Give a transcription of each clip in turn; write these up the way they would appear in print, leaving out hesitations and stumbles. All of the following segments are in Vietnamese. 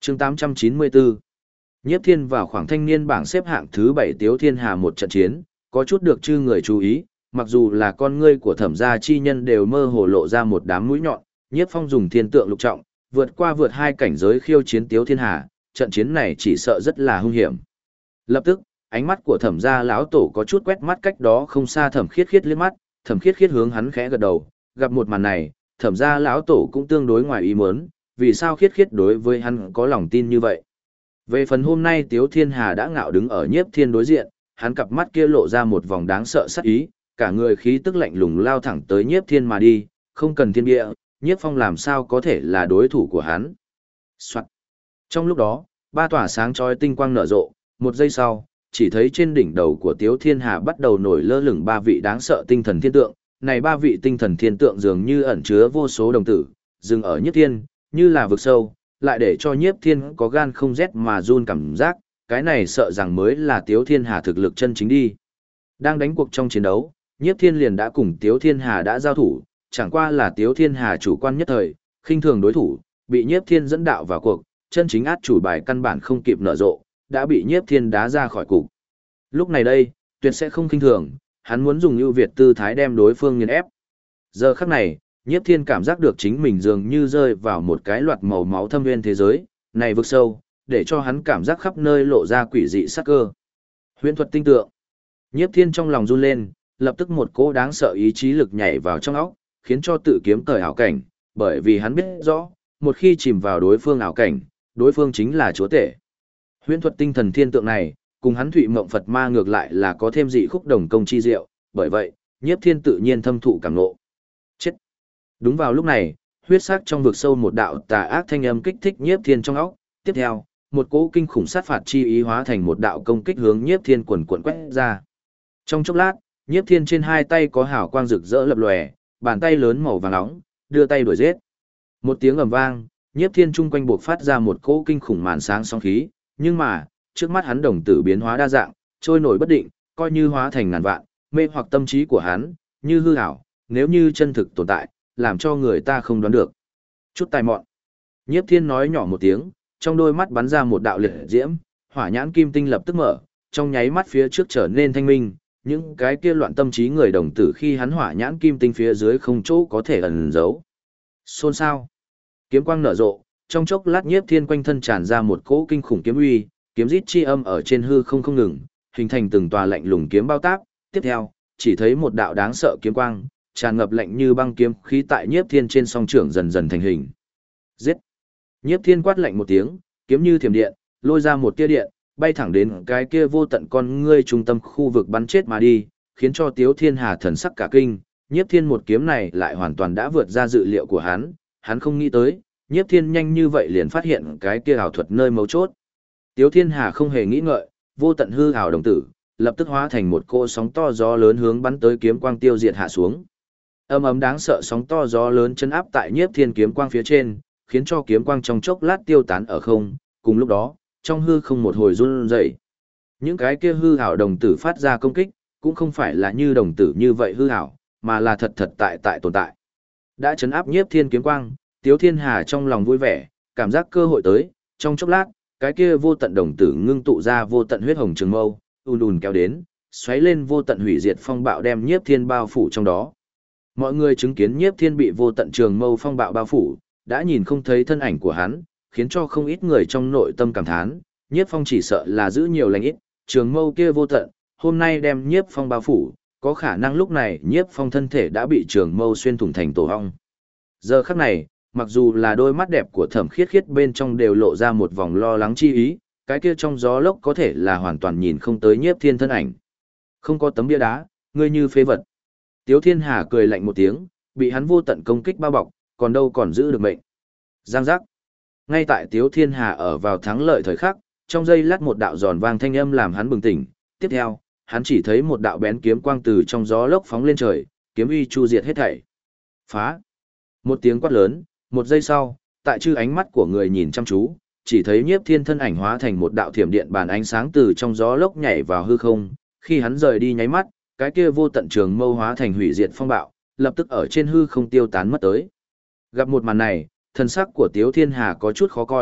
chương 894. Nhiếp Thiên vào khoảng thanh niên bảng xếp hạng thứ 7 Tiếu Thiên Hà một trận chiến, có chút được chư người chú ý, mặc dù là con ngươi của Thẩm gia chi nhân đều mơ hồ lộ ra một đám mũi nhọn, Nhiếp Phong dùng thiên tượng lục trọng, vượt hai cảnh giới khiêu chiến Tiếu Thiên Hà, trận chiến này chỉ sợ rất là hung hiểm. Lập tức, ánh mắt của Thẩm gia lão tổ có chút quét mắt cách đó không xa Thẩm Khiết Khiết liếc mắt, Thẩm Khiết Khiết hướng hắn khẽ gật đầu, gặp một màn này, Thẩm gia lão tổ cũng tương đối ngoài ý muốn, vì sao Khiết Khiết đối với hắn có lòng tin như vậy. Về phần hôm nay Tiếu Thiên Hà đã ngạo đứng ở Nhiếp Thiên đối diện, hắn cặp mắt kia lộ ra một vòng đáng sợ sát ý, cả người khí tức lạnh lùng lao thẳng tới Nhiếp Thiên mà đi, không cần thiên địa, Nhiếp Phong làm sao có thể là đối thủ của hắn. Soạn. Trong lúc đó, ba tỏa sáng chói tinh quang nở rộ, một giây sau, chỉ thấy trên đỉnh đầu của Tiếu Thiên Hà bắt đầu nổi lơ lửng ba vị đáng sợ tinh thần thiên tượng, này ba vị tinh thần thiên tượng dường như ẩn chứa vô số đồng tử, dừng ở Nhiếp Thiên, như là vực sâu, lại để cho Nhiếp Thiên có gan không rét mà run cảm giác, cái này sợ rằng mới là Tiếu Thiên Hà thực lực chân chính đi. Đang đánh cuộc trong chiến đấu, Nhiếp Thiên liền đã cùng Tiếu Thiên Hà đã giao thủ, chẳng qua là Tiếu Thiên Hà chủ quan nhất thời, khinh thường đối thủ, bị Nhiếp Thiên dẫn đạo vào cuộc, chân chính át chủ bài căn bản không kịp nở rộ, đã bị Nhiếp Thiên đá ra khỏi cục. Lúc này đây, tuyệt sẽ không khinh thường, hắn muốn dùng ưu việt tư thái đem đối phương nghiền ép. Giờ khắc này, Nhiếp Thiên cảm giác được chính mình dường như rơi vào một cái loạt màu máu thâm nguyên thế giới, này vực sâu, để cho hắn cảm giác khắp nơi lộ ra quỷ dị sắc cơ. Huyễn thuật tinh tượng. Nhiếp Thiên trong lòng run lên, lập tức một cỗ đáng sợ ý chí lực nhảy vào trong óc, khiến cho tự kiếm cởi ảo cảnh, bởi vì hắn biết rõ, một khi chìm vào đối phương ảo cảnh, đối phương chính là chúa tể. Huyễn thuật tinh thần thiên tượng này, cùng hắn Thụy Mộng Phật Ma ngược lại là có thêm dị khúc đồng công chi diệu, bởi vậy, Nhiếp Thiên tự nhiên thâm thụ cảm ngộ. Chết. Đúng vào lúc này, huyết sắc trong vực sâu một đạo tà ác thanh âm kích thích Nhiếp Thiên trong óc, tiếp theo, một cỗ kinh khủng sát phạt chi ý hóa thành một đạo công kích hướng Nhiếp Thiên quần quần quét ra. Trong chốc lát, Nhiếp Thiên trên hai tay có hào quang rực rỡ lập lòe, bàn tay lớn màu vàng nóng, đưa tay đuổi giết. Một tiếng ầm vang, Nhiếp Thiên chung quanh bộc phát ra một cỗ kinh khủng màn sáng sóng khí, nhưng mà, trước mắt hắn đồng tử biến hóa đa dạng, trôi nổi bất định, coi như hóa thành ngàn vạn, mê hoặc tâm trí của hắn, như hư ảo, nếu như chân thực tồn tại, làm cho người ta không đoán được. Chút tài mọn. Nhiếp Thiên nói nhỏ một tiếng, trong đôi mắt bắn ra một đạo liệt diễm, hỏa nhãn kim tinh lập tức mở, trong nháy mắt phía trước trở nên thanh minh, những cái kia loạn tâm trí người đồng tử khi hắn hỏa nhãn kim tinh phía dưới không chỗ có thể ẩn giấu. Xôn xao. Kiếm quang nở rộ, trong chốc lát Nhiếp Thiên quanh thân tràn ra một cỗ kinh khủng kiếm uy, kiếm rít chi âm ở trên hư không ngừng, hình thành từng tòa lạnh lùng kiếm bao táp, tiếp theo, chỉ thấy một đạo đáng sợ kiếm quang, tràn ngập lạnh như băng kiếm khí tại Nhiếp Thiên trên song trưởng dần dần thành hình. Giết! Nhiếp Thiên quát lạnh một tiếng, kiếm như thiểm điện, lôi ra một tia điện, bay thẳng đến cái kia vô tận con ngươi trung tâm khu vực bắn chết mà đi, khiến cho Tiếu Thiên Hà thần sắc cả kinh. Nhiếp Thiên một kiếm này lại hoàn toàn đã vượt ra dự liệu của hắn không nghĩ tới, Nhiếp Thiên nhanh như vậy liền phát hiện cái kia ảo thuật nơi mấu chốt. Tiếu Thiên Hà không hề nghĩ ngợi, vô tận hư ảo đồng tử, lập tức hóa thành một cỗ sóng to gió lớn hướng bắn tới kiếm quang tiêu diệt hạ xuống. Ầm ầm đáng sợ sóng to gió lớn chấn áp tại Nhiếp Thiên kiếm quang phía trên, khiến cho kiếm quang trong chốc lát tiêu tán ở không, cùng lúc đó, trong hư không một hồi run rẩy. Những cái kia hư ảo đồng tử phát ra công kích, cũng không phải là như đồng tử như vậy hư ảo, mà là thật thật tại tồn tại. Đã chấn áp Nhiếp Thiên kiếm quang, Tiếu Thiên Hà trong lòng vui vẻ, cảm giác cơ hội tới, trong chốc lát, cái kia vô tận đồng tử ngưng tụ ra vô tận huyết hồng trường mâu, ùn kéo đến, xoáy lên vô tận hủy diệt phong bạo đem Nhiếp Thiên bao phủ trong đó. Mọi người chứng kiến Nhiếp Thiên bị vô tận trường mâu phong bạo bao phủ, đã nhìn không thấy thân ảnh của hắn, khiến cho không ít người trong nội tâm cảm thán, Nhiếp Phong chỉ sợ là giữ nhiều lành ít, trường mâu kia vô tận, hôm nay đem Nhiếp Phong bao phủ, có khả năng lúc này Nhiếp Phong thân thể đã bị trường mâu xuyên thủng thành tổ ong. Giờ khắc này, mặc dù là đôi mắt đẹp của Thẩm Khiết Khiết bên trong đều lộ ra một vòng lo lắng chi ý, cái kia trong gió lốc có thể là hoàn toàn nhìn không tới Nhiếp Thiên thân ảnh. Không có tấm bia đá, ngươi như phế vật. Tiếu Thiên Hà cười lạnh một tiếng, bị hắn vô tận công kích bao bọc, còn đâu còn giữ được mệnh. Giang giác. Ngay tại Tiếu Thiên Hà ở vào thắng lợi thời khắc, trong giây lát một đạo giòn vang thanh âm làm hắn bừng tỉnh, tiếp theo, hắn chỉ thấy một đạo bén kiếm quang từ trong gió lốc phóng lên trời, kiếm uy chu diệt hết thảy. Phá. Một tiếng quát lớn, một giây sau, tại chư ánh mắt của người nhìn chăm chú, chỉ thấy Nhiếp Thiên thân ảnh hóa thành một đạo thiểm điện bàn ánh sáng từ trong gió lốc nhảy vào hư không, khi hắn rời đi nháy mắt, cái kia vô tận trường mâu hóa thành hủy diệt phong bạo, lập tức ở trên hư không tiêu tán mất tới. Gặp một màn này, thần sắc của Tiếu Thiên Hà có chút khó coi,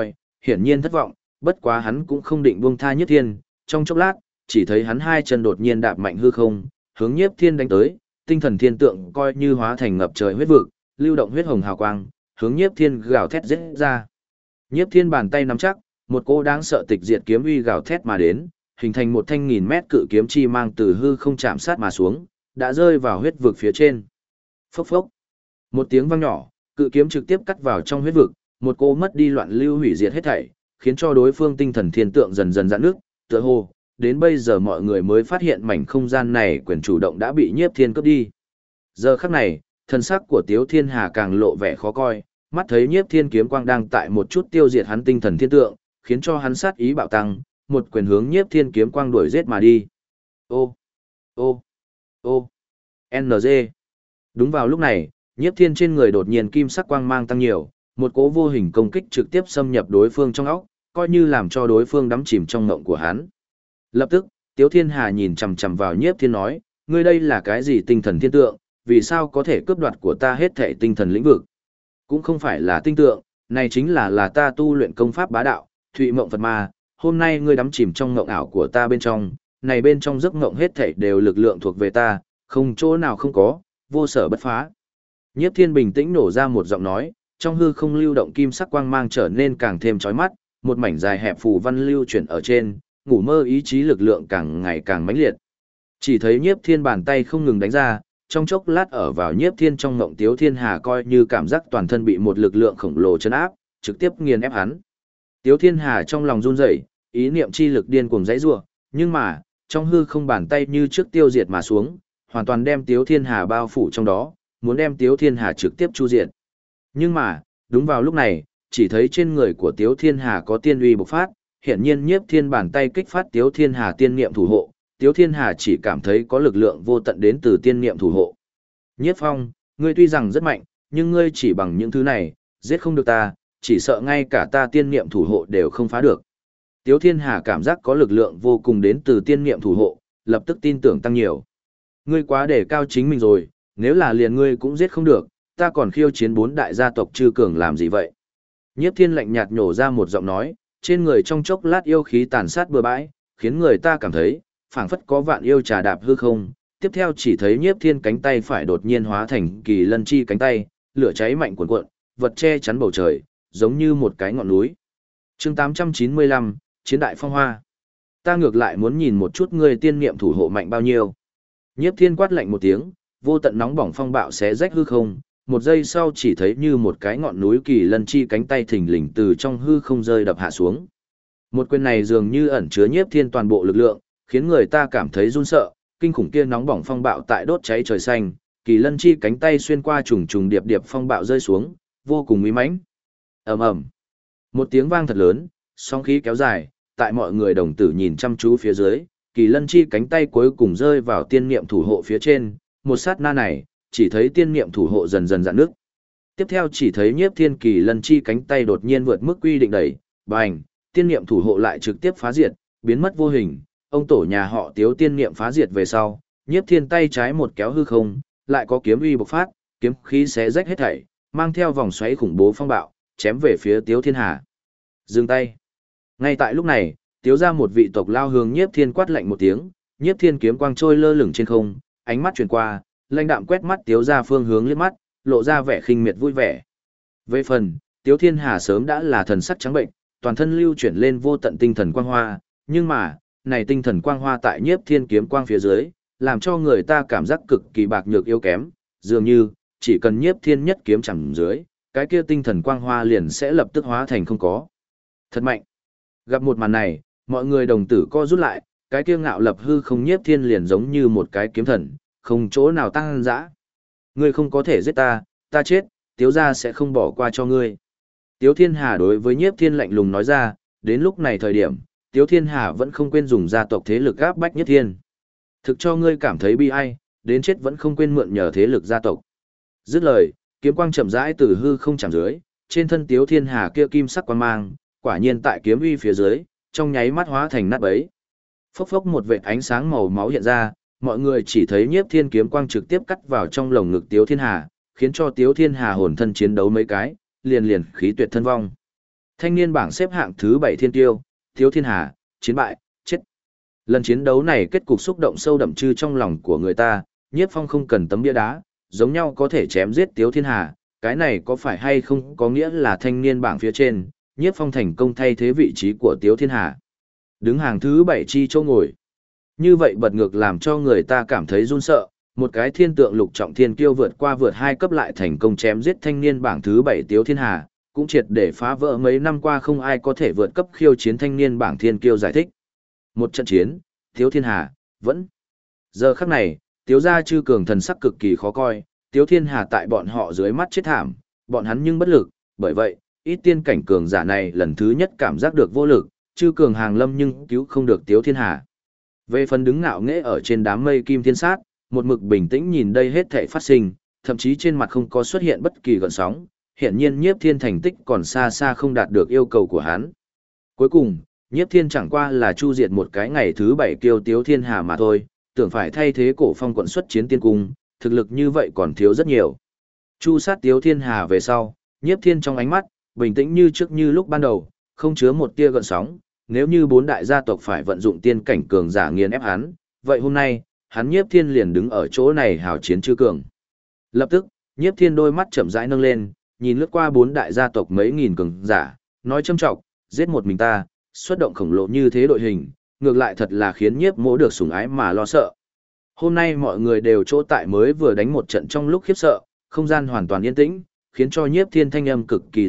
hiển nhiên thất vọng, bất quá hắn cũng không định buông tha Nhiếp Thiên, trong chốc lát, chỉ thấy hắn hai chân đột nhiên đạp mạnh hư không, hướng Nhiếp Thiên đánh tới, tinh thần thiên tượng coi như hóa thành ngập trời huyết vực, lưu động huyết hồng hào quang, hướng Nhiếp Thiên gào thét giết ra. Nhiếp Thiên bàn tay nắm chắc, một cỗ đáng sợ tịch diệt kiếm uy gào thét mà đến, hình thành một thanh 1000 mét cự kiếm chi mang từ hư không chạm sát mà xuống, đã rơi vào huyết vực phía trên. Phốc phốc. Một tiếng vang nhỏ, cự kiếm trực tiếp cắt vào trong huyết vực, một cỗ mất đi loạn lưu hủy diệt hết thảy, khiến cho đối phương tinh thần thiên tượng dần dần giãn nước, tựa hồ đến bây giờ mọi người mới phát hiện mảnh không gian này quyền chủ động đã bị Nhiếp Thiên cướp đi. Giờ khắc này, thân sắc của Tiếu Thiên Hà càng lộ vẻ khó coi, mắt thấy Nhiếp Thiên kiếm quang đang tại một chút tiêu diệt hắn tinh thần thiên tượng, khiến cho hắn sát ý bạo tăng, một quyền hướng Nhiếp Thiên kiếm quang đuổi giết mà đi. Ô, ô, ô, NG. Đúng vào lúc này, Nhiếp Thiên trên người đột nhiên kim sắc quang mang tăng nhiều, một cỗ vô hình công kích trực tiếp xâm nhập đối phương trong óc, coi như làm cho đối phương đắm chìm trong ngộng của hắn. Lập tức, Tiếu Thiên Hà nhìn chằm chằm vào Nhiếp Thiên nói, ngươi đây là cái gì tinh thần thiên tượng, vì sao có thể cướp đoạt của ta hết thảy tinh thần lĩnh vực? Cũng không phải là tinh tượng, này chính là ta tu luyện công pháp bá đạo, Thụy Mộng Phật Ma, hôm nay ngươi đắm chìm trong ngộng ảo của ta bên trong, này bên trong giấc ngộng hết thảy đều lực lượng thuộc về ta, không chỗ nào không có, vô sở bất phá. Nhiếp Thiên bình tĩnh nổ ra một giọng nói, trong hư không lưu động kim sắc quang mang trở nên càng thêm chói mắt, một mảnh dài hẹp phù văn lưu chuyển ở trên, ngủ mơ ý chí lực lượng càng ngày càng mãnh liệt. Chỉ thấy Nhiếp Thiên bàn tay không ngừng đánh ra, trong chốc lát ở vào Nhiếp Thiên trong ngộng Tiếu Thiên Hà coi như cảm giác toàn thân bị một lực lượng khổng lồ chấn áp, trực tiếp nghiền ép hắn. Tiếu Thiên Hà trong lòng run rẩy, ý niệm chi lực điên cuồng giãy giụa, nhưng mà, trong hư không bàn tay như trước tiêu diệt mà xuống, hoàn toàn đem Tiếu Thiên Hà bao phủ trong đó, muốn đem Tiếu Thiên Hà trực tiếp chu diệt. Nhưng mà, đúng vào lúc này, chỉ thấy trên người của Tiếu Thiên Hà có tiên uy bộc phát, hiển nhiên Nhiếp Thiên bàn tay kích phát Tiếu Thiên Hà tiên niệm thủ hộ, Tiếu Thiên Hà chỉ cảm thấy có lực lượng vô tận đến từ tiên niệm thủ hộ. Nhiếp Phong, ngươi tuy rằng rất mạnh, nhưng ngươi chỉ bằng những thứ này, giết không được ta, chỉ sợ ngay cả ta tiên niệm thủ hộ đều không phá được. Tiếu Thiên Hà cảm giác có lực lượng vô cùng đến từ tiên niệm thủ hộ, lập tức tin tưởng tăng nhiều. Ngươi quá đề cao chính mình rồi, nếu là liền ngươi cũng giết không được, ta còn khiêu chiến 4 đại gia tộc chư cường làm gì vậy? Nhiếp Thiên lạnh nhạt nhổ ra một giọng nói, trên người trong chốc lát yêu khí tàn sát bừa bãi, khiến người ta cảm thấy, phảng phất có vạn yêu trà đạp hư không. Tiếp theo chỉ thấy Nhiếp Thiên cánh tay phải đột nhiên hóa thành kỳ lân chi cánh tay, lửa cháy mạnh cuồn cuộn, vật che chắn bầu trời, giống như một cái ngọn núi. Chương 895, Chiến đại phong hoa. Ta ngược lại muốn nhìn một chút ngươi tiên niệm thủ hộ mạnh bao nhiêu. Nhiếp Thiên quát lạnh một tiếng, vô tận nóng bỏng phong bạo xé rách hư không, một giây sau chỉ thấy như một cái ngọn núi kỳ lân chi cánh tay thình lình từ trong hư không rơi đập hạ xuống. Một quyền này dường như ẩn chứa Nhiếp Thiên toàn bộ lực lượng, khiến người ta cảm thấy run sợ, kinh khủng kia nóng bỏng phong bạo tại đốt cháy trời xanh, kỳ lân chi cánh tay xuyên qua trùng trùng điệp điệp phong bạo rơi xuống, vô cùng uy mãnh. Ầm ầm. Một tiếng vang thật lớn, sóng khí kéo dài, tại mọi người đồng tử nhìn chăm chú phía dưới, kỳ lân chi cánh tay cuối cùng rơi vào tiên niệm thủ hộ phía trên, một sát na này, chỉ thấy tiên niệm thủ hộ dần dần rạn nước. Tiếp theo chỉ thấy Nhiếp Thiên kỳ lân chi cánh tay đột nhiên vượt mức quy định đẩy, bành, tiên niệm thủ hộ lại trực tiếp phá diệt, biến mất vô hình. Ông tổ nhà họ Tiếu tiên niệm phá diệt về sau, Nhiếp Thiên tay trái một kéo hư không, lại có kiếm uy bộc phát, kiếm khí xé rách hết thảy, mang theo vòng xoáy khủng bố phong bạo, chém về phía Tiếu Thiên Hà. Dừng tay. Ngay tại lúc này, Tiếu ra một vị tộc lao hướng Nhiếp Thiên quát lạnh một tiếng, Nhiếp Thiên kiếm quang trôi lơ lửng trên không, ánh mắt truyền qua, lãnh đạm quét mắt Tiếu ra phương hướng liếc mắt, lộ ra vẻ khinh miệt vui vẻ. Về phần, Tiếu Thiên Hà sớm đã là thần sắc trắng bệnh, toàn thân lưu chuyển lên vô tận tinh thần quang hoa, nhưng mà, này tinh thần quang hoa tại Nhiếp Thiên kiếm quang phía dưới, làm cho người ta cảm giác cực kỳ bạc nhược yếu kém, dường như chỉ cần Nhiếp Thiên nhất kiếm chẳng dưới, cái kia tinh thần quang hoa liền sẽ lập tức hóa thành không có. Thật mạnh. Gặp một màn này, mọi người đồng tử co rút lại, cái kia ngạo lập hư không Nhiếp Thiên liền giống như một cái kiếm thần, không chỗ nào tăng dã. Ngươi không có thể giết ta, ta chết, Tiếu gia sẽ không bỏ qua cho ngươi. Tiếu Thiên Hà đối với Nhiếp Thiên lạnh lùng nói ra, đến lúc này thời điểm, Tiếu Thiên Hà vẫn không quên dùng gia tộc thế lực áp bách Nhiếp Thiên. Thực cho ngươi cảm thấy bi ai, đến chết vẫn không quên mượn nhờ thế lực gia tộc. Dứt lời, kiếm quang chậm rãi từ hư không chạm dưới, trên thân Tiếu Thiên Hà kia kim sắc quang mang, quả nhiên tại kiếm uy phía dưới, trong nháy mắt hóa thành nát bấy. Phốc phốc một vệt ánh sáng màu máu hiện ra, mọi người chỉ thấy Nhiếp Thiên kiếm quang trực tiếp cắt vào trong lồng ngực Tiếu Thiên Hà, khiến cho Tiếu Thiên Hà hồn thân chiến đấu mấy cái, liền khí tuyệt thân vong. Thanh niên bảng xếp hạng thứ 7 thiên tiêu, Tiếu Thiên Hà, chiến bại, chết. Lần chiến đấu này kết cục xúc động sâu đậm chư trong lòng của người ta, Nhiếp Phong không cần tấm bia đá, giống nhau có thể chém giết Tiếu Thiên Hà, cái này có phải hay không có nghĩa là thanh niên bảng phía trên, Nhiếp Phong thành công thay thế vị trí của Tiếu Thiên Hà. Đứng hàng thứ 7 chi chỗ ngồi. Như vậy bật ngược làm cho người ta cảm thấy run sợ, một cái thiên tượng lục trọng thiên kiêu vượt 2 cấp lại thành công chém giết thanh niên bảng thứ 7 Tiếu Thiên Hà, cũng triệt để phá vỡ mấy năm qua không ai có thể vượt cấp khiêu chiến thanh niên bảng thiên kiêu giải thích. Một trận chiến, Tiếu Thiên Hà, vẫn. Giờ khắc này, Tiếu gia chư cường thần sắc cực kỳ khó coi, Tiếu Thiên Hà tại bọn họ dưới mắt chết thảm, bọn hắn nhưng bất lực, bởi vậy, ít tiên cảnh cường giả này lần thứ nhất cảm giác được vô lực, chư cường hàng lâm nhưng cứu không được Tiếu Thiên Hà. Về phần đứng ngạo nghễ ở trên đám mây kim thiên sát, một mực bình tĩnh nhìn đây hết thảy phát sinh, thậm chí trên mặt không có xuất hiện bất kỳ gợn sóng, hiển nhiên Nhiếp Thiên thành tích còn xa xa không đạt được yêu cầu của hắn. Cuối cùng, Nhiếp Thiên chẳng qua là chu diệt một cái ngày thứ 7 kiêu Tiếu Thiên Hà mà thôi, tưởng phải thay thế Cổ Phong quận xuất chiến tiên cung, thực lực như vậy còn thiếu rất nhiều. Chu sát Tiếu Thiên Hà về sau, Nhiếp Thiên trong ánh mắt, bình tĩnh như trước như lúc ban đầu, không chứa một tia gợn sóng, nếu như 4 đại gia tộc phải vận dụng tiên cảnh cường giả nghiền ép hắn, vậy hôm nay, hắn Nhiếp Thiên liền đứng ở chỗ này hào chiến chư cường. Lập tức, Nhiếp Thiên đôi mắt chậm rãi nâng lên, nhìn lướt qua 4 đại gia tộc mấy nghìn cường giả, nói châm trọng, giết một mình ta, xuất động khổng lồ như thế đội hình, ngược lại thật là khiến Nhiếp Mỗ được sủng ái mà lo sợ. Hôm nay mọi người đều chỗ tại mới vừa đánh một trận trong lúc khiếp sợ, không gian hoàn toàn yên tĩnh, khiến cho Nhiếp Thiên thanh âm cực kỳ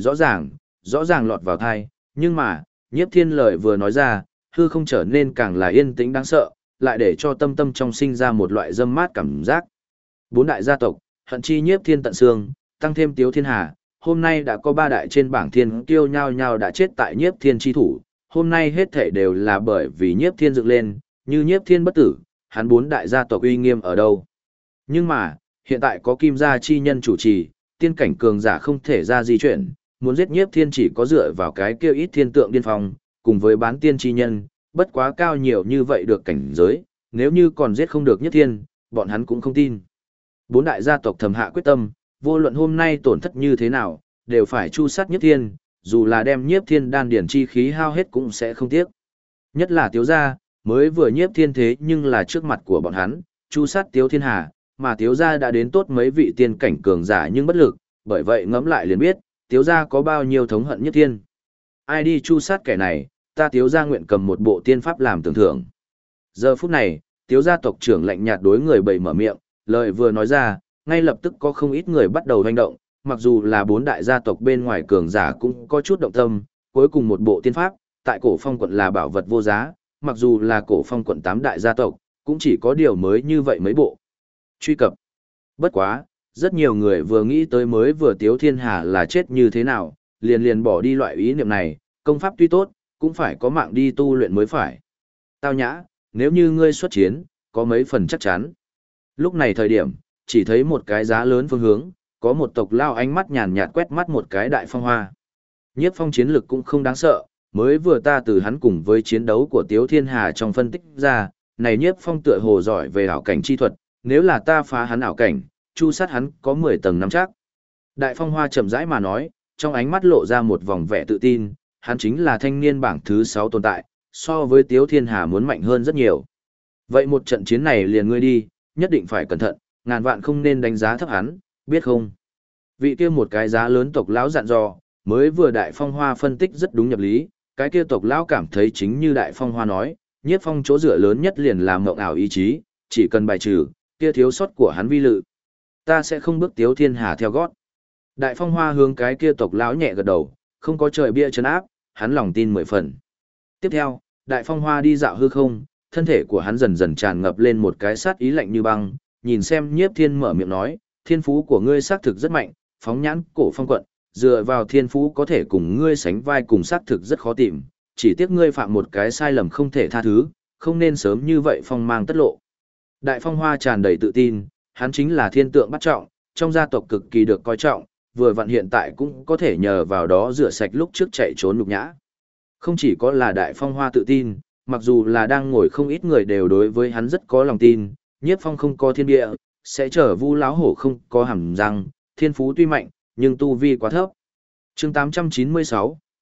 rõ ràng lọt vào tai, nhưng mà, Nhiếp Thiên lời vừa nói ra, hư không trở nên càng là yên tĩnh đáng sợ, lại để cho tâm tâm trong sinh ra một loại dâm mát cảm giác. 4 đại gia tộc, hận chi Nhiếp Thiên tận xương, tăng thêm Tiếu Thiên Hà, hôm nay đã có 3 đại trên bảng thiên kiêu nhau nhau đã chết tại Nhiếp Thiên chi thủ, hôm nay hết thể đều là bởi vì Nhiếp Thiên dựng lên, như Nhiếp Thiên bất tử, hắn 4 đại gia tộc uy nghiêm ở đâu. Nhưng mà, hiện tại có Kim gia chi nhân chủ trì, tiên cảnh cường giả không thể ra di chuyển, muốn giết Nhiếp Thiên chỉ có dựa vào cái kia ít thiên tượng điên phong, cùng với bán tiên chi nhân, bất quá cao nhiều như vậy được cảnh giới, nếu như còn giết không được Nhiếp Thiên, bọn hắn cũng không tin. 4 đại gia tộc thầm hạ quyết tâm, vô luận hôm nay tổn thất như thế nào, đều phải chu sát Nhiếp Thiên, dù là đem Nhiếp Thiên đan điển chi khí hao hết cũng sẽ không tiếc. Nhất là Tiếu gia, mới vừa Nhiếp Thiên thế nhưng là trước mặt của bọn hắn, chu sát Tiếu Thiên Hà, mà Tiếu gia đã đến tốt mấy vị tiên cảnh cường giả nhưng bất lực, bởi vậy ngẫm lại liền biết, Tiếu gia có bao nhiêu thống hận Nhiếp Thiên. Ai đi chu sát kẻ này, ta Tiếu gia nguyện cầm một bộ tiên pháp làm tưởng thưởng. Giờ phút này, Tiếu gia tộc trưởng lạnh nhạt đối người bầy mở miệng, lời vừa nói ra, ngay lập tức có không ít người bắt đầu hành động, mặc dù là 4 đại gia tộc bên ngoài cường giả cũng có chút động tâm, cuối cùng một bộ tiên pháp, tại Cổ Phong quận là bảo vật vô giá, mặc dù là Cổ Phong quận 8 đại gia tộc, cũng chỉ có điều mới như vậy mấy bộ. Truy cập. Bất quá, rất nhiều người vừa nghĩ tới mới vừa Tiếu Thiên Hà là chết như thế nào, liền bỏ đi loại ý niệm này, công pháp tuy tốt, cũng phải có mạng đi tu luyện mới phải. Tao Nhã, nếu như ngươi xuất chiến, có mấy phần chắc chắn. Lúc này thời điểm, chỉ thấy một cái giá lớn phương hướng, có một tộc lao ánh mắt nhàn nhạt quét mắt một cái Đại Phong Hoa. Nhiếp Phong chiến lực cũng không đáng sợ, mới vừa ta từ hắn cùng với chiến đấu của Tiếu Thiên Hà trong phân tích ra, này Nhiếp Phong tựa hồ giỏi về ảo cảnh chi thuật, nếu là ta phá hắn ảo cảnh, chu sát hắn có 10 tầng nắm chắc. Đại Phong Hoa chậm rãi mà nói, trong ánh mắt lộ ra một vòng vẻ tự tin, hắn chính là thanh niên bảng thứ 6 tồn tại, so với Tiếu Thiên Hà muốn mạnh hơn rất nhiều. Vậy một trận chiến này liền ngươi đi, nhất định phải cẩn thận, ngàn vạn không nên đánh giá thấp hắn, biết không? Vị kia một cái giá lớn tộc lão dặn dò, mới vừa Đại Phong Hoa phân tích rất đúng nhập lý, cái kia tộc lão cảm thấy chính như Đại Phong Hoa nói, Nhiếp Phong chỗ dựa lớn nhất liền là mộng ảo ý chí, chỉ cần bài trừ, kia thiếu sót của hắn vi lự. Ta sẽ không bước Tiếu Thiên Hà theo gót. Đại Phong Hoa hướng cái kia tộc lão nhẹ gật đầu, không có trời bia trấn áp, hắn lòng tin 10 phần. Tiếp theo, Đại Phong Hoa đi dạo hư không, thân thể của hắn dần dần tràn ngập lên một cái sát ý lạnh như băng, nhìn xem Nhiếp Thiên mở miệng nói, thiên phú của ngươi xác thực rất mạnh, phóng nhãn Cổ Phong quận, dựa vào thiên phú có thể cùng ngươi sánh vai cùng xác thực rất khó tìm, chỉ tiếc ngươi phạm một cái sai lầm không thể tha thứ, không nên sớm như vậy phong mang tất lộ. Đại Phong Hoa tràn đầy tự tin, hắn chính là thiên tượng bắt trọng, trong gia tộc cực kỳ được coi trọng, vừa vặn hiện tại cũng có thể nhờ vào đó rửa sạch lúc trước chạy trốn nhục nhã. Không chỉ có là Đại Phong Hoa tự tin, mặc dù là đang ngồi không ít người đều đối với hắn rất có lòng tin, Nhiếp Phong không có thiên địa, sẽ trở Vu lão hổ không có hàm răng, thiên phú tuy mạnh, nhưng tu vi quá thấp. Chương 896,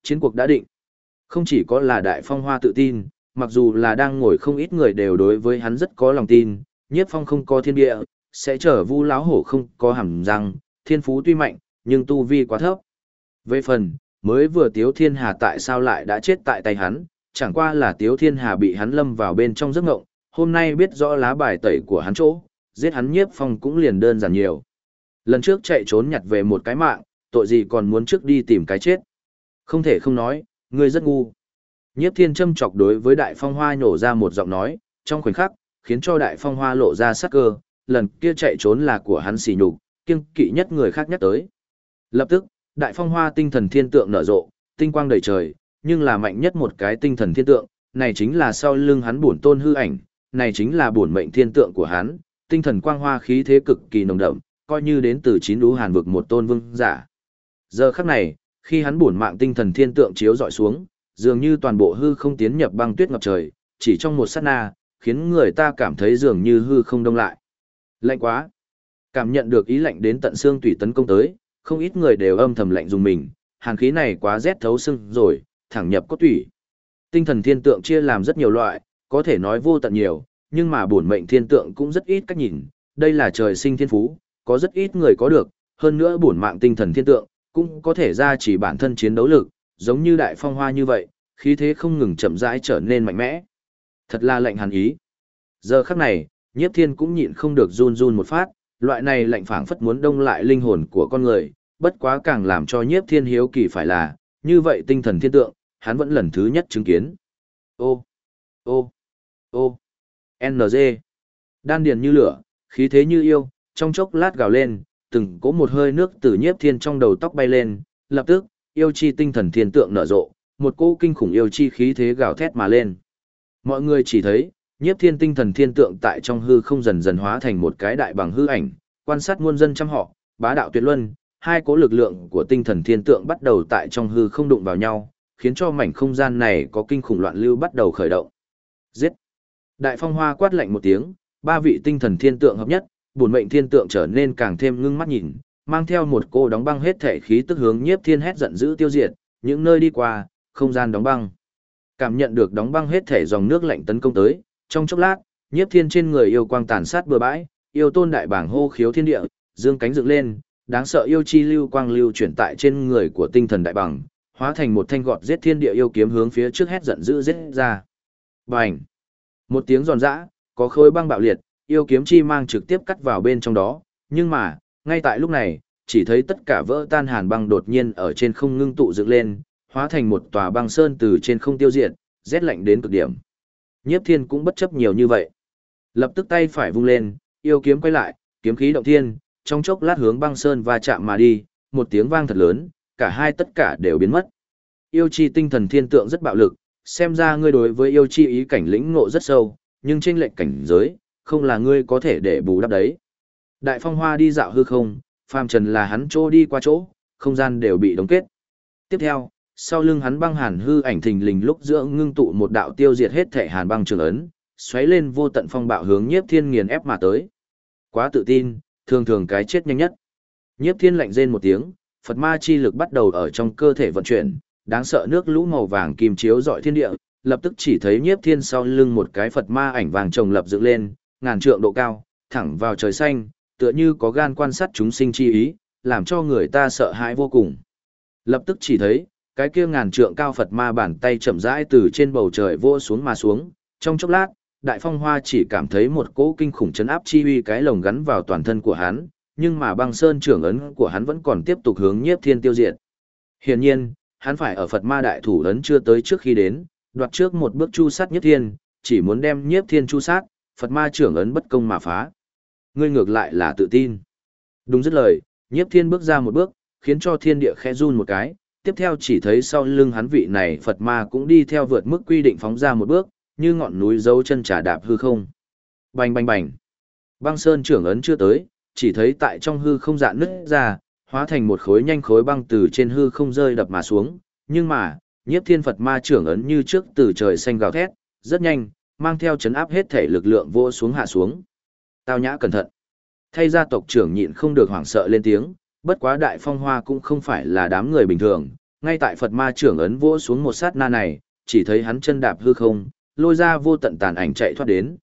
chiến cuộc đã định. Không chỉ có là Đại Phong Hoa tự tin, mặc dù là đang ngồi không ít người đều đối với hắn rất có lòng tin, Nhiếp Phong không có thiên địa, sẽ trở Vu lão hổ không có hàm răng, thiên phú tuy mạnh, nhưng tu vi quá thấp. Về phần, mới vừa Tiếu Thiên Hà tại sao lại đã chết tại tay hắn, chẳng qua là Tiếu Thiên Hà bị hắn lâm vào bên trong giấc ngộng, hôm nay biết rõ lá bài tẩy của hắn chỗ, giết hắn Nhiếp Phong cũng liền đơn giản nhiều. Lần trước chạy trốn nhặt về một cái mạng, tội gì còn muốn trước đi tìm cái chết. Không thể không nói, ngươi rất ngu. Nhiếp Thiên châm chọc đối với Đại Phong Hoa nhổ ra một giọng nói, trong khoảnh khắc, khiến cho Đại Phong Hoa lộ ra sắc cơ, lần kia chạy trốn là của hắn xỉ nhục, kiêng kỵ nhất người khác nhắc tới. Lập tức, Đại Phong Hoa tinh thần thiên tượng nở rộ, tinh quang đầy trời, nhưng là mạnh nhất một cái tinh thần thiên tượng, này chính là sau lưng hắn bổn tôn hư ảnh, này chính là bổn mệnh thiên tượng của hắn, tinh thần quang hoa khí thế cực kỳ nồng đậm, coi như đến từ chín đú hàn vực một tôn vương giả. Giờ khắc này, khi hắn bổn mạng tinh thần thiên tượng chiếu dọi xuống, dường như toàn bộ hư không tiến nhập băng tuyết ngập trời, chỉ trong một sát na, khiến người ta cảm thấy dường như hư không đông lại. Lạnh quá! Cảm nhận được ý lạnh đến tận xương tủy tấn công tới, không ít người đều âm thầm lạnh dùng mình, hàn khí này quá rét thấu xương rồi, thẳng nhập cốt tủy. Tinh thần thiên tượng chia làm rất nhiều loại, có thể nói vô tận nhiều, nhưng mà bổn mệnh thiên tượng cũng rất ít cách nhìn, đây là trời sinh thiên phú, có rất ít người có được, hơn nữa bổn mạng tinh thần thiên tượng cũng có thể ra chỉ bản thân chiến đấu lực, giống như Đại Phong Hoa như vậy, khí thế không ngừng chậm rãi trở nên mạnh mẽ. Thật là lạnh hàn ý. Giờ khắc này, Nhiếp Thiên cũng nhịn không được run run một phát, loại này lạnh phảng phất muốn đông lại linh hồn của con người, bất quá càng làm cho Nhiếp Thiên hiếu kỳ phải là, như vậy tinh thần thiên tượng, hắn vẫn lần thứ nhất chứng kiến. Ô, ô, ô, NG. Đan điền như lửa, khí thế như yêu, trong chốc lát gào lên, từng cỗ một hơi nước từ Nhiếp Thiên trong đầu tóc bay lên, lập tức, yêu chi tinh thần thiên tượng nở rộ, một cỗ kinh khủng yêu chi khí thế gào thét mà lên. Mọi người chỉ thấy, Nhiếp Thiên tinh thần thiên tượng tại trong hư không dần dần hóa thành một cái đại bằng hư ảnh, quan sát muôn dân trăm họ, bá đạo tuyệt luân, hai cỗ lực lượng của tinh thần thiên tượng bắt đầu tại trong hư không đụng vào nhau, khiến cho mảnh không gian này có kinh khủng loạn lưu bắt đầu khởi động. Giết! Đại Phong Hoa quát lạnh một tiếng, ba vị tinh thần thiên tượng hợp nhất, bổn mệnh thiên tượng trở nên càng thêm ngưng mắt nhìn, mang theo một cô đóng băng hết thể khí tức hướng Nhiếp Thiên hét giận dữ tiêu diệt, những nơi đi qua, không gian đóng băng. Cảm nhận được đóng băng hết thể dòng nước lạnh tấn công tới, trong chốc lát, Nhiếp Thiên trên người yêu quang tàn sát bừa bãi, yêu tôn đại bảng hô khiếu thiên địa, dương cánh dựng lên, đáng sợ yêu chi lưu quang lưu chuyển tại trên người của tinh thần đại bằng, hóa thành một thanh gọt giết thiên địa yêu kiếm hướng phía trước hét giận dữ giết ra. Bành! Một tiếng giòn giã, có khối băng bạo liệt, yêu kiếm chi mang trực tiếp cắt vào bên trong đó, nhưng mà, ngay tại lúc này, chỉ thấy tất cả vỡ tan hàn băng đột nhiên ở trên không ngưng tụ dựng lên, hóa thành một tòa băng sơn từ trên không tiêu diệt, rét lạnh đến cực điểm. Nhiếp Thiên cũng bất chấp nhiều như vậy. Lập tức tay phải vung lên, yêu kiếm quay lại, kiếm khí động thiên, trong chốc lát hướng băng sơn va chạm mà đi, một tiếng vang thật lớn, cả hai tất cả đều biến mất. Yêu chi tinh thần thiên tượng rất bạo lực, xem ra ngươi đối với yêu chi ý cảnh lĩnh ngộ rất sâu, nhưng chênh lệch cảnh giới, không là ngươi có thể để bù đắp đấy. Đại Phong Hoa đi dạo hư không, phàm trần là hắn chỗ đi qua chỗ, không gian đều bị đóng kết. Tiếp theo, sau lưng hắn băng hàn hư ảnh thình lình lúc giữa ngưng tụ một đạo tiêu diệt hết thể hàn băng trường ấn, xoáy lên vô tận phong bạo hướng Nhiếp Thiên nghiền ép mà tới. Quá tự tin, thường thường cái chết nhanh nhất. Nhiếp Thiên lạnh rên một tiếng, Phật ma chi lực bắt đầu ở trong cơ thể vận chuyển, đáng sợ nước lũ màu vàng kim chiếu rọi thiên địa, lập tức chỉ thấy Nhiếp Thiên sau lưng một cái Phật ma ảnh vàng chồng lập dựng lên, ngàn trượng độ cao, thẳng vào trời xanh, tựa như có gan quan sát chúng sinh chi ý, làm cho người ta sợ hãi vô cùng. Lập tức chỉ thấy, cái kia ngàn trượng cao Phật ma bàn tay chậm rãi từ trên bầu trời vỗ xuống mà xuống, trong chốc lát, Đại Phong Hoa chỉ cảm thấy một cỗ kinh khủng chấn áp chi uy cái lồng gắn vào toàn thân của hắn, nhưng mà băng sơn trưởng ấn của hắn vẫn còn tiếp tục hướng Nhiếp Thiên tiêu diệt. Hiển nhiên, hắn phải ở Phật ma đại thủ ấn chưa tới trước khi đến, đoạt trước một bước chu sát Nhiếp Thiên, chỉ muốn đem Nhiếp Thiên chu sát, Phật ma trưởng ấn bất công mà phá. Ngươi ngược lại là tự tin. Đúng dứt lời, Nhiếp Thiên bước ra một bước, khiến cho thiên địa khẽ run một cái, tiếp theo chỉ thấy sau lưng hắn vị này Phật ma cũng đi theo vượt mức quy định phóng ra một bước, như ngọn núi dấu chân trà đạp hư không. Bành bành bành. Băng sơn trưởng ấn chưa tới, chỉ thấy tại trong hư không dạn nứt ra, hóa thành một khối nhanh khối băng từ trên hư không rơi đập mà xuống, nhưng mà, Nhiếp Thiên Phật ma trưởng ấn như trước từ trời xanh gào thét, rất nhanh, mang theo chấn áp hết thể lực lượng vô xuống hạ xuống. Tao nhã cẩn thận. Thay gia tộc trưởng nhịn không được hoảng sợ lên tiếng, bất quá Đại Phong Hoa cũng không phải là đám người bình thường, Ngay tại Phật ma trưởng ấn vỗ xuống một sát na này, chỉ thấy hắn chân đạp hư không, lôi ra vô tận tàn ảnh chạy thoát đến,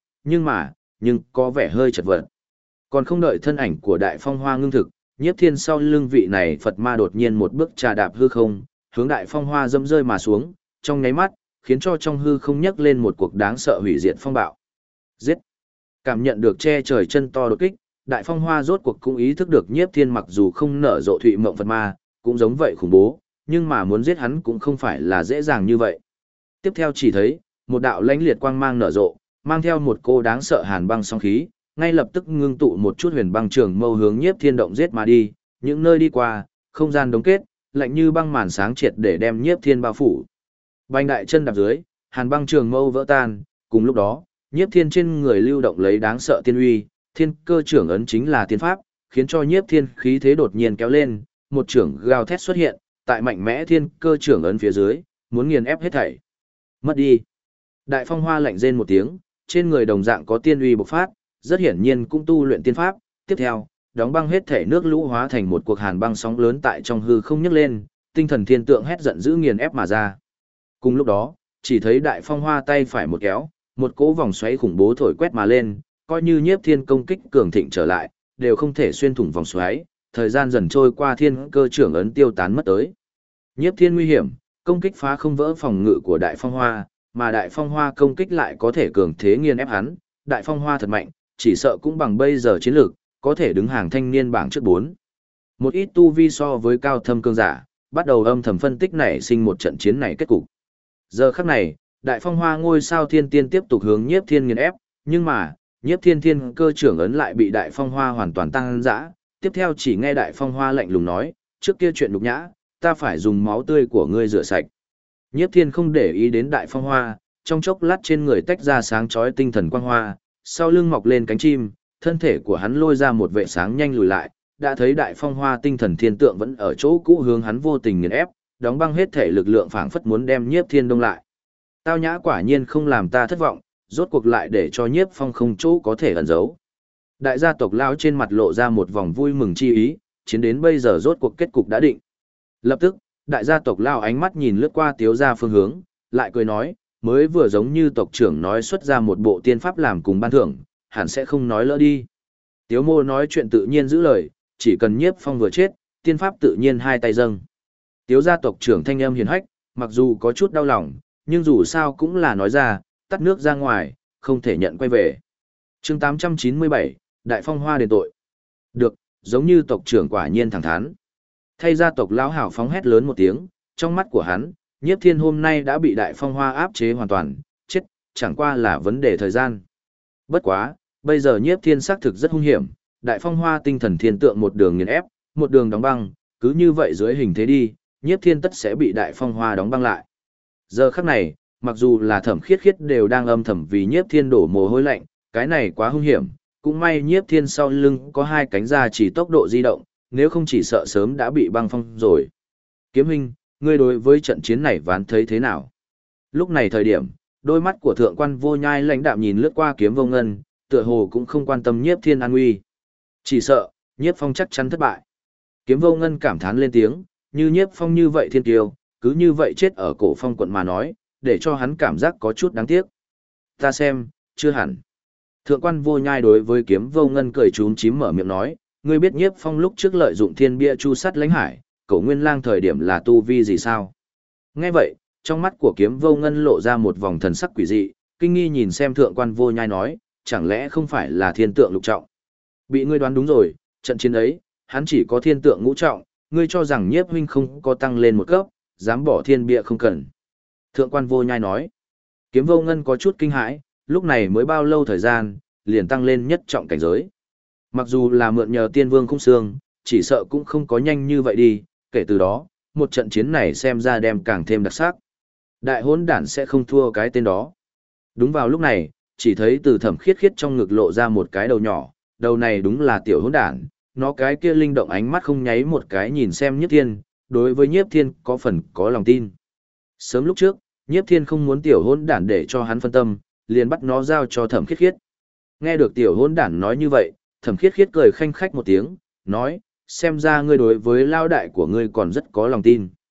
nhưng có vẻ hơi chật vật. Còn không đợi thân ảnh của Đại Phong Hoa ngưng thực, Nhiếp Thiên sau lưng vị này Phật ma đột nhiên một bước trà đạp hư không, hướng Đại Phong Hoa dẫm rơi mà xuống, trong nháy mắt, khiến cho trong hư không nhấc lên một cuộc đáng sợ hủy diệt phong bạo. Giết! Cảm nhận được che trời chân to đột kích, Đại Phong Hoa rốt cuộc cũng ý thức được Nhiếp Thiên mặc dù không nở rộ thụy mộng Phật ma, cũng giống vậy khủng bố, nhưng mà muốn giết hắn cũng không phải là dễ dàng như vậy. Tiếp theo chỉ thấy, một đạo lãnh liệt quang mang nở rộ, mang theo một cô đáng sợ hàn băng song khí, ngay lập tức ngưng tụ một chút huyền băng trường mâu hướng Nhiếp Thiên động giết mà đi, những nơi đi qua, không gian đóng kết, lạnh như băng màn sáng triệt để đem Nhiếp Thiên bao phủ. Bành đại chân đạp dưới, hàn băng trường mâu vỡ tan, cùng lúc đó, Nhiếp Thiên trên người lưu động lấy đáng sợ tiên uy, thiên cơ trưởng ấn chính là tiên pháp, khiến cho Nhiếp Thiên khí thế đột nhiên kéo lên, một trưởng gào thét xuất hiện, tại mạnh mẽ thiên cơ trưởng ấn phía dưới, muốn nghiền ép hết thảy. Mất đi. Đại Phong Hoa lạnh rên một tiếng, trên người đồng dạng có tiên uy bộc phát, rất hiển nhiên cũng tu luyện tiên pháp, tiếp theo, đóng băng hết thể nước lũ hóa thành một cuộc hàn băng sóng lớn tại trong hư không nhấc lên, tinh thần thiên tượng hét giận dữ nghiền ép mà ra. Cùng lúc đó, chỉ thấy Đại Phong Hoa tay phải một kéo, một cỗ vòng xoáy khủng bố thổi quét mà lên, coi như Nhiếp Thiên công kích cường thịnh trở lại, đều không thể xuyên thủng vòng xoáy, thời gian dần trôi qua thiên cơ trưởng ấn tiêu tán mất tới. Nhiếp Thiên nguy hiểm, công kích phá không vỡ phòng ngự của Đại Phong Hoa, mà Đại Phong Hoa công kích lại có thể cường thế nghiền ép hắn, Đại Phong Hoa thật mạnh, chỉ sợ cũng bằng bây giờ chiến lược, có thể đứng hàng thanh niên bảng trước 4. Một ít tu vi so với cao thâm cương giả, bắt đầu âm thầm phân tích nảy sinh một trận chiến này kết cục. Giờ khắc này, Đại Phong Hoa ngôi sao thiên tiên tiếp tục hướng Nhiếp Thiên nghiền ép, nhưng mà, Nhiếp Thiên thiên cơ trưởng ấn lại bị Đại Phong Hoa hoàn toàn tăng dã. Tiếp theo chỉ nghe Đại Phong Hoa lạnh lùng nói, trước kia chuyện nhục nhã, ta phải dùng máu tươi của ngươi rửa sạch. Nhiếp Thiên không để ý đến Đại Phong Hoa, trong chốc lát trên người tách ra sáng chói tinh thần quang hoa, sau lưng mọc lên cánh chim, thân thể của hắn lôi ra một vệ sáng nhanh lùi lại, đã thấy Đại Phong Hoa tinh thần thiên tượng vẫn ở chỗ cũ hướng hắn vô tình nghiền ép, đóng băng hết thể lực lượng phảng phất muốn đem Nhiếp Thiên đông lại. Tao nhã quả nhiên không làm ta thất vọng, rốt cuộc lại để cho Nhiếp Phong không chỗ có thể ẩn giấu. Đại gia tộc lão trên mặt lộ ra một vòng vui mừng chi ý, chiến đến bây giờ rốt cuộc kết cục đã định. Lập tức, đại gia tộc lão ánh mắt nhìn lướt qua Tiếu gia phương hướng, lại cười nói, mới vừa giống như tộc trưởng nói xuất ra một bộ tiên pháp làm cùng ban thưởng, hẳn sẽ không nói lỡ đi. Tiếu Mô nói chuyện tự nhiên giữ lời, chỉ cần Nhiếp Phong vừa chết, tiên pháp tự nhiên hai tay dâng. Tiếu gia tộc trưởng thanh âm hiền hách, mặc dù có chút đau lòng, nhưng dù sao cũng là nói ra, tắt nước ra ngoài, không thể nhận quay về. Chương 897, Đại Phong Hoa đền tội. Được, giống như tộc trưởng quả nhiên thẳng thắn. Thay gia tộc lão hào phóng hét lớn một tiếng, trong mắt của hắn, Nhiếp Thiên hôm nay đã bị Đại Phong Hoa áp chế hoàn toàn, chết, chẳng qua là vấn đề thời gian. Bất quá, bây giờ Nhiếp Thiên xác thực rất hung hiểm, Đại Phong Hoa tinh thần thiên tượng một đường nghiền ép, một đường đóng băng, cứ như vậy dưới hình thế đi, Nhiếp Thiên tất sẽ bị Đại Phong Hoa đóng băng lại. Giờ khắc này, mặc dù là Thẩm Khiết Khiết đều đang âm thầm vì Nhiếp Thiên đổ mồ hôi lạnh, cái này quá hung hiểm, cũng may Nhiếp Thiên sau lưng có hai cánh ra chỉ tốc độ di động, nếu không chỉ sợ sớm đã bị băng phong rồi. Kiếm huynh, ngươi đối với trận chiến này ván thấy thế nào? Lúc này thời điểm, đôi mắt của thượng quan Vô Nhai lãnh đạm nhìn lướt qua Kiếm Vô Ngân, tựa hồ cũng không quan tâm Nhiếp Thiên an nguy. Chỉ sợ, Nhiếp Phong chắc chắn thất bại. Kiếm Vô Ngân cảm thán lên tiếng, như Nhiếp Phong như vậy thiên kiêu, cứ như vậy chết ở Cổ Phong quận mà nói, để cho hắn cảm giác có chút đáng tiếc. Ta xem, chưa hẳn. Thượng quan Vô Nhai đối với Kiếm Vô Ngân cười trúng chím mở miệng nói, ngươi biết Nhiếp Phong lúc trước lợi dụng thiên bia chu sắt lãnh hải, Cổ Nguyên Lang thời điểm là tu vi gì sao? Nghe vậy, trong mắt của Kiếm Vô Ngân lộ ra một vòng thần sắc quỷ dị, kinh nghi nhìn xem Thượng quan Vô Nhai nói, chẳng lẽ không phải là thiên tượng lục trọng? Bị ngươi đoán đúng rồi, trận chiến ấy, hắn chỉ có thiên tượng ngũ trọng, ngươi cho rằng Nhiếp huynh không có tăng lên một cấp, dám bỏ thiên bia không cần. Thượng quan Vô Nhai nói, Kiếm Vô Ngân có chút kinh hãi, lúc này mới bao lâu thời gian, liền tăng lên nhất trọng cảnh giới. Mặc dù là mượn nhờ tiên vương khung xương, chỉ sợ cũng không có nhanh như vậy đi, kể từ đó, một trận chiến này xem ra đem càng thêm đặc sắc. Đại hỗn đản sẽ không thua cái tên đó. Đúng vào lúc này, chỉ thấy từ Thẩm Khiết Khiết trong ngực lộ ra một cái đầu nhỏ, đầu này đúng là tiểu hỗn đản, nó cái kia linh động ánh mắt không nháy một cái nhìn xem Nhiếp Thiên, đối với Nhiếp Thiên có phần có lòng tin. Sớm lúc trước, Nhiếp Thiên không muốn tiểu hỗn đản để cho hắn phân tâm, liền bắt nó giao cho Thẩm Khiết Khiết. Nghe được tiểu hỗn đản nói như vậy, Thẩm Khiết Khiết cười khanh khách một tiếng, nói, xem ra ngươi đối với lao đại của ngươi còn rất có lòng tin.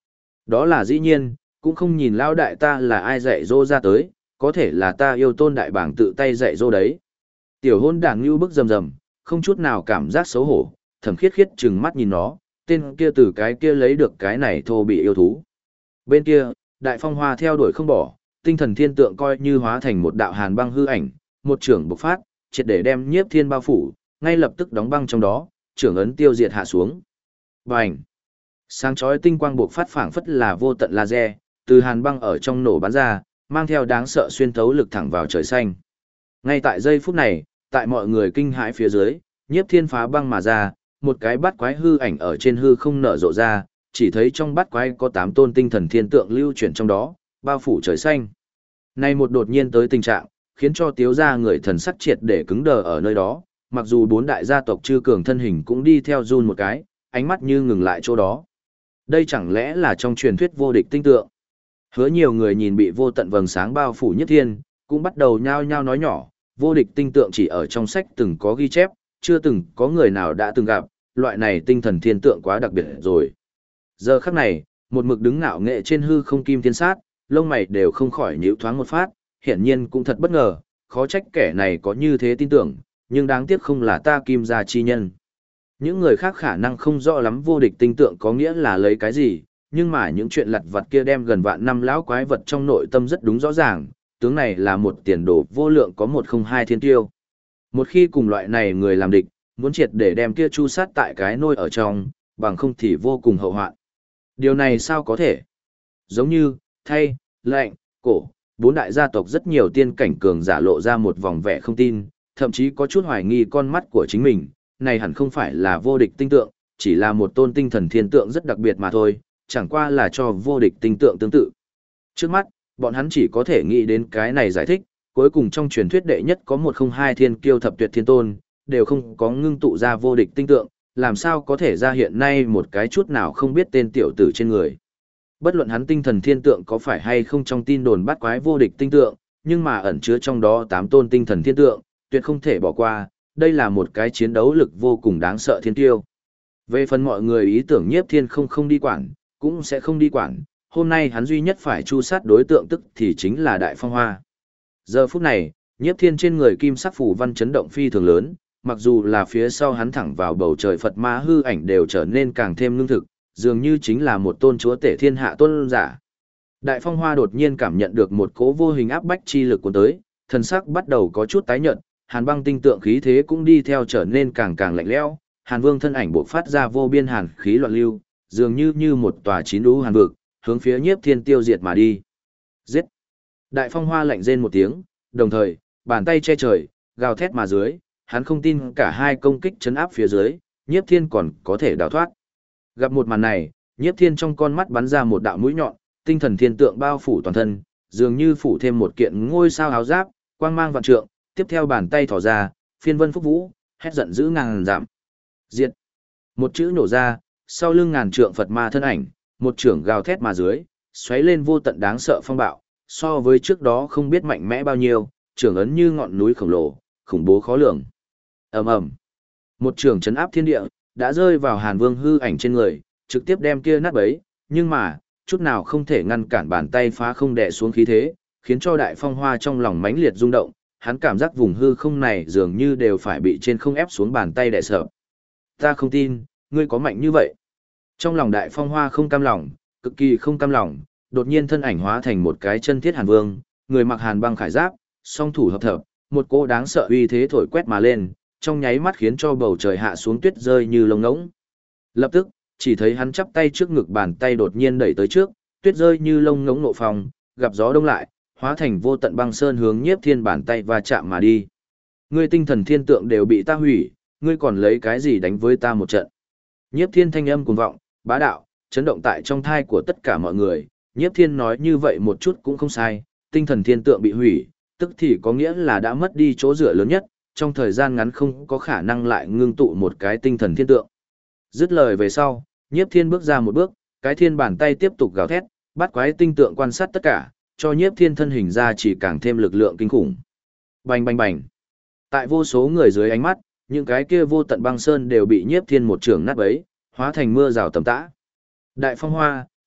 Đó là dĩ nhiên, cũng không nhìn lão đại ta là ai dạy dỗ ra tới, có thể là ta yêu tôn đại bảng tự tay dạy dỗ đấy. Tiểu hôn đảng như bức rầm rầm, không chút nào cảm giác xấu hổ, Thẩm Khiết Khiết trừng mắt nhìn nó, tên kia từ cái kia lấy được cái này thô bị yêu thú. Bên kia, Đại Phong Hoa theo đuổi không bỏ, tinh thần thiên tượng coi như hóa thành một đạo hàn băng hư ảnh, một trưởng bộc phát, triệt để đem Nhiếp Thiên bao phủ, ngay lập tức đóng băng trong đó, trưởng ấn tiêu diệt hạ xuống. Bành! Sáng chói tinh quang bộc phát phảng phất là vô tận laser, từ hàn băng ở trong nổ bắn ra, mang theo đáng sợ xuyên thấu lực thẳng vào trời xanh. Ngay tại giây phút này, tại mọi người kinh hãi phía dưới, Nhiếp Thiên phá băng mà ra, một cái bát quái hư ảnh ở trên hư không nở rộ ra, chỉ thấy trong bát quái có 8 tôn tinh thần thiên tượng lưu chuyển trong đó, bao phủ trời xanh. Này một đột nhiên tới tình trạng, khiến cho Tiếu gia người thần sắc triệt để cứng đờ ở nơi đó, mặc dù 4 đại gia tộc chư cường thân hình cũng đi theo run một cái, ánh mắt như ngừng lại chỗ đó. Đây chẳng lẽ là trong truyền thuyết vô địch tinh tượng? Hứa nhiều người nhìn bị vô tận vầng sáng bao phủ Nhiếp Thiên, cũng bắt đầu nhao nhao nói nhỏ, vô địch tinh tượng chỉ ở trong sách từng có ghi chép, chưa từng có người nào đã từng gặp, loại này tinh thần thiên tượng quá đặc biệt rồi. Giờ khắc này, một mực đứng ngạo nghệ trên hư không kim thiên sát, lông mày đều không khỏi nhíu thoáng một phát, hiển nhiên cũng thật bất ngờ, khó trách kẻ này có như thế tin tưởng, nhưng đáng tiếc không là ta kim gia chi nhân. Những người khác khả năng không rõ lắm vô địch tinh tượng có nghĩa là lấy cái gì, nhưng mà những chuyện lặt vặt kia đem gần vạn năm lão quái vật trong nội tâm rất đúng rõ ràng, tướng này là một tiền đồ vô lượng có 102 thiên tiêu. Một khi cùng loại này người làm địch, muốn triệt để đem kia chu sát tại cái nôi ở trong, bằng không thì vô cùng hậu hoạn. Điều này sao có thể? Giống như, thay, lệnh, cổ, 4 đại gia tộc rất nhiều tiên cảnh cường giả lộ ra một vòng vẻ không tin, thậm chí có chút hoài nghi con mắt của chính mình, này hẳn không phải là vô địch tinh tượng, chỉ là một tôn tinh thần thiên tượng rất đặc biệt mà thôi, chẳng qua là cho vô địch tinh tượng tương tự. Trước mắt, bọn hắn chỉ có thể nghĩ đến cái này giải thích, cuối cùng trong truyền thuyết đệ nhất có 102 thiên kiêu thập tuyệt thiên tôn, đều không có ngưng tụ ra vô địch tinh tượng, làm sao có thể ra hiện nay một cái chút nào không biết tên tiểu tử trên người. Bất luận hắn tinh thần thiên tượng có phải hay không trong tin đồn bắt quái vô địch tinh tượng, nhưng mà ẩn chứa trong đó 8 tôn tinh thần thiên tượng, tuyệt không thể bỏ qua, đây là một cái chiến đấu lực vô cùng đáng sợ thiên tiêu. Về phần mọi người ý tưởng Nhiếp Thiên không đi quản, cũng sẽ không đi quản, hôm nay hắn duy nhất phải chu sát đối tượng tức thì chính là Đại Phong Hoa. Giờ phút này, Nhiếp Thiên trên người kim sắc phủ văn chấn động phi thường lớn, mặc dù là phía sau hắn thẳng vào bầu trời Phật ma hư ảnh đều trở nên càng thêm lương thực, dường như chính là một tôn chúa tể thiên hạ tôn giả. Đại Phong Hoa đột nhiên cảm nhận được một cỗ vô hình áp bách chi lực cuốn tới, thần sắc bắt đầu có chút tái nhợt, hàn băng tinh tượng khí thế cũng đi theo trở nên càng càng lạnh lẽo. Hàn Vương thân ảnh bộc phát ra vô biên hàn khí loạn lưu, dường như một tòa chín đú hàn vực, hướng phía Nhiếp Thiên tiêu diệt mà đi. Giết! Đại Phong Hoa lạnh rên một tiếng, đồng thời, bàn tay che trời, gào thét mà dưới, hắn không tin cả hai công kích chấn áp phía dưới, Nhiếp Thiên còn có thể đào thoát. Gặp một màn này, Nhiếp Thiên trong con mắt bắn ra một đạo mũi nhọn, tinh thần thiên tượng bao phủ toàn thân, dường như phủ thêm một kiện ngôi sao áo giáp, quang mang vạn trượng, tiếp theo bàn tay thỏ ra, phiên vân phúc vũ, hét giận dữ ngàn dặm. Diệt! Một chữ nổ ra, sau lưng ngàn trượng Phật ma thân ảnh, một trưởng gào thét mà dưới, xoáy lên vô tận đáng sợ phong bạo, so với trước đó không biết mạnh mẽ bao nhiêu, trưởng ấn như ngọn núi khổng lồ, khủng bố khó lường. Ầm ầm. Một trường chấn áp thiên địa, đã rơi vào Hàn Vương hư ảnh trên người, trực tiếp đem kia nát bấy, nhưng mà, chút nào không thể ngăn cản bàn tay phá không đè xuống khí thế, khiến cho Đại Phong Hoa trong lòng mãnh liệt rung động, hắn cảm giác vùng hư không này dường như đều phải bị trên không ép xuống bàn tay đè sợ. Ta không tin, ngươi có mạnh như vậy. Trong lòng Đại Phong Hoa không cam lòng, cực kỳ không cam lòng, đột nhiên thân ảnh hóa thành một cái chân thiết Hàn Vương, người mặc hàn băng khải giáp, song thủ hợp thập, một cỗ đáng sợ uy thế thổi quét mà lên, trong nháy mắt khiến cho bầu trời hạ xuống tuyết rơi như lông ngỗng. Lập tức, chỉ thấy hắn chắp tay trước ngực, bàn tay đột nhiên đẩy tới trước, tuyết rơi như lông ngỗng nộ phong, gặp gió đông lại, hóa thành vô tận băng sơn hướng Nhiếp Thiên bàn tay va chạm mà đi. Ngươi tinh thần thiên tượng đều bị ta hủy, ngươi còn lấy cái gì đánh với ta một trận? Nhiếp Thiên thanh âm cuồng vọng, bá đạo, chấn động tại trong thai của tất cả mọi người. Nhiếp Thiên nói như vậy một chút cũng không sai, tinh thần thiên tượng bị hủy, tức thì có nghĩa là đã mất đi chỗ dựa lớn nhất, trong thời gian ngắn không có khả năng lại ngưng tụ một cái tinh thần thiên tượng. Dứt lời về sau, Nhiếp Thiên bước ra một bước, cái thiên bàn tay tiếp tục gào thét, bắt quái tinh tượng quan sát tất cả, cho Nhiếp Thiên thân hình ra chỉ càng thêm lực lượng kinh khủng. Bành bành bành. Tại vô số người dưới ánh mắt, những cái kia vô tận băng sơn đều bị Nhiếp Thiên một trường nát bấy, hóa thành mưa rào tầm tã. Đại Phong Hoa,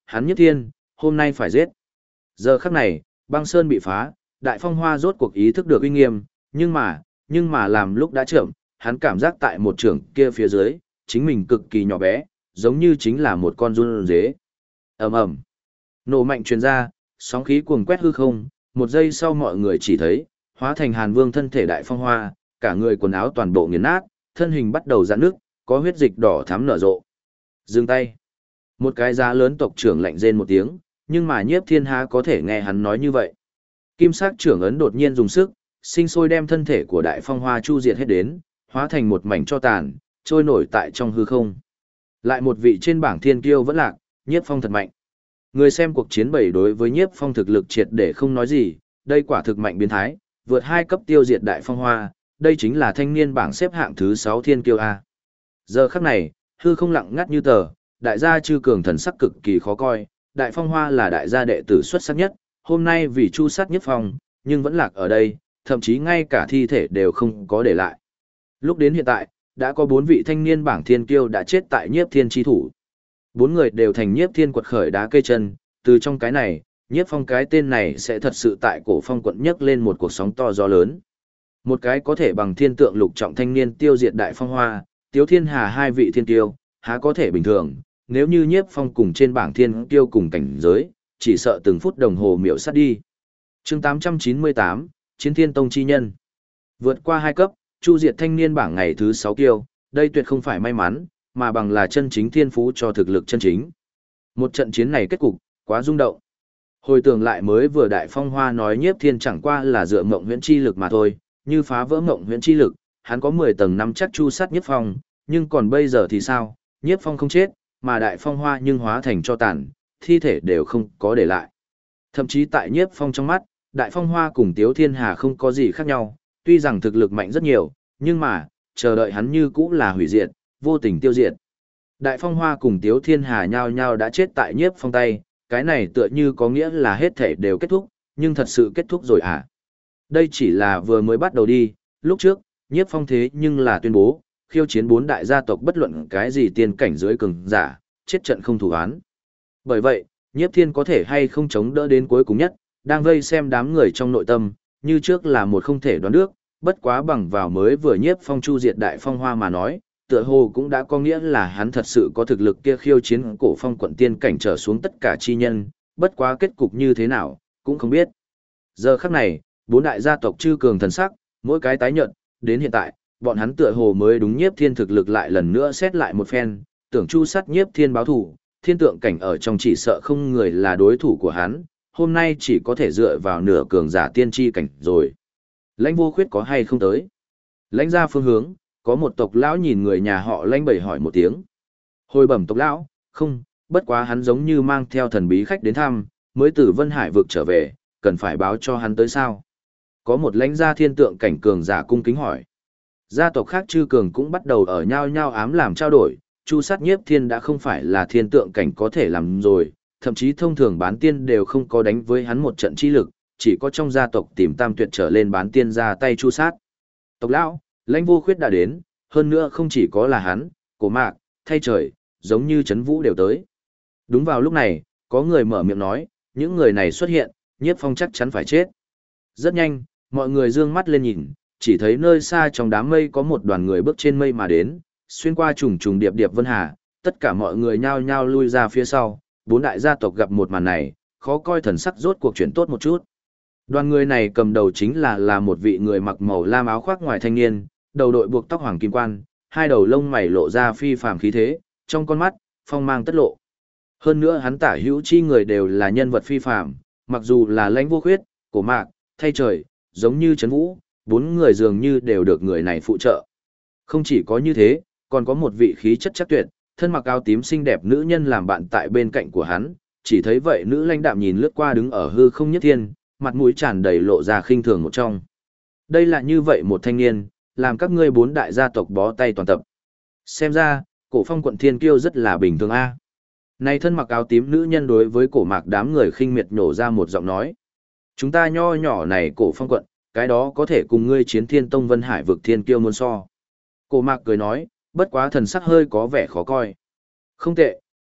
hắn Nhiếp Thiên, hôm nay phải giết. Giờ khắc này, băng sơn bị phá, Đại Phong Hoa rốt cuộc ý thức được uy nghiêm, nhưng mà làm lúc đã chậm, hắn cảm giác tại một trường kia phía dưới, chính mình cực kỳ nhỏ bé, giống như chính là một con run dế. Ầm ầm. Nổ mạnh truyền ra, sóng khí cuồng quét hư không, một giây sau mọi người chỉ thấy, hóa thành Hàn Vương thân thể Đại Phong Hoa, cả người quần áo toàn bộ nghiền nát, thân hình bắt đầu rạn nước, có huyết dịch đỏ thắm nở rộ. Dừng tay. Một cái giá lớn tộc trưởng lạnh rên một tiếng, nhưng mà Nhiếp Thiên há có thể nghe hắn nói như vậy. Kim sắc trưởng ấn đột nhiên dùng sức, sinh sôi đem thân thể của Đại Phong Hoa chu diệt hết đến, hóa thành một mảnh tro tàn, trôi nổi tại trong hư không. Lại một vị trên bảng thiên kiêu vẫn lạc, Nhiếp Phong thật mạnh. Người xem cuộc chiến bảy đối với Nhiếp Phong thực lực triệt để không nói gì, đây quả thực mạnh biến thái, vượt 2 cấp tiêu diệt Đại Phong Hoa, đây chính là thanh niên bảng xếp hạng thứ 6 thiên kiêu A. Giờ khắc này, hư không lặng ngắt như tờ, đại gia Chư Cường thần sắc cực kỳ khó coi, Đại Phong Hoa là đại gia đệ tử xuất sắc nhất, hôm nay vì chu sát Nhiếp Phong, nhưng vẫn lạc ở đây, thậm chí ngay cả thi thể đều không có để lại. Lúc đến hiện tại, đã có 4 vị thanh niên bảng thiên kiêu đã chết tại Nhiếp Thiên chi thủ. 4 người đều thành Nhiếp Thiên quật khởi đá cây chân, từ trong cái này, Nhiếp Phong cái tên này sẽ thật sự tại Cổ Phong quận nhấc lên một cuộc sóng to gió lớn. Một cái có thể bằng thiên tượng lục trọng thanh niên tiêu diệt Đại Phong Hoa, Tiếu Thiên Hà 2 vị thiên kiêu, há có thể bình thường, nếu như Nhiếp Phong cùng trên bảng thiên kiêu cùng cảnh giới, chỉ sợ từng phút đồng hồ miểu sát đi. Chương 898, Chiến Thiên Tông chi nhân. Vượt qua 2 cấp, chu diệt thanh niên bảng ngày thứ 6 kiêu, đây tuyệt không phải may mắn, mà bằng là chân chính thiên phú cho thực lực chân chính. Một trận chiến này kết cục, quá rung động. Hồi tưởng lại mới vừa Đại Phong Hoa nói Nhiếp Thiên chẳng qua là dựa mộng huyễn chi lực mà thôi, như phá vỡ mộng huyễn chi lực, hắn có 10 tầng năm chắc chu sát Nhiếp Phong, nhưng còn bây giờ thì sao? Nhiếp Phong không chết, mà Đại Phong Hoa nhưng hóa thành tro tàn, thi thể đều không có để lại. Thậm chí tại Nhiếp Phong trong mắt, Đại Phong Hoa cùng Tiếu Thiên Hà không có gì khác nhau, tuy rằng thực lực mạnh rất nhiều, nhưng mà, chờ đợi hắn như cũ là hủy diệt, vô tình tiêu diệt. Đại Phong Hoa cùng Tiếu Thiên Hà nhao nhao đã chết tại Nhiếp Phong tay, cái này tựa như có nghĩa là hết thể đều kết thúc, nhưng thật sự kết thúc rồi à? Đây chỉ là vừa mới bắt đầu đi, lúc trước, Nhiếp Phong thế nhưng là tuyên bố, khiêu chiến 4 đại gia tộc bất luận cái gì tiên cảnh dưới cường giả, chết trận không thủ án. Bởi vậy, Nhiếp Thiên có thể hay không chống đỡ đến cuối cùng nhất, đang vây xem đám người trong nội tâm, như trước là một không thể đoán được, bất quá bằng vào mới vừa Nhiếp Phong chu diệt Đại Phong Hoa mà nói, tựa hồ cũng đã có nghĩa là hắn thật sự có thực lực kia khiêu chiến Cổ Phong quận tiên cảnh trở xuống tất cả chi nhân, bất quá kết cục như thế nào, cũng không biết. Giờ khắc này, 4 đại gia tộc Chư Cường thần sắc, mỗi cái tái nhợt, đến hiện tại, bọn hắn tựa hồ mới đúng Nhiếp Thiên thực lực lại lần nữa xét lại một phen, tưởng chu sát Nhiếp Thiên báo thủ, thiên tượng cảnh ở trong chỉ sợ không người là đối thủ của hắn, hôm nay chỉ có thể dựa vào nửa cường giả tiên tri cảnh rồi. Lãnh Vô Khuyết có hay không tới? Lãnh ra phương hướng, có một tộc lão nhìn người nhà họ Lãnh bầy hỏi một tiếng. Hồi bẩm tộc lão, không, bất quá hắn giống như mang theo thần bí khách đến thăm, mới từ Vân Hải vực trở về, cần phải báo cho hắn tới sao? Có một lãnh gia thiên tượng cảnh cường giả cung kính hỏi. Gia tộc khác Chư Cường cũng bắt đầu ở nhau nhau ám làm trao đổi, chu sát Nhiếp Thiên đã không phải là thiên tượng cảnh có thể làm rồi, thậm chí thông thường bán tiên đều không có đánh với hắn một trận chi lực, chỉ có trong gia tộc tìm tam tuyệt trở lên bán tiên ra tay chu sát. Tộc lão, Lãnh Vô Khuyết đã đến, hơn nữa không chỉ có là hắn, Cổ Mạc, Thay Trời, giống như Trấn Vũ đều tới. Đúng vào lúc này, có người mở miệng nói, những người này xuất hiện, Nhiếp Phong chắc chắn phải chết. Rất nhanh, mọi người dương mắt lên nhìn, chỉ thấy nơi xa trong đám mây có một đoàn người bước trên mây mà đến, xuyên qua trùng trùng điệp điệp vân hà, tất cả mọi người nhao nhao lui ra phía sau, 4 đại gia tộc gặp một màn này, khó coi thần sắc rốt cuộc chuyển tốt một chút. Đoàn người này cầm đầu chính là một vị người mặc màu lam áo khoác ngoài thanh niên, đầu đội buộc tóc hoàng kim quan, hai đầu lông mày lộ ra phi phàm khí thế, trong con mắt, phong mang tất lộ. Hơn nữa hắn tả hữu chi người đều là nhân vật phi phàm, mặc dù là Lãnh Vô Khuyết, Cổ Mạc, Thay Trời, giống như Trấn Vũ, 4 người dường như đều được người này phụ trợ. Không chỉ có như thế, còn có một vị khí chất chắc tuyệt, thân mặc áo tím xinh đẹp nữ nhân làm bạn tại bên cạnh của hắn, chỉ thấy vậy nữ lãnh đạm nhìn lướt qua đứng ở hư không Nhất Thiên, mặt mũi tràn đầy lộ ra khinh thường một trong. Đây là như vậy một thanh niên, làm các ngươi 4 đại gia tộc bó tay toàn tập. Xem ra, Cổ Phong quận thiên kiêu rất là bình thường a. Này thân mặc áo tím nữ nhân đối với Cổ Mạc đám người khinh miệt nhổ ra một giọng nói. Chúng ta nho nhỏ này Cổ Phong quận, cái đó có thể cùng ngươi Chiến Thiên Tông Vân Hải vực thiên kiêu muôn so. Cổ Mạc cười nói, bất quá thần sắc hơi có vẻ khó coi. Không tệ,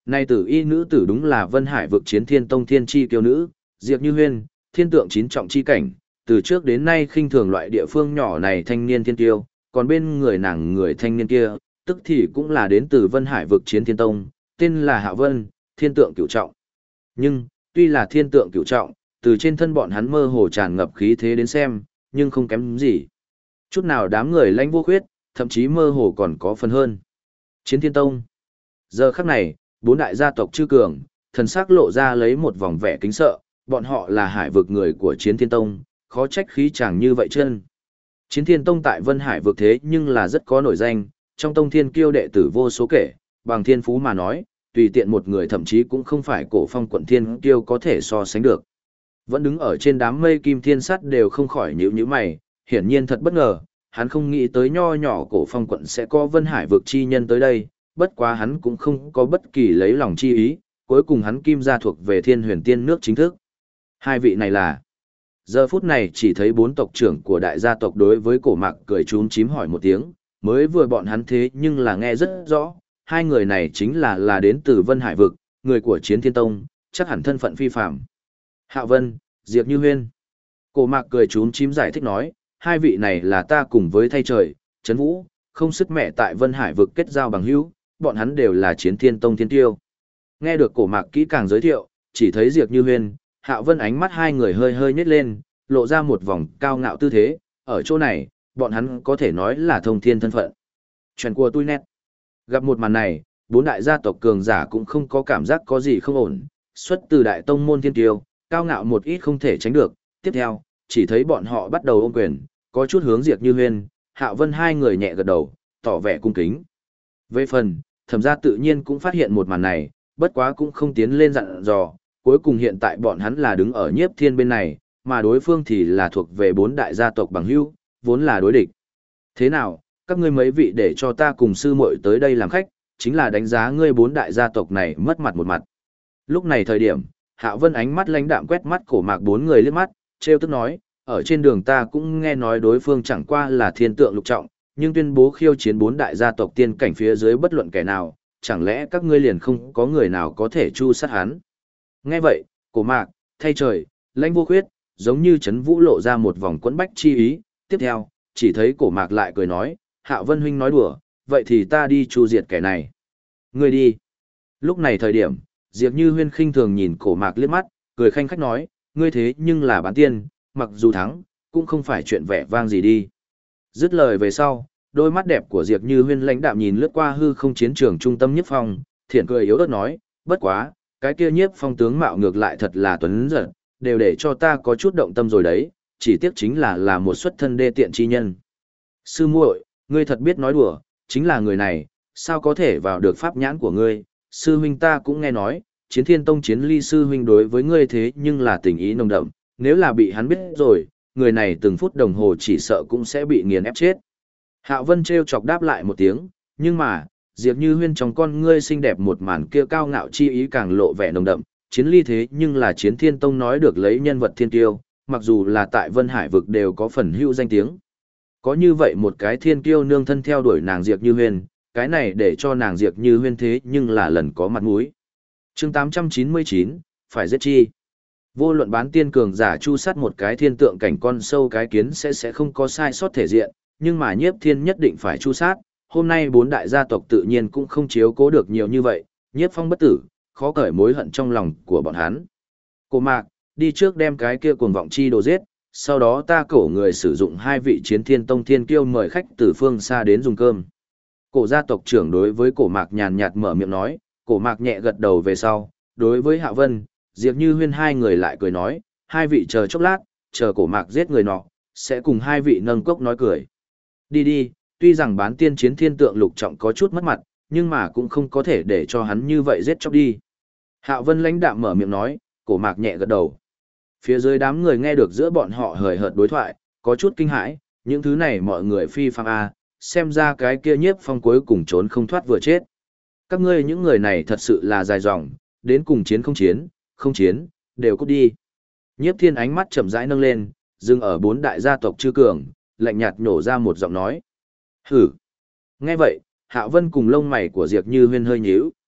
Nay tử y nữ tử đúng là Vân Hải vực Chiến Thiên Tông thiên chi kiêu nữ, Diệp Như Huyên, thiên tượng chín trọng chi cảnh, từ trước đến nay khinh thường loại địa phương nhỏ này thanh niên thiên tiêu, còn bên người nàng người thanh niên kia, tức thì cũng là đến từ Vân Hải vực Chiến Thiên Tông, tên là Hạ Vân, thiên tượng cửu trọng. Nhưng, tuy là thiên tượng cửu trọng, từ trên thân bọn hắn mơ hồ tràn ngập khí thế đến xem, nhưng không kém gì. Chút nào đám người lãnh vô khuyết, thậm chí mơ hồ còn có phần hơn. Chiến Thiên Tông. Giờ khắc này, bốn đại gia tộc chư cường, thần sắc lộ ra lấy một vòng vẻ kính sợ, bọn họ là hải vực người của Chiến Thiên Tông, khó trách khí chàng như vậy chân. Chiến Thiên Tông tại Vân Hải vực thế nhưng là rất có nổi danh, trong tông thiên kiêu đệ tử vô số kể, bằng thiên phú mà nói, tùy tiện một người thậm chí cũng không phải cổ phong quận thiên kiêu có thể so sánh được. Vẫn đứng ở trên đám mây kim thiên sắt đều không khỏi nhíu mày, hiển nhiên thật bất ngờ, hắn không nghĩ tới nho nhỏ cổ phong quận sẽ có Vân Hải vực chi nhân tới đây, bất quá hắn cũng không có bất kỳ lấy lòng chi ý, cuối cùng hắn kim gia thuộc về Thiên Huyền Tiên nước chính thức. Hai vị này là... Giờ phút này chỉ thấy bốn tộc trưởng của đại gia tộc đối với cổ mạc cười chúm chím hỏi một tiếng, mới vừa bọn hắn thế nhưng là nghe rất rõ, hai người này chính là đến từ Vân Hải vực, người của Chiến Thiên Tông, chắc hẳn thân phận phi phạm. Hạo Vân, Diệp Như Huyên. Cổ mạc cười chúm chím giải thích nói, hai vị này là ta cùng với thay trời, Trấn Vũ, không sức mẹ tại Vân Hải vực kết giao bằng hữu, bọn hắn đều là Chiến Thiên Tông thiên tiêu. Nghe được cổ mạc kỹ càng giới thiệu, chỉ thấy Diệp Như Huyên, Hạo Vân ánh mắt hai người hơi hơi nhếch lên, lộ ra một vòng cao ngạo tư thế, ở chỗ này, bọn hắn có thể nói là thông thiên thân phận. Chuyện của tôi nét. Gặp một màn này, bốn đại gia tộc cường giả cũng không có cảm giác có gì không ổn, xuất từ đại tông môn thiên tiêu, cao ngạo một ít không thể tránh được. Tiếp theo, chỉ thấy bọn họ bắt đầu ôm quyền, có chút hướng Diệp Như Huyên, Hạo Vân hai người nhẹ gật đầu, tỏ vẻ cung kính. Về phần, Thẩm gia tự nhiên cũng phát hiện một màn này, bất quá cũng không tiến lên dặn dò, cuối cùng hiện tại bọn hắn là đứng ở Nhiếp Thiên bên này, mà đối phương thì là thuộc về bốn đại gia tộc bằng hữu, vốn là đối địch. Thế nào, các ngươi mấy vị để cho ta cùng sư muội tới đây làm khách, chính là đánh giá ngươi bốn đại gia tộc này mất mặt một mặt. Lúc này thời điểm, Hạo Vân ánh mắt lãnh đạm quét mắt cổ mạc bốn người liếc mắt, trêu tức nói, ở trên đường ta cũng nghe nói đối phương chẳng qua là thiên tượng lục trọng, nhưng tuyên bố khiêu chiến bốn đại gia tộc tiên cảnh phía dưới bất luận kẻ nào, chẳng lẽ các ngươi liền không có người nào có thể chu sát hắn. Nghe vậy, cổ mạc, thay trời, lãnh vô khuyết, giống như Trấn Vũ lộ ra một vòng quẫn bách chi ý, tiếp theo, chỉ thấy cổ mạc lại cười nói, Hạo Vân huynh nói đùa, vậy thì ta đi chu diệt kẻ này. Ngươi đi. Lúc này thời điểm, Diệp Như Huyên khinh thường nhìn cổ mạc liếc mắt, cười khanh khách nói, ngươi thế nhưng là bán tiên, mặc dù thắng, cũng không phải chuyện vẻ vang gì đi. Dứt lời về sau, đôi mắt đẹp của Diệp Như Huyên lãnh đạm nhìn lướt qua hư không chiến trường trung tâm Nhiếp Phong, thiện cười yếu ớt nói, bất quá, cái kia Nhiếp Phong tướng mạo ngược lại thật là tuấn giật, đều để cho ta có chút động tâm rồi đấy, chỉ tiếc chính là một xuất thân đê tiện chi nhân. Sư muội, ngươi thật biết nói đùa, chính là người này, sao có thể vào được pháp nhãn của ngươi, sư huynh ta cũng nghe nói, Chiến Thiên Tông Chiến Ly sư huynh đối với ngươi thế nhưng là tình ý nồng đậm, nếu là bị hắn biết rồi, người này từng phút đồng hồ chỉ sợ cũng sẽ bị nghiền ép chết. Hạo Vân trêu chọc đáp lại một tiếng, nhưng mà, Diệp Như Huyên trong con ngươi xinh đẹp một màn kia cao ngạo chi ý càng lộ vẻ nồng đậm, Chiến Ly thế nhưng là Chiến Thiên Tông nói được lấy nhân vật thiên tiêu, mặc dù là tại Vân Hải vực đều có phần hữu danh tiếng. Có như vậy một cái thiên kiêu nương thân theo đuổi nàng Diệp Như Huyên, cái này để cho nàng Diệp Như Huyên thế nhưng là lần có mặt mũi. Chương 899, phải giết chi. Vô luận bán tiên cường giả chu sát một cái thiên tượng cảnh con sâu cái kiến sẽ không có sai sót thể diện, nhưng mà Nhiếp Thiên nhất định phải chu sát, hôm nay bốn đại gia tộc tự nhiên cũng không chiếu cố được nhiều như vậy, Nhiếp Phong bất tử, khó cởi mối hận trong lòng của bọn hắn. Cổ Mạc, đi trước đem cái kia cuồng vọng chi đồ giết, sau đó ta cổ người sử dụng hai vị Chiến Thiên Tông thiên kiêu mời khách từ phương xa đến dùng cơm. Cổ gia tộc trưởng đối với Cổ Mạc nhàn nhạt mở miệng nói, Cổ Mạc nhẹ gật đầu về sau, đối với Hạ Vân, Diệp Như Huyên hai người lại cười nói, hai vị chờ chốc lát, chờ Cổ Mạc giết người nọ, sẽ cùng hai vị nâng cốc nói cười. Đi đi, tuy rằng bán tiên chiến thiên tượng lục trọng có chút mất mặt, nhưng mà cũng không có thể để cho hắn như vậy giết chóc đi. Hạ Vân lãnh đạm mở miệng nói, Cổ Mạc nhẹ gật đầu. Phía dưới đám người nghe được giữa bọn họ hời hợt đối thoại, có chút kinh hãi, những thứ này mọi người phi phàm a, xem ra cái kia Nhiếp Phong cuối cùng trốn không thoát vừa chết. Các ngươi những người này thật sự là dài dòng, đến cùng chiến, không chiến, đều cút đi. Nhiếp Thiên ánh mắt chậm rãi nâng lên, dừng ở bốn đại gia tộc chư cường, lạnh nhạt nhổ ra một giọng nói. Hử. Nghe vậy, Hạ Vân cùng lông mày của Diệp Như Huyên hơi nhíu,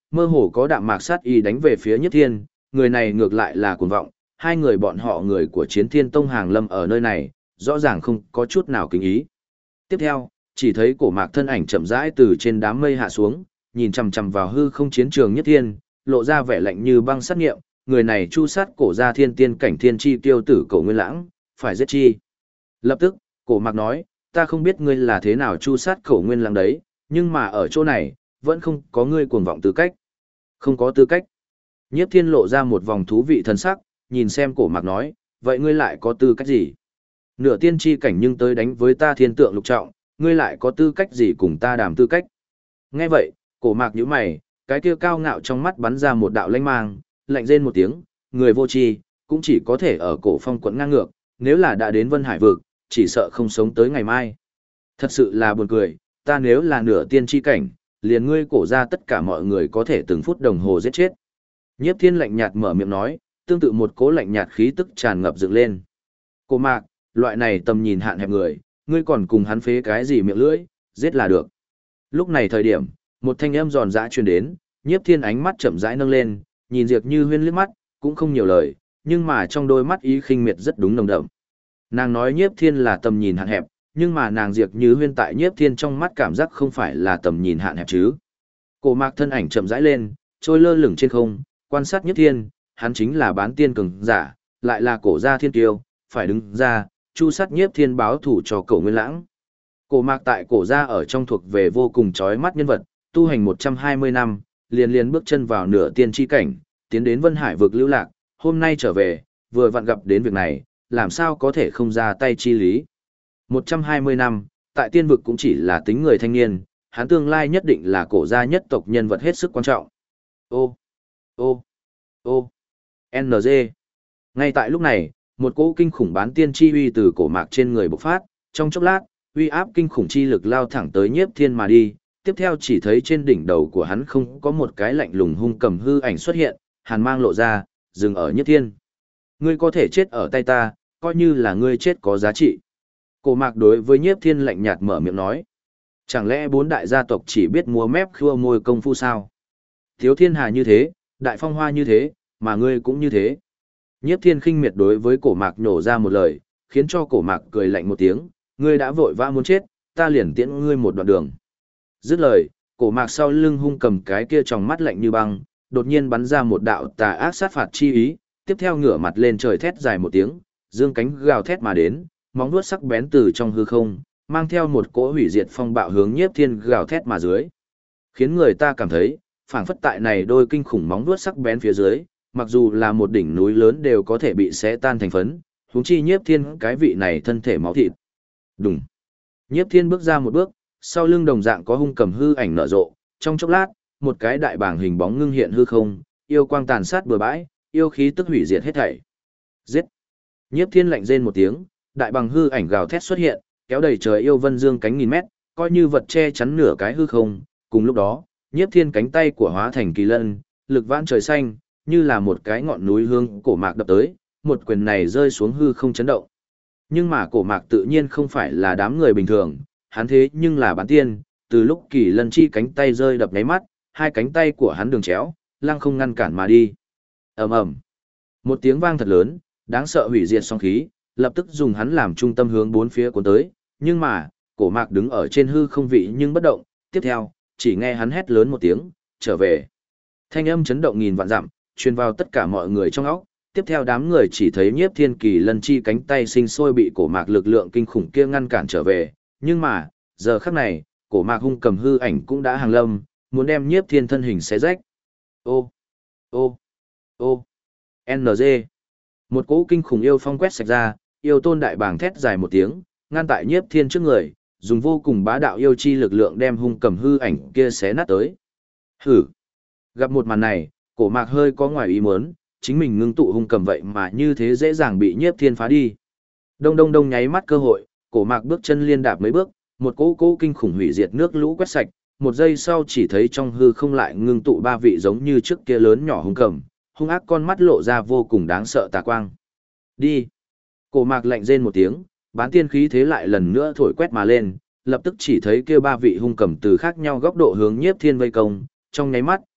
mơ hồ có đạm mạc sát y đánh về phía Nhiếp Thiên, người này ngược lại là cuồng vọng, hai người bọn họ người của Chiến Thiên Tông hàng lâm ở nơi này, rõ ràng không có chút nào kính ý. Tiếp theo, chỉ thấy cổ mạc thân ảnh chậm rãi từ trên đám mây hạ xuống, nhìn chằm chằm vào hư không chiến trường Nhiếp Thiên, lộ ra vẻ lạnh như băng sát nghiệm, người này chu sát cổ gia thiên tiên cảnh thiên chi tiêu tử cổ Nguyên Lãng, phải giết chi. Lập tức, cổ mạc nói, ta không biết ngươi là thế nào chu sát cổ Nguyên Lãng đấy, nhưng mà ở chỗ này, vẫn không có ngươi cuồng vọng tư cách. Không có tư cách. Nhiếp Thiên lộ ra một vòng thú vị thân sắc, nhìn xem cổ mạc nói, vậy ngươi lại có tư cách gì? Nửa tiên tri cảnh nhưng tới đánh với ta thiên tượng lục trọng, ngươi lại có tư cách gì cùng ta đàm tư cách? Nghe vậy, cổ mạc nhíu mày, cái kia cao ngạo trong mắt bắn ra một đạo lanh mang, lạnh rên một tiếng, người vô tri cũng chỉ có thể ở cổ phong quận ngang ngược, nếu là đã đến Vân Hải vực, chỉ sợ không sống tới ngày mai. Thật sự là buồn cười, ta nếu là nửa tiên tri cảnh, liền ngươi cổ ra tất cả mọi người có thể từng phút đồng hồ giết chết. Nhiếp Thiên lạnh nhạt mở miệng nói, tương tự một cỗ lạnh nhạt khí tức tràn ngập dựng lên. Cổ mạc, loại này tầm nhìn hạn hẹp người, ngươi còn cùng hắn phế cái gì miệng lưỡi, giết là được. Lúc này thời điểm, một thanh âm giòn giã truyền đến, Nhiếp Thiên ánh mắt chậm rãi nâng lên, nhìn Diệp Như Huyên liếc mắt, cũng không nhiều lời, nhưng mà trong đôi mắt ý khinh miệt rất đúng nồng đậm. Nàng nói Nhiếp Thiên là tầm nhìn hạn hẹp, nhưng mà nàng Diệp Như Huyên tại Nhiếp Thiên trong mắt cảm giác không phải là tầm nhìn hạn hẹp chứ. Cổ mạc thân ảnh chậm rãi lên, trôi lơ lửng trên không, quan sát Nhiếp Thiên, hắn chính là bán tiên cường giả, lại là cổ gia thiên kiêu, phải đứng ra, chu sát Nhiếp Thiên báo thủ cho cổ Nguyên Lãng. Cổ mạc tại cổ gia ở trong thuộc về vô cùng chói mắt nhân vật, tu hành 120 năm, liền bước chân vào nửa tiên tri cảnh, tiến đến Vân Hải vực lưu lạc, hôm nay trở về, vừa vặn gặp đến việc này, làm sao có thể không ra tay chi lý. 120 năm, tại tiên vực cũng chỉ là tính người thanh niên, hắn tương lai nhất định là cổ gia nhất tộc nhân vật hết sức quan trọng. Ô, NG. Ngay tại lúc này, một cỗ kinh khủng bán tiên chi uy từ cổ mạc trên người bộc phát, trong chốc lát, uy áp kinh khủng chi lực lao thẳng tới Nhiếp Thiên mà đi, tiếp theo chỉ thấy trên đỉnh đầu của hắn không có một cái lạnh lùng hung cầm hư ảnh xuất hiện, hàn mang lộ ra, dừng ở Nhiếp Thiên. Ngươi có thể chết ở tay ta, coi như là ngươi chết có giá trị. Cổ mạc đối với Nhiếp Thiên lạnh nhạt mở miệng nói. Chẳng lẽ bốn đại gia tộc chỉ biết múa mép khua môi công phu sao? Thiếu thiên hà như thế, đại phong hoa như thế, mà ngươi cũng như thế. Nhiếp Thiên khinh miệt đối với cổ mạc nhổ ra một lời, khiến cho cổ mạc cười lạnh một tiếng, ngươi đã vội vã muốn chết, ta liền tiễn ngươi một đoạn đường. Dứt lời, cổ mạc sau lưng hung cầm cái kia tròng mắt lạnh như băng, đột nhiên bắn ra một đạo tà ác sát phạt chi ý, tiếp theo ngửa mặt lên trời thét dài một tiếng, dương cánh gào thét mà đến, móng vuốt sắc bén từ trong hư không, mang theo một cỗ hủy diệt phong bạo hướng Nhiếp Thiên gào thét mà dưới. Khiến người ta cảm thấy, phảng phất tại này đôi kinh khủng móng vuốt sắc bén phía dưới, mặc dù là một đỉnh núi lớn đều có thể bị xé tan thành phấn, huống chi Nhiếp Thiên cái vị này thân thể máu thịt. Đùng. Nhiếp Thiên bước ra một bước, sau lưng đồng dạng có hung cầm hư ảnh nở rộ, trong chốc lát, một cái đại bảng hình bóng ngưng hiện hư không, yêu quang tàn sát bừa bãi, yêu khí tức hủy diệt hết thảy. Giết. Nhiếp Thiên lạnh rên một tiếng, đại bàng hư ảnh gào thét xuất hiện, kéo đầy trời yêu vân dương cánh nghìn mét, coi như vật che chắn nửa cái hư không, cùng lúc đó, Nhiếp Thiên cánh tay của hóa thành kỳ lân, lực vãn trời xanh, như là một cái ngọn núi hương cổ mạc đập tới, một quyền này rơi xuống hư không chấn động. Nhưng mà cổ mạc tự nhiên không phải là đám người bình thường, hắn thế nhưng là bán tiên, từ lúc kỳ lân chi cánh tay rơi đập nháy mắt, hai cánh tay của hắn đường chéo, lăng không ngăn cản mà đi. Ầm ầm. Một tiếng vang thật lớn, đáng sợ hủy diệt song khí, lập tức dùng hắn làm trung tâm hướng bốn phía cuốn tới, nhưng mà, cổ mạc đứng ở trên hư không vị nhưng bất động, tiếp theo, chỉ nghe hắn hét lớn một tiếng, trở về. Thanh âm chấn động nghìn vạn dặm, truyền vào tất cả mọi người trong óc, tiếp theo đám người chỉ thấy Nhiếp Thiên kỳ lân chi cánh tay sinh sôi bị cổ mạc lực lượng kinh khủng kia ngăn cản trở về, nhưng mà, giờ khắc này, cổ mạc hung cầm hư ảnh cũng đã hàng lâm, muốn đem Nhiếp Thiên thân hình xé rách. Ô, ô, ô, NG. Một cỗ kinh khủng yêu phong quét sạch ra, yêu tôn đại bàng thét dài một tiếng, ngăn tại Nhiếp Thiên trước người, dùng vô cùng bá đạo yêu chi lực lượng đem hung cầm hư ảnh kia xé nát tới. Hử. Gặp một màn này, cổ mạc hơi có ngoài ý muốn, chính mình ngưng tụ hung cầm vậy mà như thế dễ dàng bị Nhiếp Thiên phá đi. Đông đông đông nháy mắt cơ hội, cổ mạc bước chân liên đạp mấy bước, một cỗ kinh khủng hủy diệt nước lũ quét sạch, một giây sau chỉ thấy trong hư không lại ngưng tụ ba vị giống như trước kia lớn nhỏ hung cầm, hung ác con mắt lộ ra vô cùng đáng sợ tà quang. Đi. Cổ mạc lạnh rên một tiếng, bán tiên khí thế lại lần nữa thổi quét mà lên, lập tức chỉ thấy kia ba vị hung cầm từ khác nhau góc độ hướng Nhiếp Thiên vây công, trong nháy mắt,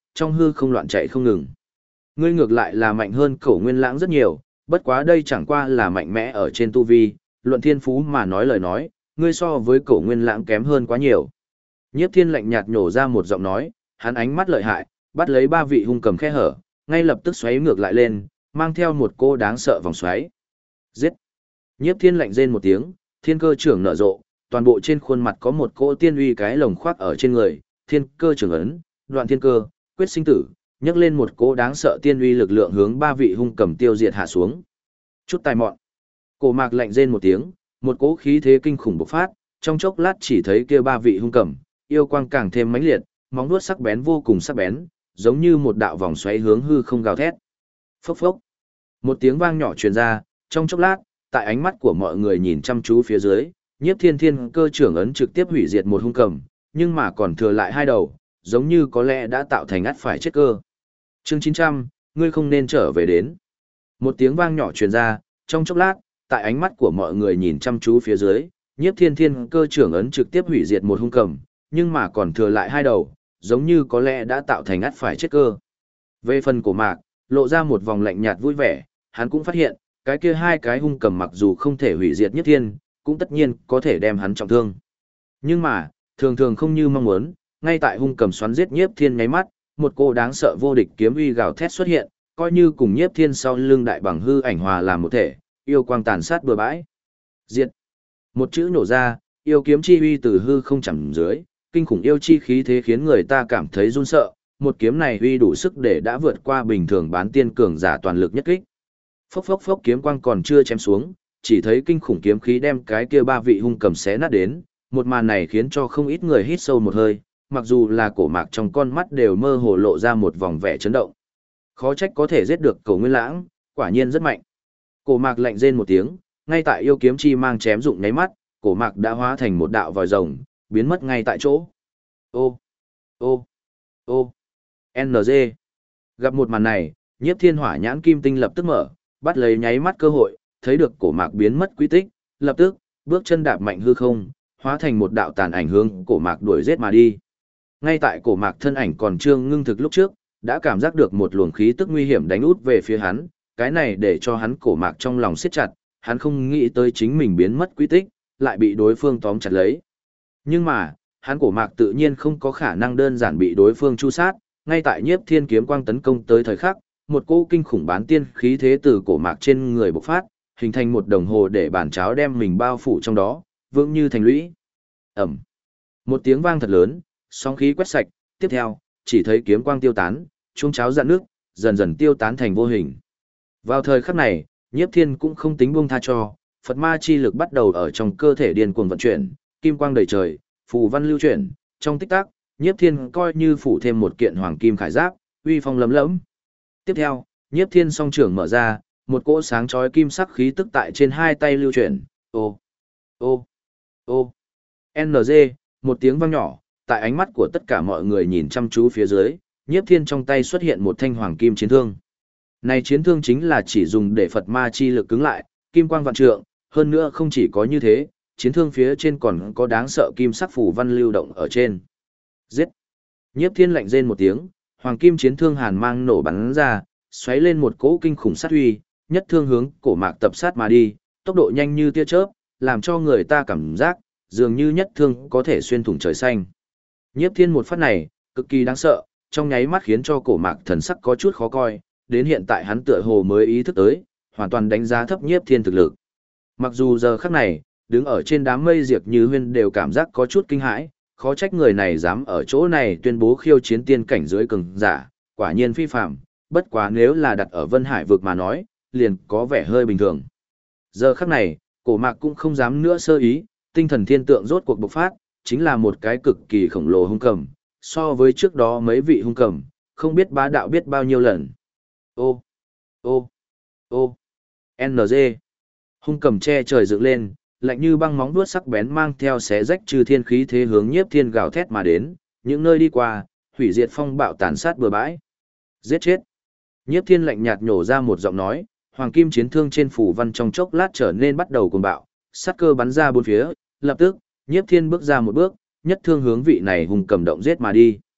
trong hư không loạn chạy không ngừng. Ngươi ngược lại là mạnh hơn Cổ Nguyên Lãng rất nhiều, bất quá đây chẳng qua là mạnh mẽ ở trên tu vi, luận thiên phú mà nói lời nói, ngươi so với Cổ Nguyên Lãng kém hơn quá nhiều. Nhiếp Thiên lạnh nhạt nhổ ra một giọng nói, hắn ánh mắt lợi hại, bắt lấy ba vị hung cầm khe hở, ngay lập tức xoáy ngược lại lên, mang theo một cô đáng sợ vòng xoáy. Giết! Nhiếp Thiên lạnh rên một tiếng, thiên cơ trưởng nở rộ, toàn bộ trên khuôn mặt có một cỗ tiên uy cái lồng khoác ở trên người, thiên cơ trưởng ấn, đoạn thiên cơ, quyết sinh tử, nhấc lên một cỗ đáng sợ tiên uy lực lượng hướng ba vị hung cầm tiêu diệt hạ xuống. Chút tài mọn. Cổ Mạc lạnh rên một tiếng, một cỗ khí thế kinh khủng bộc phát, trong chốc lát chỉ thấy kia ba vị hung cầm, yêu quang càng thêm mãnh liệt, móng vuốt sắc bén vô cùng sắc bén, giống như một đạo vòng xoáy hướng hư không gào thét. Phốc phốc. Một tiếng vang nhỏ truyền ra, trong chốc lát, tại ánh mắt của mọi người nhìn chăm chú phía dưới, Nhiếp Thiên thiên cơ trưởng ấn trực tiếp hủy diệt một hung cầm, nhưng mà còn thừa lại hai đầu, giống như có lẽ đã tạo thành ắt phải chết cơ. Chương 900, ngươi không nên trở về đến. Một tiếng vang nhỏ truyền ra, trong chốc lát, tại ánh mắt của mọi người nhìn chăm chú phía dưới, Nhiếp Thiên thiên cơ trưởng ấn trực tiếp hủy diệt một hung cầm, nhưng mà còn thừa lại hai đầu, giống như có lẽ đã tạo thành ắt phải chết cơ. Về phần Cổ Mạc, lộ ra một vòng lạnh nhạt vui vẻ, hắn cũng phát hiện, cái kia hai cái hung cầm mặc dù không thể hủy diệt Nhiếp Thiên, cũng tất nhiên có thể đem hắn trọng thương. Nhưng mà, thường thường không như mong muốn, ngay tại hung cầm xoắn giết Nhiếp Thiên nháy mắt, một cô đáng sợ vô địch kiếm uy gào thét xuất hiện, coi như cùng Nhiếp Thiên sau lưng đại bằng hư ảnh hòa làm một thể, yêu quang tàn sát bừa bãi. Diệt. Một chữ nổ ra, yêu kiếm chi uy từ hư không chầm dưới, kinh khủng yêu chi khí thế khiến người ta cảm thấy run sợ, một kiếm này uy đủ sức để đã vượt qua bình thường bán tiên cường giả toàn lực nhất kích. Phốc phốc phốc kiếm quang còn chưa chém xuống, chỉ thấy kinh khủng kiếm khí đem cái kia ba vị hung cầm xé nát đến, một màn này khiến cho không ít người hít sâu một hơi, mặc dù là Cổ Mạc trong con mắt đều mơ hồ lộ ra một vòng vẻ chấn động. Khó trách có thể giết được Cổ Nguyên Lãng, quả nhiên rất mạnh. Cổ Mạc lạnh rên một tiếng, ngay tại yêu kiếm chi mang chém dụng nháy mắt, Cổ Mạc đã hóa thành một đạo vòi rồng, biến mất ngay tại chỗ. Ô, ô, ô, NG. Gặp một màn này, Nhiếp Thiên hỏa nhãn kim tinh lập tức mở, bắt lấy nháy mắt cơ hội, thấy được Cổ Mạc biến mất quy tích, lập tức, bước chân đạp mạnh hư không, hóa thành một đạo tàn ảnh hướng Cổ Mạc đuổi giết mà đi. Ngay tại Cổ Mạc thân ảnh còn chưa ngưng thực lúc trước, đã cảm giác được một luồng khí tức nguy hiểm đánh út về phía hắn, cái này để cho hắn Cổ Mạc trong lòng siết chặt, hắn không nghĩ tới chính mình biến mất quy tích, lại bị đối phương tóm chặt lấy. Nhưng mà, hắn Cổ Mạc tự nhiên không có khả năng đơn giản bị đối phương chu sát, ngay tại Nhiếp Thiên kiếm quang tấn công tới thời khắc, một cỗ kinh khủng bán tiên khí thế từ Cổ Mạc trên người bộc phát, hình thành một đồng hồ để bản cháo đem mình bao phủ trong đó, vững như thành lũy. Ầm. Một tiếng vang thật lớn, sóng khí quét sạch, tiếp theo, chỉ thấy kiếm quang tiêu tán, chuông cháo dạn nước, dần dần tiêu tán thành vô hình. Vào thời khắc này, Nhiếp Thiên cũng không tính buông tha cho, Phật ma chi lực bắt đầu ở trong cơ thể điên cuồng vận chuyển, kim quang đầy trời, phù văn lưu chuyển, trong tích tắc, Nhiếp Thiên coi như phủ thêm một kiện hoàng kim khải giáp, uy phong lấm lẫm. Tiếp theo, Nhiếp Thiên song trưởng mở ra, một cỗ sáng chói kim sắc khí tức tại trên hai tay lưu chuyển. Ô, ô, ô, NG, một tiếng vang nhỏ, tại ánh mắt của tất cả mọi người nhìn chăm chú phía dưới, Nhiếp Thiên trong tay xuất hiện một thanh hoàng kim chiến thương. Này chiến thương chính là chỉ dùng để Phật ma chi lực cứng lại, kim quang vạn trượng, hơn nữa không chỉ có như thế, chiến thương phía trên còn có đáng sợ kim sắc phù văn lưu động ở trên. Giết! Nhiếp Thiên lạnh rên một tiếng, hoàng kim chiến thương hàn mang nổ bắn ra, xoáy lên một cỗ kinh khủng sát uy, nhất thương hướng Cổ Mạc tập sát mà đi, tốc độ nhanh như tia chớp, làm cho người ta cảm giác dường như nhất thương có thể xuyên thủng trời xanh. Nhiếp Thiên một phát này, cực kỳ đáng sợ, trong nháy mắt khiến cho Cổ Mạc thần sắc có chút khó coi, đến hiện tại hắn tựa hồ mới ý thức tới, hoàn toàn đánh giá thấp Nhiếp Thiên thực lực. Mặc dù giờ khắc này, đứng ở trên đám mây Diệp Như Huyên đều cảm giác có chút kinh hãi, khó trách người này dám ở chỗ này tuyên bố khiêu chiến tiên cảnh dưới cường giả, quả nhiên phi phàm, bất quá nếu là đặt ở Vân Hải vực mà nói, liền có vẻ hơi bình thường. Giờ khắc này, Cổ Mạc cũng không dám nữa sơ ý, tinh thần thiên tượng rốt cuộc bộc phát, chính là một cái cực kỳ khổng lồ hung cầm, so với trước đó mấy vị hung cầm, không biết bá đạo biết bao nhiêu lần. Ô, ô, ô, NG. Hung cầm che trời dựng lên, lạnh như băng móng vuốt sắc bén mang theo xé rách trừ thiên khí thế hướng Nhiếp Thiên gào thét mà đến, những nơi đi qua, hủy diệt phong bạo tàn sát bừa bãi. Giết chết. Nhiếp Thiên lạnh nhạt nhổ ra một giọng nói, hoàng kim chiến thương trên phủ văn trong chốc lát trở nên bắt đầu cuồng bạo, sát cơ bắn ra bốn phía, lập tức, Nhiếp Thiên bước ra một bước, nhất thương hướng vị này hung cầm động giết mà đi.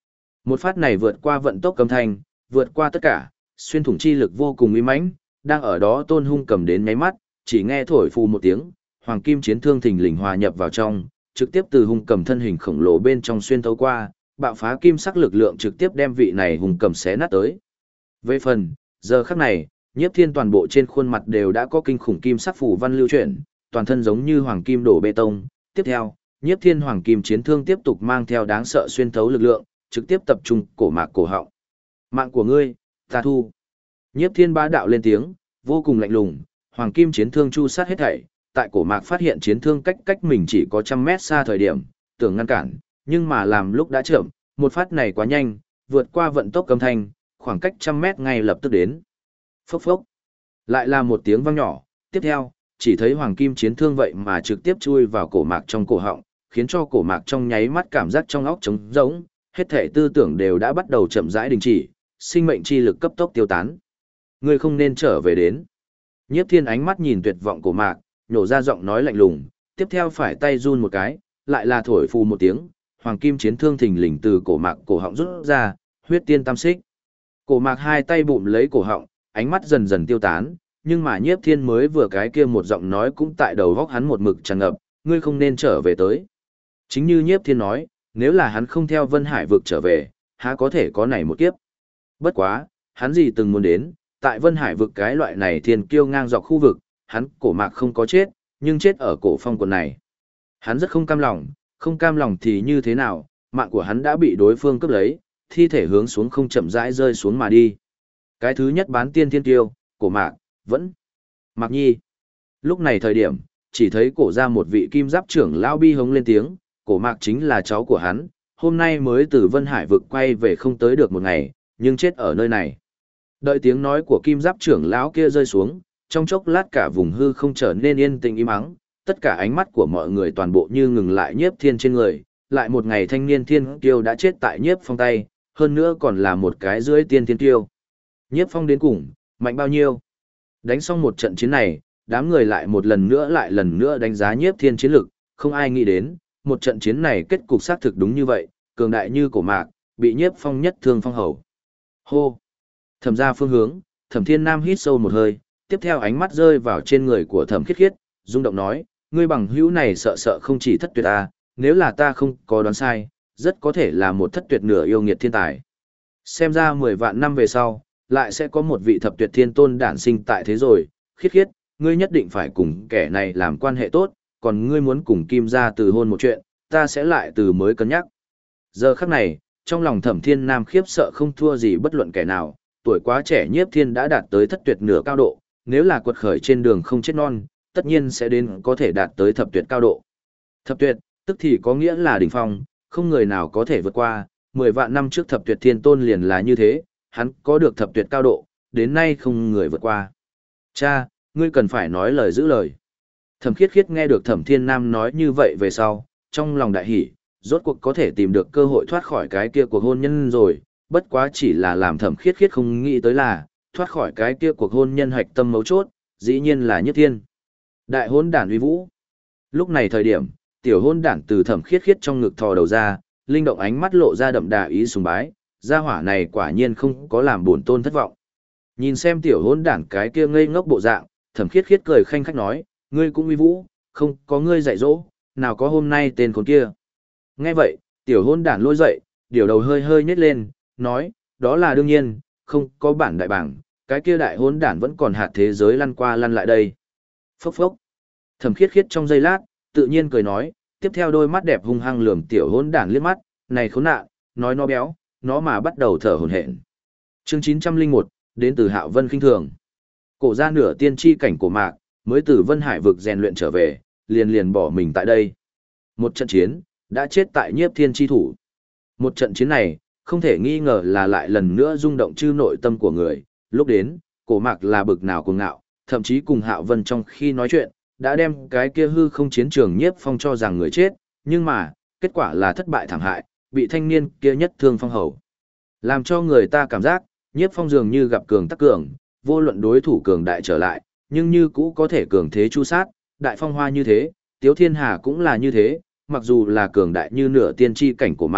Một phát này vượt qua vận tốc âm thanh, vượt qua tất cả, xuyên thủng chi lực vô cùng uy mãnh, đang ở đó Tôn Hung cầm đến nháy mắt, chỉ nghe thổi phù một tiếng, hoàng kim chiến thương thình lình hòa nhập vào trong, trực tiếp từ hung cầm thân hình khổng lồ bên trong xuyên thấu qua, bạo phá kim sắc lực lượng trực tiếp đem vị này hung cầm xé nát tới. Về phần, giờ khắc này, Nhiếp Thiên toàn bộ trên khuôn mặt đều đã có kinh khủng kim sắc phủ văn lưu chuyển, toàn thân giống như hoàng kim đổ bê tông. Tiếp theo, Nhiếp Thiên hoàng kim chiến thương tiếp tục mang theo đáng sợ xuyên thấu lực lượng, trực tiếp tập trung cổ mạc cổ họng. Mạng của ngươi, ta thu. Nhiếp Thiên bá đạo lên tiếng, vô cùng lạnh lùng, hoàng kim chiến thương chu sát hết thảy, tại cổ mạc phát hiện chiến thương cách mình chỉ có 100 mét xa thời điểm, tưởng ngăn cản, nhưng mà làm lúc đã chậm, một phát này quá nhanh, vượt qua vận tốc âm thanh, khoảng cách 100 mét ngay lập tức đến. Phốc phốc. Lại là một tiếng vang nhỏ, tiếp theo, chỉ thấy hoàng kim chiến thương vậy mà trực tiếp chui vào cổ mạc trong cổ họng, khiến cho cổ mạc trong nháy mắt cảm giác trong óc trống rỗng, hết thể tư tưởng đều đã bắt đầu chậm rãi đình chỉ, sinh mệnh chi lực cấp tốc tiêu tán. Ngươi không nên trở về đến. Nhiếp Thiên ánh mắt nhìn tuyệt vọng cổ mạc, nhổ ra giọng nói lạnh lùng, tiếp theo phải tay run một cái, lại là thổi phù một tiếng, hoàng kim chiến thương thình lình từ cổ mạc cổ họng rút ra, huyết tiên tam xích. Cổ mạc hai tay bụm lấy cổ họng, ánh mắt dần dần tiêu tán, nhưng mà Nhiếp Thiên mới vừa cái kia một giọng nói cũng tại đầu góc hắn một mực tràn ngập, ngươi không nên trở về tới. Chính như Nhiếp Thiên nói, nếu là hắn không theo Vân Hải vực trở về, há có thể có này một kiếp. Bất quá, hắn gì từng muốn đến, tại Vân Hải vực cái loại này thiên kiêu ngang dọc khu vực, hắn cổ mạc không có chết, nhưng chết ở cổ phong quần này. Hắn rất không cam lòng thì như thế nào, mạng của hắn đã bị đối phương cướp lấy, thi thể hướng xuống không chậm rãi rơi xuống mà đi. Cái thứ nhất bán tiên thiên kiêu, cổ mạc, vẫn. Mạc Nhi. Lúc này thời điểm, chỉ thấy cổ ra một vị kim giáp trưởng lão bi hống lên tiếng, cổ mạc chính là cháu của hắn, hôm nay mới từ Vân Hải vực quay về không tới được một ngày, nhưng chết ở nơi này. Đợi tiếng nói của kim giáp trưởng lão kia rơi xuống, trong chốc lát cả vùng hư không trở nên yên tĩnh im ắng, tất cả ánh mắt của mọi người toàn bộ như ngừng lại Nhiếp Thiên trên người, lại một ngày thanh niên thiên kiêu đã chết tại Nhiếp Phong tay, hơn nữa còn là một cái dưới tiên thiên kiêu. Nhiếp Phong đến cùng, mạnh bao nhiêu? Đánh xong một trận chiến này, đám người lại một lần nữa đánh giá Nhiếp Thiên chiến lực, không ai nghĩ đến, một trận chiến này kết cục xác thực đúng như vậy, cường đại như cổ mạc, bị Nhiếp Phong nhất thương phong hầu. Hô! Thẩm ra phương hướng, Thẩm Thiên Nam hít sâu một hơi, tiếp theo ánh mắt rơi vào trên người của Thẩm Khiết Khiết, rung động nói, ngươi bằng hữu này sợ không chỉ thất tuyệt à, nếu là ta không có đoán sai, rất có thể là một thất tuyệt nửa yêu nghiệt thiên tài. Xem ra 10 vạn năm về sau, lại sẽ có một vị thập tuyệt thiên tôn đản sinh tại thế rồi, Khiết Khiết, ngươi nhất định phải cùng kẻ này làm quan hệ tốt, còn ngươi muốn cùng Kim gia từ hôn một chuyện, ta sẽ lại từ mới cân nhắc. Giờ khắc này, trong lòng Thẩm Thiên Nam khiếp sợ không thua gì bất luận kẻ nào, tuổi quá trẻ Nhiếp Thiên đã đạt tới thất tuyệt nửa cao độ, nếu là quật khởi trên đường không chết non, tất nhiên sẽ đến có thể đạt tới thập tuyệt cao độ. Thập tuyệt, tức thì có nghĩa là đỉnh phong, không người nào có thể vượt qua, 10 vạn năm trước thập tuyệt thiên tôn liền là như thế, hắn có được thập tuyệt cao độ, đến nay không người vượt qua. Cha, ngươi cần phải nói lời giữ lời. Thẩm Khiết Khiết nghe được Thẩm Thiên Nam nói như vậy về sau, trong lòng đại hỉ, rốt cuộc có thể tìm được cơ hội thoát khỏi cái kia cuộc hôn nhân rồi, bất quá chỉ là làm Thẩm Khiết Khiết không nghĩ tới là, thoát khỏi cái kia cuộc hôn nhân hạch tâm mấu chốt, dĩ nhiên là Nhất Thiên. Đại hôn đản uy vũ. Lúc này thời điểm, tiểu hôn đản từ Thẩm Khiết Khiết trong ngực thò đầu ra, linh động ánh mắt lộ ra đậm đà ý sùng bái, gia hỏa này quả nhiên không có làm bổn tôn thất vọng. Nhìn xem tiểu hôn đản cái kia ngây ngốc bộ dạng, Thẩm Khiết Khiết cười khanh khách nói, ngươi cũng uy vũ, không có ngươi dạy dỗ, nào có hôm nay tên con kia. Nghe vậy, tiểu hôn đản lôi dậy, điều đầu hơi hơi nhếch lên, nói, đó là đương nhiên, không có bản đại bảng, cái kia đại hôn đản vẫn còn hạt thế giới lăn qua lăn lại đây. Phốc phốc. Thẩm Khiết Khiết trong giây lát, tự nhiên cười nói, tiếp theo đôi mắt đẹp hung hăng lườm tiểu hôn đản liếc mắt, này khốn nạn, nói nó béo, nó mà bắt đầu thở hổn hển. Chương 901, đến từ Hạo Vân khinh thường. Cổ ra nửa tiên tri cảnh của Mạc, mới từ Vân Hải vực rèn luyện trở về, liền bỏ mình tại đây. Một trận chiến, đã chết tại Nhiếp Thiên chi thủ. Một trận chiến này, không thể nghi ngờ là lại lần nữa rung động chư nội tâm của người, lúc đến, cổ Mạc là bực nào cuồng ngạo, thậm chí cùng Hạo Vân trong khi nói chuyện, đã đem cái kia hư không chiến trường Nhiếp Phong cho rằng người chết, nhưng mà, kết quả là thất bại thảm hại, bị thanh niên kia nhất thương phong hầu. Làm cho người ta cảm giác, Nhiếp Phong dường như gặp cường tắc cường, vô luận đối thủ cường đại trở lại, nhưng như cũ có thể cường thế chu sát, đại phong hoa như thế, Tiếu Thiên Hà cũng là như thế, mặc dù là cường đại như nửa tiên tri cảnh của Mạc,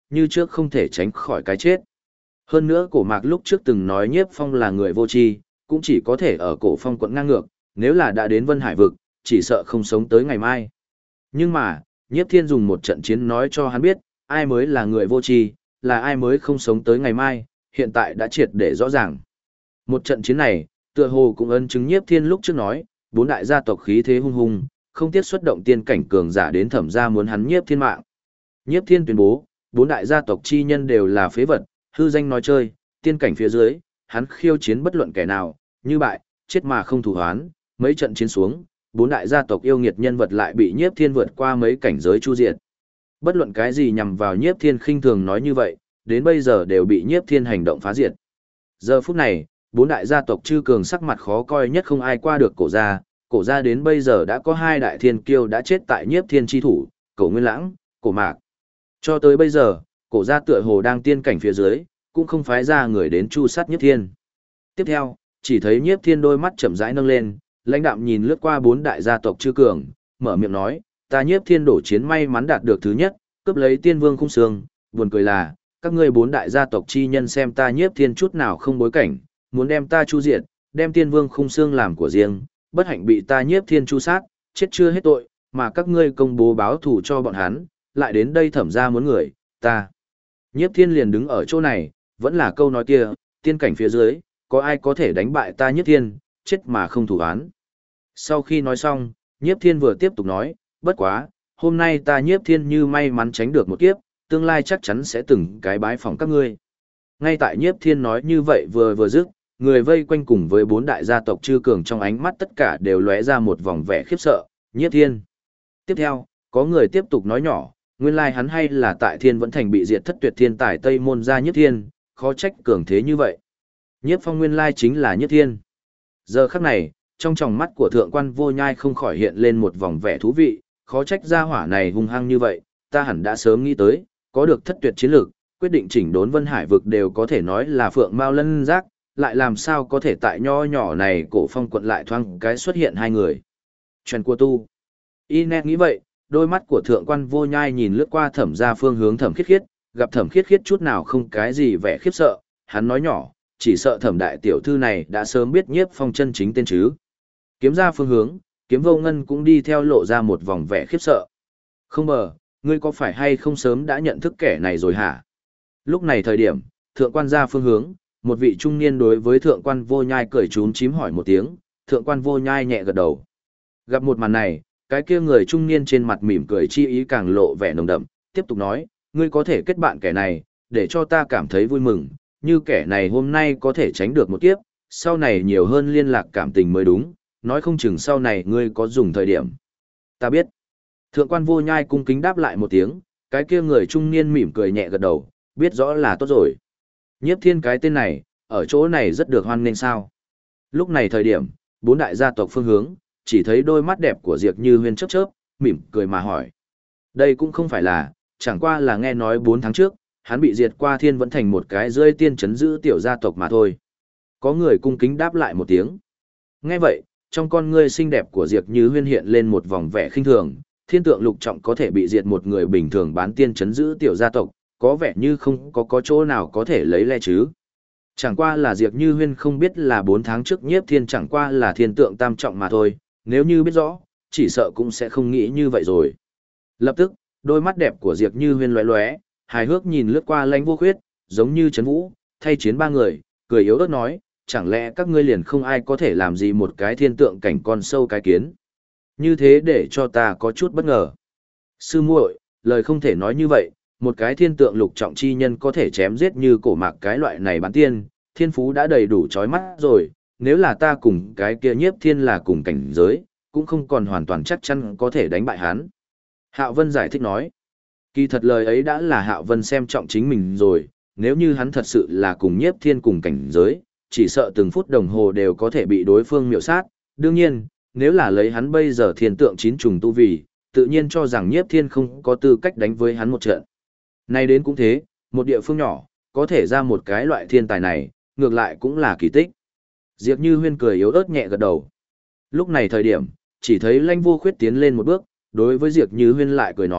như trước không thể tránh khỏi cái chết. Hơn nữa cổ mạc lúc trước từng nói Nhiếp Phong là người vô tri, cũng chỉ có thể ở cổ phong quận ngang ngược, nếu là đã đến Vân Hải vực, chỉ sợ không sống tới ngày mai. Nhưng mà, Nhiếp Thiên dùng một trận chiến nói cho hắn biết, ai mới là người vô tri, là ai mới không sống tới ngày mai, hiện tại đã triệt để rõ ràng. Một trận chiến này, tựa hồ cũng ấn chứng Nhiếp Thiên lúc trước nói, bốn đại gia tộc khí thế hung hùng, không tiếc xuất động tiên cảnh cường giả đến thẩm gia muốn hắn Nhiếp Thiên mạng. Nhiếp Thiên tuyên bố, bốn đại gia tộc chi nhân đều là phế vật, hư danh nói chơi, tiên cảnh phía dưới, hắn khiêu chiến bất luận kẻ nào, như bại, chết mà không thù hoán, mấy trận chiến xuống, bốn đại gia tộc yêu nghiệt nhân vật lại bị Nhiếp Thiên vượt qua mấy cảnh giới chu diệt. Bất luận cái gì nhằm vào Nhiếp Thiên khinh thường nói như vậy, đến bây giờ đều bị Nhiếp Thiên hành động phá diệt. Giờ phút này, bốn đại gia tộc chư cường sắc mặt khó coi nhất không ai qua được cổ gia đến bây giờ đã có hai đại thiên kiêu đã chết tại Nhiếp Thiên chi thủ, Cổ Nguyên Lãng, Cổ Mạc. Cho tới bây giờ, cổ gia tựa hồ đang tiên cảnh phía dưới, cũng không phái ra người đến chu sát Nhiếp Thiên. Tiếp theo, chỉ thấy Nhiếp Thiên đôi mắt chậm rãi nâng lên, lãnh đạm nhìn lướt qua bốn đại gia tộc chư cường, mở miệng nói, ta Nhiếp Thiên đổ chiến may mắn đạt được thứ nhất, cướp lấy Tiên Vương khung xương, buồn cười là, các ngươi bốn đại gia tộc chi nhân xem ta Nhiếp Thiên chút nào không bối cảnh, muốn đem ta chu diệt, đem Tiên Vương khung xương làm của riêng, bất hạnh bị ta Nhiếp Thiên chu sát, chết chưa hết tội, mà các ngươi công bố báo thù cho bọn hắn, lại đến đây thẩm ra muốn người, ta. Nhiếp Thiên liền đứng ở chỗ này, vẫn là câu nói kia, tiên cảnh phía dưới, có ai có thể đánh bại ta Nhiếp Thiên, chết mà không thủ án. Sau khi nói xong, Nhiếp Thiên vừa tiếp tục nói, bất quá, hôm nay ta Nhiếp Thiên như may mắn tránh được một kiếp, tương lai chắc chắn sẽ từng cái bái phỏng các ngươi. Ngay tại Nhiếp Thiên nói như vậy vừa dứt, người vây quanh cùng với bốn đại gia tộc chư cường trong ánh mắt tất cả đều lóe ra một vòng vẻ khiếp sợ, Nhiếp Thiên. Tiếp theo, có người tiếp tục nói nhỏ, nguyên lai hắn hay là tại Thiên Vẫn Thành bị diệt thất tuyệt thiên tài Tây Môn gia Nhiếp Thiên, khó trách cường thế như vậy. Nhiếp Phong nguyên lai chính là Nhiếp Thiên. Giờ khắc này, trong tròng mắt của thượng quan Vô Nhai không khỏi hiện lên một vòng vẻ thú vị, khó trách gia hỏa này hung hăng như vậy, ta hẳn đã sớm nghĩ tới, có được thất tuyệt chiến lược, quyết định chỉnh đốn Vân Hải vực đều có thể nói là phượng mao lân giác, lại làm sao có thể tại nho nhỏ này cổ phong quận lại thoáng cái xuất hiện hai người. Chuyện của tu. Inet nghĩ vậy, đôi mắt của thượng quan Vô Nhai nhìn lướt qua thẩm ra phương hướng thẩm khiết khiết, gặp thẩm khiết khiết chút nào không cái gì vẻ khiếp sợ, hắn nói nhỏ, chỉ sợ thẩm đại tiểu thư này đã sớm biết Nhiếp Phong chân chính tên chứ. Kiếm ra phương hướng, Kiếm Vô Ngân cũng đi theo lộ ra một vòng vẻ khiếp sợ. Không ngờ, ngươi có phải hay không sớm đã nhận thức kẻ này rồi hả? Lúc này thời điểm, thượng quan ra phương hướng, một vị trung niên đối với thượng quan Vô Nhai cười trúng chím hỏi một tiếng, thượng quan Vô Nhai nhẹ gật đầu. Gặp một màn này, cái kia người trung niên trên mặt mỉm cười chi ý càng lộ vẻ nồng đậm, tiếp tục nói, ngươi có thể kết bạn kẻ này, để cho ta cảm thấy vui mừng, như kẻ này hôm nay có thể tránh được một kiếp, sau này nhiều hơn liên lạc cảm tình mới đúng, nói không chừng sau này ngươi có dùng thời điểm. Ta biết. Thượng quan Vô Nhai cung kính đáp lại một tiếng, cái kia người trung niên mỉm cười nhẹ gật đầu, biết rõ là tốt rồi. Nhiếp Thiên cái tên này, ở chỗ này rất được hoan nghênh sao. Lúc này thời điểm, bốn đại gia tộc phương hướng, chỉ thấy đôi mắt đẹp của Diệp Như Huyên chớp chớp, mỉm cười mà hỏi. Đây cũng không phải là, chẳng qua là nghe nói 4 tháng trước, hắn bị diệt qua Thiên Vẫn Thành một cái rơi tiên chấn giữ tiểu gia tộc mà thôi. Có người cung kính đáp lại một tiếng. Nghe vậy, trong con ngươi xinh đẹp của Diệp Như Huyên hiện lên một vòng vẻ khinh thường, thiên tượng lục trọng có thể bị diệt một người bình thường bán tiên chấn giữ tiểu gia tộc, có vẻ như không có chỗ nào có thể lấy le chứ. Chẳng qua là Diệp Như Huyên không biết là 4 tháng trước Nhiếp Thiên chẳng qua là thiên tượng tam trọng mà thôi, nếu như biết rõ, chỉ sợ cũng sẽ không nghĩ như vậy rồi. Lập tức, đôi mắt đẹp của Diệp Như Huyên lóe lóe, hài hước nhìn lướt qua Lãnh Vô Khuyết, giống như Trấn Vũ, thay chiến ba người, cười yếu ớt nói, chẳng lẽ các ngươi liền không ai có thể làm gì một cái thiên tượng cảnh con sâu cái kiến. Như thế để cho ta có chút bất ngờ. Sư muội, lời không thể nói như vậy, một cái thiên tượng lục trọng chi nhân có thể chém giết như cổ mạc cái loại này bán tiên, thiên phú đã đầy đủ chói mắt rồi, nếu là ta cùng cái kia Nhiếp Thiên là cùng cảnh giới, cũng không còn hoàn toàn chắc chắn có thể đánh bại hắn. Hạo Vân giải thích nói, kỳ thật lời ấy đã là Hạo Vân xem trọng chính mình rồi, nếu như hắn thật sự là cùng Nhiếp Thiên cùng cảnh giới, chỉ sợ từng phút đồng hồ đều có thể bị đối phương miểu sát. Đương nhiên, nếu là lấy hắn bây giờ thiên tượng 9 trùng tu vi, tự nhiên cho rằng Nhiếp Thiên không có tư cách đánh với hắn một trận. Nay đến cũng thế, một địa phương nhỏ, có thể ra một cái loại thiên tài này, ngược lại cũng là kỳ tích. Diệp Như Huyên cười yếu ớt nhẹ gật đầu. Lúc này thời điểm, chỉ thấy Lãnh Vô Khuyết tiến lên một bước, đối với Diệp Như Huyên lại cười nói,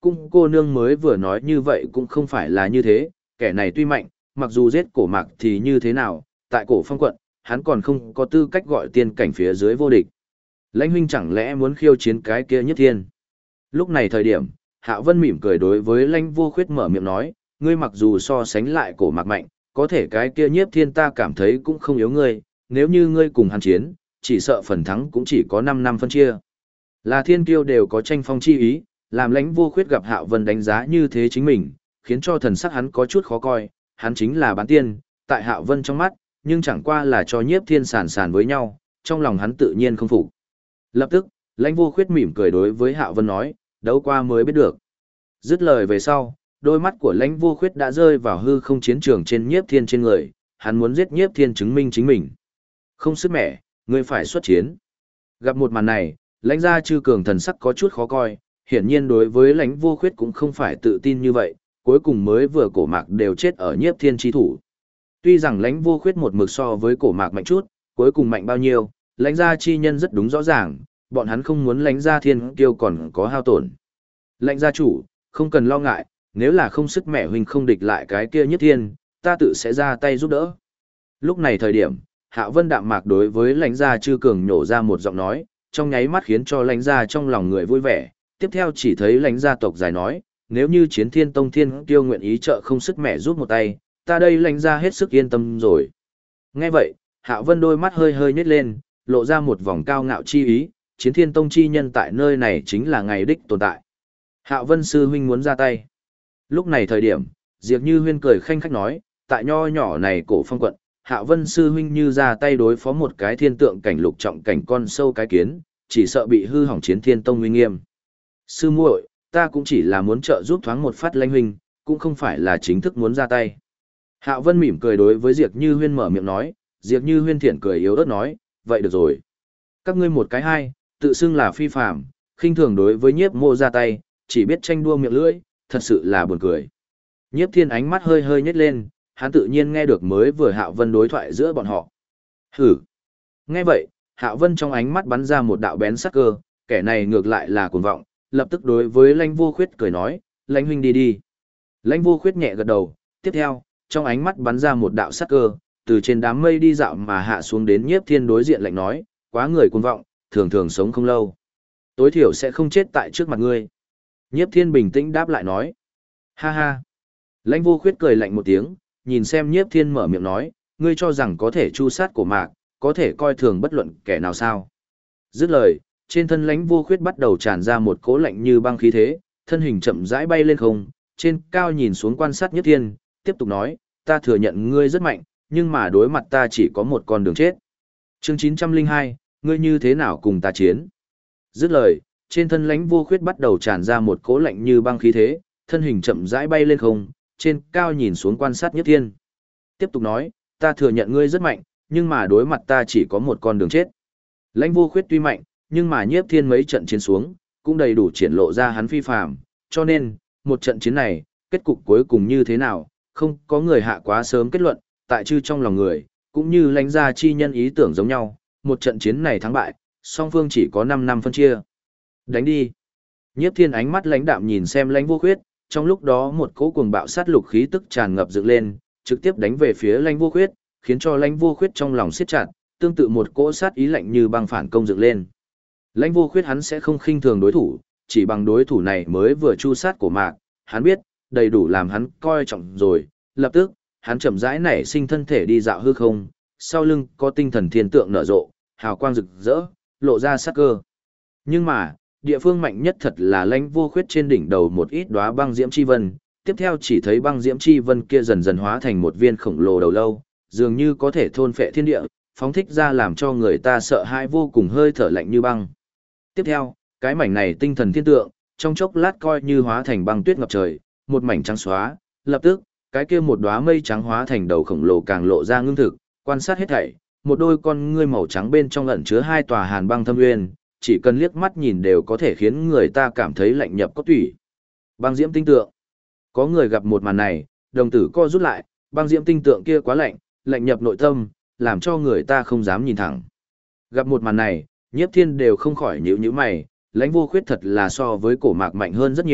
Cũng cô nương mới vừa nói như vậy cũng không phải là như thế, kẻ này tuy mạnh, mặc dù giết cổ mạc thì như thế nào, tại cổ phong quận, hắn còn không có tư cách gọi tiên cảnh phía dưới vô địch. Lãnh huynh chẳng lẽ muốn khiêu chiến cái kia nhất thiên? Lúc này thời điểm, Hạo Vân mỉm cười đối với Lãnh Vô Khuyết mở miệng nói, ngươi mặc dù so sánh lại cổ mạc mạnh, có thể cái kia nhiếp thiên ta cảm thấy cũng không yếu ngươi, nếu như ngươi cùng hắn chiến, chỉ sợ phần thắng cũng chỉ có 5 năm phân chia. Là thiên kiêu đều có tranh phong chi ý, làm Lãnh Vô Khuyết gặp Hạo Vân đánh giá như thế chính mình, khiến cho thần sắc hắn có chút khó coi, hắn chính là bán tiên, tại Hạo Vân trong mắt, nhưng chẳng qua là cho nhiếp thiên sàn sàn với nhau, trong lòng hắn tự nhiên không phục. Lập tức, Lãnh Vô Khuyết mỉm cười đối với Hạo Vân nói, đấu qua mới biết được. Dứt lời về sau, đôi mắt của Lãnh Vô Khuyết đã rơi vào hư không chiến trường trên nhiếp thiên trên người, hắn muốn giết nhiếp thiên chứng minh chính mình. Không sức mẻ, ngươi phải xuất chiến. Gặp một màn này, Lãnh gia Chư Cường thần sắc có chút khó coi, hiển nhiên đối với Lãnh Vô Khuyết cũng không phải tự tin như vậy, cuối cùng mới vừa cổ mạc đều chết ở nhiếp thiên chi thủ. Tuy rằng Lãnh Vô Khuyết một mực so với cổ mạc mạnh chút, cuối cùng mạnh bao nhiêu, Lãnh gia chi nhân rất đúng rõ ràng, bọn hắn không muốn Lãnh gia thiên kiêu còn có hao tổn. Lãnh gia chủ, không cần lo ngại, nếu là không sức mẹ huynh không địch lại cái kia nhất thiên, ta tự sẽ ra tay giúp đỡ. Lúc này thời điểm, Hạo Vân đạm mạc đối với Lãnh gia Chư Cường nhổ ra một giọng nói, trong nháy mắt khiến cho Lãnh gia trong lòng người vui vẻ, tiếp theo chỉ thấy Lãnh gia tộc dài nói, nếu như Chiến Thiên Tông thiên kiêu nguyện ý trợ không sức mẹ giúp một tay, ta đây Lãnh gia hết sức yên tâm rồi. Nghe vậy, Hạo Vân đôi mắt hơi hơi nhếch lên, lộ ra một vòng cao ngạo chi ý, Chiến Thiên Tông chi nhân tại nơi này chính là ngày đích tồn tại. Hạo Vân sư huynh muốn ra tay. Lúc này thời điểm, Diệp Như Huyên cười khanh khách nói, tại nho nhỏ này cổ phong quận, Hạo Vân sư huynh như ra tay đối phó một cái thiên tượng cảnh lục trọng cảnh con sâu cái kiến, chỉ sợ bị hư hỏng Chiến Thiên Tông uy nghiêm. Sư muội, ta cũng chỉ là muốn trợ giúp thoáng một phát Lãnh huynh, cũng không phải là chính thức muốn ra tay. Hạo Vân mỉm cười đối với Diệp Như Huyên mở miệng nói, Diệp Như Huyên thiện cười yếu ớt nói, vậy được rồi. Các ngươi một cái hai, tự xưng là phi phàm, khinh thường đối với Nhiếp Mộ ra tay, chỉ biết tranh đua miệng lưỡi, thật sự là buồn cười. Nhiếp Thiên ánh mắt hơi hơi nhếch lên, hắn tự nhiên nghe được mới vừa Hạo Vân đối thoại giữa bọn họ. Hử. Nghe vậy, Hạo Vân trong ánh mắt bắn ra một đạo bén sắc cơ, kẻ này ngược lại là cuồng vọng, lập tức đối với Lãnh Vô Khuyết cười nói, Lãnh huynh đi đi. Lãnh Vô Khuyết nhẹ gật đầu, tiếp theo, trong ánh mắt bắn ra một đạo sắc cơ, từ trên đám mây đi dạo mà hạ xuống đến Nhiếp Thiên đối diện lạnh nói, quá người cuồng vọng, thường thường sống không lâu. Tối thiểu sẽ không chết tại trước mặt ngươi. Nhiếp Thiên bình tĩnh đáp lại nói, ha ha. Lãnh Vô Khuyết cười lạnh một tiếng, nhìn xem Nhiếp Thiên mở miệng nói, ngươi cho rằng có thể chu sát cổ mạc, có thể coi thường bất luận kẻ nào sao. Dứt lời, trên thân Lãnh Vô Khuyết bắt đầu tràn ra một cỗ lạnh như băng khí thế, thân hình chậm rãi bay lên không, trên cao nhìn xuống quan sát Nhiếp Thiên, tiếp tục nói, ta thừa nhận ngươi rất mạnh, nhưng mà đối mặt ta chỉ có một con đường chết. Chương 902, ngươi như thế nào cùng ta chiến? Dứt lời, trên thân Lãnh Vô Khuyết bắt đầu tràn ra một cỗ lạnh như băng khí thế, thân hình chậm rãi bay lên không, trên cao nhìn xuống quan sát Nhiếp Thiên. Tiếp tục nói, ta thừa nhận ngươi rất mạnh, nhưng mà đối mặt ta chỉ có một con đường chết. Lãnh Vô Khuyết tuy mạnh, nhưng mà Nhiếp Thiên mấy trận chiến xuống, cũng đầy đủ triển lộ ra hắn phi phàm, cho nên, một trận chiến này, kết cục cuối cùng như thế nào, không có người hạ quá sớm kết luận, tại chư trong lòng người, cũng như Lãnh gia chi nhân ý tưởng giống nhau, một trận chiến này thắng bại, song phương chỉ có 5 năm phân chia. Đánh đi. Nhiếp Thiên ánh mắt lãnh đạm nhìn xem Lãnh Vô Khuyết, trong lúc đó một cỗ cuồng bạo sát lục khí tức tràn ngập dựng lên, trực tiếp đánh về phía Lãnh Vô Khuyết, khiến cho Lãnh Vô Khuyết trong lòng siết chặt, tương tự một cỗ sát ý lạnh như băng phản công dựng lên. Lãnh Vô Khuyết hắn sẽ không khinh thường đối thủ, chỉ bằng đối thủ này mới vừa chu sát cổ mạc, hắn biết, đầy đủ làm hắn coi trọng rồi, lập tức, hắn chậm rãi nảy sinh thân thể đi dạo hư không, sau lưng có tinh thần thiên tượng nở rộ, hào quang rực rỡ, lộ ra sát cơ. Nhưng mà, địa phương mạnh nhất thật là Lãnh Vô Khuyết trên đỉnh đầu một ít đóa băng diễm chi vân, tiếp theo chỉ thấy băng diễm chi vân kia dần dần hóa thành một viên khổng lồ đầu lâu, dường như có thể thôn phệ thiên địa, phóng thích ra làm cho người ta sợ hãi vô cùng hơi thở lạnh như băng. Tiếp theo, cái mảnh này tinh thần thiên tượng, trong chốc lát coi như hóa thành băng tuyết ngập trời, một mảnh trắng xóa, lập tức, cái kia một đóa mây trắng hóa thành đầu khổng lồ càng lộ ra ngưng thực, quan sát hết thảy, một đôi con ngươi màu trắng bên trong ẩn chứa hai tòa hàn băng thâm uyên, chỉ cần liếc mắt nhìn đều có thể khiến người ta cảm thấy lạnh nhập cốt tủy. Băng diễm tinh tượng. Có người gặp một màn này, đồng tử co rút lại, băng diễm tinh tượng kia quá lạnh, lạnh nhập nội tâm, làm cho người ta không dám nhìn thẳng. Gặp một màn này, Nhiếp Thiên đều không khỏi nhíu nhíu mày, Lãnh Vô Khuyết thật là so với cổ mạc mạnh hơn rất nhiều,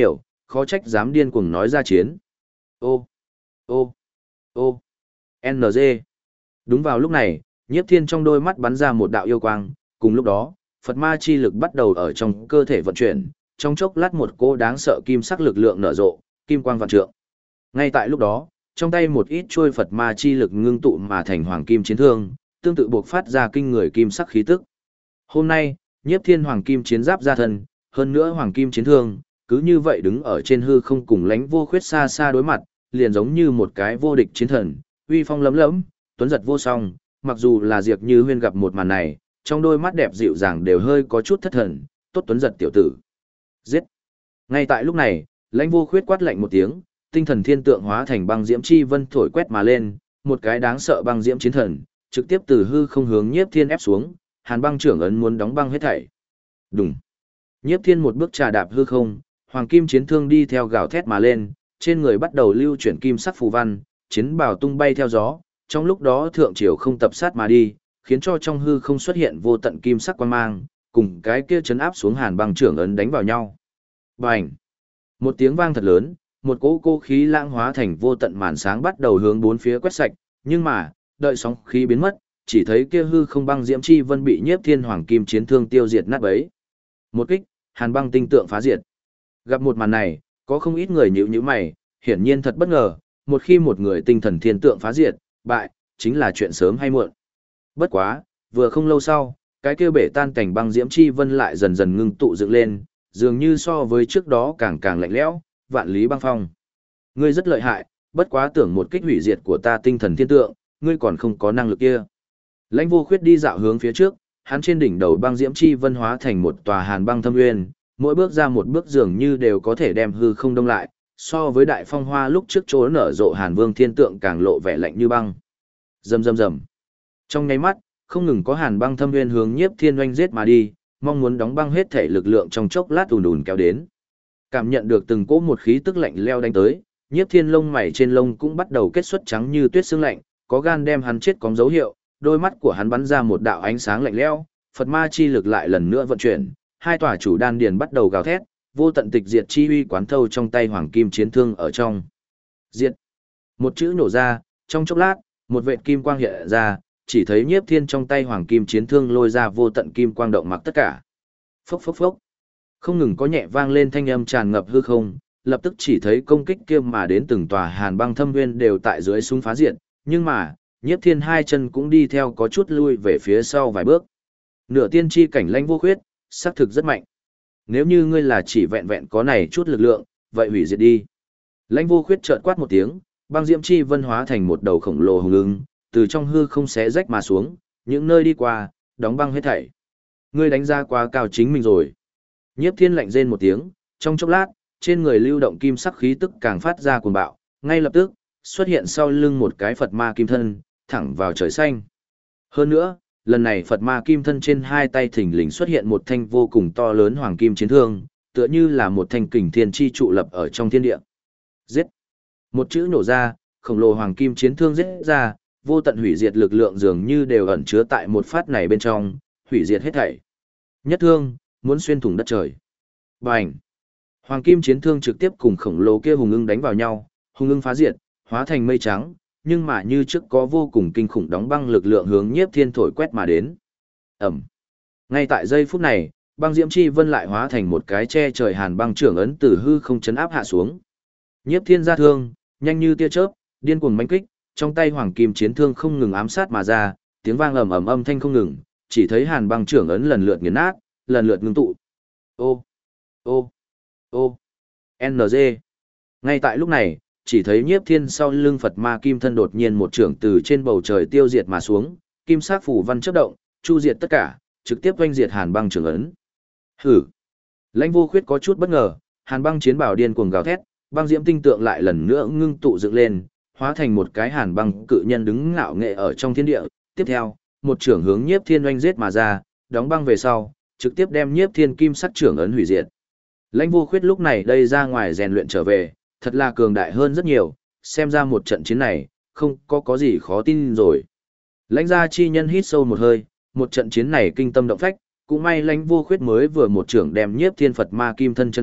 khó trách dám điên cuồng nói ra chiến. Ô, ô, ô, NG. Đúng vào lúc này, Nhiếp Thiên trong đôi mắt bắn ra một đạo yêu quang, cùng lúc đó, Phật ma chi lực bắt đầu ở trong cơ thể vận chuyển, trong chốc lát một cỗ đáng sợ kim sắc lực lượng nở rộ, kim quang vạn trượng. Ngay tại lúc đó, trong tay một ít chuôi Phật ma chi lực ngưng tụ mà thành hoàng kim chiến thương, tương tự buộc phát ra kinh người kim sắc khí tức. Hôm nay, Nhiếp Thiên hoàng kim chiến giáp ra thân, hơn nữa hoàng kim chiến thương, cứ như vậy đứng ở trên hư không cùng Lãnh Vô Khuyết xa xa đối mặt, liền giống như một cái vô địch chiến thần, uy phong lấm lẫm, tuấn giật vô song, mặc dù là Diệp Như Huyên gặp một màn này, trong đôi mắt đẹp dịu dàng đều hơi có chút thất thần, tốt tuấn giật tiểu tử. Giết! Ngay tại lúc này, Lãnh Vô Khuyết quát lạnh một tiếng, tinh thần thiên tượng hóa thành băng diễm chi vân thổi quét mà lên, một cái đáng sợ băng diễm chiến thần, trực tiếp từ hư không hướng Nhiếp Thiên ép xuống, Hàn Băng trưởng ấn muốn đóng băng hết thảy. Đùng! Nhiếp Thiên một bước trà đạp hư không, hoàng kim chiến thương đi theo gào thét mà lên, trên người bắt đầu lưu chuyển kim sắc phù văn, chiến bào tung bay theo gió, trong lúc đó thượng triều không tập sát mà đi, khiến cho trong hư không xuất hiện vô tận kim sắc quang mang, cùng cái kia chấn áp xuống Hàn Băng trưởng ấn đánh vào nhau. Bành! Một tiếng vang thật lớn, một cỗ cô khí lãng hóa thành vô tận màn sáng bắt đầu hướng bốn phía quét sạch, nhưng mà, đợi sóng khí biến mất, chỉ thấy kia hư không băng diễm chi vân bị Nhiếp Thiên hoàng kim chiến thương tiêu diệt nát bấy. Một kích, Hàn Băng tinh tượng phá diệt. Gặp một màn này, có không ít người nhíu mày, hiển nhiên thật bất ngờ, một khi một người tinh thần thiên tượng phá diệt, bại, chính là chuyện sớm hay muộn. Bất quá, vừa không lâu sau, cái kia bể tan cảnh băng diễm chi vân lại dần dần ngưng tụ dựng lên, dường như so với trước đó càng càng lạnh lẽo, vạn lý băng phong. Ngươi rất lợi hại, bất quá tưởng một kích hủy diệt của ta tinh thần thiên tượng, ngươi còn không có năng lực kia. Lãnh Vô Khuyết đi dạo hướng phía trước, hắn trên đỉnh đầu băng diễm chi vân hóa thành một tòa hàn băng thâm uyên, mỗi bước ra một bước dường như đều có thể đem hư không đông lại, so với đại phong hoa lúc trước chỗ nở rộ Hàn Vương thiên tượng càng lộ vẻ lạnh như băng. Rầm rầm rầm. Trong nháy mắt, không ngừng có hàn băng thâm uyên hướng Nhiếp Thiên oanh giết mà đi, mong muốn đóng băng hết thể lực lượng trong chốc lát ùn ùn kéo đến. Cảm nhận được từng cỗ một khí tức lạnh leo đánh tới, Nhiếp Thiên lông mày trên lông cũng bắt đầu kết xuất trắng như tuyết sương lạnh, có gan đem hắn chết có dấu hiệu, đôi mắt của hắn bắn ra một đạo ánh sáng lạnh lẽo, Phật ma chi lực lại lần nữa vận chuyển, hai tòa chủ đan điền bắt đầu gào thét, vô tận tịch diệt chi uy quán thâu trong tay hoàng kim chiến thương ở trong. Diệt. Một chữ nổ ra, trong chốc lát, một vệt kim quang hiện ra, chỉ thấy Nhiếp Thiên trong tay hoàng kim chiến thương lôi ra vô tận kim quang động mặc tất cả. Phốc phốc phốc. Không ngừng có nhẹ vang lên thanh âm tràn ngập hư không, lập tức chỉ thấy công kích kia mà đến từng tòa hàn băng thâm nguyên đều tại dưới súng phá diệt, nhưng mà, Nhiếp Thiên hai chân cũng đi theo có chút lui về phía sau vài bước. Nửa tiên tri cảnh Lãnh Vô Khuyết, xác thực rất mạnh. Nếu như ngươi là chỉ vẹn vẹn có này chút lực lượng, vậy hủy diệt đi. Lãnh Vô Khuyết chợt quát một tiếng, băng diễm chi vân hóa thành một đầu khổng lồ hùng ưng, từ trong hư không xé rách mà xuống, những nơi đi qua, đóng băng hết thảy. Ngươi đánh ra quá cao chính mình rồi. Nhiếp Thiên lạnh rên một tiếng, trong chốc lát, trên người lưu động kim sắc khí tức càng phát ra cuồng bạo, ngay lập tức, xuất hiện sau lưng một cái Phật ma kim thân, thẳng vào trời xanh. Hơn nữa, lần này Phật ma kim thân trên hai tay thình lình xuất hiện một thanh vô cùng to lớn hoàng kim chiến thương, tựa như là một thanh kình thiên chi trụ lập ở trong thiên địa. Giết! Một chữ nổ ra, khổng lồ hoàng kim chiến thương giết ra, vô tận hủy diệt lực lượng dường như đều ẩn chứa tại một phát này bên trong, hủy diệt hết thảy. Nhất thương, muốn xuyên thủng đất trời. Bành! Hoàng kim chiến thương trực tiếp cùng khổng lồ kia hùng ưng đánh vào nhau, hùng ưng phá diệt, hóa thành mây trắng, nhưng mà như trước có vô cùng kinh khủng đóng băng lực lượng hướng Nhiếp Thiên thổi quét mà đến. Ẩm. Ngay tại giây phút này, băng diễm chi vân lại hóa thành một cái che trời hàn băng trưởng ấn từ hư không chấn áp hạ xuống. Nhiếp Thiên ra thương, nhanh như tia chớp, điên cuồng mãnh kích, trong tay hoàng kim chiến thương không ngừng ám sát mà ra, tiếng vang ầm ầm âm thanh không ngừng, chỉ thấy hàn băng trưởng ấn lần lượt nghiền nát, lần lượt ngưng tụ. Ô, ô, ô, NG. Ngay tại lúc này, chỉ thấy Nhiếp Thiên sau lưng Phật ma kim thân đột nhiên một trưởng từ trên bầu trời tiêu diệt mà xuống, kim sắc phủ văn chớp động, chu diệt tất cả, trực tiếp oanh diệt hàn băng trưởng ấn. Hử! Lãnh Vô Khuyết có chút bất ngờ, hàn băng chiến bảo điên cuồng gào thét, băng diễm tinh tượng lại lần nữa ngưng tụ dựng lên, hóa thành một cái hàn băng cự nhân đứng ngạo nghệ ở trong thiên địa. Tiếp theo, một trưởng hướng Nhiếp Thiên oanh giết mà ra, đóng băng về sau, trực tiếp đem Nhiếp Thiên kim sắc trưởng ấn hủy diệt. Lãnh Vô Khuyết lúc này đây ra ngoài rèn luyện trở về, thật là cường đại hơn rất nhiều, xem ra một trận chiến này, không có gì khó tin rồi. Lãnh gia chi nhân hít sâu một hơi, một trận chiến này kinh tâm động phách, cũng may Lãnh Vô Khuyết mới vừa một trưởng đem Nhiếp Thiên Phật ma kim thân chân áp,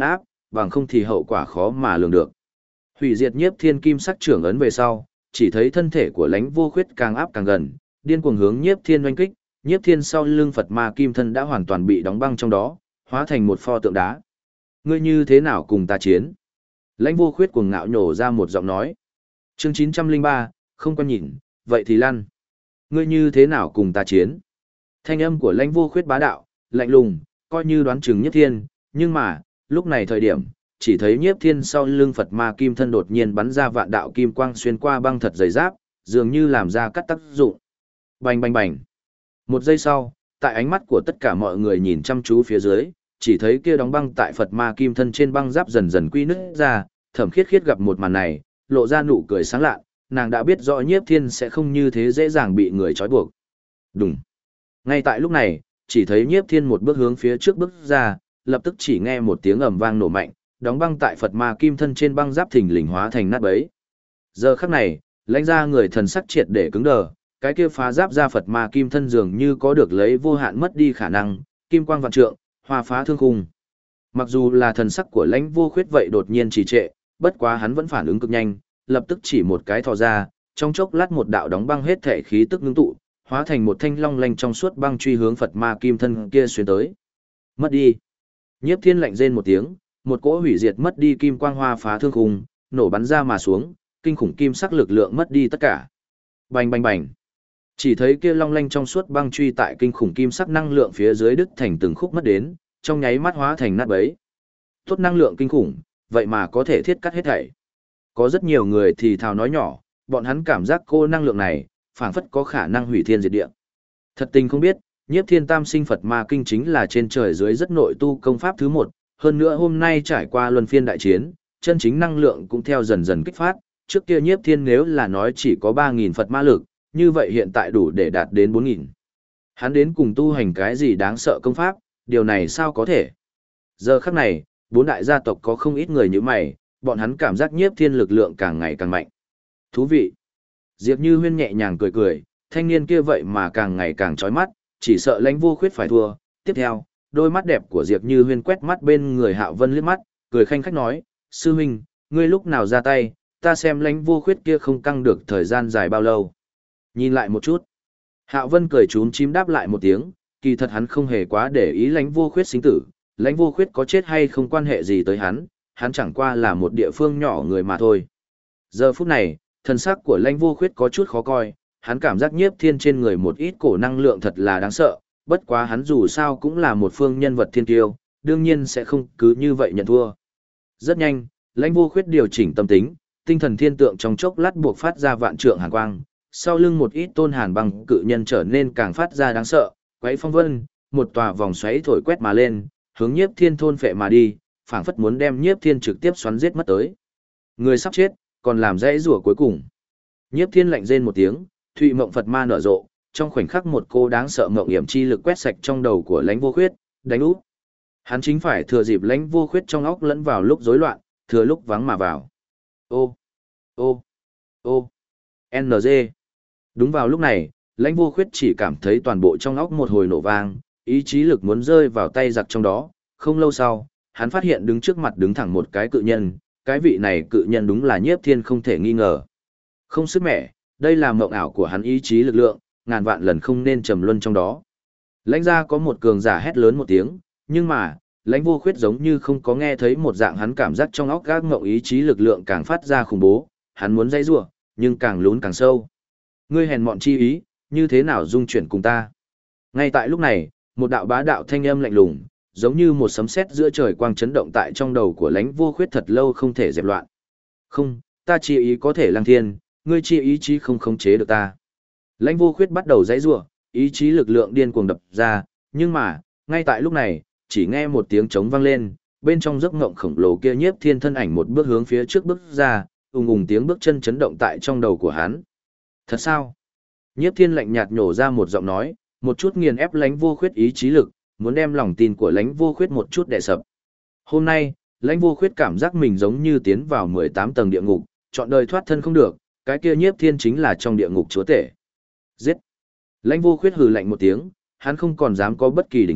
bằng không thì hậu quả khó mà lường được. Hủy diệt nhiếp thiên kim sắc trưởng ấn về sau, chỉ thấy thân thể của Lãnh Vô Khuyết càng áp càng gần, điên cuồng hướng nhiếp thiên oanh kích, nhiếp thiên sau lưng Phật ma kim thân đã hoàn toàn bị đóng băng trong đó, hóa thành một pho tượng đá. Ngươi như thế nào cùng ta chiến? Lãnh Vô Khuyết cuồng ngạo nhổ ra một giọng nói. Chương 903, không quan nhìn, vậy thì lăn. Ngươi như thế nào cùng ta chiến? Thanh âm của Lãnh Vô Khuyết bá đạo, lạnh lùng, coi như đoán chừng nhiếp thiên, nhưng mà, lúc này thời điểm, chỉ thấy nhiếp thiên sau lưng Phật ma kim thân đột nhiên bắn ra vạn đạo kim quang xuyên qua băng thật dày giáp, dường như làm ra cắt tác dụng. Bành bành bành. Một giây sau, tại ánh mắt của tất cả mọi người nhìn chăm chú phía dưới, chỉ thấy kia đóng băng tại Phật ma kim thân trên băng giáp dần dần quy nứt ra, Thẩm Khiết Khiết gặp một màn này, lộ ra nụ cười sáng lạ, nàng đã biết rõ nhiếp thiên sẽ không như thế dễ dàng bị người trói buộc. Đúng. Ngay tại lúc này, chỉ thấy nhiếp thiên một bước hướng phía trước bước ra, lập tức chỉ nghe một tiếng ầm vang nổ mạnh, đóng băng tại Phật ma kim thân trên băng giáp thình lình hóa thành nát bấy. Giờ khắc này, lãnh ra người thần sắc triệt để cứng đờ, cái kia phá giáp ra Phật ma kim thân dường như có được lấy vô hạn mất đi khả năng, kim quang vạn trượng, hoa phá thương khung. Mặc dù là thần sắc của Lãnh Vô Khuyết vậy đột nhiên trì trệ, bất quá hắn vẫn phản ứng cực nhanh, lập tức chỉ một cái thò ra, trong chốc lát một đạo đóng băng hết thể khí tức ngưng tụ, hóa thành một thanh long lanh trong suốt băng truy hướng Phật ma kim thân kia xuyên tới. Mất đi. Nhiếp Thiên lạnh rên một tiếng, một cỗ hủy diệt mất đi kim quang hoa phá thương khung, nổ bắn ra mà xuống, kinh khủng kim sắc lực lượng mất đi tất cả. Bành bành bành. Chỉ thấy kia long lanh trong suốt băng truy tại kinh khủng kim sắc năng lượng phía dưới đứt thành từng khúc mất đến, trong nháy mắt hóa thành nát bấy. Tốt năng lượng kinh khủng, vậy mà có thể thiết cắt hết thảy. Có rất nhiều người thì thào nói nhỏ, bọn hắn cảm giác cô năng lượng này, phảng phất có khả năng hủy thiên diệt địa. Thật tình không biết, Nhiếp Thiên Tam Sinh Phật Ma Kinh chính là trên trời dưới rất nội tu công pháp thứ một, hơn nữa hôm nay trải qua luân phiên đại chiến, chân chính năng lượng cũng theo dần dần kích phát, trước kia Nhiếp Thiên nếu là nói chỉ có 3.000 Phật Ma lực, như vậy hiện tại đủ để đạt đến 4.000. Hắn đến cùng tu hành cái gì đáng sợ công pháp, điều này sao có thể? Giờ khắc này, bốn đại gia tộc có không ít người như mày, bọn hắn cảm giác Nhiếp Thiên lực lượng càng ngày càng mạnh. Thú vị. Diệp Như Huyên nhẹ nhàng cười cười, thanh niên kia vậy mà càng ngày càng chói mắt, chỉ sợ Lãnh Vô Khuyết phải thua. Tiếp theo, đôi mắt đẹp của Diệp Như Huyên quét mắt bên người Hạo Vân liếc mắt, cười khanh khách nói, sư huynh, ngươi lúc nào ra tay, ta xem Lãnh Vô Khuyết kia không căng được thời gian dài bao lâu. Nhìn lại một chút. Hạo Vân cười trúm chím đáp lại một tiếng, kỳ thật hắn không hề quá để ý Lãnh Vô Khuyết sinh tử, Lãnh Vô Khuyết có chết hay không quan hệ gì tới hắn chẳng qua là một địa phương nhỏ người mà thôi. Giờ phút này, thần sắc của Lãnh Vô Khuyết có chút khó coi, hắn cảm giác Nhiếp Thiên trên người một ít cổ năng lượng thật là đáng sợ, bất quá hắn dù sao cũng là một phương nhân vật thiên kiêu, đương nhiên sẽ không cứ như vậy nhận thua. Rất nhanh, Lãnh Vô Khuyết điều chỉnh tâm tính, tinh thần thiên tượng trong chốc lát buộc phát ra vạn trượng hàn quang, sau lưng một ít tôn hàn băng cự nhân trở nên càng phát ra đáng sợ, quấy phong vân, một tòa vòng xoáy thổi quét mà lên, hướng Nhiếp Thiên thôn phệ mà đi, phảng phất muốn đem Nhiếp Thiên trực tiếp xoắn giết mất tới. Người sắp chết, còn làm dãy rủa cuối cùng. Nhiếp Thiên lạnh rên một tiếng, Thụy Mộng Phật Ma nở rộ, trong khoảnh khắc một cô đáng sợ mộng hiểm chi lực quét sạch trong đầu của Lãnh Vô Khuyết, đánh úp. Hắn chính phải thừa dịp Lãnh Vô Khuyết trong óc lẫn vào lúc rối loạn, thừa lúc vắng mà vào. Ô, ô, ô, NG. Đúng vào lúc này, Lãnh Vô Khuyết chỉ cảm thấy toàn bộ trong óc một hồi nổ vang, ý chí lực muốn rơi vào tay giặc trong đó. Không lâu sau, hắn phát hiện đứng trước mặt đứng thẳng một cái cự nhân, cái vị này cự nhân đúng là Nhiếp Thiên không thể nghi ngờ. Không sức mẻ, đây là mộng ảo của hắn ý chí lực lượng, ngàn vạn lần không nên trầm luân trong đó. Lãnh gia có một cường giả hét lớn một tiếng, nhưng mà, Lãnh Vô Khuyết giống như không có nghe thấy một dạng, hắn cảm giác trong óc gác mộng ý chí lực lượng càng phát ra khủng bố, hắn muốn dãy rủa, nhưng càng lún càng sâu. Ngươi hèn mọn chi ý, như thế nào dung chuyển cùng ta? Ngay tại lúc này, một đạo bá đạo thanh âm lạnh lùng, giống như một sấm sét giữa trời quang chấn động tại trong đầu của Lãnh Vô Khuyết thật lâu không thể dẹp loạn. Không, ta chi ý có thể lăng thiên, ngươi chi ý chí không khống chế được ta. Lãnh Vô Khuyết bắt đầu giãy giụa, ý chí lực lượng điên cuồng đập ra, nhưng mà, ngay tại lúc này, chỉ nghe một tiếng trống vang lên, bên trong giấc ngộng khổng lồ kia Nhiếp Thiên thân ảnh một bước hướng phía trước bước ra, ùng ùng tiếng bước chân chấn động tại trong đầu của hắn. Thật sao? Nhiếp Thiên lạnh nhạt nhổ ra một giọng nói, một chút nghiền ép Lãnh Vô Khuyết ý chí lực, muốn đem lòng tin của Lãnh Vô Khuyết một chút đè sập. Hôm nay, Lãnh Vô Khuyết cảm giác mình giống như tiến vào 18 tầng địa ngục, chọn đời thoát thân không được, cái kia Nhiếp Thiên chính là trong địa ngục chúa tể. Giết! Lãnh Vô Khuyết hừ lạnh một tiếng, hắn không còn dám có bất kỳ đình trệ,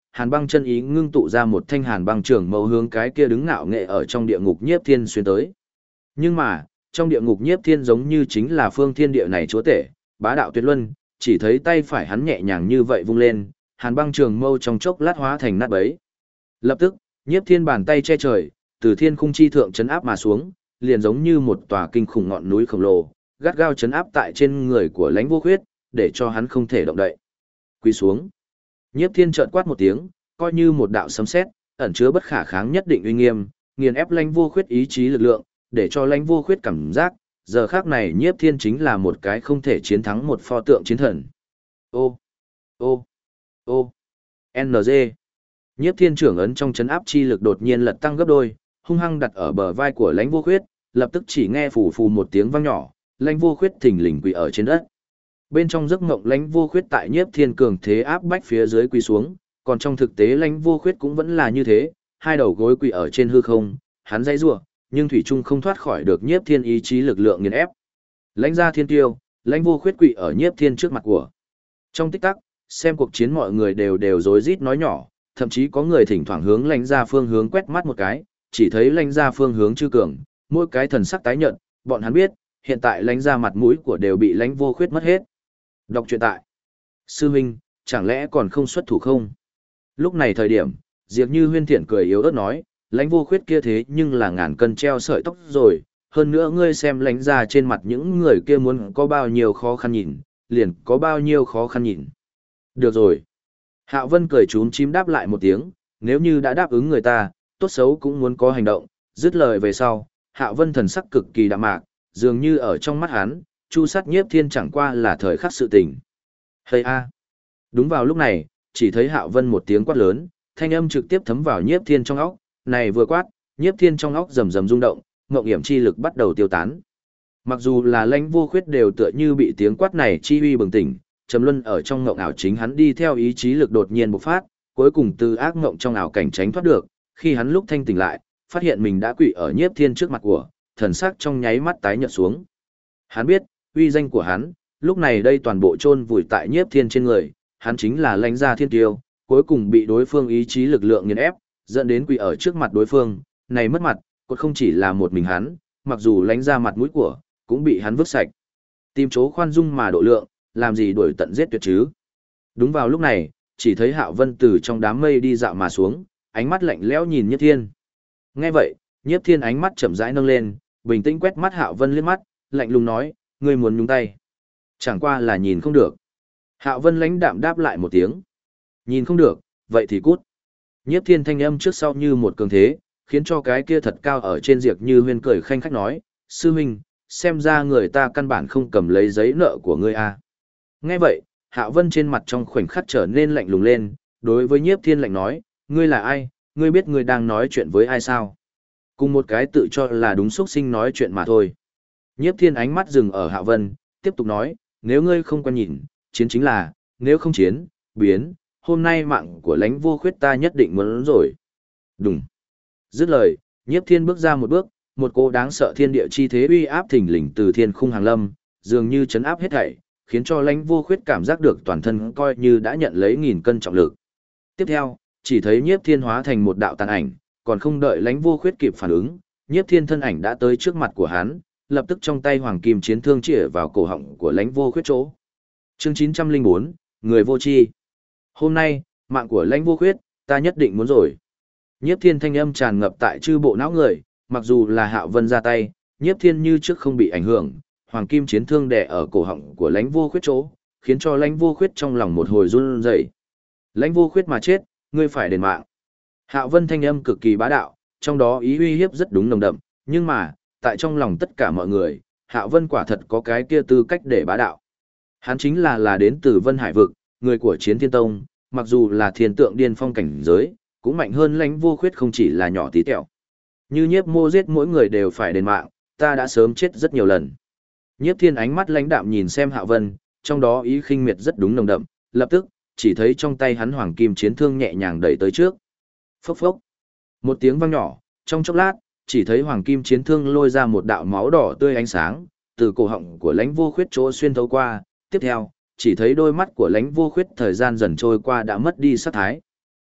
hàn băng chân ý ngưng tụ ra một thanh hàn băng trường mâu hướng cái kia đứng ngạo nghệ ở trong địa ngục Nhiếp Thiên xuyên tới. Nhưng mà, trong địa ngục Nhiếp Thiên giống như chính là phương thiên địa này chúa tể, bá đạo tuyệt luân, chỉ thấy tay phải hắn nhẹ nhàng như vậy vung lên, hàn băng trường mâu trong chốc lát hóa thành nát bấy. Lập tức, Nhiếp Thiên bàn tay che trời, từ thiên khung chi thượng chấn áp mà xuống, liền giống như một tòa kinh khủng ngọn núi khổng lồ, gắt gao chấn áp tại trên người của Lãnh Vô Khuyết, để cho hắn không thể động đậy. Quỳ xuống. Nhiếp Thiên chợt quát một tiếng, coi như một đạo sấm sét, ẩn chứa bất khả kháng nhất định uy nghiêm, nghiền ép Lãnh Vô Khuyết ý chí lực lượng, để cho Lãnh Vô Khuyết cảm giác, giờ khắc này Nhiếp Thiên chính là một cái không thể chiến thắng một pho tượng chiến thần. Ô, ô, ô, NG. Nhiếp Thiên trưởng ấn trong chấn áp chi lực đột nhiên lật tăng gấp đôi, hung hăng đặt ở bờ vai của Lãnh Vô Khuyết, lập tức chỉ nghe phù phù một tiếng vang nhỏ, Lãnh Vô Khuyết thình lình quỳ ở trên đất. Bên trong giấc mộng Lãnh Vô Khuyết tại Nhiếp Thiên cường thế áp bách phía dưới quỳ xuống, còn trong thực tế Lãnh Vô Khuyết cũng vẫn là như thế, hai đầu gối quỳ ở trên hư không, hắn giãy giụa, nhưng thủy chung không thoát khỏi được Nhiếp Thiên ý chí lực lượng nghiền ép. Lãnh gia thiên tiêu, Lãnh Vô Khuyết quỳ ở Nhiếp Thiên trước mặt của. Trong tích tắc, xem cuộc chiến mọi người đều rối rít nói nhỏ, thậm chí có người thỉnh thoảng hướng Lãnh gia phương hướng quét mắt một cái, chỉ thấy Lãnh gia phương hướng chư cường, mỗi cái thần sắc tái nhợt, bọn hắn biết, hiện tại Lãnh gia mặt mũi của đều bị Lãnh Vô Khuyết mất hết. Đọc truyện tại. Sư huynh, chẳng lẽ còn không xuất thủ không? Lúc này thời điểm, Diệp Như Huyên thiện cười yếu ớt nói, Lãnh Vô Khuyết kia thế nhưng là ngàn cân treo sợi tóc rồi, hơn nữa ngươi xem Lãnh gia trên mặt những người kia muốn có bao nhiêu khó khăn nhìn, liền có bao nhiêu khó khăn nhìn. Được rồi. Hạo Vân cười trúng chím đáp lại một tiếng, nếu như đã đáp ứng người ta, tốt xấu cũng muốn có hành động, dứt lời về sau, Hạo Vân thần sắc cực kỳ đạm mạc, dường như ở trong mắt hắn, Chu Sát Nhiếp Thiên chẳng qua là thời khắc sự tình. Hây a. Đúng vào lúc này, chỉ thấy Hạo Vân một tiếng quát lớn, thanh âm trực tiếp thấm vào Nhiếp Thiên trong óc, này vừa quát, Nhiếp Thiên trong óc rầm rầm rung động, ngộng hiểm chi lực bắt đầu tiêu tán. Mặc dù là Lãnh Vô Khuyết đều tựa như bị tiếng quát này chi uy bừng tỉnh, trầm luân ở trong ngộng ảo chính hắn đi theo ý chí lực đột nhiên bộc phát, cuối cùng từ ác ngộng trong ảo cảnh tránh thoát được, khi hắn lúc thanh tỉnh lại, phát hiện mình đã quỵ ở Nhiếp Thiên trước mặt của, thần sắc trong nháy mắt tái nhợt xuống. Hắn biết, uy danh của hắn, lúc này đây toàn bộ chôn vùi tại Nhiếp Thiên trên người, hắn chính là Lãnh gia thiên tiêu, cuối cùng bị đối phương ý chí lực lượng nghiền ép, dẫn đến quỳ ở trước mặt đối phương, này mất mặt, cốt không chỉ là một mình hắn, mặc dù Lãnh gia mặt mũi của, cũng bị hắn vứt sạch. Tìm chỗ khoan dung mà độ lượng, làm gì đuổi tận giết tuyệt chứ. Đúng vào lúc này, chỉ thấy Hạo Vân từ trong đám mây đi dạo mà xuống, ánh mắt lạnh lẽo nhìn Nhiếp Thiên. Nghe vậy, Nhiếp Thiên ánh mắt chậm rãi nâng lên, bình tĩnh quét mắt Hạo Vân liếc mắt, lạnh lùng nói, ngươi muốn nhúng tay. Chẳng qua là nhìn không được. Hạo Vân lãnh đạm đáp lại một tiếng. Nhìn không được, vậy thì cút. Nhiếp Thiên thanh âm trước sau như một cường thế, khiến cho cái kia thật cao ở trên Diệp Như Huyên cười khanh khách nói, sư huynh, xem ra người ta căn bản không cầm lấy giấy nợ của ngươi à. Nghe vậy, Hạo Vân trên mặt trong khoảnh khắc trở nên lạnh lùng lên, đối với Nhiếp Thiên lạnh nói, ngươi là ai, ngươi biết ngươi đang nói chuyện với ai sao? Cùng một cái tự cho là đúng xuất sinh nói chuyện mà thôi. Nhiếp Thiên ánh mắt dừng ở Hạo Vân, tiếp tục nói, nếu ngươi không quan nhìn, chiến chính là, nếu không chiến, biến, hôm nay mạng của Lãnh Vô Khuyết ta nhất định muốn rồi. Đúng. Dứt lời, Nhiếp Thiên bước ra một bước, một cỗ đáng sợ thiên địa chi thế uy áp thình lình từ thiên khung hàng lâm, dường như chấn áp hết thảy, khiến cho Lãnh Vô Khuyết cảm giác được toàn thân coi như đã nhận lấy nghìn cân trọng lực. Tiếp theo, chỉ thấy Nhiếp Thiên hóa thành một đạo tàn ảnh, còn không đợi Lãnh Vô Khuyết kịp phản ứng, Nhiếp Thiên thân ảnh đã tới trước mặt của hắn, lập tức trong tay hoàng kim chiến thương chĩa vào cổ họng của Lãnh Vô Khuyết chỗ. Chương 904, người vô tri. Hôm nay, mạng của Lãnh Vô Khuyết, ta nhất định muốn rồi. Nhiếp Thiên thanh âm tràn ngập tại chư bộ não người, mặc dù là Hạo Vân ra tay, Nhiếp Thiên như trước không bị ảnh hưởng, hoàng kim chiến thương đè ở cổ họng của Lãnh Vô Khuyết chỗ, khiến cho Lãnh Vô Khuyết trong lòng một hồi run rẩy. Lãnh Vô Khuyết mà chết, ngươi phải đền mạng. Hạo Vân thanh âm cực kỳ bá đạo, trong đó ý uy hiếp rất đúng nồng đậm, nhưng mà, tại trong lòng tất cả mọi người, Hạo Vân quả thật có cái kia tư cách để bá đạo. Hắn chính là đến từ Vân Hải vực, người của Chiến Thiên Tông, mặc dù là thiên tượng điên phong cảnh giới, cũng mạnh hơn Lãnh Vô Khuyết không chỉ là nhỏ tí tẹo. Như Nhiếp Mô giết mỗi người đều phải đền mạng, ta đã sớm chết rất nhiều lần. Nhiếp Thiên ánh mắt lãnh đạm nhìn xem Hạo Vân, trong đó ý khinh miệt rất đúng nồng đậm, lập tức, chỉ thấy trong tay hắn hoàng kim chiến thương nhẹ nhàng đẩy tới trước. Phốc phốc. Một tiếng vang nhỏ, trong chốc lát, chỉ thấy hoàng kim chiến thương lôi ra một đạo máu đỏ tươi ánh sáng, từ cổ họng của Lãnh Vô Khuyết chỗ xuyên thấu qua, tiếp theo, chỉ thấy đôi mắt của Lãnh Vô Khuyết thời gian dần trôi qua đã mất đi sắc thái.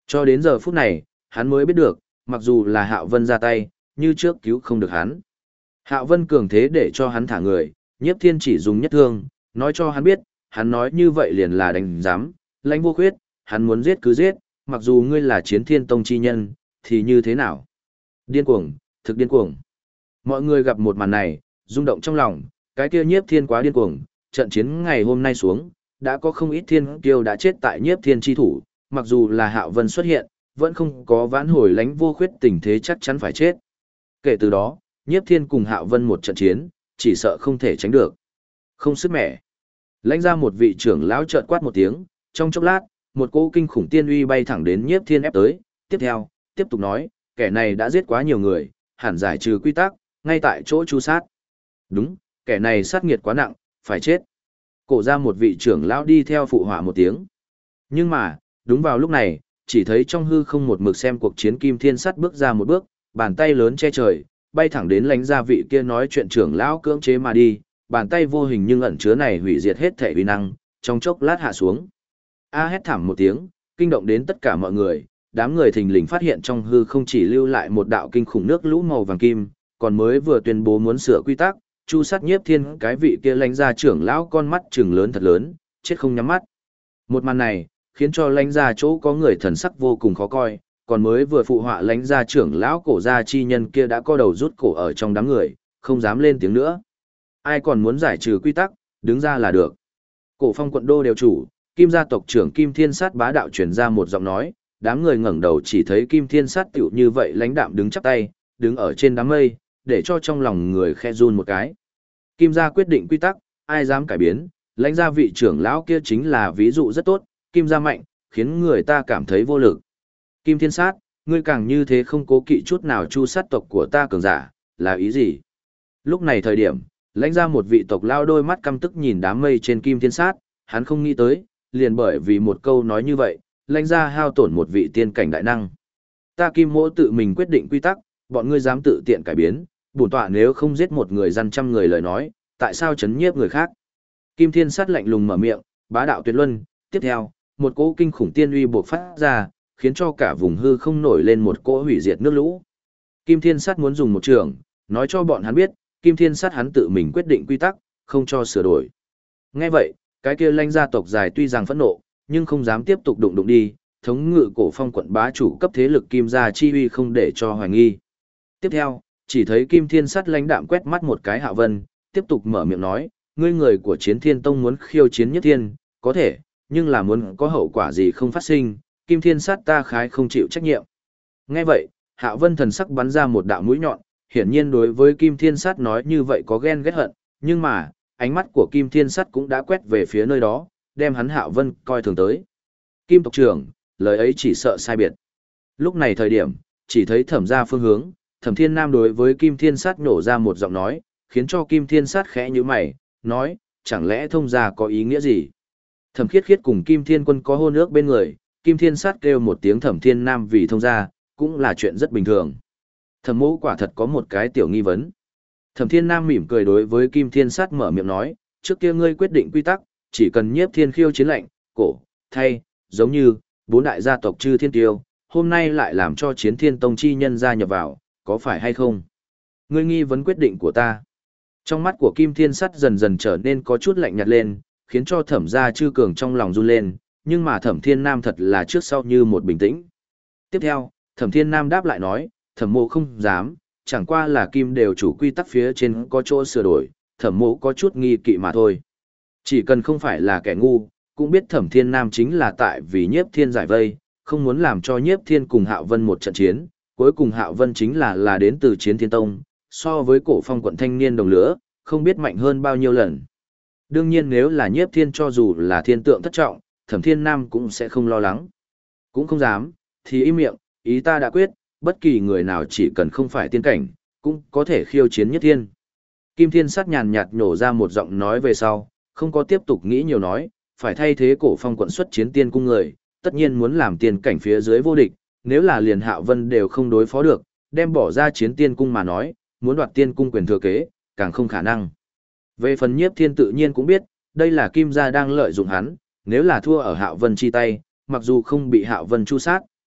Cho đến giờ phút này, hắn mới biết được, mặc dù là Hạo Vân ra tay, như trước cứu không được hắn. Hạo Vân cường thế để cho hắn thả người, Nhiếp Thiên chỉ dùng nhất thương, nói cho hắn biết, hắn nói như vậy liền là đánh giám, lãnh vô khuyết, hắn muốn giết cứ giết, mặc dù ngươi là Chiến Thiên Tông chi nhân, thì như thế nào? Điên cuồng, thực điên cuồng. Mọi người gặp một màn này, rung động trong lòng, cái kia Nhiếp Thiên quá điên cuồng, trận chiến ngày hôm nay xuống, đã có không ít thiên kiêu đã chết tại Nhiếp Thiên chi thủ, mặc dù là Hạo Vân xuất hiện, vẫn không có vãn hồi lãnh vô khuyết tình thế chắc chắn phải chết. Kể từ đó, Nhiếp Thiên cùng Hạo Vân một trận chiến, chỉ sợ không thể tránh được. Không sức mẻ. Lãnh ra một vị trưởng lão chợt quát một tiếng, trong chốc lát, một cỗ kinh khủng tiên uy bay thẳng đến Nhiếp Thiên ép tới, tiếp theo, tiếp tục nói, kẻ này đã giết quá nhiều người, hẳn giải trừ quy tắc, ngay tại chỗ chu sát. Đúng, kẻ này sát nghiệt quá nặng, phải chết. Cổ ra một vị trưởng lão đi theo phụ họa một tiếng. Nhưng mà, đúng vào lúc này, chỉ thấy trong hư không một mực xem cuộc chiến Kim Thiên Sắt bước ra một bước, bàn tay lớn che trời, bay thẳng đến lãnh gia vị kia nói chuyện trưởng lão cưỡng chế mà đi, bàn tay vô hình nhưng ẩn chứa này hủy diệt hết thể uy năng, trong chốc lát hạ xuống. A hét thảm một tiếng, kinh động đến tất cả mọi người, đám người thình lình phát hiện trong hư không chỉ lưu lại một đạo kinh khủng nước lũ màu vàng kim, còn mới vừa tuyên bố muốn sửa quy tắc, chu sát Nhiếp Thiên cái vị kia lãnh gia trưởng lão con mắt trừng lớn thật lớn, chết không nhắm mắt. Một màn này, khiến cho lãnh gia chỗ có người thần sắc vô cùng khó coi, còn mới vừa phụ họa lãnh gia trưởng lão cổ gia chi nhân kia đã co đầu rút cổ ở trong đám người, không dám lên tiếng nữa. Ai còn muốn giải trừ quy tắc, đứng ra là được. Cổ Phong quận đô đều chủ, Kim gia tộc trưởng Kim Thiên Sát bá đạo truyền ra một giọng nói, đám người ngẩng đầu chỉ thấy Kim Thiên Sát tiểu như vậy lãnh đạm đứng chắp tay, đứng ở trên đám mây, để cho trong lòng người khe run một cái. Kim gia quyết định quy tắc, ai dám cải biến, lãnh gia vị trưởng lão kia chính là ví dụ rất tốt, Kim gia mạnh, khiến người ta cảm thấy vô lực. Kim Thiên Sát, ngươi càng như thế không cố kỵ chút nào chu sát tộc của ta cường giả, là ý gì? Lúc này thời điểm, lãnh ra một vị tộc lao đôi mắt căm tức nhìn đám mây trên Kim Thiên Sát, hắn không nghĩ tới, liền bởi vì một câu nói như vậy, lãnh ra hao tổn một vị tiên cảnh đại năng. Ta Kim Mỗ tự mình quyết định quy tắc, bọn ngươi dám tự tiện cải biến, bổn tọa nếu không giết một người dân trăm người lời nói, tại sao chấn nhiếp người khác? Kim Thiên Sát lạnh lùng mở miệng, bá đạo tuyệt luân, tiếp theo, một cỗ kinh khủng tiên uy bộc phát ra, khiến cho cả vùng hư không nổi lên một cỗ hủy diệt nước lũ. Kim Thiên Sát muốn dùng một trường, nói cho bọn hắn biết, Kim Thiên Sát hắn tự mình quyết định quy tắc, không cho sửa đổi. Nghe vậy, cái kia lãnh gia tộc dài tuy rằng phẫn nộ, nhưng không dám tiếp tục đụng đi, thống ngự Cổ Phong quận bá chủ cấp thế lực Kim gia chi uy không để cho hoài nghi. Tiếp theo, chỉ thấy Kim Thiên Sát lãnh đạm quét mắt một cái Hạo Vân, tiếp tục mở miệng nói, ngươi người của Chiến Thiên Tông muốn khiêu chiến Nhất Thiên, có thể, nhưng là muốn có hậu quả gì không phát sinh, Kim Thiên Sát ta khái không chịu trách nhiệm. Nghe vậy, Hạo Vân thần sắc bắn ra một đạo mũi nhọn, hiển nhiên đối với Kim Thiên Sát nói như vậy có ghen ghét hận, nhưng mà, ánh mắt của Kim Thiên Sát cũng đã quét về phía nơi đó, đem hắn Hạo Vân coi thường tới. Kim tộc trưởng, lời ấy chỉ sợ sai biệt. Lúc này thời điểm, chỉ thấy Thẩm ra phương hướng, Thẩm Thiên Nam đối với Kim Thiên Sát nổ ra một giọng nói, khiến cho Kim Thiên Sát khẽ như mày, nói, chẳng lẽ thông gia có ý nghĩa gì? Thẩm Khiết Khiết cùng Kim Thiên Quân có hôn ước bên người, Kim Thiên Sát kêu một tiếng Thẩm Thiên Nam vì thông gia, cũng là chuyện rất bình thường. Thẩm Mỗ quả thật có một cái tiểu nghi vấn. Thẩm Thiên Nam mỉm cười đối với Kim Thiên Sát mở miệng nói, trước kia ngươi quyết định quy tắc, chỉ cần Nhiếp Thiên khiêu chiến lệnh, cổ, thay, giống như, bốn đại gia tộc chư thiên tiêu, hôm nay lại làm cho Chiến Thiên Tông chi nhân gia nhập vào, có phải hay không? Ngươi nghi vấn quyết định của ta. Trong mắt của Kim Thiên Sát dần dần trở nên có chút lạnh nhạt lên, khiến cho Thẩm gia chư cường trong lòng run lên, nhưng mà Thẩm Thiên Nam thật là trước sau như một bình tĩnh. Tiếp theo, Thẩm Thiên Nam đáp lại nói, Thẩm Mộ không dám, chẳng qua là Kim đều chủ quy tắc phía trên có chỗ sửa đổi, Thẩm Mộ có chút nghi kỵ mà thôi. Chỉ cần không phải là kẻ ngu, cũng biết Thẩm Thiên Nam chính là tại vì Nhiếp Thiên giải vây, không muốn làm cho Nhiếp Thiên cùng Hạo Vân một trận chiến, cuối cùng Hạo Vân chính là đến từ Chiến Thiên Tông, so với Cổ Phong quận thanh niên đồng lứa, không biết mạnh hơn bao nhiêu lần. Đương nhiên nếu là Nhiếp Thiên cho dù là thiên tượng thất trọng, Thẩm Thiên Nam cũng sẽ không lo lắng. Cũng không dám, thì im miệng, ý ta đã quyết, bất kỳ người nào chỉ cần không phải tiên cảnh, cũng có thể khiêu chiến Nhất Thiên. Kim Thiên Sát nhàn nhạt nhổ ra một giọng nói về sau, không có tiếp tục nghĩ nhiều nói, phải thay thế Cổ Phong quận xuất chiến tiên cung người, tất nhiên muốn làm tiên cảnh phía dưới vô địch, nếu là liền Hạo Vân đều không đối phó được, đem bỏ ra chiến tiên cung mà nói, muốn đoạt tiên cung quyền thừa kế, càng không khả năng. Về phần Nhiếp Thiên tự nhiên cũng biết, đây là Kim gia đang lợi dụng hắn, nếu là thua ở Hạo Vân chi tay, mặc dù không bị Hạo Vân chu sát,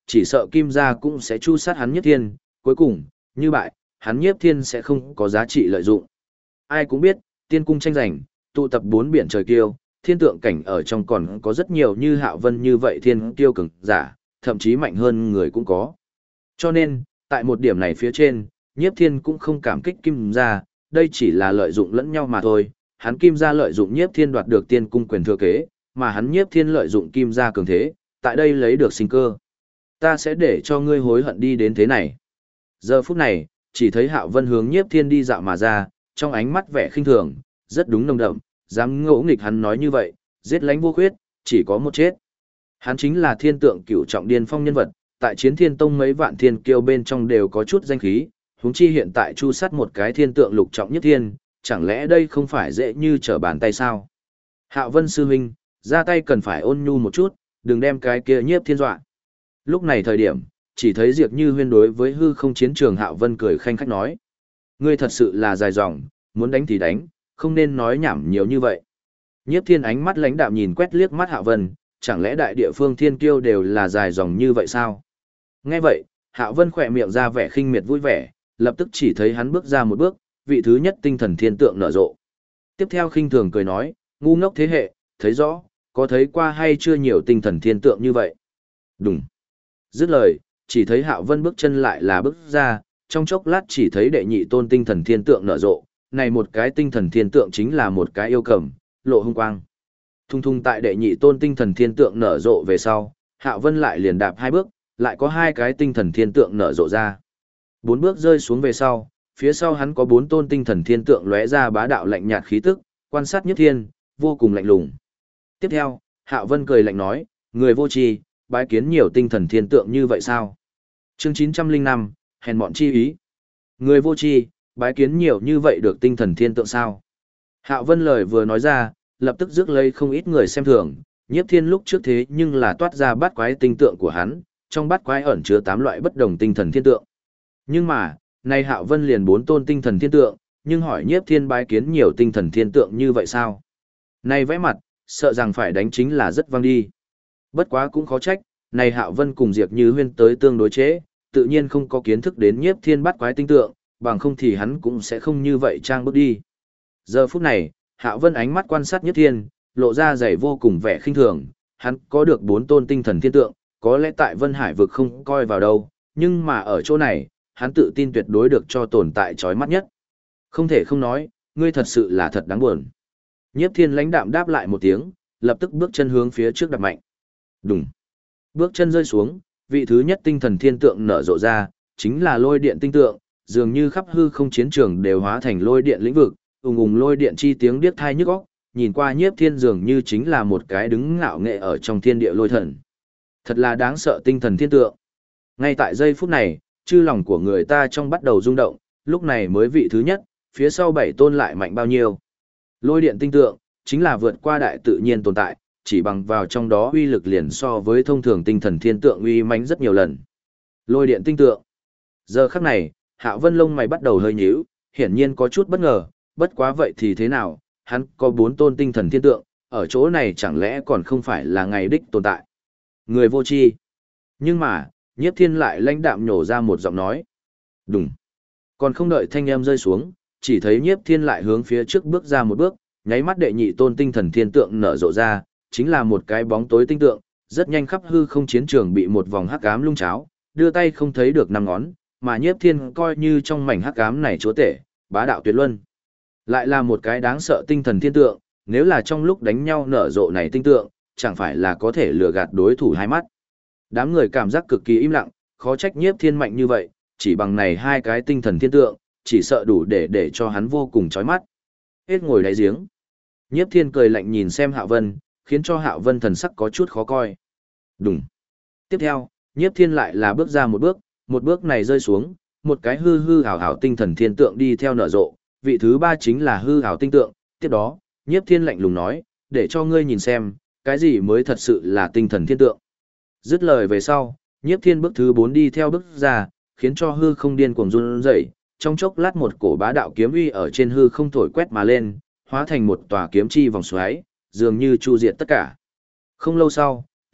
chỉ sợ Kim gia cũng sẽ chu sát hắn Nhiếp Thiên, cuối cùng, như bại, hắn Nhiếp Thiên sẽ không có giá trị lợi dụng. Ai cũng biết, tiên cung tranh giành, tụ tập bốn biển trời kiêu, thiên tượng cảnh ở trong còn có rất nhiều như Hạo Vân như vậy thiên kiêu cường giả, thậm chí mạnh hơn người cũng có. Cho nên, tại một điểm này phía trên, Nhiếp Thiên cũng không cảm kích Kim gia, đây chỉ là lợi dụng lẫn nhau mà thôi. Hắn Kim gia lợi dụng Nhiếp Thiên đoạt được tiên cung quyền thừa kế, mà hắn Nhiếp Thiên lợi dụng Kim gia cường thế, tại đây lấy được sinh cơ. Ta sẽ để cho ngươi hối hận đi đến thế này. Giờ phút này, chỉ thấy Hạo Vân hướng Nhiếp Thiên đi dạo mà ra, trong ánh mắt vẻ khinh thường, rất đúng nồng đậm, dám ngỗ nghịch hắn nói như vậy, giết lánh vô khuyết, chỉ có một chết. Hắn chính là thiên tượng cửu trọng điên phong nhân vật, tại Chiến Thiên Tông mấy vạn thiên kiêu bên trong đều có chút danh khí, huống chi hiện tại chu sát một cái thiên tượng lục trọng nhất thiên, chẳng lẽ đây không phải dễ như trở bàn tay sao? Hạo Vân sư huynh, ra tay cần phải ôn nhu một chút, đừng đem cái kia Nhiếp Thiên dọa. Lúc này thời điểm, chỉ thấy Diệp Như Huyên đối với hư không chiến trường Hạo Vân cười khanh khách nói: ngươi thật sự là dài dòng, muốn đánh thì đánh, không nên nói nhảm nhiều như vậy. Nhiếp Thiên ánh mắt lãnh đạm nhìn quét liếc mắt Hạo Vân, chẳng lẽ đại địa phương thiên kiêu đều là dài dòng như vậy sao? Nghe vậy, Hạo Vân khỏe miệng ra vẻ khinh miệt vui vẻ, lập tức chỉ thấy hắn bước ra một bước, vị thứ nhất tinh thần thiên tượng nở rộ. Tiếp theo khinh thường cười nói: ngu ngốc thế hệ, thấy rõ, có thấy qua hay chưa nhiều tinh thần thiên tượng như vậy? Đúng. Dứt lời, chỉ thấy Hạo Vân bước chân lại là bước ra, trong chốc lát chỉ thấy đệ nhị tôn tinh thần thiên tượng nở rộ, này một cái tinh thần thiên tượng chính là một cái yêu cầm, lộ hung quang. Thung thung tại đệ nhị tôn tinh thần thiên tượng nở rộ về sau, Hạo Vân lại liền đạp hai bước, lại có hai cái tinh thần thiên tượng nở rộ ra. Bốn bước rơi xuống về sau, phía sau hắn có bốn tôn tinh thần thiên tượng lóe ra bá đạo lạnh nhạt khí tức, quan sát Nhiếp Thiên, vô cùng lạnh lùng. Tiếp theo, Hạo Vân cười lạnh nói: người vô tri, bái kiến nhiều tinh thần thiên tượng như vậy sao? Chương 905, hèn mọn chi ý. Người vô tri, bái kiến nhiều như vậy được tinh thần thiên tượng sao? Hạo Vân lời vừa nói ra, lập tức rước lấy không ít người xem thường, Nhiếp Thiên lúc trước thế nhưng là toát ra bát quái tinh tượng của hắn, trong bát quái ẩn chứa 8 loại bất đồng tinh thần thiên tượng. Nhưng mà, nay Hạo Vân liền 4 tôn tinh thần thiên tượng, nhưng hỏi Nhiếp Thiên bái kiến nhiều tinh thần thiên tượng như vậy sao? Nay vẽ mặt, sợ rằng phải đánh chính là rất văng đi. Bất quá cũng khó trách, này Hạo Vân cùng Diệp Như Huyên tới tương đối chế, tự nhiên không có kiến thức đến Nhiếp Thiên bát quái tinh tượng, bằng không thì hắn cũng sẽ không như vậy trang bước đi. Giờ phút này, Hạo Vân ánh mắt quan sát Nhiếp Thiên, lộ ra dày vô cùng vẻ khinh thường, hắn có được 4 tôn tinh thần thiên tượng, có lẽ tại Vân Hải vực không coi vào đâu, nhưng mà ở chỗ này, hắn tự tin tuyệt đối được cho tồn tại chói mắt nhất. Không thể không nói, ngươi thật sự là thật đáng buồn. Nhiếp Thiên lãnh đạm đáp lại một tiếng, lập tức bước chân hướng phía trước đạp mạnh. Đùng. Bước chân rơi xuống, vị thứ nhất tinh thần thiên tượng nở rộ ra, chính là lôi điện tinh tượng, dường như khắp hư không chiến trường đều hóa thành lôi điện lĩnh vực, ùng ùng lôi điện chi tiếng điếc tai nhức óc, nhìn qua Nhiếp Thiên dường như chính là một cái đứng ngạo nghệ ở trong thiên địa lôi thần. Thật là đáng sợ tinh thần thiên tượng. Ngay tại giây phút này, chư lòng của người ta trong bắt đầu rung động, lúc này mới vị thứ nhất, phía sau 7 tôn lại mạnh bao nhiêu. Lôi điện tinh tượng, chính là vượt qua đại tự nhiên tồn tại, chỉ bằng vào trong đó uy lực liền so với thông thường tinh thần thiên tượng uy mãnh rất nhiều lần. Lôi điện tinh tượng. Giờ khắc này, Hạo Vân lông mày bắt đầu hơi nhíu, hiển nhiên có chút bất ngờ, bất quá vậy thì thế nào, hắn có 4 tôn tinh thần thiên tượng, ở chỗ này chẳng lẽ còn không phải là ngày đích tồn tại. Người vô tri. Nhưng mà, Nhiếp Thiên lại lãnh đạm nhổ ra một giọng nói. Đùng. Còn không đợi thanh âm rơi xuống, chỉ thấy Nhiếp Thiên lại hướng phía trước bước ra một bước, nháy mắt đệ nhị tôn tinh thần thiên tượng nở rộ ra, chính là một cái bóng tối tinh tượng, rất nhanh khắp hư không chiến trường bị một vòng hắc ám lung cháo, đưa tay không thấy được năm ngón, mà Nhiếp Thiên coi như trong mảnh hắc ám này chúa tể, bá đạo tuyệt luân. Lại là một cái đáng sợ tinh thần thiên tượng, nếu là trong lúc đánh nhau nở rộ này tinh tượng, chẳng phải là có thể lừa gạt đối thủ hai mắt. Đám người cảm giác cực kỳ im lặng, khó trách Nhiếp Thiên mạnh như vậy, chỉ bằng này hai cái tinh thần thiên tượng, chỉ sợ đủ để cho hắn vô cùng chói mắt. Hết ngồi đáy giếng. Nhiếp Thiên cười lạnh nhìn xem Hạo Vân, khiến cho Hạo Vân thần sắc có chút khó coi. Đùng. Tiếp theo, Nhiếp Thiên lại là bước ra một bước này rơi xuống, một cái hư hư ảo ảo tinh thần thiên tượng đi theo nở rộ, vị thứ ba chính là hư ảo tinh tượng, tiếp đó, Nhiếp Thiên lạnh lùng nói, để cho ngươi nhìn xem, cái gì mới thật sự là tinh thần thiên tượng. Dứt lời về sau, Nhiếp Thiên bước thứ 4 đi theo bước ra, khiến cho hư không điên cuồng run rẩy, trong chốc lát một cổ bá đạo kiếm uy ở trên hư không thổi quét mà lên, hóa thành một tòa kiếm chi vòng xoáy, dường như chu diệt tất cả. Không lâu sau,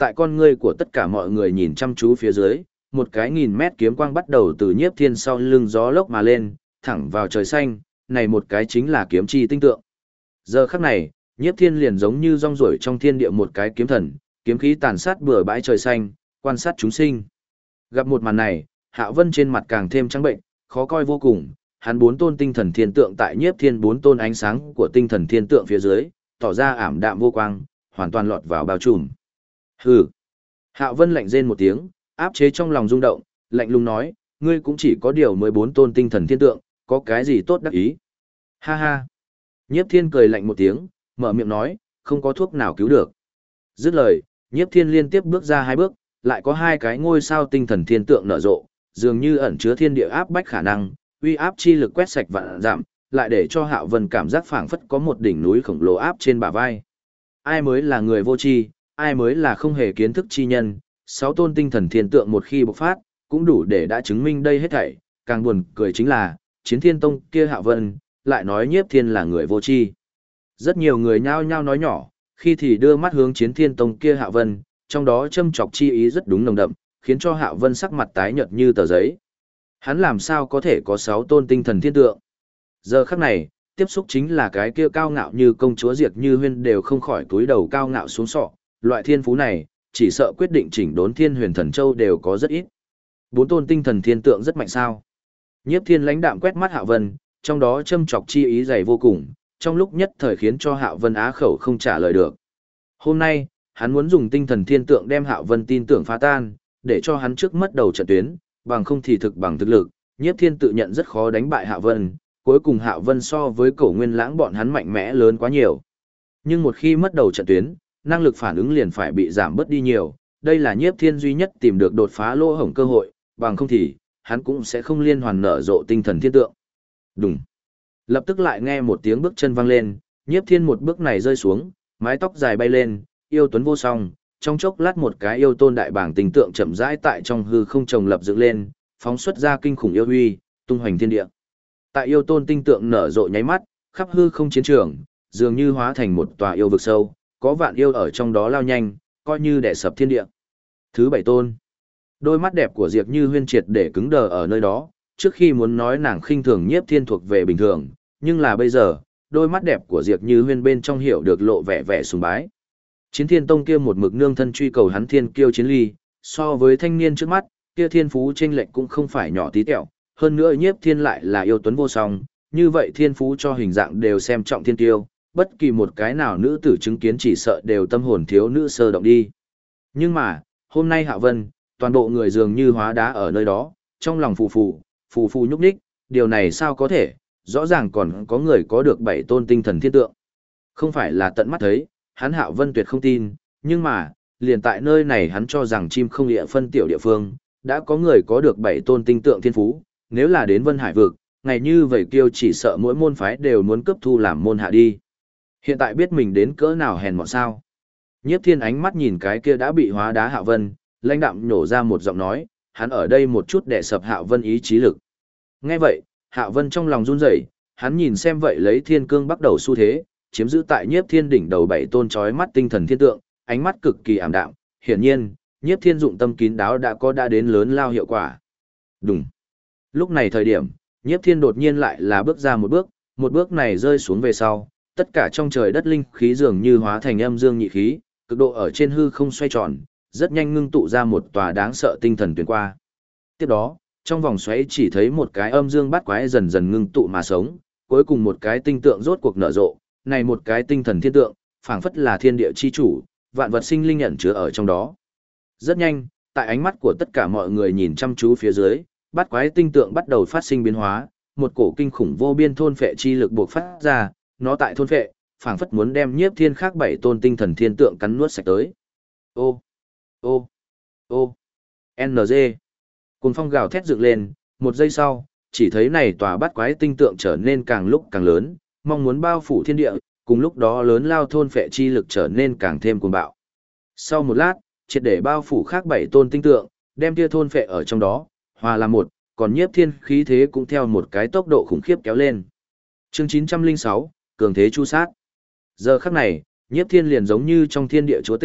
tại con ngươi của tất cả mọi người nhìn chăm chú phía dưới, một cái 1000 mét kiếm quang bắt đầu từ Nhiếp Thiên sau lưng gió lốc mà lên, thẳng vào trời xanh, này một cái chính là kiếm chi tinh tượng. Giờ khắc này, Nhiếp Thiên liền giống như rong ruổi trong thiên địa một cái kiếm thần, kiếm khí tàn sát bừa bãi trời xanh, quan sát chúng sinh. Gặp một màn này, Hạo Vân trên mặt càng thêm trắng bệnh, khó coi vô cùng, hắn 4 tôn tinh thần thiên tượng tại Nhiếp Thiên 4 tôn ánh sáng của tinh thần thiên tượng phía dưới, tỏ ra ảm đạm vô quang, hoàn toàn lọt vào bao trùm. Hừ. Hạo Vân lạnh rên một tiếng, áp chế trong lòng rung động, lạnh lùng nói, ngươi cũng chỉ có điều 14 tôn tinh thần thiên tượng, có cái gì tốt đắc ý? Ha ha. Nhiếp Thiên cười lạnh một tiếng, mở miệng nói, không có thuốc nào cứu được. Dứt lời, Nhiếp Thiên liên tiếp bước ra 2 bước, lại có 2 cái ngôi sao tinh thần thiên tượng nở rộ, dường như ẩn chứa thiên địa áp bách khả năng, uy áp chi lực quét sạch vạn dặm, lại để cho Hạo Vân cảm giác phảng phất có một đỉnh núi khổng lồ áp trên bả vai. Ai mới là người vô tri, ai mới là không hề kiến thức chi nhân, 6 tôn tinh thần thiên tượng một khi bộc phát, cũng đủ để đã chứng minh đây hết thảy, càng buồn cười chính là, Chiến Thiên Tông kia Hạo Vân, lại nói Nhiếp Thiên là người vô tri. Rất nhiều người nhao nhao nói nhỏ, khi thì đưa mắt hướng Chiến Thiên Tông kia Hạo Vân, trong đó châm chọc chi ý rất đúng nồng đậm, khiến cho Hạo Vân sắc mặt tái nhợt như tờ giấy. Hắn làm sao có thể có 6 tôn tinh thần thiên tượng? Giờ khắc này, tiếp xúc chính là cái kia cao ngạo như công chúa Diệt Như Huyên đều không khỏi túi đầu cao ngạo xuống sọ, loại thiên phú này, chỉ sợ quyết định chỉnh đốn Thiên Huyền Thần Châu đều có rất ít. 4 tôn tinh thần thiên tượng rất mạnh sao? Nhiếp Thiên lãnh đạm quét mắt Hạo Vân, trong đó châm chọc chi ý dày vô cùng, trong lúc nhất thời khiến cho Hạo Vân á khẩu không trả lời được. Hôm nay, hắn muốn dùng tinh thần thiên tượng đem Hạo Vân tin tưởng phá tan, để cho hắn trước mất đầu trận tuyến, bằng không thì thực bằng thực lực, Nhiếp Thiên tự nhận rất khó đánh bại Hạo Vân, cuối cùng Hạo Vân so với Cổ Nguyên Lãng bọn hắn mạnh mẽ lớn quá nhiều. Nhưng một khi mất đầu trận tuyến, năng lực phản ứng liền phải bị giảm bớt đi nhiều, đây là Nhiếp Thiên duy nhất tìm được đột phá lỗ hổng cơ hội, bằng không thì, hắn cũng sẽ không liên hoàn nở rộ tinh thần thiên tượng. Đùng. Lập tức lại nghe một tiếng bước chân vang lên, Nhiếp Thiên một bước này rơi xuống, mái tóc dài bay lên, yêu tuấn vô song, trong chốc lát một cái yêu tôn đại bảng tình tượng chậm rãi tại trong hư không trồng lập dựng lên, phóng xuất ra kinh khủng yêu uy, tung hoành thiên địa. Tại yêu tôn tinh tượng nở rộ nháy mắt, khắp hư không chiến trường, dường như hóa thành một tòa yêu vực sâu, có vạn yêu ở trong đó lao nhanh, coi như đè sập thiên địa. Thứ 7 tôn. Đôi mắt đẹp của Diệp Như Huyên triệt để cứng đờ ở nơi đó, trước khi muốn nói nàng khinh thường Nhiếp Thiên thuộc về bình thường, nhưng là bây giờ, đôi mắt đẹp của Diệp Như Huyên bên trong hiểu được lộ vẻ vẻ sùng bái. Chiến Thiên Tông kia một mực nương thân truy cầu hắn thiên kiêu chiến ly, so với thanh niên trước mắt, kia thiên phú chênh lệch cũng không phải nhỏ tí tẹo, hơn nữa Nhiếp Thiên lại là yêu tuấn vô song, như vậy thiên phú cho hình dạng đều xem trọng thiên kiêu, bất kỳ một cái nào nữ tử chứng kiến chỉ sợ đều tâm hồn thiếu nữ sơ động đi. Nhưng mà, hôm nay Hạo Vân, toàn bộ người dường như hóa đá ở nơi đó, trong lòng phù phù nhúc nhích, điều này sao có thể, rõ ràng còn có người có được 7 tôn tinh thần thiên tượng. Không phải là tận mắt thấy, hắn Hạo Vân tuyệt không tin, nhưng mà, liền tại nơi này hắn cho rằng chim không địa phân tiểu địa phương, đã có người có được 7 tôn tinh tượng thiên phú, nếu là đến Vân Hải vực, ngày như vậy kiêu chỉ sợ mỗi môn phái đều muốn cấp thu làm môn hạ đi. Hiện tại biết mình đến cỡ nào hèn mọn sao. Nhiếp Thiên ánh mắt nhìn cái kia đã bị hóa đá Hạo Vân, lãnh đạm nhổ ra một giọng nói, hắn ở đây một chút để sập Hạo Vân ý chí lực. Nghe vậy, Hạo Vân trong lòng run rẩy, hắn nhìn xem vậy lấy thiên cương bắt đầu xu thế, chiếm giữ tại Nhiếp Thiên đỉnh đầu 7 tôn chói mắt tinh thần thiên tượng, ánh mắt cực kỳ ảm đạm, hiển nhiên, Nhiếp Thiên dụng tâm kín đáo đã đến lớn lao hiệu quả. Đùng. Lúc này thời điểm, Nhiếp Thiên đột nhiên lại là bước ra một bước này rơi xuống về sau, tất cả trong trời đất linh khí dường như hóa thành âm dương nhị khí, cực độ ở trên hư không xoay tròn, rất nhanh ngưng tụ ra một tòa đáng sợ tinh thần tuyển qua. Tiếp đó, trong vòng xoáy chỉ thấy một cái âm dương bát quái dần dần ngưng tụ mà sống, cuối cùng một cái tinh tượng rốt cuộc nở rộ, này một cái tinh thần thiên tượng, phảng phất là thiên địa chi chủ, vạn vật sinh linh ẩn chứa ở trong đó. Rất nhanh, tại ánh mắt của tất cả mọi người nhìn chăm chú phía dưới, bát quái tinh tượng bắt đầu phát sinh biến hóa, một cổ kinh khủng vô biên thôn phệ chi lực bộc phát ra, nó tại thôn phệ, phảng phất muốn đem Nhiếp Thiên khác 7 tôn tinh thần thiên tượng cắn nuốt sạch tới. Ô, ô, ô, NG. Cuồng phong gào thét dựng lên, một giây sau, chỉ thấy này tòa bát quái tinh tượng trở nên càng lúc càng lớn, mong muốn bao phủ thiên địa, cùng lúc đó lớn lao thôn phệ chi lực trở nên càng thêm cuồng bạo. Sau một lát, triệt để bao phủ khác 7 tôn tinh tượng, đem kia thôn phệ ở trong đó, hòa làm một, còn Nhiếp Thiên khí thế cũng theo một cái tốc độ khủng khiếp kéo lên. Chương 906, cường thế chu sát. Giờ khắc này, Nhiếp Thiên liền giống như trong thiên địa chúa tể,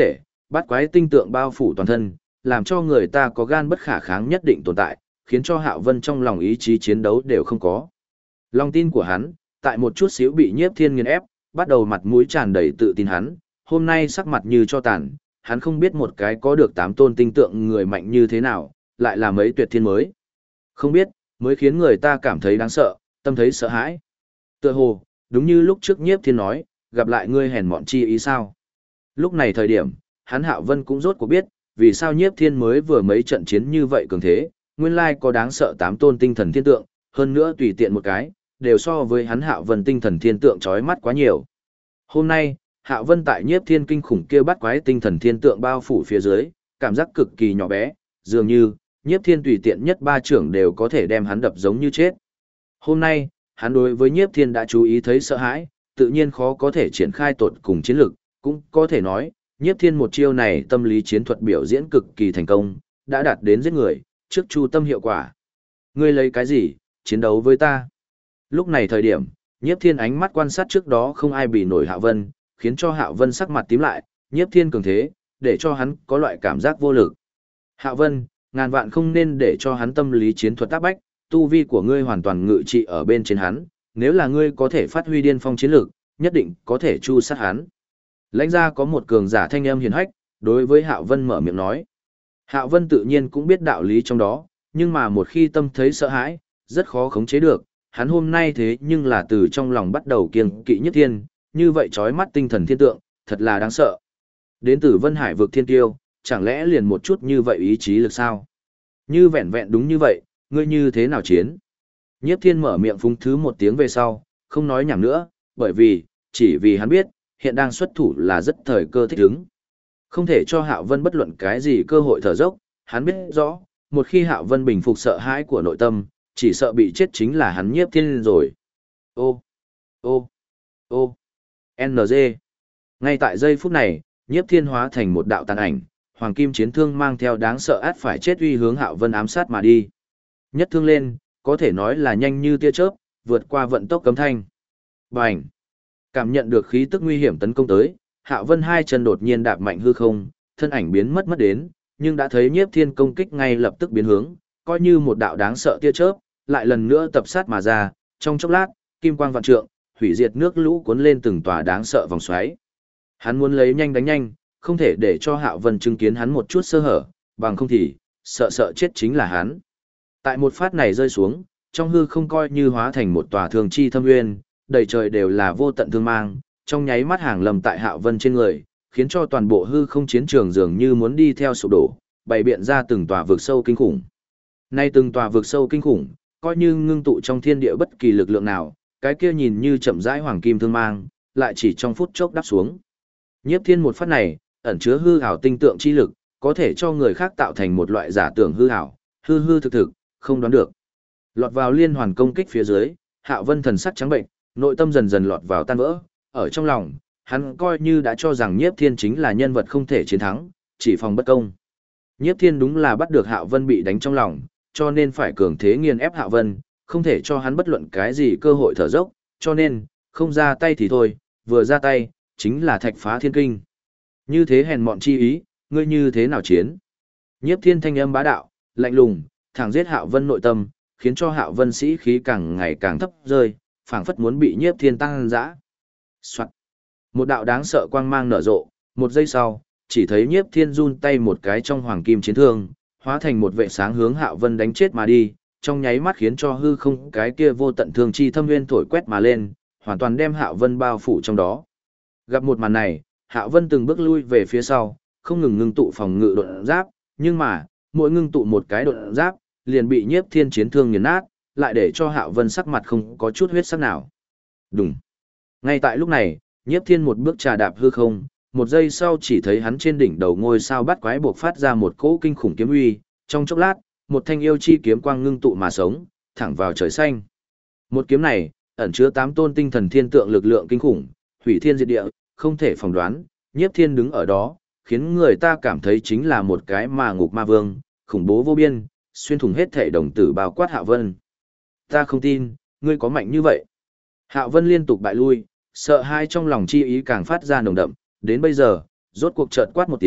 bắt quái tinh tượng bao phủ toàn thân, làm cho người ta có gan bất khả kháng nhất định tồn tại, khiến cho Hạo Vân trong lòng ý chí chiến đấu đều không có. Lòng tin của hắn, tại một chút xíu bị Nhiếp Thiên nghiền ép, bắt đầu mặt mũi tràn đầy tự tin hắn, hôm nay sắc mặt như cho tàn, hắn không biết một cái có được 8 tôn tinh tượng người mạnh như thế nào, lại là mấy tuyệt thiên mới. Không biết, mới khiến người ta cảm thấy đáng sợ, tâm thấy sợ hãi. Tựa hồ, đúng như lúc trước Nhiếp Thiên nói, gặp lại ngươi hèn mọn chi ý sao. Lúc này thời điểm, hắn Hạo Vân cũng rốt cuộc biết, vì sao Nhiếp Thiên mới vừa mấy trận chiến như vậy cường thế, nguyên lai có đáng sợ 8 tôn tinh thần thiên tượng, hơn nữa tùy tiện một cái, đều so với hắn Hạo Vân tinh thần thiên tượng chói mắt quá nhiều. Hôm nay, Hạo Vân tại Nhiếp Thiên kinh khủng kia bắt quái tinh thần thiên tượng bao phủ phía dưới, cảm giác cực kỳ nhỏ bé, dường như Nhiếp Thiên tùy tiện nhất ba trưởng đều có thể đem hắn đập giống như chết. Hôm nay, hắn đối với Nhiếp Thiên đã chú ý thấy sợ hãi, tự nhiên khó có thể triển khai tột cùng chiến lực, cũng có thể nói, Nhiếp Thiên một chiêu này tâm lý chiến thuật biểu diễn cực kỳ thành công, đã đạt đến giết người, trước chu tâm hiệu quả. Ngươi lấy cái gì, chiến đấu với ta? Lúc này thời điểm, Nhiếp Thiên ánh mắt quan sát trước đó không ai bị nổi Hạo Vân, khiến cho Hạo Vân sắc mặt tím lại, Nhiếp Thiên cường thế, để cho hắn có loại cảm giác vô lực. Hạo Vân, ngàn vạn không nên để cho hắn tâm lý chiến thuật áp bách, tu vi của ngươi hoàn toàn ngự trị ở bên trên hắn, nếu là ngươi có thể phát huy điên phong chiến lực, nhất định có thể chu sát hắn. Lãnh gia có một cường giả thanh âm hiền hách, đối với Hạo Vân mở miệng nói. Hạo Vân tự nhiên cũng biết đạo lý trong đó, nhưng mà một khi tâm thấy sợ hãi, rất khó khống chế được, hắn hôm nay thế nhưng là từ trong lòng bắt đầu kiêng kỵ Nhất Thiên, như vậy chói mắt tinh thần thiên tượng, thật là đáng sợ. Đến từ Vân Hải vực thiên tiêu, chẳng lẽ liền một chút như vậy ý chí lực sao? Như vẹn vẹn đúng như vậy, ngươi như thế nào chiến? Nhiếp Thiên mở miệng phúng thứ một tiếng về sau, không nói nhảm nữa, bởi vì, chỉ vì hắn biết, hiện đang xuất thủ là rất thời cơ thích ứng. Không thể cho Hạo Vân bất luận cái gì cơ hội thở dốc, hắn biết rõ, một khi Hạo Vân bình phục sợ hãi của nội tâm, chỉ sợ bị chết chính là hắn Nhiếp Thiên rồi. Ô, ô, ô, NG. Ngay tại giây phút này, Nhiếp Thiên hóa thành một đạo tàn ảnh, hoàng kim chiến thương mang theo đáng sợ át phải chết uy hướng Hạo Vân ám sát mà đi. Nhất thương lên, có thể nói là nhanh như tia chớp, vượt qua vận tốc cấm thanh. Bành! Cảm nhận được khí tức nguy hiểm tấn công tới, Hạo Vân hai chân đột nhiên đạp mạnh hư không, thân ảnh biến mất đến, nhưng đã thấy Nhiếp Thiên công kích ngay lập tức biến hướng, coi như một đạo đáng sợ tia chớp, lại lần nữa tập sát mà ra, trong chốc lát, kim quang vạn trượng, hủy diệt nước lũ cuốn lên từng tòa đáng sợ vòng xoáy. Hắn muốn lấy nhanh đánh nhanh, không thể để cho Hạo Vân chứng kiến hắn một chút sơ hở, bằng không thì, sợ chết chính là hắn. Tại một phát này rơi xuống, trong hư không coi như hóa thành một tòa thương chi thâm nguyên, đầy trời đều là vô tận thương mang, trong nháy mắt hàng lầm tại Hạo Vân trên người, khiến cho toàn bộ hư không chiến trường dường như muốn đi theo sụp đổ, bày biện ra từng tòa vực sâu kinh khủng. Nay từng tòa vực sâu kinh khủng, coi như ngưng tụ trong thiên địa bất kỳ lực lượng nào, cái kia nhìn như chậm rãi hoàng kim thương mang, lại chỉ trong phút chốc đáp xuống. Nhiếp Thiên một phát này, ẩn chứa hư ảo tinh tượng chi lực, có thể cho người khác tạo thành một loại giả tưởng hư ảo, hư thực, không đoán được. Lọt vào liên hoàn công kích phía dưới, Hạo Vân thần sắc trắng bệnh, nội tâm dần dần lọt vào tan vỡ, ở trong lòng, hắn coi như đã cho rằng Nhiếp Thiên chính là nhân vật không thể chiến thắng, chỉ phòng bất công. Nhiếp Thiên đúng là bắt được Hạo Vân bị đánh trong lòng, cho nên phải cường thế nghiền ép Hạo Vân, không thể cho hắn bất luận cái gì cơ hội thở dốc, cho nên, không ra tay thì thôi, vừa ra tay, chính là thạch phá thiên kinh. Như thế hèn mọn chi ý, ngươi như thế nào chiến? Nhiếp Thiên thanh âm bá đạo, lạnh lùng, thẳng giết Hạo Vân nội tâm, khiến cho Hạo Vân sĩ khí càng ngày càng thấp rơi, phảng phất muốn bị Nhiếp Thiên tăng dã. Soạt. Một đạo đáng sợ quang mang nở rộ, một giây sau, chỉ thấy Nhiếp Thiên run tay một cái trong hoàng kim chiến thương, hóa thành một vệ sáng hướng Hạo Vân đánh chết mà đi, trong nháy mắt khiến cho hư không cái kia vô tận thương chi thâm nguyên thổi quét mà lên, hoàn toàn đem Hạo Vân bao phủ trong đó. Gặp một màn này, Hạo Vân từng bước lui về phía sau, không ngừng ngưng tụ phòng ngự độn giáp, nhưng mà, mỗi ngưng tụ một cái độn giáp, liền bị Nhiếp Thiên chiến thương nghiền nát, lại để cho Hạo Vân sắc mặt không có chút huyết sắc nào. Đùng. Ngay tại lúc này, Nhiếp Thiên một bước trà đạp hư không, một giây sau chỉ thấy hắn trên đỉnh đầu ngôi sao bắt quái bộc phát ra một cỗ kinh khủng kiếm uy, trong chốc lát, một thanh yêu chi kiếm quang ngưng tụ mà sống, thẳng vào trời xanh. Một kiếm này, ẩn chứa 8 tôn tinh thần thiên tượng lực lượng kinh khủng, hủy thiên diệt địa, không thể phỏng đoán, Nhiếp Thiên đứng ở đó, khiến người ta cảm thấy chính là một cái mà ngục ma vương, khủng bố vô biên, xuyên thủng hết thể đồng tử bao quát Hạo Vân. Ta không tin, ngươi có mạnh như vậy. Hạo Vân liên tục bại lui, sợ hãi trong lòng chi ý càng phát ra nồng đậm, đến bây giờ, rốt cuộc chợt quát một tiếng,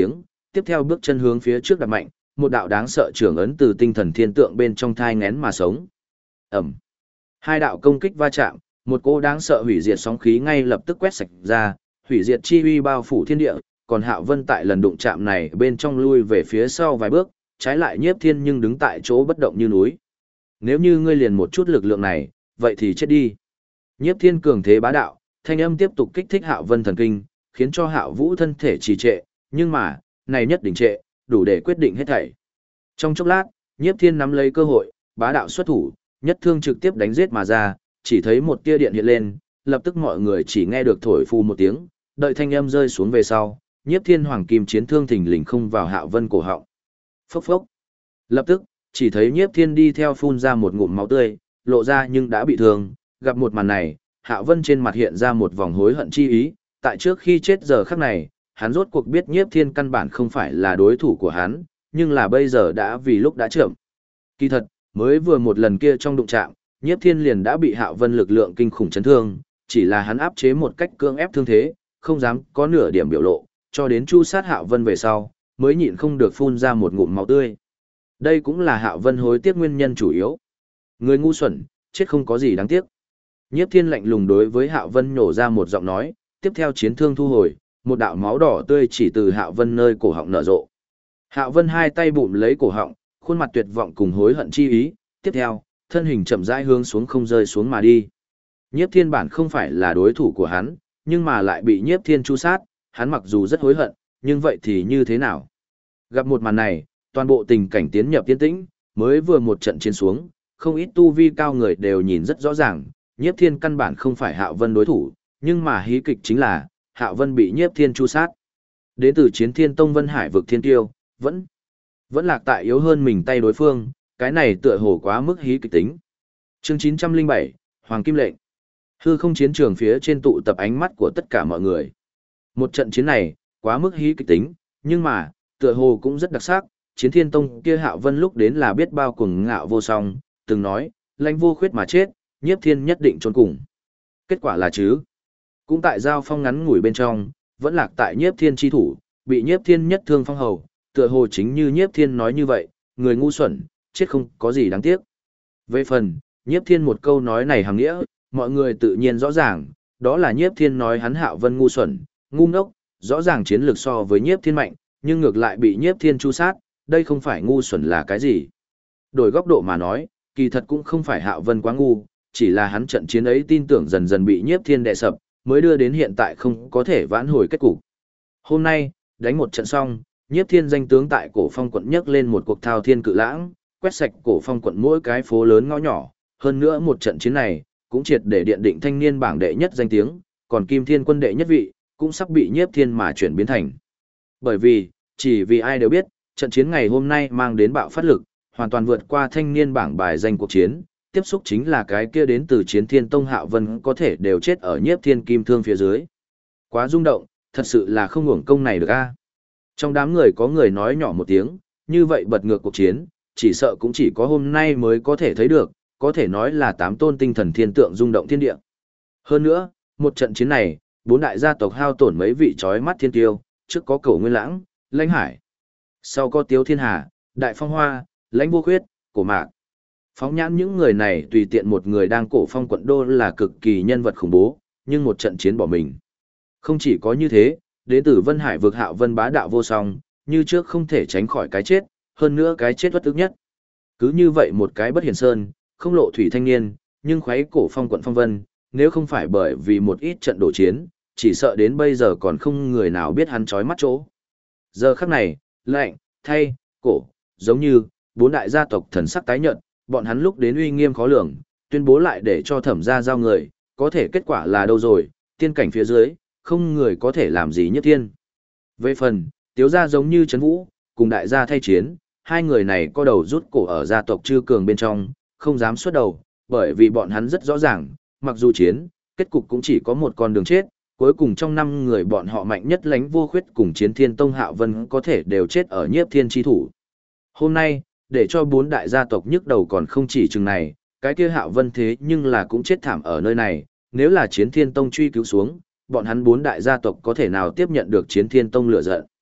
tiếp theo bước chân hướng phía trước đặt mạnh, một đạo đáng sợ trưởng ấn từ tinh thần thiên tượng bên trong thai ngén mà sống. Ẩm. Hai đạo công kích va chạm, một cỗ đáng sợ hủy diệt sóng khí ngay lập tức quét sạch ra, hủy diệt chi uy bao phủ thiên địa, còn Hạo Vân tại lần đụng chạm này bên trong lui về phía sau vài bước, trái lại Nhiếp Thiên nhưng đứng tại chỗ bất động như núi. Nếu như ngươi liền một chút lực lượng này, vậy thì chết đi. Nhiếp Thiên cường thế bá đạo, thanh âm tiếp tục kích thích Hạo Vân thần kinh, khiến cho Hạo Vũ thân thể trì trệ, nhưng mà, này nhất định trệ, đủ để quyết định hết thảy. Trong chốc lát, Nhiếp Thiên nắm lấy cơ hội, bá đạo xuất thủ, nhất thương trực tiếp đánh giết mà ra, chỉ thấy một tia điện hiện lên, lập tức mọi người chỉ nghe được thổi phù một tiếng, đợi thanh âm rơi xuống về sau, Nhiếp Thiên hoàng kim chiến thương thình lình không vào Hạo Vân cổ họng. Phốc phốc. Lập tức, chỉ thấy Nhiếp Thiên đi theo phun ra một ngụm máu tươi, lộ ra nhưng đã bị thương, gặp một màn này, Hạo Vân trên mặt hiện ra một vòng hối hận chi ý, tại trước khi chết giờ khắc này, hắn rốt cuộc biết Nhiếp Thiên căn bản không phải là đối thủ của hắn, nhưng là bây giờ đã vì lúc đã chậm. Kỳ thật, mới vừa một lần kia trong đụng chạm, Nhiếp Thiên liền đã bị Hạo Vân lực lượng kinh khủng chấn thương, chỉ là hắn áp chế một cách cưỡng ép thương thế, không dám có nửa điểm biểu lộ, cho đến chu sát Hạo Vân về sau, mới nhịn không được phun ra một ngụm máu tươi. Đây cũng là Hạo Vân hối tiếc nguyên nhân chủ yếu. Người ngu xuẩn, chết không có gì đáng tiếc. Nhiếp Thiên lạnh lùng đối với Hạo Vân nhổ ra một giọng nói, tiếp theo chiến thương thu hồi, một đạo máu đỏ tươi chỉ từ Hạo Vân nơi cổ họng nở rộ. Hạo Vân hai tay bụm lấy cổ họng, khuôn mặt tuyệt vọng cùng hối hận chi ý, tiếp theo, thân hình chậm rãi hướng xuống không rơi xuống mà đi. Nhiếp Thiên bản không phải là đối thủ của hắn, nhưng mà lại bị Nhiếp Thiên chu sát, hắn mặc dù rất hối hận, nhưng vậy thì như thế nào? Gặp một màn này, toàn bộ tình cảnh tiến nhập yên tĩnh, mới vừa một trận chiến xuống, không ít tu vi cao người đều nhìn rất rõ ràng, Nhiếp Thiên căn bản không phải Hạo Vân đối thủ, nhưng mà hí kịch chính là, Hạo Vân bị Nhiếp Thiên chu sát. Đến từ Chiến Thiên Tông Vân Hải vực thiên tiêu, vẫn lạc tại yếu hơn mình tay đối phương, cái này tựa hồ quá mức hí kịch tính. Chương 907, Hoàng Kim Lệnh. Hư không chiến trường phía trên tụ tập ánh mắt của tất cả mọi người. Một trận chiến này, quá mức hí kịch tính, nhưng mà, tựa hồ cũng rất đặc sắc, Chiến Thiên Tông kia Hạo Vân lúc đến là biết bao cuồng ngạo vô song, từng nói, lãnh vô khuyết mà chết, Nhiếp Thiên nhất định trốn cùng. Kết quả là chứ, cũng tại giao phong ngắn ngủi bên trong, vẫn lạc tại Nhiếp Thiên chi thủ, bị Nhiếp Thiên nhất thương phong hầu, tựa hồ chính như Nhiếp Thiên nói như vậy, người ngu xuẩn, chết không có gì đáng tiếc. Về phần, Nhiếp Thiên một câu nói này hàng nghĩa, mọi người tự nhiên rõ ràng, đó là Nhiếp Thiên nói hắn Hạo Vân ngu xuẩn, ngu ngốc, rõ ràng chiến lược so với Nhiếp Thiên mạnh, nhưng ngược lại bị Nhiếp Thiên chu sát, đây không phải ngu xuẩn là cái gì. Đổi góc độ mà nói, kỳ thật cũng không phải Hạo Vân quá ngu, chỉ là hắn trận chiến ấy tin tưởng dần dần bị Nhiếp Thiên đè sập, mới đưa đến hiện tại không có thể vãn hồi kết cục. Hôm nay, đánh một trận xong, Nhiếp Thiên danh tướng tại Cổ Phong quận nhấc lên một cuộc thao thiên cự lãng, quét sạch Cổ Phong quận mỗi cái phố lớn ngõ nhỏ, hơn nữa một trận chiến này, cũng triệt để điện định thanh niên bảng đệ nhất danh tiếng, còn Kim Thiên quân đệ nhất vị, cũng sắp bị Nhiếp Thiên mà chuyển biến thành. Bởi vì, chỉ vì ai đều biết, trận chiến ngày hôm nay mang đến bạo phát lực, hoàn toàn vượt qua thanh niên bảng bài danh cuộc chiến, tiếp xúc chính là cái kia đến từ Chiến Thiên Tông Hạo Vân có thể đều chết ở Nhiếp Thiên kim thương phía dưới. Quá rung động, thật sự là không uổng công này được a. Trong đám người có người nói nhỏ một tiếng, như vậy bật ngược cuộc chiến, chỉ sợ cũng chỉ có hôm nay mới có thể thấy được, có thể nói là tám tôn tinh thần thiên tượng rung động thiên địa. Hơn nữa, một trận chiến này, bốn đại gia tộc hao tổn mấy vị chói mắt thiên tiêu, trước có Cổ Nguyên Lãng, Lãnh Hải, sau có Tiếu Thiên Hà, Đại Phong Hoa, Lãnh Vô Khuyết, Cổ Mạc. Phóng nhãn những người này tùy tiện một người đang Cổ Phong quận đô là cực kỳ nhân vật khủng bố, nhưng một trận chiến bỏ mình. Không chỉ có như thế, đến từ Vân Hải vực Hạo Vân bá đạo vô song, như trước không thể tránh khỏi cái chết, hơn nữa cái chết bất tức nhất. Cứ như vậy một cái bất hiển sơn, không lộ thủy thanh niên, nhưng khuấy Cổ Phong quận phong vân, nếu không phải bởi vì một ít trận đổ chiến, chỉ sợ đến bây giờ còn không người nào biết hắn chói mắt chỗ. Giờ khắc này, lạnh, thay, cổ, giống như, bốn đại gia tộc thần sắc tái nhợt, bọn hắn lúc đến uy nghiêm khó lường, tuyên bố lại để cho Thẩm gia giao người, có thể kết quả là đâu rồi, tiên cảnh phía dưới, không người có thể làm gì Nhất Thiên. Về phần, Tiếu gia giống như Trấn Vũ, cùng đại gia thay chiến, hai người này có đầu rút cổ ở gia tộc Chư Cường bên trong, không dám xuất đầu, bởi vì bọn hắn rất rõ ràng, mặc dù chiến, kết cục cũng chỉ có một con đường chết, cuối cùng trong năm người bọn họ mạnh nhất Lãnh Vô Khuyết cùng Chiến Thiên Tông Hạo Vân có thể đều chết ở Nhiếp Thiên chi thủ. Hôm nay, để cho bốn đại gia tộc nhức đầu còn không chỉ chừng này, cái kia Hạo Vân thế nhưng là cũng chết thảm ở nơi này, nếu là Chiến Thiên Tông truy cứu xuống, bọn hắn bốn đại gia tộc có thể nào tiếp nhận được Chiến Thiên Tông lửa giận.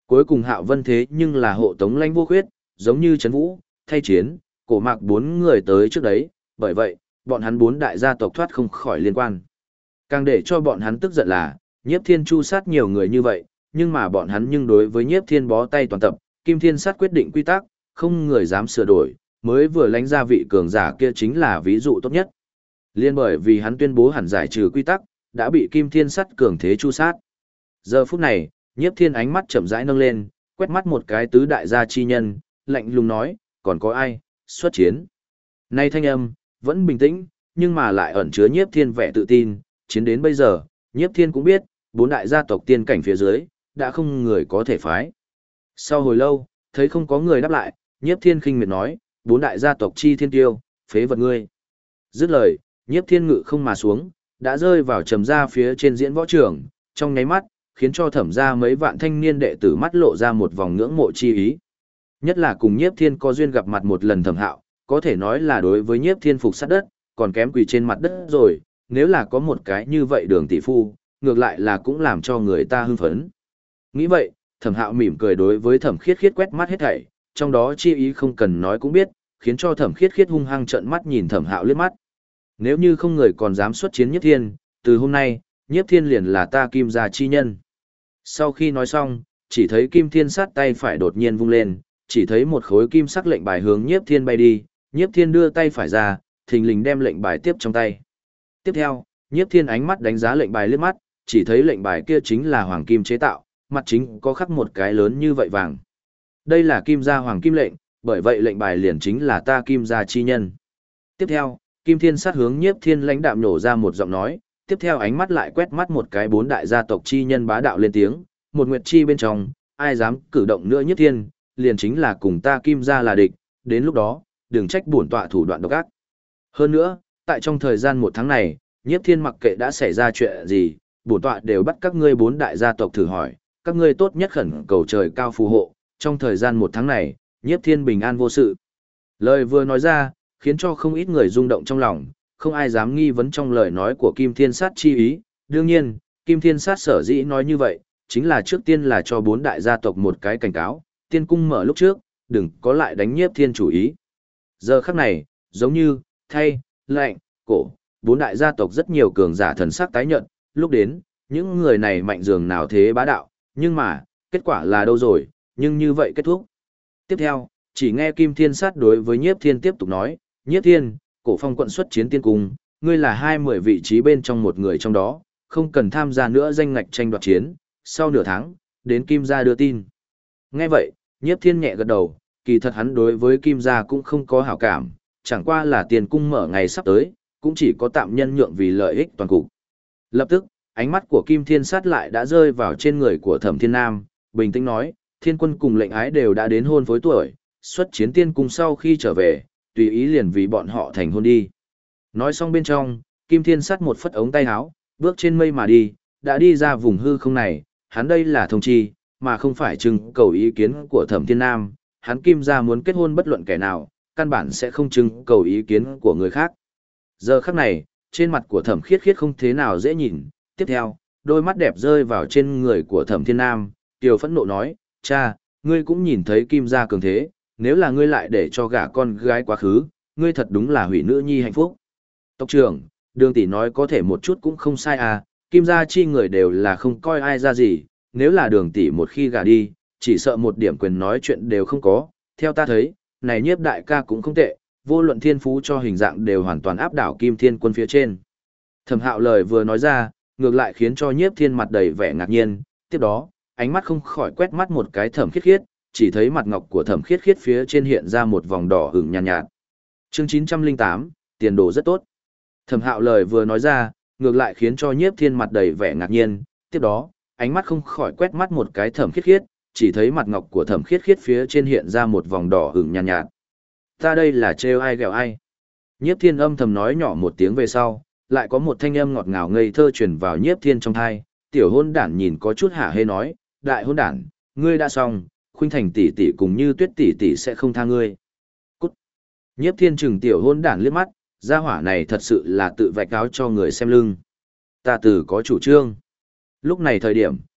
Cuối cùng Hạo Vân thế nhưng là hộ tống lãnh vô khuyết, giống như Trấn Vũ, thay chiến, cổ mạc bốn người tới trước đấy, bởi vậy, bọn hắn bốn đại gia tộc thoát không khỏi liên quan. Càng để cho bọn hắn tức giận là, Nhiếp Thiên chu sát nhiều người như vậy, nhưng mà bọn hắn nhưng đối với Nhiếp Thiên bó tay toàn tập, Kim Thiên sát quyết định quy tắc, không người dám sửa đổi, mới vừa lãnh ra vị cường giả kia chính là ví dụ tốt nhất. Liên bởi vì hắn tuyên bố hẳn giải trừ quy tắc, đã bị Kim Thiên sát cường thế chu sát. Giờ phút này, Nhiếp Thiên ánh mắt chậm rãi nâng lên, quét mắt một cái tứ đại gia chi nhân, lạnh lùng nói, còn có ai, xuất chiến. Nay thanh âm, vẫn bình tĩnh, nhưng mà lại ẩn chứa Nhiếp Thiên vẻ tự tin, chiến đến bây giờ, Nhiếp Thiên cũng biết, bốn đại gia tộc tiên cảnh phía dưới, đã không người có thể phái. Sau hồi lâu, thấy không có người đáp lại, Nhiếp Thiên khinh miệt nói, bốn đại gia tộc chi thiên tiêu, phế vật ngươi. Dứt lời, Nhiếp Thiên ngự không mà xuống, đã rơi vào trầm gia phía trên diễn võ trường, trong nháy mắt, khiến cho thẩm gia mấy vạn thanh niên đệ tử mắt lộ ra một vòng ngưỡng mộ chi ý. Nhất là cùng Nhiếp Thiên có duyên gặp mặt một lần Thẩm Hạo, có thể nói là đối với Nhiếp Thiên phục sát đất, còn kém quỳ trên mặt đất rồi, nếu là có một cái như vậy Đường tỷ phu, ngược lại là cũng làm cho người ta hưng phấn. Nghĩ vậy, Thẩm Hạo mỉm cười đối với Thẩm Khiết Khiết quét mắt hết thảy, trong đó chi ý không cần nói cũng biết, khiến cho Thẩm Khiết Khiết hung hăng trợn mắt nhìn Thẩm Hạo liếc mắt. Nếu như không người còn dám xuất chiến Nhiếp Thiên, từ hôm nay, Nhiếp Thiên liền là ta Kim gia chi nhân. Sau khi nói xong, chỉ thấy Kim Thiên sát tay phải đột nhiên vung lên, chỉ thấy một khối kim sắc lệnh bài hướng Nhiếp Thiên bay đi, Nhiếp Thiên đưa tay phải ra, thình lình đem lệnh bài tiếp trong tay. Tiếp theo, Nhiếp Thiên ánh mắt đánh giá lệnh bài liếc mắt, chỉ thấy lệnh bài kia chính là hoàng kim chế tạo, mặt chính có khắc một cái lớn như vậy vàng. Đây là Kim gia hoàng kim lệnh, bởi vậy lệnh bài liền chính là ta Kim gia chi nhân. Tiếp theo, Kim Thiên sát hướng Nhiếp Thiên lãnh đạm nổ ra một giọng nói, tiếp theo ánh mắt lại quét mắt một cái bốn đại gia tộc chi nhân bá đạo lên tiếng, một nguyệt chi bên trong, ai dám cử động nữa Nhiếp Thiên, liền chính là cùng ta Kim gia là địch, đến lúc đó, đừng trách bổn tọa thủ đoạn độc ác. Hơn nữa, tại trong thời gian một tháng này, Nhiếp Thiên mặc kệ đã xảy ra chuyện gì, bổn tọa đều bắt các ngươi bốn đại gia tộc thử hỏi, các ngươi tốt nhất khẩn cầu trời cao phù hộ, trong thời gian một tháng này, Nhiếp Thiên bình an vô sự. Lời vừa nói ra, khiến cho không ít người rung động trong lòng, không ai dám nghi vấn trong lời nói của Kim Thiên sát chi ý. Đương nhiên, Kim Thiên sát sở dĩ nói như vậy, chính là trước tiên là cho bốn đại gia tộc một cái cảnh cáo, tiên cung mở lúc trước, đừng có lại đánh Nhiếp Thiên chủ ý. Giờ khắc này, giống như, thay, lạnh, cổ, bốn đại gia tộc rất nhiều cường giả thần sắc tái nhợt, lúc đến, những người này mạnh dường nào thế bá đạo, nhưng mà, kết quả là đâu rồi, nhưng như vậy kết thúc. Tiếp theo, chỉ nghe Kim Thiên sát đối với Nhiếp Thiên tiếp tục nói, Nhiếp Thiên, Cổ Phong quận xuất chiến tiên cung, ngươi là 20 vị trí bên trong một người trong đó, không cần tham gia nữa danh ngạch tranh đoạt chiến, sau nửa tháng, đến Kim gia đưa tin. Nghe vậy, Nhiếp Thiên nhẹ gật đầu, kỳ thật hắn đối với Kim gia cũng không có hảo cảm, chẳng qua là tiền cung mở ngày sắp tới, cũng chỉ có tạm nhân nhượng vì lợi ích toàn cục. Lập tức, ánh mắt của Kim Thiên sát lại đã rơi vào trên người của Thẩm Thiên Nam, bình tĩnh nói, Thiên quân cùng lệnh ái đều đã đến hôn phối tuổi, xuất chiến tiên cung sau khi trở về, tùy ý liền vì bọn họ thành hôn đi. Nói xong bên trong, Kim Thiên sát một phất ống tay áo, bước trên mây mà đi, đã đi ra vùng hư không này, hắn đây là thông chi, mà không phải trưng cầu ý kiến của Thẩm Thiên Nam, hắn Kim gia muốn kết hôn bất luận kẻ nào, căn bản sẽ không trưng cầu ý kiến của người khác. Giờ khắc này, trên mặt của Thẩm Khiết Khiết không thế nào dễ nhìn, tiếp theo, đôi mắt đẹp rơi vào trên người của Thẩm Thiên Nam, Kiều phẫn nộ nói, cha, ngươi cũng nhìn thấy Kim gia cường thế, nếu là ngươi lại để cho gả con gái quá khứ, ngươi thật đúng là hủy nữ nhi hạnh phúc. Tộc trưởng, Đường tỷ nói có thể một chút cũng không sai à, Kim gia chi người đều là không coi ai ra gì, nếu là Đường tỷ một khi gả đi, chỉ sợ một điểm quyền nói chuyện đều không có, theo ta thấy, này Nhiếp đại ca cũng không tệ, vô luận thiên phú cho hình dạng đều hoàn toàn áp đảo Kim Thiên quân phía trên. Thẩm Hạo lời vừa nói ra, ngược lại khiến cho Nhiếp Thiên mặt đầy vẻ ngạc nhiên, tiếp đó, ánh mắt không khỏi quét mắt một cái Thẩm Khiết Khiết, chỉ thấy mặt ngọc của Thẩm Khiết Khiết phía trên hiện ra một vòng đỏ ửng nhàn nhạt. Chương 908, tiền đồ rất tốt. Thẩm Hạo lời vừa nói ra, ngược lại khiến cho Nhiếp Thiên mặt đầy vẻ ngạc nhiên, tiếp đó, ánh mắt không khỏi quét mắt một cái Thẩm Khiết Khiết, chỉ thấy mặt ngọc của Thẩm Khiết Khiết phía trên hiện ra một vòng đỏ ửng nhàn nhạt. Ta đây là trêu ai ghẹo ai. Nhiếp Thiên âm thầm nói nhỏ một tiếng về sau, lại có một thanh âm ngọt ngào ngây thơ truyền vào Nhiếp Thiên trong tai, tiểu hôn đản nhìn có chút hả hê nói, đại hôn đản, ngươi đã xong, Khuynh Thành tỷ tỷ cùng Như Tuyết tỷ tỷ sẽ không tha ngươi. Cút. Nhiếp Thiên chừng tiểu hôn đản liếc mắt, gia hỏa này thật sự là tự vạch áo cho người xem lưng. Ta từ có chủ trương. Lúc này thời điểm,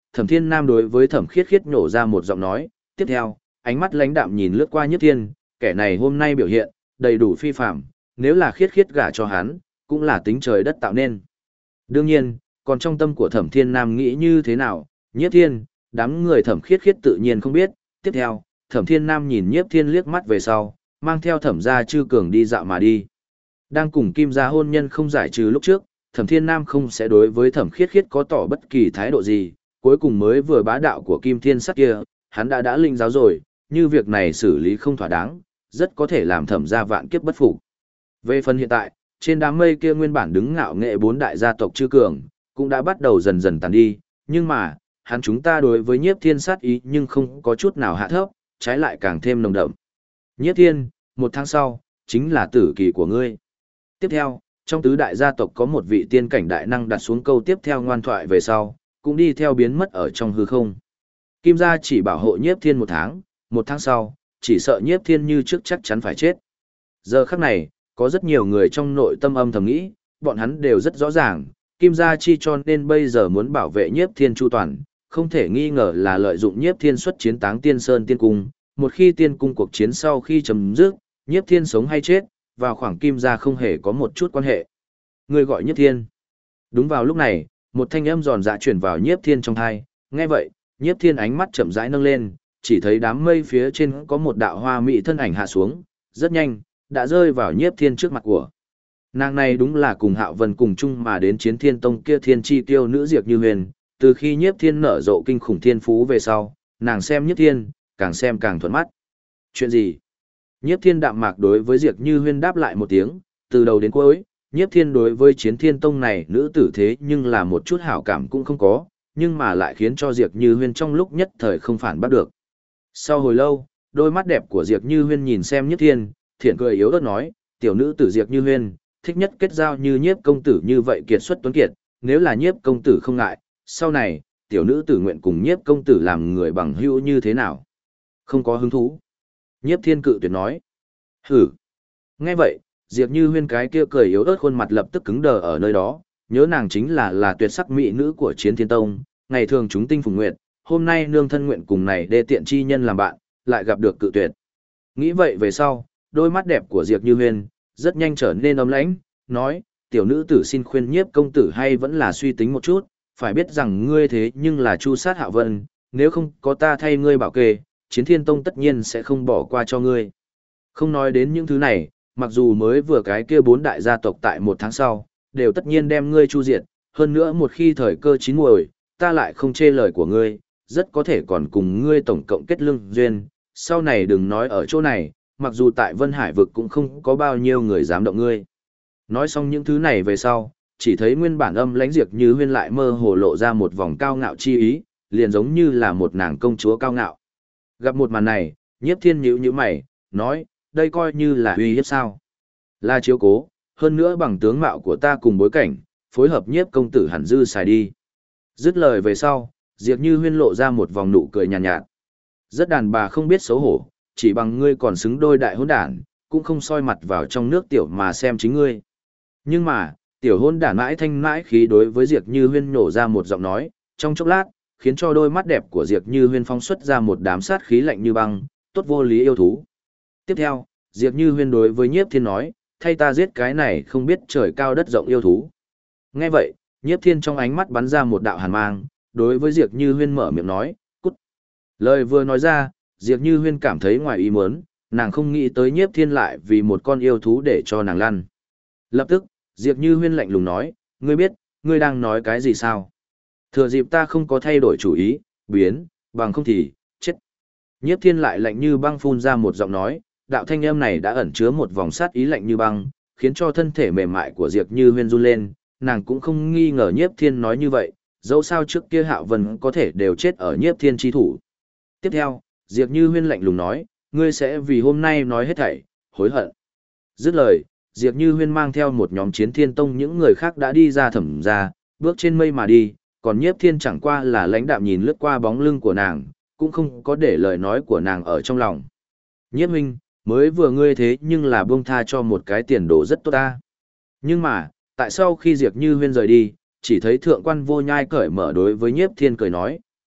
Thẩm Thiên Nam đối với Thẩm Khiết Khiết nhổ ra một giọng nói, tiếp theo, ánh mắt lãnh đạm nhìn lướt qua Nhiếp Thiên, kẻ này hôm nay biểu hiện, đầy đủ phi phạm, nếu là Khiết Khiết gả cho hắn, cũng là tính trời đất tạo nên. Đương nhiên, còn trong tâm của Thẩm Thiên Nam nghĩ như thế nào, Nhiếp Thiên, đám người Thẩm Khiết Khiết tự nhiên không biết, tiếp theo, Thẩm Thiên Nam nhìn Nhiếp Thiên liếc mắt về sau, mang theo Thẩm gia Chư Cường đi dạo mà đi. Đang cùng Kim gia hôn nhân không giải trừ lúc trước, Thẩm Thiên Nam không sẽ đối với Thẩm Khiết Khiết có tỏ bất kỳ thái độ gì, cuối cùng mới vừa bá đạo của Kim Thiên Sắt kia, hắn đã linh giáo rồi, như việc này xử lý không thỏa đáng, rất có thể làm Thẩm gia vạn kiếp bất phục. Về phần hiện tại, trên đám mây kia nguyên bản đứng ngạo nghệ bốn đại gia tộc Chư Cường, cũng đã bắt đầu dần dần tàn đi, nhưng mà, hắn chúng ta đối với Nhiếp Thiên sát ý nhưng không có chút nào hạ thấp, trái lại càng thêm nồng đậm. Nhiếp Thiên, 1 tháng sau, chính là tử kỳ của ngươi. Tiếp theo, trong tứ đại gia tộc có một vị tiên cảnh đại năng đặt xuống câu tiếp theo ngoan thoại về sau, cũng đi theo biến mất ở trong hư không. Kim gia chỉ bảo hộ Nhiếp Thiên 1 tháng sau, chỉ sợ Nhiếp Thiên như trước chắc chắn phải chết. Giờ khắc này, có rất nhiều người trong nội tâm âm thầm nghĩ, bọn hắn đều rất rõ ràng, Kim gia chi cho nên bây giờ muốn bảo vệ Nhiếp Thiên chu toàn, không thể nghi ngờ là lợi dụng Nhiếp Thiên xuất chiến Táng Tiên Sơn Tiên Cung, một khi Tiên Cung cuộc chiến sau khi chấm dứt, Nhiếp Thiên sống hay chết, vào khoảng Kim gia không hề có một chút quan hệ. Người gọi Nhiếp Thiên. Đúng vào lúc này, một thanh âm giòn dạ truyền vào Nhiếp Thiên trong tai, nghe vậy, Nhiếp Thiên ánh mắt chậm rãi nâng lên, chỉ thấy đám mây phía trên có một đạo hoa mỹ thân ảnh hạ xuống, rất nhanh, đã rơi vào Nhiếp Thiên trước mặt của. Nàng này đúng là cùng Hạo Vân cùng chung mà đến Chiến Thiên Tông kia thiên chi tiêu nữ Diệp Như Huyền, từ khi Nhiếp Thiên nở rộ kinh khủng thiên phú về sau, nàng xem Nhiếp Thiên, càng xem càng thuận mắt. Chuyện gì? Nhiếp Thiên đạm mạc đối với Diệp Như Huyền đáp lại một tiếng, từ đầu đến cuối, Nhiếp Thiên đối với Chiến Thiên Tông này nữ tử thế nhưng là một chút hảo cảm cũng không có, nhưng mà lại khiến cho Diệp Như Huyền trong lúc nhất thời không phản bắt được. Sau hồi lâu, đôi mắt đẹp của Diệp Như Huyền nhìn xem Nhiếp Thiên, thiện cười yếu ớt nói, tiểu nữ tử Diệp Như Huyền, thích nhất kết giao như Nhiếp công tử như vậy kiệt xuất tuấn kiệt, nếu là Nhiếp công tử không ngại, sau này, tiểu nữ tử nguyện cùng Nhiếp công tử làm người bằng hữu như thế nào? Không có hứng thú. Nhiếp Thiên cự tuyệt nói. Hử. Nghe vậy, Diệp Như Huyên cái kia cười yếu ớt khuôn mặt lập tức cứng đờ ở nơi đó, nhớ nàng chính là tuyệt sắc mỹ nữ của Chiến Thiên Tông, ngày thường chúng tinh phùng nguyệt, hôm nay nương thân nguyện cùng này đê tiện chi nhân làm bạn, lại gặp được cự tuyệt. Nghĩ vậy về sau, đôi mắt đẹp của Diệp Như Huyên rất nhanh trở nên ấm lãnh, nói, tiểu nữ tử xin khuyên Nhiếp công tử hay vẫn là suy tính một chút, phải biết rằng ngươi thế nhưng là chu sát Hạo Vân, nếu không có ta thay ngươi bảo kê, Chiến Thiên Tông tất nhiên sẽ không bỏ qua cho ngươi. Không nói đến những thứ này, mặc dù mới vừa cái kia 4 đại gia tộc tại 1 tháng sau, đều tất nhiên đem ngươi chu diệt, hơn nữa một khi thời cơ chín muồi, ta lại không chê lời của ngươi, rất có thể còn cùng ngươi tổng cộng kết lương duyên, sau này đừng nói ở chỗ này, mặc dù tại Vân Hải vực cũng không có bao nhiêu người dám động ngươi. Nói xong những thứ này về sau, chỉ thấy nguyên bản âm lãnh Diệp Như Huyên lại mơ hồ lộ ra một vòng cao ngạo chi ý, liền giống như là một nàng công chúa cao ngạo. Gặp một màn này, Nhiếp Thiên nhíu mày, nói, đây coi như là uy hiếp sao? Là chiếu cố, hơn nữa bằng tướng mạo của ta cùng bối cảnh, phối hợp Nhiếp công tử hẳn dư xài đi. Dứt lời về sau, Diệp Như Huyên lộ ra một vòng nụ cười nhàn nhạt. Rất đàn bà không biết xấu hổ, chỉ bằng ngươi còn xứng đôi đại hỗn đản, cũng không soi mặt vào trong nước tiểu mà xem chính ngươi. Nhưng mà, tiểu hỗn đản mãi thanh mãi khí đối với Diệp Như Huyên nổ ra một giọng nói, trong chốc lát, khiến cho đôi mắt đẹp của Diệp Như Huyên phóng xuất ra một đám sát khí lạnh như băng, tốt vô lý yêu thú. Tiếp theo, Diệp Như Huyên đối với Nhiếp Thiên nói, thay ta giết cái này không biết trời cao đất rộng yêu thú. Nghe vậy, Nhiếp Thiên trong ánh mắt bắn ra một đạo hàn mang, đối với Diệp Như Huyên mở miệng nói, cút. Lời vừa nói ra, Diệp Như Huyên cảm thấy ngoài ý muốn, nàng không nghĩ tới Nhiếp Thiên lại vì một con yêu thú để cho nàng lăn. Lập tức, Diệp Như Huyên lạnh lùng nói, ngươi biết, ngươi đang nói cái gì sao? Thừa dịp ta không có thay đổi chủ ý, biến, bằng không thì, chết. Nhiếp Thiên lại lạnh như băng phun ra một giọng nói, đạo thanh âm này đã ẩn chứa một vòng sát ý lạnh như băng, khiến cho thân thể mềm mại của Diệp Như Huyên run lên, nàng cũng không nghi ngờ Nhiếp Thiên nói như vậy, dẫu sao trước kia Hạo Vân có thể đều chết ở Nhiếp Thiên chi thủ. Tiếp theo, Diệp Như Huyên lạnh lùng nói, ngươi sẽ vì hôm nay nói hết thảy, hối hận. Dứt lời, Diệp Như Huyên mang theo một nhóm Chiến Thiên Tông những người khác đã đi ra thẩm ra, bước trên mây mà đi, còn Nhiếp Thiên chẳng qua là lãnh đạm nhìn lướt qua bóng lưng của nàng, cũng không có để lời nói của nàng ở trong lòng. Nhiếp huynh, mới vừa ngươi thế nhưng là buông tha cho một cái tiền đồ rất tốt ta. Nhưng mà, tại sao khi Diệp Như Huyên rời đi, chỉ thấy thượng quan vô nhai cởi mở đối với Nhiếp Thiên cười nói,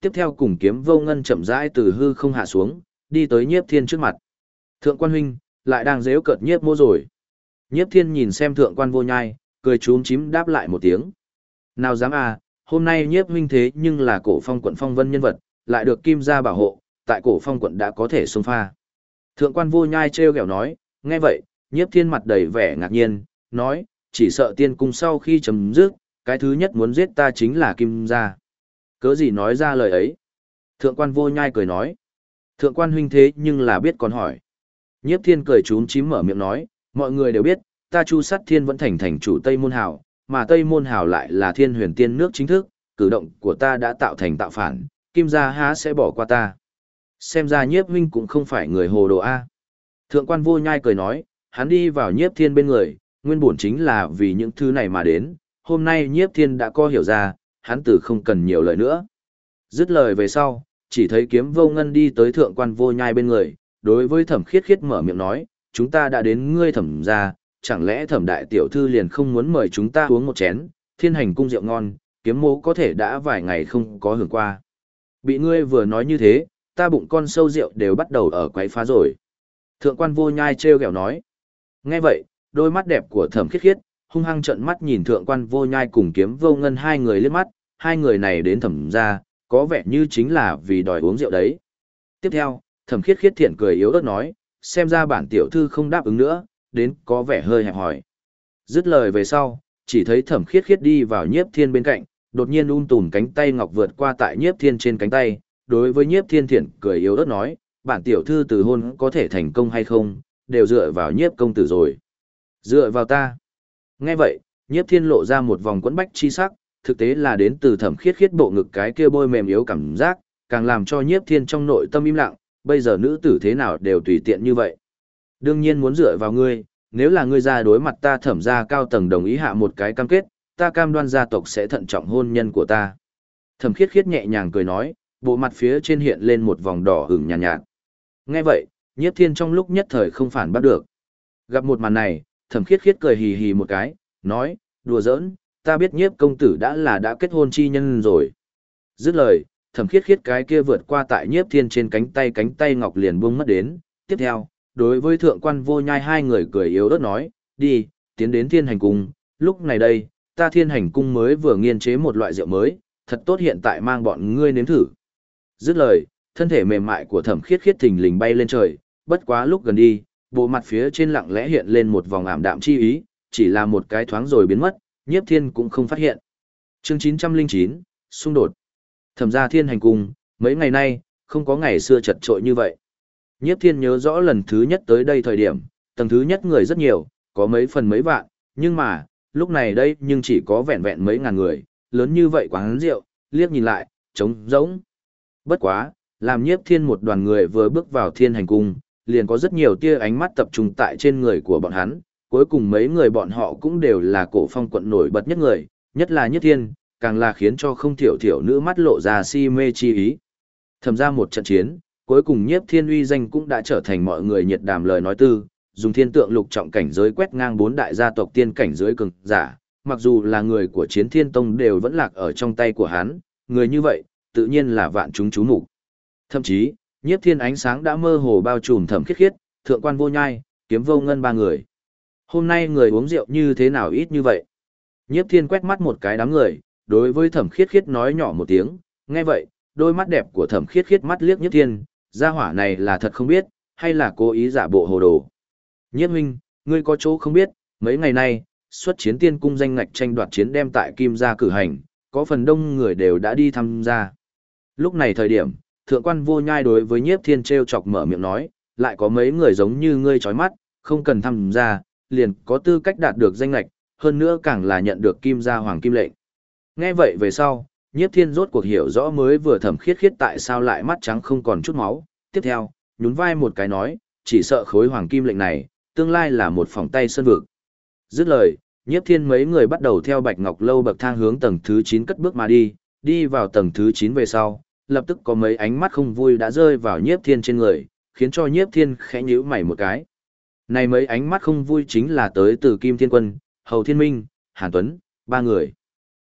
tiếp theo cùng kiếm vô ngân chậm rãi từ hư không hạ xuống, đi tới Nhiếp Thiên trước mặt. Thượng quan huynh, lại đang giễu cợt Nhiếp mô rồi. Nhiếp Thiên nhìn xem thượng quan vô nhai, cười chúm chím đáp lại một tiếng. Nào dám à, hôm nay Nhiếp huynh thế nhưng là Cổ Phong quận phong vân nhân vật, lại được Kim gia bảo hộ, tại Cổ Phong quận đã có thể xông pha. Thượng quan vô nhai trêu ghẹo nói, nghe vậy, Nhiếp Thiên mặt đầy vẻ ngạc nhiên, nói, chỉ sợ tiên cung sau khi chấm dứt, cái thứ nhất muốn giết ta chính là Kim gia. Cớ gì nói ra lời ấy? Thượng quan vô nhai cười nói, thượng quan huynh thế nhưng là biết còn hỏi. Nhiếp Thiên cười chúm chím mở miệng nói, mọi người đều biết, ta Chu Sát Thiên vẫn thành chủ Tây Môn Hào, mà Tây Môn Hào lại là Thiên Huyền Tiên nước chính thức, cử động của ta đã tạo thành tạo phản, Kim gia há sẽ bỏ qua ta. Xem ra Nhiếp huynh cũng không phải người hồ đồ a. Thượng quan vô nhai cười nói, hắn đi vào Nhiếp Thiên bên người, nguyên bổn chính là vì những thứ này mà đến, hôm nay Nhiếp Thiên đã có hiểu ra, hắn từ không cần nhiều lời nữa. Dứt lời về sau, chỉ thấy Kiếm Vô Ngân đi tới thượng quan vô nhai bên người, đối với Thẩm Khiết Khiết mở miệng nói, chúng ta đã đến ngươi Thẩm gia, chẳng lẽ Thẩm đại tiểu thư liền không muốn mời chúng ta uống một chén, Thiên Hành cung rượu ngon, kiếm mố có thể đã vài ngày không có hưởng qua. Bị ngươi vừa nói như thế, ta bụng con sâu rượu đều bắt đầu ở quấy phá rồi. Thượng quan vô nhai trêu ghẹo nói. Nghe vậy, đôi mắt đẹp của Thẩm Khiết Khiết, hung hăng trợn mắt nhìn thượng quan vô nhai cùng Kiếm Vô Ngân hai người liếc mắt, hai người này đến Thẩm gia, có vẻ như chính là vì đòi uống rượu đấy. Tiếp theo, Thẩm Khiết Khiết thiện cười yếu ớt nói, xem ra bản tiểu thư không đáp ứng nữa, đến có vẻ hơi hẹp hòi. Dứt lời về sau, chỉ thấy Thẩm Khiết Khiết đi vào Nhiếp Thiên bên cạnh, đột nhiên tùm cánh tay ngọc vượt qua tại Nhiếp Thiên trên cánh tay, đối với Nhiếp Thiên thiện cười yếu ớt nói, bản tiểu thư từ hôn có thể thành công hay không, đều dựa vào Nhiếp công tử rồi. Dựa vào ta. Nghe vậy, Nhiếp Thiên lộ ra một vòng quẫn bách chi sắc, thực tế là đến từ Thẩm Khiết Khiết bộ ngực cái kia bôi mềm yếu cảm giác, càng làm cho Nhiếp Thiên trong nội tâm im lặng, bây giờ nữ tử thế nào đều tùy tiện như vậy. Đương nhiên muốn dựa vào ngươi, nếu là ngươi ra đối mặt ta Thẩm gia cao tầng đồng ý hạ một cái cam kết, ta cam đoan gia tộc sẽ thận trọng hôn nhân của ta. Thẩm Khiết Khiết nhẹ nhàng cười nói, bộ mặt phía trên hiện lên một vòng đỏ ửng nhàn nhạt. Nghe vậy, Nhiếp Thiên trong lúc nhất thời không phản bắt được. Gặp một màn này, Thẩm Khiết Khiết cười hì hì một cái, nói, đùa giỡn, ta biết Nhiếp công tử đã kết hôn chi nhân rồi. Dứt lời, Thẩm Khiết Khiết cái kia vượt qua tại Nhiếp Thiên trên cánh tay ngọc liền buông mất đến. Tiếp theo, đối với thượng quan vô nhai hai người cười yếu ớt nói, đi, tiến đến Thiên Hành cung, lúc này đây, ta Thiên Hành cung mới vừa nghiên chế một loại rượu mới, thật tốt hiện tại mang bọn ngươi nếm thử. Dứt lời, thân thể mềm mại của Thẩm Khiết Khiết thình lình bay lên trời, bất quá lúc gần đi, bộ mặt phía trên lặng lẽ hiện lên một vòng ảm đạm chi ý, chỉ là một cái thoáng rồi biến mất, Nhiếp Thiên cũng không phát hiện. Chương 909, xung đột. Thẩm gia Thiên Hành cung, mấy ngày nay, không có ngày xưa chật trội như vậy. Nhiếp Thiên nhớ rõ lần thứ nhất tới đây thời điểm, tầng thứ nhất người rất nhiều, có mấy phần mấy vạn, nhưng mà, lúc này đây nhưng chỉ có vẹn vẹn mấy ngàn người, lớn như vậy quán rượu, liếc nhìn lại, trống rỗng. Bất quá, làm Nhiếp Thiên một đoàn người vừa bước vào Thiên Hành cung, liền có rất nhiều tia ánh mắt tập trung tại trên người của bọn hắn, cuối cùng mấy người bọn họ cũng đều là Cổ Phong quận nổi bật nhất người, nhất là Nhiếp Thiên, càng là khiến cho không thiểu thiểu nữ mắt lộ ra si mê chi ý. Thẩm ra một trận chiến, cuối cùng Nhiếp Thiên uy danh cũng đã trở thành mọi người nhiệt đàm lời nói tư, dùng thiên tượng lục trọng cảnh giới quét ngang bốn đại gia tộc tiên cảnh giới cường giả, mặc dù là người của Chiến Thiên Tông đều vẫn lạc ở trong tay của hắn, người như vậy, tự nhiên là vạn chúng chú mục. Thậm chí, Nhiếp Thiên ánh sáng đã mơ hồ bao trùm Thẩm Khiết Khiết, thượng quan vô nhai, Kiếm Vô Ngân ba người. Hôm nay người uống rượu như thế nào ít như vậy? Nhiếp Thiên quét mắt một cái đám người, đối với Thẩm Khiết Khiết nói nhỏ một tiếng, nghe vậy, đôi mắt đẹp của Thẩm Khiết Khiết mắt liếc Nhiếp Thiên, gia hỏa này là thật không biết, hay là cố ý giả bộ hồ đồ. Nhiếp huynh, ngươi có chỗ không biết, mấy ngày nay, xuất chiến tiên cung danh ngạch tranh đoạt chiến đem tại Kim gia cử hành, có phần đông người đều đã đi tham gia. Lúc này thời điểm, thượng quan vô nhai đối với Nhiếp Thiên treo chọc mở miệng nói, lại có mấy người giống như ngươi chói mắt, không cần tham gia, liền có tư cách đạt được danh ngạch, hơn nữa càng là nhận được Kim gia hoàng kim lệnh. Nghe vậy về sau, Nhiếp Thiên rốt cuộc hiểu rõ mới vừa Thẩm Khiết Khiết tại sao lại mắt trắng không còn chút máu, tiếp theo, nhún vai một cái nói, chỉ sợ khối hoàng kim lệnh này, tương lai là một phòng tay sơn vực. Dứt lời, Nhiếp Thiên mấy người bắt đầu theo Bạch Ngọc lâu bậc thang hướng tầng thứ 9 cất bước mà đi vào tầng thứ 9 về sau, lập tức có mấy ánh mắt không vui đã rơi vào Nhiếp Thiên trên người, khiến cho Nhiếp Thiên khẽ nhíu mày một cái. Này mấy ánh mắt không vui chính là tới từ Kim Thiên Quân, Hầu Thiên Minh, Hàn Tuấn, ba người.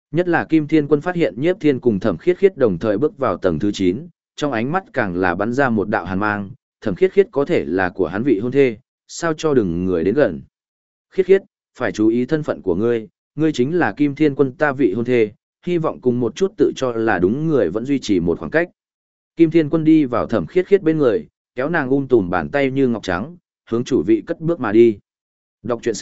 Nhất là Kim Thiên Quân phát hiện Nhiếp Thiên cùng Thẩm Khiết Khiết đồng thời bước vào tầng thứ 9, trong ánh mắt càng là bắn ra một đạo hàn mang, Thẩm Khiết Khiết có thể là của hắn vị hôn thê, sao cho đừng người đến gần. Khiết Khiết, phải chú ý thân phận của ngươi, ngươi chính là Kim Thiên Quân ta vị hôn thê, hy vọng cùng một chút tự cho là đúng người vẫn duy trì một khoảng cách. Kim Thiên Quân đi vào Thẩm Khiết Khiết bên người, kéo nàng tùm bàn tay như ngọc trắng, hướng chủ vị cất bước mà đi. Đọc truyện C.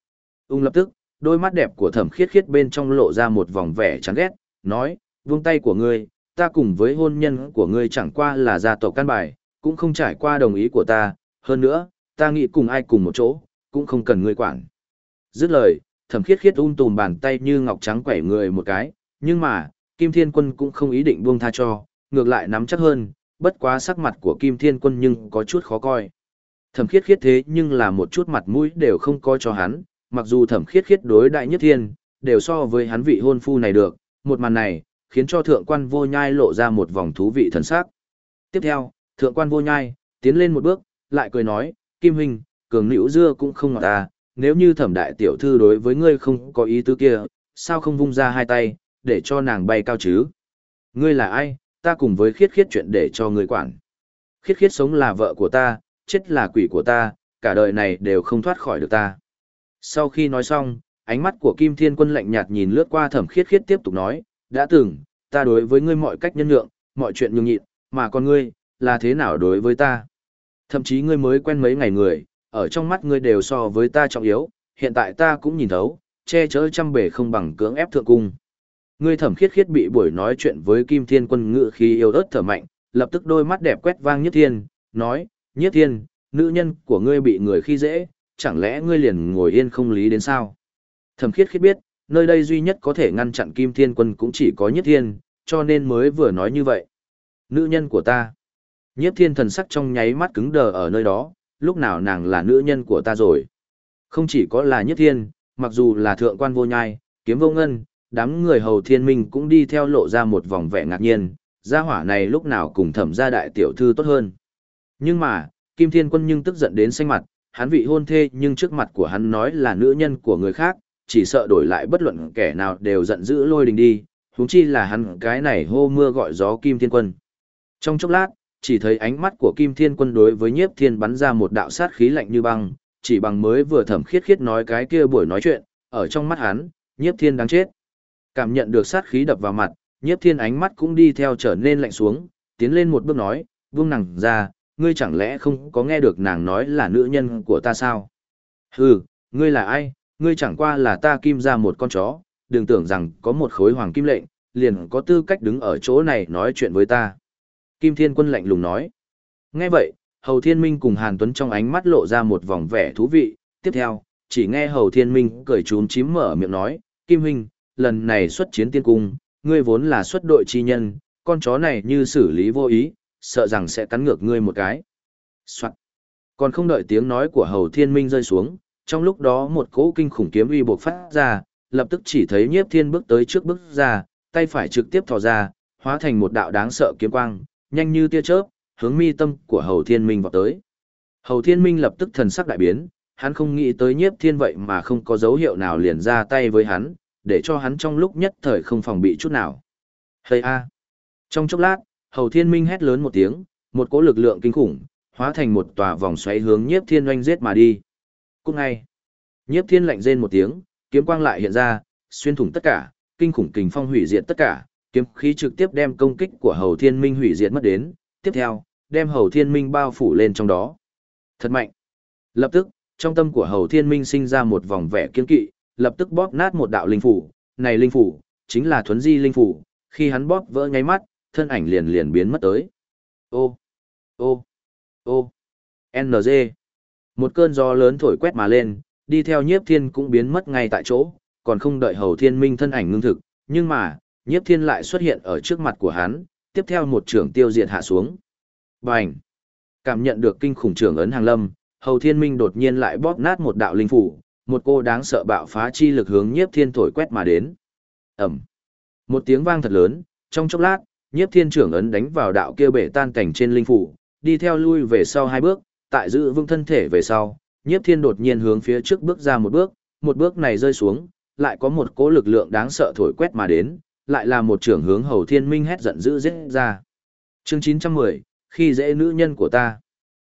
Lập tức, đôi mắt đẹp của Thẩm Khiết Khiết bên trong lộ ra một vòng vẻ chán ghét, nói, buông tay của ngươi, ta cùng với hôn nhân của ngươi chẳng qua là gia tộc căn bài, cũng không trải qua đồng ý của ta, hơn nữa, ta nghĩ cùng ai cùng một chỗ, cũng không cần ngươi quản. Dứt lời, Thẩm Khiết Khiết tùm bàn tay như ngọc trắng quẩy người một cái, nhưng mà, Kim Thiên Quân cũng không ý định buông tha cho, ngược lại nắm chắc hơn, bất quá sắc mặt của Kim Thiên Quân nhưng có chút khó coi. Thẩm Khiết Khiết thế nhưng là một chút mặt mũi đều không có cho hắn, mặc dù Thẩm Khiết Khiết đối đại Nhiếp Thiên, đều so với hắn vị hôn phu này được, một màn này, khiến cho Thượng quan Vô Nhai lộ ra một vòng thú vị thần sắc. Tiếp theo, Thượng quan Vô Nhai, tiến lên một bước, lại cười nói, Kim Huynh, cường nữ dưa cũng không ngọt ta, nếu như Thẩm đại tiểu thư đối với ngươi không có ý tứ kia, sao không vung ra hai tay, để cho nàng bay cao chứ? Ngươi là ai, ta cùng với Khiết Khiết chuyện để cho ngươi quản. Khiết Khiết sống là vợ của ta, chết là quỷ của ta, cả đời này đều không thoát khỏi được ta. Sau khi nói xong, ánh mắt của Kim Thiên Quân lạnh nhạt nhìn lướt qua Thẩm Khiết Khiết tiếp tục nói, đã từng, ta đối với ngươi mọi cách nhân nhượng, mọi chuyện nhường nhịn, mà còn ngươi, là thế nào đối với ta? Thậm chí ngươi mới quen mấy ngày người, ở trong mắt ngươi đều so với ta trọng yếu, hiện tại ta cũng nhìn thấu, che chở trăm bề không bằng cưỡng ép thượng cung. Ngươi Thẩm Khiết Khiết bị buổi nói chuyện với Kim Thiên Quân ngự khí yêu ớt thở mạnh, lập tức đôi mắt đẹp quét vang Nhiếp Thiên, nói, Nhiếp Thiên, nữ nhân của ngươi bị người khi dễ, chẳng lẽ ngươi liền ngồi yên không lý đến sao? Thẩm Khiết Khiết biết, nơi đây duy nhất có thể ngăn chặn Kim Thiên Quân cũng chỉ có Nhiếp Thiên, cho nên mới vừa nói như vậy. Nữ nhân của ta. Nhiếp Thiên thần sắc trong nháy mắt cứng đờ ở nơi đó, lúc nào nàng là nữ nhân của ta rồi? Không chỉ có là Nhiếp Thiên, mặc dù là Thượng quan Vô Nhai, Kiếm Vô Ngân, đám người Hầu Thiên Minh cũng đi theo lộ ra một vòng vẻ ngạc nhiên, gia hỏa này lúc nào cùng Thẩm gia đại tiểu thư tốt hơn. Nhưng mà, Kim Thiên Quân nhưng tức giận đến xanh mặt, hắn vị hôn thê nhưng trước mặt của hắn nói là nữ nhân của người khác, chỉ sợ đổi lại bất luận kẻ nào đều giận dữ lôi đình đi, huống chi là hắn cái này hô mưa gọi gió Kim Thiên Quân. Trong chốc lát, chỉ thấy ánh mắt của Kim Thiên Quân đối với Nhiếp Thiên bắn ra một đạo sát khí lạnh như băng, chỉ bằng mới vừa Thẩm Khiết Khiết nói cái kia buổi nói chuyện, ở trong mắt hắn, Nhiếp Thiên đáng chết. Cảm nhận được sát khí đập vào mặt, Nhiếp Thiên ánh mắt cũng đi theo trở nên lạnh xuống, tiến lên một bước nói, buông nàng ra, ngươi chẳng lẽ không có nghe được nàng nói là nữ nhân của ta sao? Hừ, ngươi là ai, ngươi chẳng qua là ta Kim ra một con chó, đừng tưởng rằng có một khối hoàng kim lệnh, liền có tư cách đứng ở chỗ này nói chuyện với ta. Kim Thiên Quân lạnh lùng nói. Nghe vậy, Hầu Thiên Minh cùng Hàn Tuấn trong ánh mắt lộ ra một vòng vẻ thú vị, tiếp theo, chỉ nghe Hầu Thiên Minh cười chúm chím mở miệng nói, Kim Huynh, lần này xuất chiến tiên cung, ngươi vốn là xuất đội chi nhân, con chó này như xử lý vô ý, sợ rằng sẽ cắn ngược ngươi một cái. Soạn. Còn không đợi tiếng nói của Hầu Thiên Minh rơi xuống, trong lúc đó một cỗ kinh khủng kiếm uy bộc phát ra, lập tức chỉ thấy Nhiếp Thiên bước tới trước bước ra, tay phải trực tiếp thò ra, hóa thành một đạo đáng sợ kiếm quang, nhanh như tia chớp, hướng mi tâm của Hầu Thiên Minh vọt tới. Hầu Thiên Minh lập tức thần sắc đại biến, hắn không nghĩ tới Nhiếp Thiên vậy mà không có dấu hiệu nào liền ra tay với hắn, để cho hắn trong lúc nhất thời không phòng bị chút nào. Hây a! Trong chốc lát, Hầu Thiên Minh hét lớn một tiếng, một cỗ lực lượng kinh khủng, hóa thành một tòa vòng xoáy hướng Nhiếp Thiên oanh giết mà đi. Cũng ngay, Nhiếp Thiên lạnh rên một tiếng, kiếm quang lại hiện ra, xuyên thủng tất cả, kinh khủng kình phong hủy diệt tất cả, kiếm khí trực tiếp đem công kích của Hầu Thiên Minh hủy diệt mất đến, tiếp theo, đem Hầu Thiên Minh bao phủ lên trong đó. Thật mạnh. Lập tức, trong tâm của Hầu Thiên Minh sinh ra một vòng vẻ kiên kỵ, lập tức bóp nát một đạo linh phủ, này linh phủ chính là Thuấn Di linh phủ, khi hắn bóp vỡ nháy mắt, thân ảnh liền liền biến mất tới. Ô, ô, ô, NG. Một cơn gió lớn thổi quét mà lên, đi theo Nhiếp Thiên cũng biến mất ngay tại chỗ, còn không đợi Hầu Thiên Minh thân ảnh ngưng thực, nhưng mà, Nhiếp Thiên lại xuất hiện ở trước mặt của hắn, tiếp theo một trưởng tiêu diệt hạ xuống. Bành! Cảm nhận được kinh khủng trưởng ấn hàng lâm, Hầu Thiên Minh đột nhiên lại bóp nát một đạo linh phủ, một cô đáng sợ bạo phá chi lực hướng Nhiếp Thiên thổi quét mà đến. Ầm! Một tiếng vang thật lớn, trong chốc lát, Nhiếp Thiên trưởng ấn đánh vào đạo kia bể tan cảnh trên linh phủ, đi theo lui về sau hai bước, tại giữ vững thân thể về sau, Nhiếp Thiên đột nhiên hướng phía trước bước ra một bước này rơi xuống, lại có một cỗ lực lượng đáng sợ thổi quét mà đến, lại là một trưởng hướng Hầu Thiên Minh hét giận dữ giết ra. Chương 910, khi dễ nữ nhân của ta.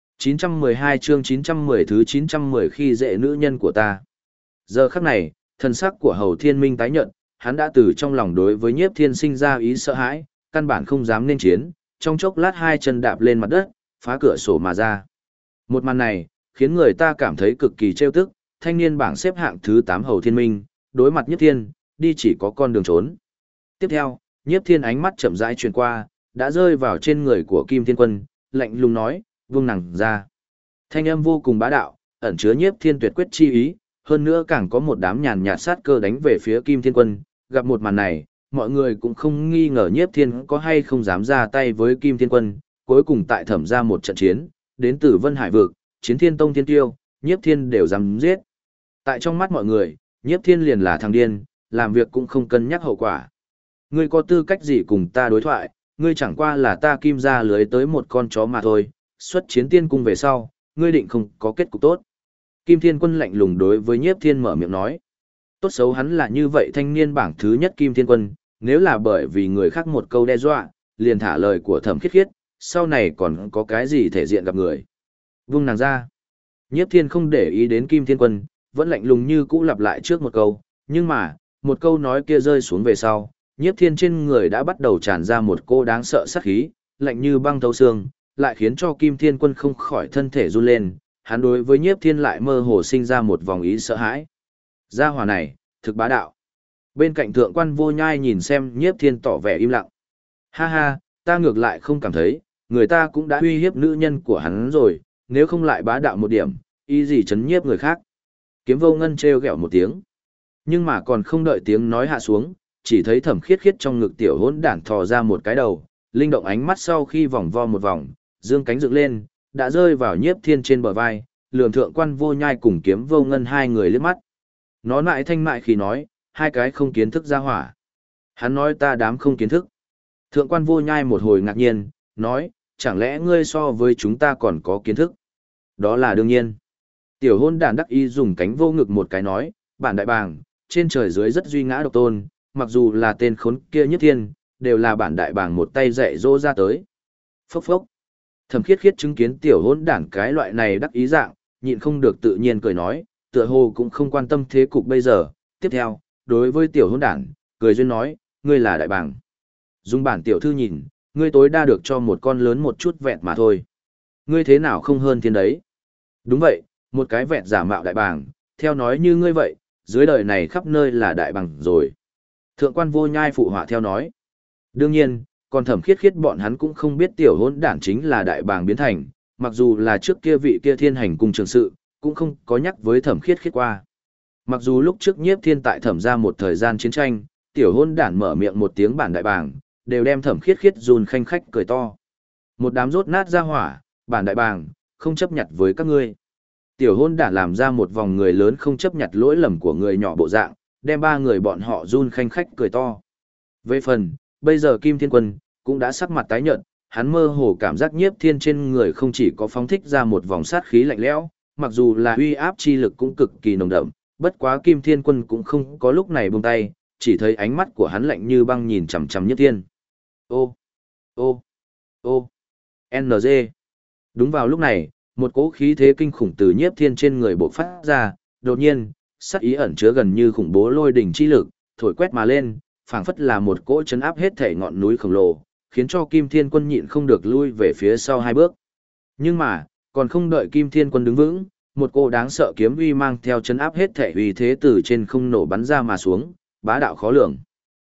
912 chương 910 thứ 910 khi dễ nữ nhân của ta. Giờ khắc này, thân sắc của Hầu Thiên Minh tái nhợt, hắn đã từ trong lòng đối với Nhiếp Thiên sinh ra ý sợ hãi, căn bản không dám nên chiến, trong chốc lát hai chân đạp lên mặt đất, phá cửa sổ mà ra. Một màn này, khiến người ta cảm thấy cực kỳ trêu tức, thanh niên bảng xếp hạng thứ 8 Hầu Thiên Minh, đối mặt Nhiếp Thiên, đi chỉ có con đường trốn. Tiếp theo, Nhiếp Thiên ánh mắt chậm rãi truyền qua, đã rơi vào trên người của Kim Thiên Quân, lạnh lùng nói, "Vung nàng ra." Thanh âm vô cùng bá đạo, ẩn chứa Nhiếp Thiên tuyệt quyết chi ý, hơn nữa càng có một đám nhàn nhạt sát cơ đánh về phía Kim Thiên Quân. Gặp một màn này, mọi người cũng không nghi ngờ Nhiếp Thiên có hay không dám ra tay với Kim Thiên Quân. Cuối cùng tại thẩm ra một trận chiến, đến từ Vân Hải Vực, Chiến Thiên Tông Thiên Tiêu, Nhiếp Thiên đều dám giết. Tại trong mắt mọi người, Nhiếp Thiên liền là thằng điên, làm việc cũng không cân nhắc hậu quả. Ngươi có tư cách gì cùng ta đối thoại, ngươi chẳng qua là ta Kim ra lưới tới một con chó mà thôi, xuất chiến tiên cung về sau, ngươi định không có kết cục tốt. Kim Thiên Quân lạnh lùng đối với Nhiếp Thiên mở miệng nói. Tốt xấu hắn là như vậy thanh niên bảng thứ nhất Kim Thiên Quân, nếu là bởi vì người khác một câu đe dọa, liền thả lời của Thẩm Khiết Khiết, sau này còn có cái gì thể diện gặp người. Vung nàng ra. Nhiếp Thiên không để ý đến Kim Thiên Quân, vẫn lạnh lùng như cũ lặp lại trước một câu, nhưng mà, một câu nói kia rơi xuống về sau, Nhiếp Thiên trên người đã bắt đầu tràn ra một cô đáng sợ sát khí, lạnh như băng thấu xương, lại khiến cho Kim Thiên Quân không khỏi thân thể run lên, hắn đối với Nhiếp Thiên lại mơ hồ sinh ra một vòng ý sợ hãi. Gia hỏa này, thực bá đạo. Bên cạnh thượng quan Vô Nhai nhìn xem Nhiếp Thiên tỏ vẻ im lặng. Ha ha, ta ngược lại không cảm thấy, người ta cũng đã uy hiếp nữ nhân của hắn rồi, nếu không lại bá đạo một điểm, ý gì chấn nhiếp người khác. Kiếm Vô Ngân trêu ghẹo một tiếng. Nhưng mà còn không đợi tiếng nói hạ xuống, chỉ thấy Thẩm Khiết Khiết trong ngực tiểu hỗn đản thò ra một cái đầu, linh động ánh mắt sau khi vòng vo một vòng, dương cánh dựng lên, đã rơi vào Nhiếp Thiên trên bờ vai, lườm thượng quan Vô Nhai cùng Kiếm Vô Ngân hai người liếc mắt. Nó lại thanh mại khi nói, hai cái không kiến thức ra hỏa. Hắn nói ta đám không kiến thức. Thượng quan Vô Nhai một hồi ngạc nhiên, nói, chẳng lẽ ngươi so với chúng ta còn có kiến thức? Đó là đương nhiên. Tiểu hôn đản đắc y dùng cánh vô ngực một cái nói, bản đại bàng, trên trời dưới rất duy ngã độc tôn, mặc dù là tên khốn kia Nhất Thiên, đều là bản đại bàng một tay dạy dỗ ra tới. Phốc phốc. Thẩm Khiết Khiết chứng kiến tiểu hôn đản cái loại này đắc ý dạng, nhịn không được tự nhiên cười nói, tựa hồ cũng không quan tâm thế cục bây giờ. Tiếp theo, đối với tiểu hôn đản, cười duyên nói, ngươi là đại bàng. Dùng bản tiểu thư nhìn, ngươi tối đa được cho một con lớn một chút vẹn mà thôi. Ngươi thế nào không hơn thiên đấy? Đúng vậy, một cái vẹn giả mạo đại bàng, theo nói như ngươi vậy, dưới đời này khắp nơi là đại bàng rồi. Thượng quan Vô Nhai phụ họa theo nói. Đương nhiên, còn Thẩm Khiết Khiết bọn hắn cũng không biết tiểu hôn đản chính là đại bàng biến thành, mặc dù là trước kia vị kia thiên hành cung trường sự, cũng không có nhắc với Thẩm Khiết Khiết qua. Mặc dù lúc trước Nhiếp Thiên tại Thẩm ra một thời gian chiến tranh, tiểu hôn đản mở miệng một tiếng bản đại bàng, đều đem Thẩm Khiết Khiết run khanh khách cười to. Một đám rốt nát ra hỏa, bản đại bàng, không chấp nhặt với các ngươi. Tiểu hôn đản làm ra một vòng người lớn không chấp nhặt lỗi lầm của người nhỏ bộ dạng, đem ba người bọn họ run khanh khách cười to. Về phần, bây giờ Kim Thiên Quân, cũng đã sắc mặt tái nhợt, hắn mơ hồ cảm giác Nhiếp Thiên trên người không chỉ có phóng thích ra một vòng sát khí lạnh lẽo, mặc dù là uy áp chi lực cũng cực kỳ nồng đậm, bất quá Kim Thiên Quân cũng không có lúc này buông tay, chỉ thấy ánh mắt của hắn lạnh như băng nhìn chằm chằm Nhiếp Thiên. Ô, ô, ô, NG. Đúng vào lúc này, một cỗ khí thế kinh khủng từ Nhiếp Thiên trên người bộc phát ra, đột nhiên, sát ý ẩn chứa gần như khủng bố lôi đỉnh chi lực, thổi quét mà lên, phảng phất là một cỗ chấn áp hết thể ngọn núi khổng lồ, khiến cho Kim Thiên Quân nhịn không được lui về phía sau hai bước. Nhưng mà, còn không đợi Kim Thiên Quân đứng vững, một cỗ đáng sợ kiếm uy mang theo chấn áp hết thể uy thế từ trên không nổ bắn ra mà xuống, bá đạo khó lường.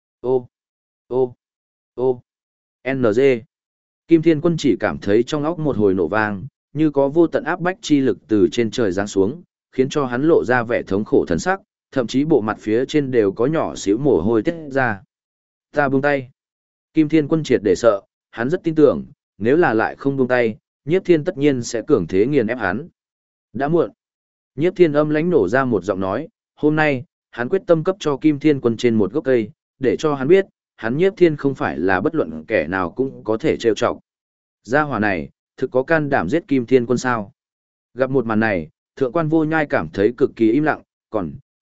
Ô, ô, ô, NG. Kim Thiên Quân chỉ cảm thấy trong óc một hồi nổ vang, như có vô tận áp bách chi lực từ trên trời giáng xuống, khiến cho hắn lộ ra vẻ thống khổ thần sắc, thậm chí bộ mặt phía trên đều có nhỏ xíu mồ hôi tiết ra. Ta buông tay. Kim Thiên Quân triệt để sợ, hắn rất tin tưởng, nếu là lại không buông tay, Nhiếp Thiên tất nhiên sẽ cường thế nghiền ép hắn. Đã muộn. Nhiếp Thiên âm lãnh nổ ra một giọng nói, hôm nay, hắn quyết tâm cấp cho Kim Thiên Quân trên một gốc cây, để cho hắn biết, hắn Nhiếp Thiên không phải là bất luận kẻ nào cũng có thể trêu chọc. Gia hỏa này, thực có can đảm giết Kim Thiên Quân sao? Gặp một màn này, Thượng quan Vô Nhai cảm thấy cực kỳ im lặng, còn,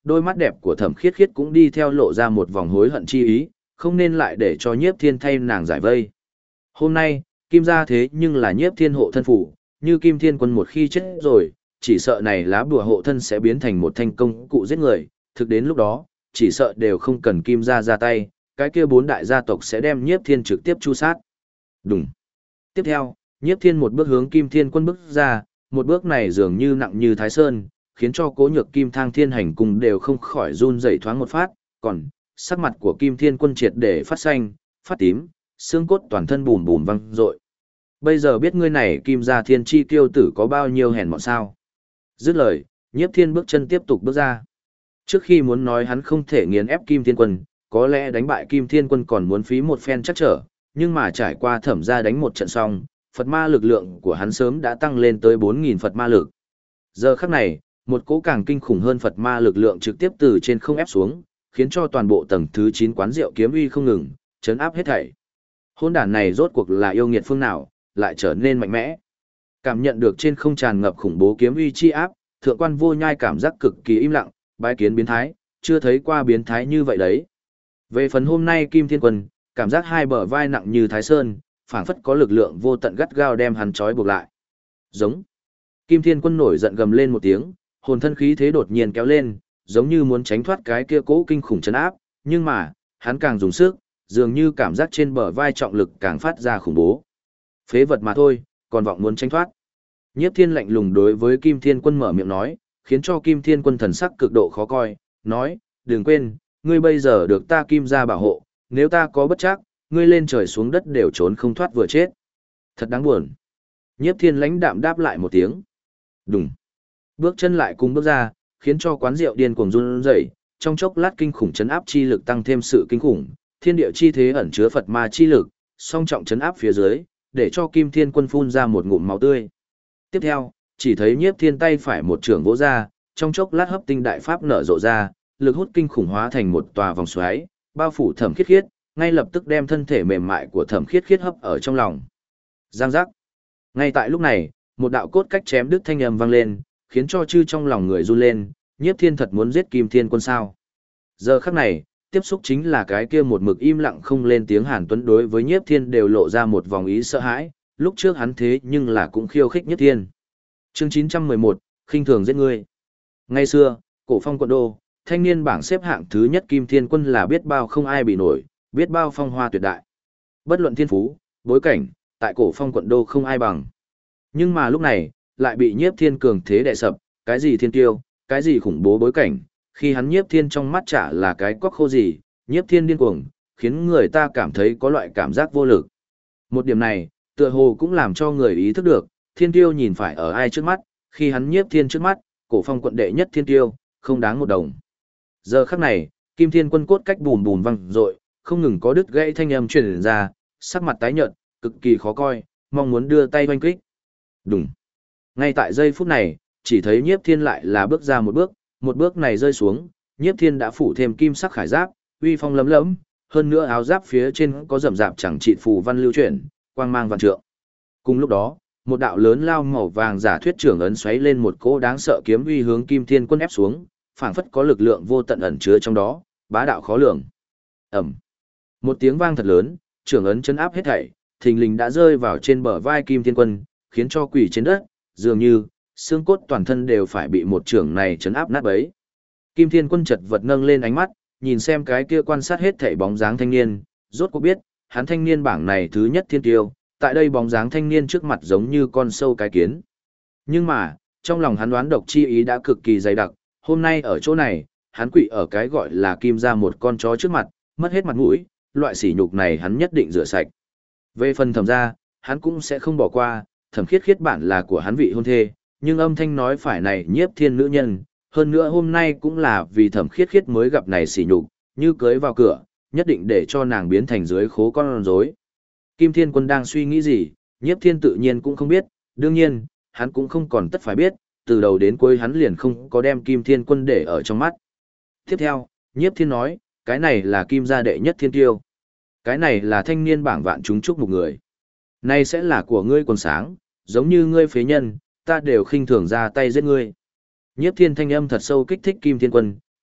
đôi mắt đẹp của Thẩm Khiết Khiết cũng đi theo lộ ra một vòng hối hận chi ý, không nên lại để cho Nhiếp Thiên thay nàng giải vây. Hôm nay, Kim gia thế nhưng là Nhiếp Thiên hộ thân phủ, như Kim Thiên Quân một khi chết rồi, chỉ sợ này lá bùa hộ thân sẽ biến thành một thanh công cụ giết người, thực đến lúc đó, chỉ sợ đều không cần Kim gia ra tay, cái kia bốn đại gia tộc sẽ đem Nhiếp Thiên trực tiếp chu sát. Đúng. Tiếp theo, Nhiếp Thiên một bước hướng Kim Thiên Quân bước ra, một bước này dường như nặng như Thái Sơn, khiến cho Cố Nhược Kim Thang Thiên Hành cùng đều không khỏi run rẩy thoáng một phát, còn sắc mặt của Kim Thiên Quân triệt để phát xanh, phát tím, xương cốt toàn thân bùn bùn văng rội. Bây giờ biết ngươi này Kim gia Thiên chi tiêu tử có bao nhiêu hèn mọn sao? Dứt lời, Nhiếp Thiên bước chân tiếp tục bước ra. Trước khi muốn nói hắn không thể nghiền ép Kim Thiên Quân, có lẽ đánh bại Kim Thiên Quân còn muốn phí một phen chắc trở, nhưng mà trải qua Thẩm gia đánh một trận xong, Phật ma lực lượng của hắn sớm đã tăng lên tới 4.000 Phật ma lực. Giờ khắc này, một cỗ càng kinh khủng hơn Phật ma lực lượng trực tiếp từ trên không ép xuống, khiến cho toàn bộ tầng thứ 9 quán rượu kiếm uy không ngừng, chấn áp hết thảy. Hỗn đản này rốt cuộc là yêu nghiệt phương nào, lại trở nên mạnh mẽ. Cảm nhận được trên không tràn ngập khủng bố kiếm uy chi áp, Thượng Quan Vô Nhai cảm giác cực kỳ im lặng, bái kiến biến thái, chưa thấy qua biến thái như vậy đấy. Về phần hôm nay Kim Thiên Quân, cảm giác hai bờ vai nặng như Thái Sơn, phảng phất có lực lượng vô tận gắt gao đem hắn trói buộc lại. Giống. Kim Thiên Quân nổi giận gầm lên một tiếng, hồn thân khí thế đột nhiên kéo lên, giống như muốn tránh thoát cái kia cỗ kinh khủng chấn áp, nhưng mà, hắn càng dùng sức, dường như cảm giác trên bờ vai trọng lực càng phát ra khủng bố. Phế vật mà thôi, còn vọng muốn tránh thoát. Nhiếp Thiên lạnh lùng đối với Kim Thiên Quân mở miệng nói, khiến cho Kim Thiên Quân thần sắc cực độ khó coi, nói, đừng quên, ngươi bây giờ được ta Kim gia bảo hộ, nếu ta có bất trắc, ngươi lên trời xuống đất đều trốn không thoát vừa chết. Thật đáng buồn. Nhiếp Thiên lãnh đạm đáp lại một tiếng. Đùng. Bước chân lại cùng bước ra, khiến cho quán rượu điên cuồng run rẩy, trong chốc lát kinh khủng chấn áp chi lực tăng thêm sự kinh khủng, thiên địa chi thế ẩn chứa Phật ma chi lực, song trọng chấn áp phía dưới, để cho Kim Thiên Quân phun ra một ngụm máu tươi. Tiếp theo, chỉ thấy Nhiếp Thiên tay phải một trường vỗ ra, trong chốc lát hấp tinh đại pháp nở rộ ra, lực hút kinh khủng hóa thành một tòa vòng xoáy, bao phủ Thẩm Khiết Khiết, ngay lập tức đem thân thể mềm mại của Thẩm Khiết Khiết hấp ở trong lòng. Giang giác. Ngay tại lúc này, một đạo cốt cách chém đứt thanh âm vang lên, khiến cho chư trong lòng người run lên, Nhiếp Thiên thật muốn giết Kim Thiên Quân sao? Giờ khắc này, tiếp xúc chính là cái kia một mực im lặng không lên tiếng Hàn Tuấn đối với Nhiếp Thiên đều lộ ra một vòng ý sợ hãi, lúc trước hắn thế nhưng là cũng khiêu khích Nhiếp Thiên. Chương 911, khinh thường giết ngươi. Ngày xưa, Cổ Phong quận đô, thanh niên bảng xếp hạng thứ nhất Kim Thiên Quân là biết bao không ai bị nổi, biết bao phong hoa tuyệt đại. Bất luận thiên phú, bối cảnh, tại Cổ Phong quận đô không ai bằng. Nhưng mà lúc này, lại bị Nhiếp Thiên cường thế đè sập, cái gì thiên tiêu, cái gì khủng bố bối cảnh, khi hắn Nhiếp Thiên trong mắt chả là cái cóc khô gì, Nhiếp Thiên điên cuồng, khiến người ta cảm thấy có loại cảm giác vô lực. Một điểm này, tựa hồ cũng làm cho người ý thức được, thiên tiêu nhìn phải ở ai trước mắt, khi hắn Nhiếp Thiên trước mắt, Cổ Phong quận đệ nhất thiên tiêu, không đáng một đồng. Giờ khắc này, Kim Thiên Quân cốt cách bùn bùn văng rội, không ngừng có đứt gãy thanh âm truyền ra, sắc mặt tái nhợt, cực kỳ khó coi, mong muốn đưa tay oanh kích. Đùng. Ngay tại giây phút này, chỉ thấy Nhiếp Thiên lại là bước ra một bước này rơi xuống, Nhiếp Thiên đã phủ thêm kim sắc khải giáp, uy phong lấm lẫm, hơn nữa áo giáp phía trên có rậm rạp chẳng trị phù văn lưu chuyển, quang mang vạn trượng. Cùng lúc đó, một đạo lớn lao màu vàng giả thuyết trưởng ấn xoáy lên một cỗ đáng sợ kiếm uy hướng Kim Thiên Quân ép xuống, phảng phất có lực lượng vô tận ẩn chứa trong đó, bá đạo khó lường. Ầm. Một tiếng vang thật lớn, trưởng ấn chấn áp hết thảy, thình lình đã rơi vào trên bờ vai Kim Thiên Quân, khiến cho quỳ trên đất, dường như xương cốt toàn thân đều phải bị một trưởng này chấn áp nát bấy. Kim Thiên Quân chật vật nâng lên ánh mắt, nhìn xem cái kia quan sát hết thảy bóng dáng thanh niên, rốt cuộc biết, hắn thanh niên bảng này thứ nhất thiên tiêu, tại đây bóng dáng thanh niên trước mặt giống như con sâu cái kiến. Nhưng mà, trong lòng hắn đoán độc chi ý đã cực kỳ dày đặc, hôm nay ở chỗ này, hắn quỵ ở cái gọi là Kim gia một con chó trước mặt, mất hết mặt mũi, loại sỉ nhục này hắn nhất định rửa sạch. Về phần Thẩm gia, hắn cũng sẽ không bỏ qua, Thẩm Khiết Khiết bản là của hắn vị hôn thê, nhưng âm thanh nói phải này Nhiếp Thiên nữ nhân, hơn nữa hôm nay cũng là vì Thẩm Khiết Khiết mới gặp này sỉ nhục, như cưới vào cửa, nhất định để cho nàng biến thành dưới khố con rối. Kim Thiên Quân đang suy nghĩ gì, Nhiếp Thiên tự nhiên cũng không biết, đương nhiên, hắn cũng không còn tất phải biết, từ đầu đến cuối hắn liền không có đem Kim Thiên Quân để ở trong mắt. Tiếp theo, Nhiếp Thiên nói, cái này là Kim gia đệ nhất thiên tiêu. Cái này là thanh niên bảng vạn chúng chúc một người. Này sẽ là của ngươi quần sáng, giống như ngươi phế nhân, ta đều khinh thường ra tay giết ngươi. Nhiếp Thiên thanh âm thật sâu kích thích Kim Thiên Quân,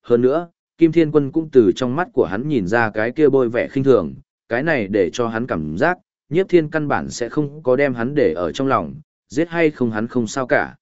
Hơn nữa, Kim Thiên Quân cũng từ trong mắt của hắn nhìn ra cái kia bôi vẻ khinh thường, cái này để cho hắn cảm giác, Nhiếp Thiên căn bản sẽ không có đem hắn để ở trong lòng, giết hay không hắn không sao cả.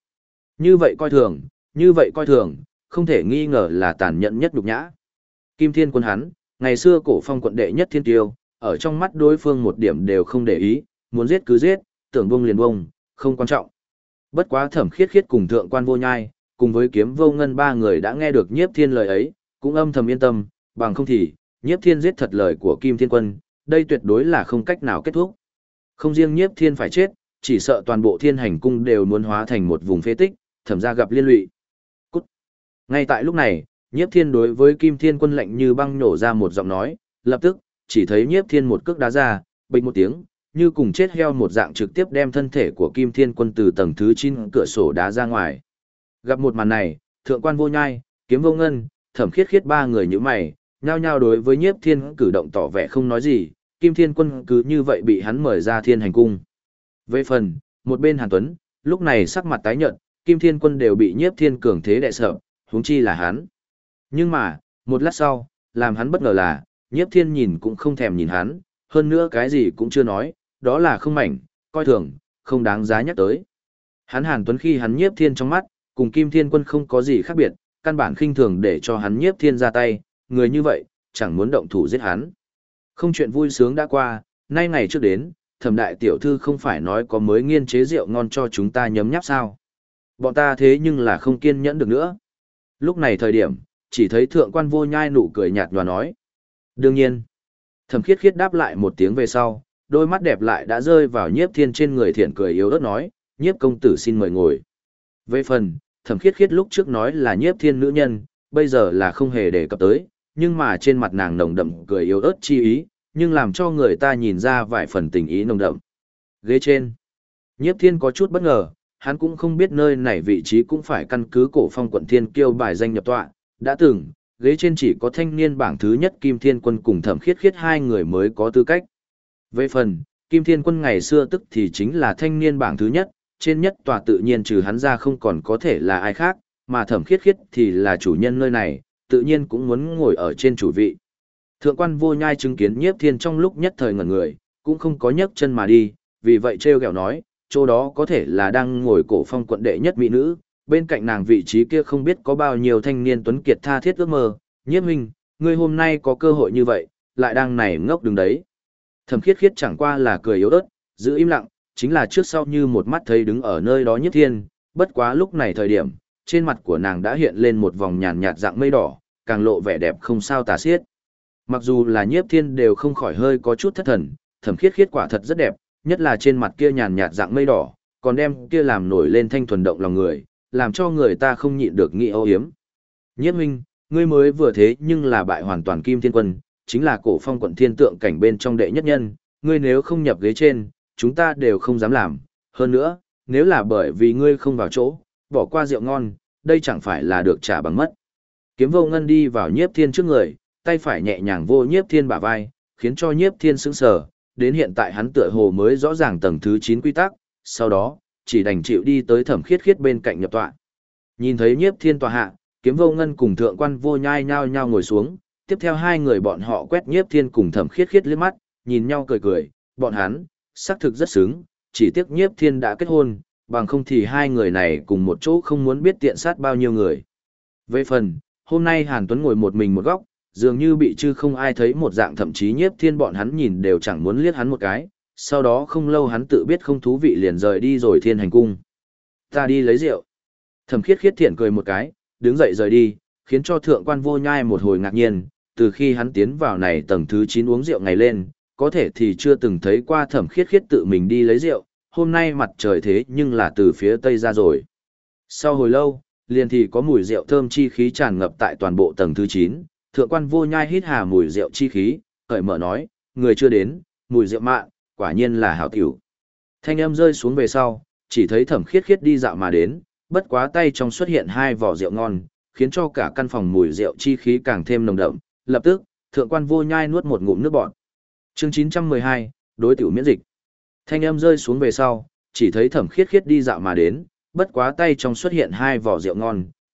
Như vậy coi thường, không thể nghi ngờ là tàn nhẫn nhất nhục nhã. Kim Thiên Quân hắn, ngày xưa cổ phong quận đệ nhất thiên tiêu, ở trong mắt đối phương một điểm đều không để ý, muốn giết cứ giết, tưởng bông liền bông, không quan trọng. Bất quá Thẩm Khiết Khiết cùng Thượng Quan Vô Nhai, cùng với Kiếm Vô Ngân ba người đã nghe được Nhiếp Thiên lời ấy, cũng âm thầm yên tâm, bằng không thì, Nhiếp Thiên giết thật lời của Kim Thiên Quân, đây tuyệt đối là không cách nào kết thúc. Không riêng Nhiếp Thiên phải chết, chỉ sợ toàn bộ Thiên Hành cung đều muốn hóa thành một vùng phế tích, thẩm ra gặp liên lụy. Cút. Ngay tại lúc này, Nhiếp Thiên đối với Kim Thiên Quân lạnh như băng nổ ra một giọng nói, lập tức, chỉ thấy Nhiếp Thiên một cước đá ra, bịch một tiếng, như cùng chết heo một dạng trực tiếp đem thân thể của Kim Thiên Quân từ tầng thứ 9 cửa sổ đá ra ngoài. Gặp một màn này, Thượng Quan Vô Nhai, Kiếm Vô Ngân, Thẩm Khiết Khiết ba người như mày, nhao nhao đối với Nhiếp Thiên cử động tỏ vẻ không nói gì, Kim Thiên Quân cứ như vậy bị hắn mời ra Thiên Hành cung. Về phần, một bên Hàn Tuấn, lúc này sắc mặt tái nhợt, Kim Thiên Quân đều bị Nhiếp Thiên cường thế đè sợ, huống chi là hắn. Nhưng mà, một lát sau, làm hắn bất ngờ là, Nhiếp Thiên nhìn cũng không thèm nhìn hắn, hơn nữa cái gì cũng chưa nói, đó là không mảnh, coi thường, không đáng giá nhắc tới. Hắn Hàn Tuấn khi hắn Nhiếp Thiên trong mắt, cùng Kim Thiên Quân không có gì khác biệt, căn bản khinh thường để cho hắn Nhiếp Thiên ra tay, người như vậy, chẳng muốn động thủ giết hắn. Không chuyện vui sướng đã qua, nay ngày trước đến, Thẩm đại tiểu thư không phải nói có mới nghiên chế rượu ngon cho chúng ta nhấm nháp sao? Bọn ta thế nhưng là không kiên nhẫn được nữa. Lúc này thời điểm, chỉ thấy Thượng Quan Vô Nhai nụ cười nhạt nhòa nói. Đương nhiên. Thẩm Khiết Khiết đáp lại một tiếng về sau, đôi mắt đẹp lại đã rơi vào Nhiếp Thiên trên người thiện cười yếu ớt nói, Nhiếp công tử xin mời ngồi. Về phần, Thẩm Khiết Khiết lúc trước nói là Nhiếp Thiên nữ nhân, bây giờ là không hề đề cập tới, nhưng mà trên mặt nàng nồng đậm cười yếu ớt chi ý, nhưng làm cho người ta nhìn ra vài phần tình ý nồng đậm. Ghế trên, Nhiếp Thiên có chút bất ngờ, hắn cũng không biết nơi này vị trí cũng phải căn cứ cổ phong quận Thiên Kiêu bài danh nhập tọa, đã từng, ghế trên chỉ có thanh niên bảng thứ nhất Kim Thiên Quân cùng Thẩm Khiết Khiết hai người mới có tư cách. Về phần, Kim Thiên Quân ngày xưa tức thì chính là thanh niên bảng thứ nhất, trên nhất tòa tự nhiên trừ hắn ra không còn có thể là ai khác, mà Thẩm Khiết Khiết thì là chủ nhân nơi này, tự nhiên cũng muốn ngồi ở trên chủ vị. Thượng Quan Vô Nhai chứng kiến Nhiếp Thiên trong lúc nhất thời ngẩn người, cũng không có nhấc chân mà đi, vì vậy trêu ghẹo nói, chỗ đó có thể là đang ngồi cổ phong quận đệ nhất mỹ nữ, bên cạnh nàng vị trí kia không biết có bao nhiêu thanh niên tuấn kiệt tha thiết ước mơ, Nhiếp huynh, ngươi hôm nay có cơ hội như vậy, lại đang này ngốc đứng đấy. Thẩm Khiết Khiết chẳng qua là cười yếu ớt, giữ im lặng, chính là trước sau như một mắt thấy đứng ở nơi đó Nhiếp Thiên, bất quá lúc này thời điểm, trên mặt của nàng đã hiện lên một vòng nhàn nhạt dạng mây đỏ, càng lộ vẻ đẹp không sao tả xiết. Mặc dù là Nhiếp Thiên đều không khỏi hơi có chút thất thần, Thẩm Khiết Khiết quả thật rất đẹp, nhất là trên mặt kia nhàn nhạt dạng mây đỏ, còn đem kia làm nổi lên thanh thuần động lòng người, làm cho người ta không nhịn được nghĩ âu yếm. Nhiếp huynh, ngươi mới vừa thế nhưng là bại hoàn toàn Kim Thiên Quân, chính là cổ phong quận thiên tượng cảnh bên trong đệ nhất nhân, ngươi nếu không nhập ghế trên, chúng ta đều không dám làm. Hơn nữa, nếu là bởi vì ngươi không vào chỗ, bỏ qua rượu ngon, đây chẳng phải là được trả bằng mất. Kiếm Vô Ngân đi vào Nhiếp Thiên trước người, tay phải nhẹ nhàng vô Nhiếp Thiên bả vai, khiến cho Nhiếp Thiên sững sờ, đến hiện tại hắn tựa hồ mới rõ ràng tầng thứ 9 quy tắc, sau đó, chỉ đành chịu đi tới Thẩm Khiết Khiết bên cạnh nhập tọa. Nhìn thấy Nhiếp Thiên tọa hạ, Kiếm Vô Ngân cùng Thượng Quan Vô Nhai nhao nhao ngồi xuống, tiếp theo hai người bọn họ quét Nhiếp Thiên cùng Thẩm Khiết Khiết liếc mắt, nhìn nhau cười cười, bọn hắn, xác thực rất xứng, chỉ tiếc Nhiếp Thiên đã kết hôn, bằng không thì hai người này cùng một chỗ không muốn biết tiện sát bao nhiêu người. Về phần, hôm nay Hàn Tuấn ngồi một mình một góc, dường như bị chư không ai thấy một dạng, thậm chí Nhiếp Thiên bọn hắn nhìn đều chẳng muốn liếc hắn một cái, sau đó không lâu hắn tự biết không thú vị liền rời đi rồi Thiên Hành cung. Ta đi lấy rượu. Thẩm Khiết Khiết thiện cười một cái, đứng dậy rời đi, khiến cho Thượng Quan Vô Nhai một hồi ngạc nhiên, từ khi hắn tiến vào này tầng thứ 9 uống rượu ngày lên, có thể thì chưa từng thấy qua Thẩm Khiết Khiết tự mình đi lấy rượu, hôm nay mặt trời thế nhưng là từ phía tây ra rồi. Sau hồi lâu, liền thì có mùi rượu thơm chi khí tràn ngập tại toàn bộ tầng thứ 9, Thượng Quan Vô Nhai hít hà mùi rượu chi khí, cởi mở nói, người chưa đến, mùi rượu mạn, quả nhiên là hảo tiểu. Thanh âm rơi xuống về sau, chỉ thấy Thẩm Khiết Khiết đi dạo mà đến, bất quá tay trong xuất hiện hai vỏ rượu ngon, khiến cho cả căn phòng mùi rượu chi khí càng thêm nồng đậm, lập tức, Thượng Quan Vô Nhai nuốt một ngụm nước bọt. Chương 912, đối tiểu miễn dịch. Thanh âm rơi xuống về sau, chỉ thấy Thẩm Khiết Khiết đi dạo mà đến, bất quá tay trong xuất hiện hai vỏ rượu ngon,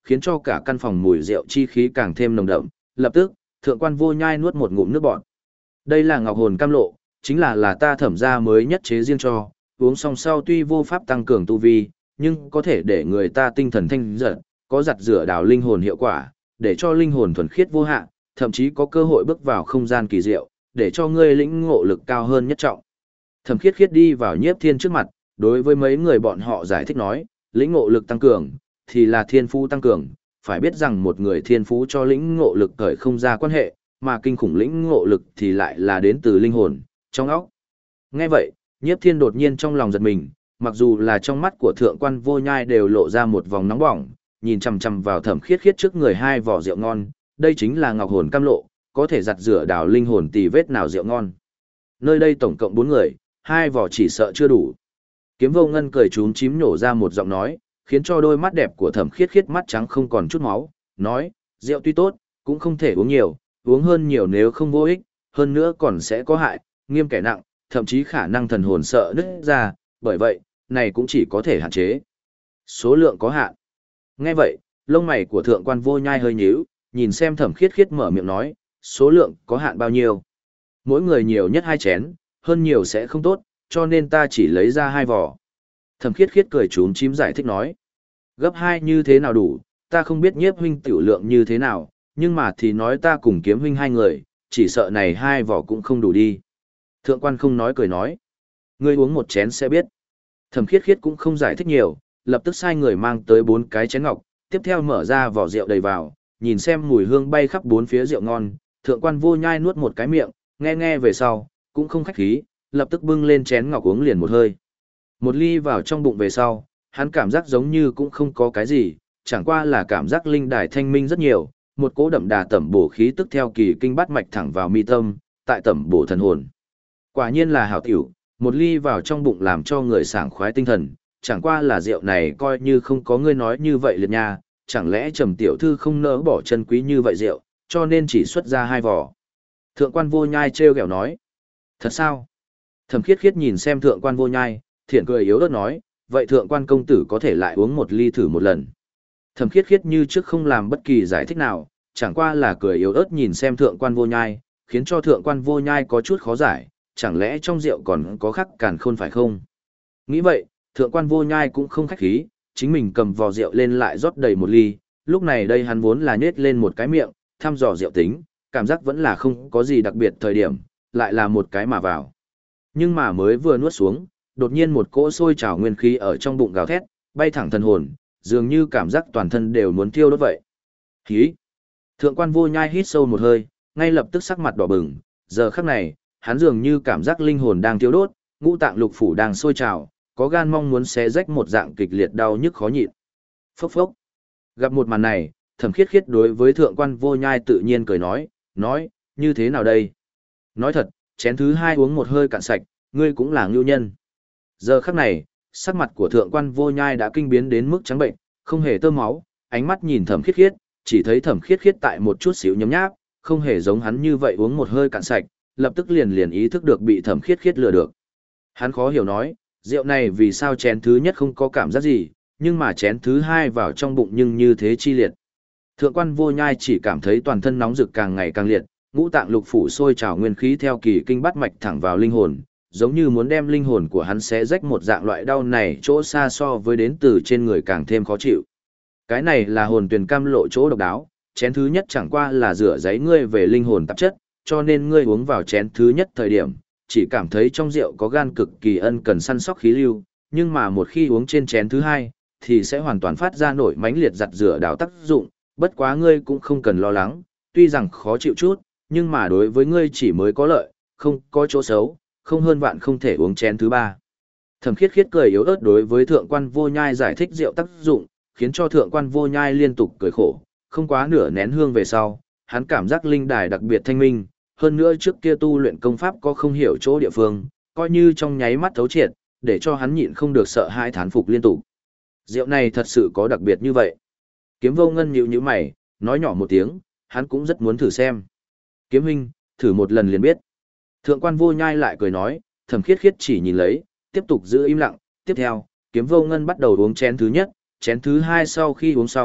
khiến cho cả căn phòng mùi rượu chi khí càng thêm nồng đậm. Lập tức, thượng quan Vô Nhai nuốt một ngụm nước bọt. Đây là ngọc hồn cam lộ, chính là ta thẩm gia mới nhất chế riêng cho, uống xong sau tuy vô pháp tăng cường tu vi, nhưng có thể để người ta tinh thần thanh giật, có giặt rửa đào linh hồn hiệu quả, để cho linh hồn thuần khiết vô hạn, thậm chí có cơ hội bước vào không gian kỳ diệu, để cho ngươi lĩnh ngộ lực cao hơn nhất trọng. Thẩm Khiết Khiết đi vào Nhiếp Thiên trước mặt, đối với mấy người bọn họ giải thích nói, lĩnh ngộ lực tăng cường, thì là thiên phú tăng cường, phải biết rằng một người thiên phú cho lĩnh ngộ lực khởi không ra quan hệ, mà kinh khủng lĩnh ngộ lực thì lại là đến từ linh hồn, trong óc. Nghe vậy, Nhiếp Thiên đột nhiên trong lòng giật mình, mặc dù là trong mắt của thượng quan Vô Nhai đều lộ ra một vòng nóng bỏng, nhìn chằm chằm vào Thẩm Khiết Khiết trước người hai vỏ rượu ngon, đây chính là ngọc hồn cam lộ, có thể giặt rửa đào linh hồn tì vết nào rượu ngon. Nơi đây tổng cộng 4 người, hai vỏ chỉ sợ chưa đủ. Kiếm Vô Ngân cười chúm chím nhổ ra một giọng nói, khiến cho đôi mắt đẹp của Thẩm Khiết Khiết mắt trắng không còn chút máu, nói, rượu tuy tốt, cũng không thể uống nhiều, uống hơn nhiều nếu không vô ích, hơn nữa còn sẽ có hại, nghiêm kẻ nặng, thậm chí khả năng thần hồn sợ nứt ra, bởi vậy, này cũng chỉ có thể hạn chế. Số lượng có hạn. Nghe vậy, lông mày của thượng quan Vô Nhai hơi nhíu, nhìn xem Thẩm Khiết Khiết mở miệng nói, số lượng có hạn bao nhiêu? Mỗi người nhiều nhất 2 chén, hơn nhiều sẽ không tốt, cho nên ta chỉ lấy ra 2 vỏ. Thẩm Khiết Khiết cười chúm chím giải thích nói, gấp 2 như thế nào đủ, ta không biết Nhiếp huynh tiểu lượng như thế nào, nhưng mà thì nói ta cùng Kiếm huynh 2 người, chỉ sợ này 2 vỏ cũng không đủ đi. Thượng quan không nói cười nói, ngươi uống 1 chén sẽ biết. Thẩm Khiết Khiết cũng không giải thích nhiều, lập tức sai người mang tới 4 cái chén ngọc, tiếp theo mở ra vỏ rượu đầy vào, nhìn xem mùi hương bay khắp 4 phía rượu ngon, thượng quan Vô Nhai nuốt một cái miệng, nghe về sau, cũng không khách khí, lập tức bưng lên chén ngọc uống liền một hơi. Một ly vào trong bụng về sau, hắn cảm giác giống như cũng không có cái gì, chẳng qua là cảm giác linh đài thanh minh rất nhiều, một cỗ đậm đà tẩm bổ khí tức theo kỳ kinh bát mạch thẳng vào mi tâm, tại tẩm bổ thần hồn. Quả nhiên là hảo tiểu, một ly vào trong bụng làm cho người sảng khoái tinh thần, chẳng qua là rượu này coi như không có ngươi nói như vậy liệt nha, chẳng lẽ Trầm tiểu thư không nỡ bỏ chân quý như vậy rượu, cho nên chỉ xuất ra 2 vỏ. Thượng quan Vô Nhai trêu ghẹo nói, thật sao? Thẩm Khiết Khiết nhìn xem thượng quan Vô Nhai, thiện cười yếu ớt nói, vậy thượng quan công tử có thể lại uống 1 ly thử một lần. Thẩm Khiết Khiết như trước không làm bất kỳ giải thích nào, chẳng qua là cười yếu ớt nhìn xem thượng quan Vô Nhai, khiến cho thượng quan Vô Nhai có chút khó giải, chẳng lẽ trong rượu còn có khắc càn khôn phải không? Nghĩ vậy, thượng quan Vô Nhai cũng không khách khí, chính mình cầm vò rượu lên lại rót đầy 1 ly, lúc này đây hắn vốn là nhếch lên một cái miệng, thăm dò rượu tính, cảm giác vẫn là không có gì đặc biệt thời điểm, lại là một cái mà vào. Nhưng mà mới vừa nuốt xuống, đột nhiên một cỗ sôi trào nguyên khí ở trong bụng gào thét, bay thẳng thần hồn, dường như cảm giác toàn thân đều muốn thiêu đốt vậy. Hí! Thượng quan Vô Nhai hít sâu một hơi, ngay lập tức sắc mặt đỏ bừng, giờ khắc này, hắn dường như cảm giác linh hồn đang thiêu đốt, ngũ tạng lục phủ đang sôi trào, có gan mong muốn xé rách một dạng kịch liệt đau nhức khó nhịn. Phốc phốc! Gặp một màn này, Thẩm Khiết Khiết đối với thượng quan Vô Nhai tự nhiên cười nói, như thế nào đây? Nói thật, chén thứ 2 uống một hơi cạn sạch, ngươi cũng là ngưu nhân. Giờ khắc này, sắc mặt của thượng quan Vô Nhai đã kinh biến đến mức trắng bệnh, không hề tơ máu, ánh mắt nhìn Thẩm Khiết Khiết, chỉ thấy Thẩm Khiết Khiết tại một chút xíu nhấm nháp, không hề giống hắn như vậy uống một hơi cạn sạch, lập tức liền ý thức được bị Thẩm Khiết Khiết lừa được. Hắn khó hiểu nói, rượu này vì sao chén thứ nhất không có cảm giác gì, nhưng mà chén thứ 2 vào trong bụng nhưng như thế chi liệt. Thượng quan Vô Nhai chỉ cảm thấy toàn thân nóng rực càng ngày càng liệt, ngũ tạng lục phủ sôi trào nguyên khí theo kỳ kinh bát mạch thẳng vào linh hồn, giống như muốn đem linh hồn của hắn xé rách một dạng loại đau này chỗ xa so với đến từ trên người càng thêm khó chịu. Cái này là hồn tuyền cam lộ chỗ độc đáo, chén thứ nhất chẳng qua là rửa giấy ngươi về linh hồn tạp chất, cho nên ngươi uống vào chén thứ nhất thời điểm, chỉ cảm thấy trong rượu có gan cực kỳ ân cần săn sóc khí lưu, nhưng mà một khi uống trên chén thứ 2, thì sẽ hoàn toàn phát ra nổi mãnh liệt giặt rửa đào tác dụng, bất quá ngươi cũng không cần lo lắng, tuy rằng khó chịu chút, nhưng mà đối với ngươi chỉ mới có lợi, không có chỗ xấu, không hơn vạn không thể uống chén thứ 3. Thẩm Khiết Khiết cười yếu ớt đối với thượng quan Vô Nhai giải thích rượu tác dụng, khiến cho thượng quan Vô Nhai liên tục cười khổ, không quá nửa nén hương về sau, hắn cảm giác linh đài đặc biệt thanh minh, hơn nữa trước kia tu luyện công pháp có không hiểu chỗ địa phương, coi như trong nháy mắt thấu triệt, để cho hắn nhịn không được sợ hãi thán phục liên tục. Rượu này thật sự có đặc biệt như vậy. Kiếm Vô Ngân nhíu mày, nói nhỏ một tiếng, hắn cũng rất muốn thử xem. Kiếm huynh, thử một lần liền biết. Thượng quan Vô Nhai lại cười nói, Thẩm Khiết Khiết chỉ nhìn lấy, tiếp tục giữ im lặng. Tiếp theo, Kiếm Vô Ngân bắt đầu uống chén thứ nhất, chén thứ 2 sau khi uống xong,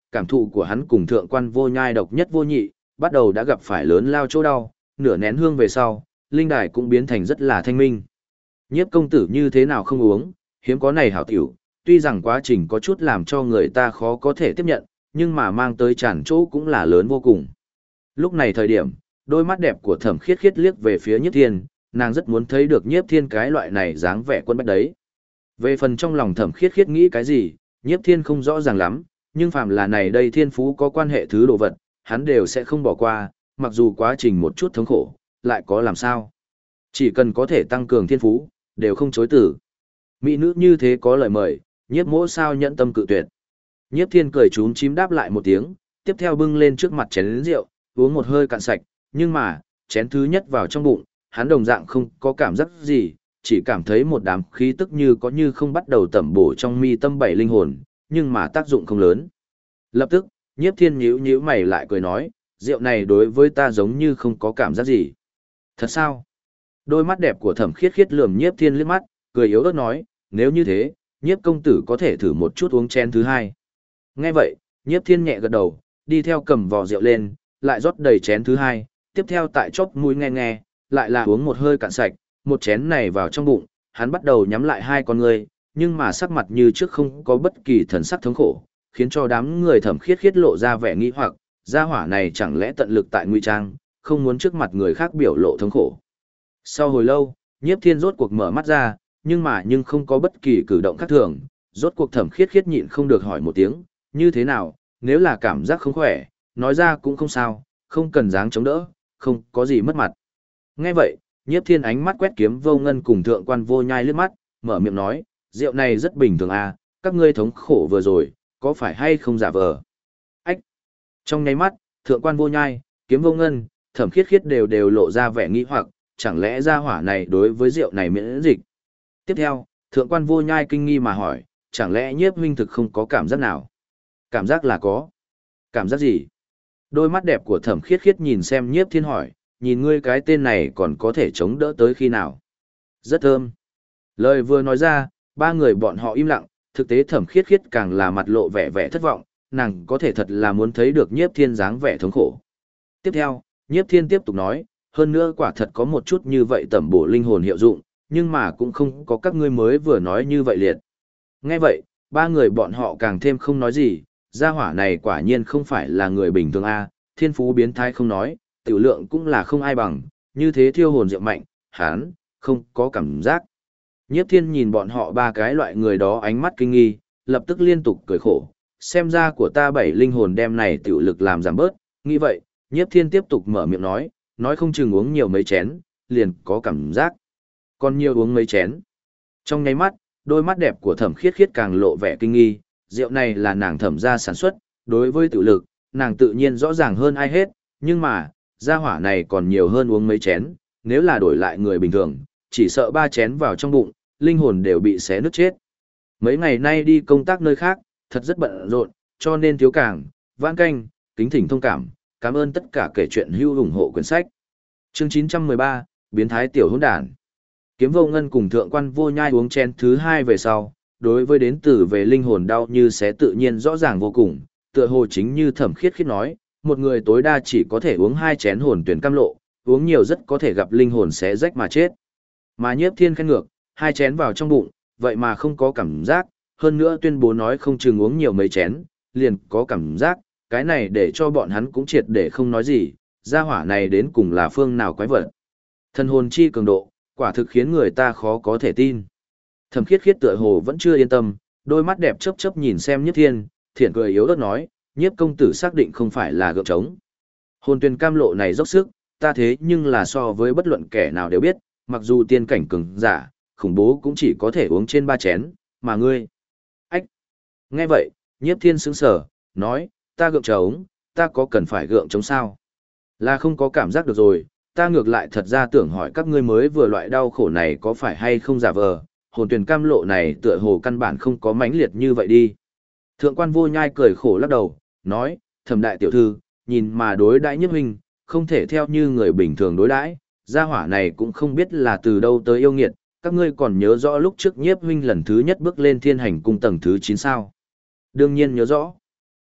cảm thụ của hắn cùng thượng quan vô nhai độc nhất vô nhị, bắt đầu đã gặp phải lớn lao chỗ đau, nửa nén hương về sau, linh đài cũng biến thành rất là thanh minh. Nhiếp công tử như thế nào không uống, hiếm có này hảo tiểu, tuy rằng quá trình có chút làm cho người ta khó có thể tiếp nhận, nhưng mà mang tới tràn chỗ cũng là lớn vô cùng. Lúc này thời điểm, đôi mắt đẹp của Thẩm Khiết Khiết liếc về phía Nhiếp Thiên, nàng rất muốn thấy được Nhiếp Thiên cái loại này dáng vẻ quân bách đấy. Về phần trong lòng Thẩm Khiết Khiết nghĩ cái gì, Nhiếp Thiên không rõ ràng lắm, nhưng phàm là này đây thiên phú có quan hệ thứ đồ vật, hắn đều sẽ không bỏ qua, mặc dù quá trình một chút thống khổ, lại có làm sao. Chỉ cần có thể tăng cường thiên phú, đều không chối từ. Mỹ nữ như thế có lời mời, Nhiếp mỗ sao nhẫn tâm cự tuyệt. Nhiếp Thiên cười chúm chím đáp lại một tiếng, tiếp theo bưng lên trước mặt chén rượu, uống một hơi cạn sạch, nhưng mà, chén thứ nhất vào trong bụng, hắn đồng dạng không có cảm giác gì, chỉ cảm thấy một đám khí tức như có như không bắt đầu tẩm bổ trong mi tâm bảy linh hồn, nhưng mà tác dụng không lớn. Lập tức, Nhiếp Thiên nhíu nhíu mày lại cười nói, rượu này đối với ta giống như không có cảm giác gì. Thật sao? Đôi mắt đẹp của Thẩm Khiết Khiết lườm Nhiếp Thiên liếc mắt, cười yếu ớt nói, nếu như thế, Nhiếp công tử có thể thử một chút uống chén thứ hai. Nghe vậy, Nhiếp Thiên nhẹ gật đầu, đi theo cầm vò rượu lên, lại rót đầy chén thứ hai, tiếp theo tại chóp mũi nghe nghe, lại là uống một hơi cạn sạch, một chén này vào trong bụng, hắn bắt đầu nhắm lại hai con ngươi, nhưng mà sắc mặt như trước không có bất kỳ thần sắc thống khổ, khiến cho đám người Thẩm Khiết Khiết lộ ra vẻ nghi hoặc, gia hỏa này chẳng lẽ tận lực tại ngụy trang, không muốn trước mặt người khác biểu lộ thống khổ. Sau hồi lâu, Nhiếp Thiên rốt cuộc mở mắt ra, nhưng không có bất kỳ cử động khác thường, rốt cuộc Thẩm Khiết Khiết nhịn không được hỏi một tiếng, như thế nào, nếu là cảm giác không khỏe, nói ra cũng không sao, không cần dáng chống đỡ, không có gì mất mặt. Nghe vậy, Nhiếp Thiên ánh mắt quét Kiếm Vô Ngân cùng thượng quan Vô Nhai liếc mắt, mở miệng nói, rượu này rất bình thường à, các ngươi thống khổ vừa rồi, có phải hay không giả vờ? Ách! Trong nháy mắt, thượng quan Vô Nhai, Kiếm Vô Ngân, Thẩm Khiết Khiết đều lộ ra vẻ nghi hoặc, chẳng lẽ gia hỏa này đối với rượu này miễn dịch? Tiếp theo, thượng quan Vô Nhai kinh nghi mà hỏi, chẳng lẽ Nhiếp huynh thực không có cảm giác nào? Cảm giác là có. Cảm giác gì? Đôi mắt đẹp của Thẩm Khiết Khiết nhìn xem Nhiếp Thiên hỏi, nhìn ngươi cái tên này còn có thể chống đỡ tới khi nào? Rất thơm. Lời vừa nói ra, ba người bọn họ im lặng, thực tế Thẩm Khiết Khiết càng là mặt lộ vẻ vẻ thất vọng, nàng có thể thật là muốn thấy được Nhiếp Thiên dáng vẻ thống khổ. Tiếp theo, Nhiếp Thiên tiếp tục nói, hơn nữa quả thật có một chút như vậy tẩm bổ linh hồn hiệu dụng, nhưng mà cũng không có các ngươi mới vừa nói như vậy liệt. Nghe vậy, ba người bọn họ càng thêm không nói gì, gia hỏa này quả nhiên không phải là người bình thường a, thiên phú biến thái không nói, tiểu lượng cũng là không ai bằng, như thế thiêu hồn rượu mạnh, hán, không có cảm giác. Nhiếp Thiên nhìn bọn họ ba cái loại người đó ánh mắt kinh nghi, lập tức liên tục cười khổ, xem ra của ta bảy linh hồn đem này tiểu lực làm giảm bớt, nghĩ vậy, Nhiếp Thiên tiếp tục mở miệng nói không chừng uống nhiều mấy chén, liền có cảm giác. Còn nhiều uống mấy chén. Trong nháy mắt, đôi mắt đẹp của Thẩm Khiết Khiết càng lộ vẻ kinh nghi, rượu này là nàng Thẩm gia sản xuất, đối với tiểu lực, nàng tự nhiên rõ ràng hơn ai hết, nhưng mà, gia hỏa này còn nhiều hơn uống mấy chén, nếu là đổi lại người bình thường, chỉ sợ ba chén vào trong bụng, linh hồn đều bị xé nứt chết. Mấy ngày nay đi công tác nơi khác, thật rất bận rộn, cho nên thiếu càng, vãn canh, kính thỉnh thông cảm, cảm ơn tất cả kể chuyện hữu ủng hộ quyển sách. Chương 913, biến thái tiểu hỗn đản. Kiếm Vô Ngân cùng thượng quan Vô Nhai uống chén thứ hai về sau, đối với đến từ về linh hồn đau như sẽ tự nhiên rõ ràng vô cùng, tựa hồ chính như Thẩm Khiết Khiết nói, một người tối đa chỉ có thể uống hai chén hồn tuyển cam lộ, uống nhiều rất có thể gặp linh hồn xé rách mà chết. Mà Nhiếp Thiên khen ngược, hai chén vào trong bụng, vậy mà không có cảm giác, hơn nữa tuyên bố nói không chừng uống nhiều mấy chén, liền có cảm giác, cái này để cho bọn hắn cũng triệt để không nói gì, gia hỏa này đến cùng là phương nào quái vật. Thần hồn chi cường độ, quả thực khiến người ta khó có thể tin. Thẩm Khiết Khiết tựa hồ vẫn chưa yên tâm, đôi mắt đẹp chớp chớp nhìn xem Nhiếp Thiên, thiện cười yếu ớt nói, Nhiếp công tử xác định không phải là gượng trống. Hồn tuyển cam lộ này dốc sức, ta thế nhưng là so với bất luận kẻ nào đều biết, mặc dù tiên cảnh cường giả, khủng bố cũng chỉ có thể uống trên ba chén, mà ngươi. Ách! Nghe vậy, Nhiếp Thiên sững sờ, nói, ta gượng trống, ta có cần phải gượng trống sao? Là không có cảm giác được rồi, ta ngược lại thật ra tưởng hỏi các ngươi mới vừa loại đau khổ này có phải hay không giả vờ, hồn tuyển cam lộ này tựa hồ căn bản không có mãnh liệt như vậy đi. Thượng quan Vô Nhai cười khổ lắc đầu, nói, Thẩm đại tiểu thư, nhìn mà đối đãi Nhiếp huynh, không thể theo như người bình thường đối đãi, gia hỏa này cũng không biết là từ đâu tới yêu nghiệt, các ngươi còn nhớ rõ lúc trước Nhiếp huynh lần thứ nhất bước lên Thiên Hành cung tầng thứ 9 sao? Đương nhiên nhớ rõ.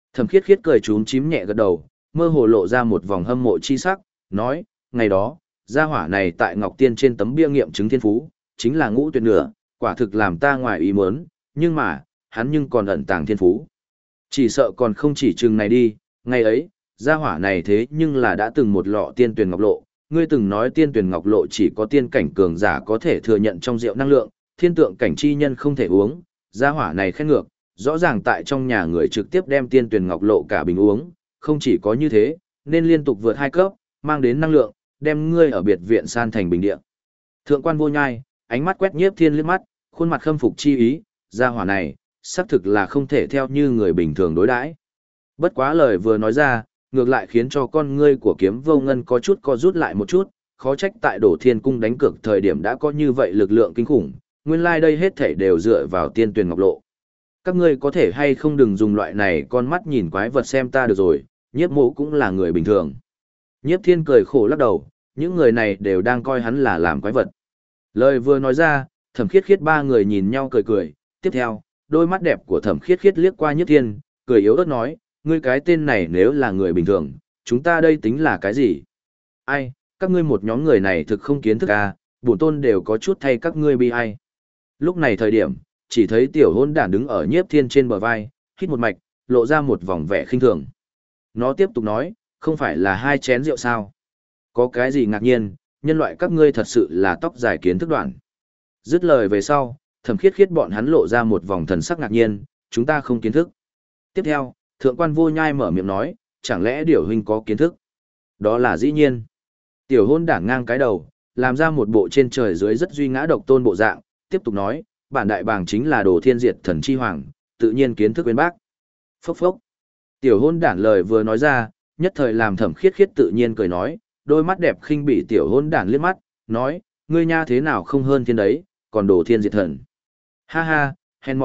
Thẩm Khiết Khiết cười chúm chím nhẹ gật đầu, mơ hồ lộ ra một vòng hâm mộ chi sắc, nói, ngày đó, gia hỏa này tại Ngọc Tiên trên tấm bia nghiệm chứng thiên phú, chính là ngũ tuyệt nửa, quả thực làm ta ngoài ý muốn, nhưng mà, hắn nhưng còn ẩn tàng thiên phú. Chỉ sợ còn không chỉ chừng này đi, ngày ấy, gia hỏa này thế nhưng là đã từng một lọ tiên tuyển ngọc lộ, ngươi từng nói tiên tuyển ngọc lộ chỉ có tiên cảnh cường giả có thể thừa nhận trong rượu năng lượng, thiên tượng cảnh chi nhân không thể uống, gia hỏa này khen ngược, rõ ràng tại trong nhà người trực tiếp đem tiên tuyển ngọc lộ cả bình uống, không chỉ có như thế, nên liên tục vượt 2 cấp, mang đến năng lượng, đem ngươi ở biệt viện san thành bình địa. Thượng quan Vô Nhai, ánh mắt quét Nhiếp Thiên liếc mắt, khuôn mặt khâm phục chi ý, gia hỏa này, xác thực là không thể theo như người bình thường đối đãi. Bất quá lời vừa nói ra, ngược lại khiến cho con ngươi của Kiếm Vô Ngân có chút co rút lại một chút, khó trách tại Đổ Thiên Cung đánh cược thời điểm đã có như vậy lực lượng kinh khủng, nguyên lai đây hết thảy đều dựa vào tiên tuyển ngọc lộ. Các ngươi có thể hay không đừng dùng loại này con mắt nhìn quái vật xem ta được rồi, Nhiếp Mộ cũng là người bình thường. Nhiếp Thiên cười khổ lắc đầu, những người này đều đang coi hắn là làm quái vật. Lời vừa nói ra, Thẩm Khiết Khiết ba người nhìn nhau cười cười, tiếp theo, đôi mắt đẹp của Thẩm Khiết Khiết liếc qua Nhiếp Thiên, cười yếu ớt nói, ngươi cái tên này nếu là người bình thường, chúng ta đây tính là cái gì? Ai, các ngươi một nhóm người này thực không kiến thức à, bổn tôn đều có chút thay các ngươi bi ai. Lúc này thời điểm, chỉ thấy tiểu hôn đản đứng ở Nhiếp Thiên trên bờ vai, hít một mạch, lộ ra một vòng vẻ khinh thường. Nó tiếp tục nói, không phải là 2 chén rượu sao? Có cái gì ngạc nhiên, nhân loại các ngươi thật sự là tóc dài kiến thức đoạn. Dứt lời về sau, Thẩm Khiết Khiết bọn hắn lộ ra một vòng thần sắc ngạc nhiên, chúng ta không kiến thức. Tiếp theo, Thượng quan Vô Nhai mở miệng nói, chẳng lẽ Điểu huynh có kiến thức? Đó là dĩ nhiên. Tiểu hôn đảng ngang cái đầu, làm ra một bộ trên trời dưới rất duy ngã độc tôn bộ dạng, tiếp tục nói, bản đại bàng chính là Đồ Thiên Diệt Thần chi hoàng, tự nhiên kiến thức uyên bác. Phốc phốc. Tiểu hôn đản lời vừa nói ra, nhất thời làm Thẩm Khiết Khiết tự nhiên cười nói, đôi mắt đẹp khinh bỉ tiểu hôn đản liếc mắt, nói, ngươi nha thế nào không hơn thiên đấy, còn Đồ Thiên Diệt Thần. Ha ha, hèn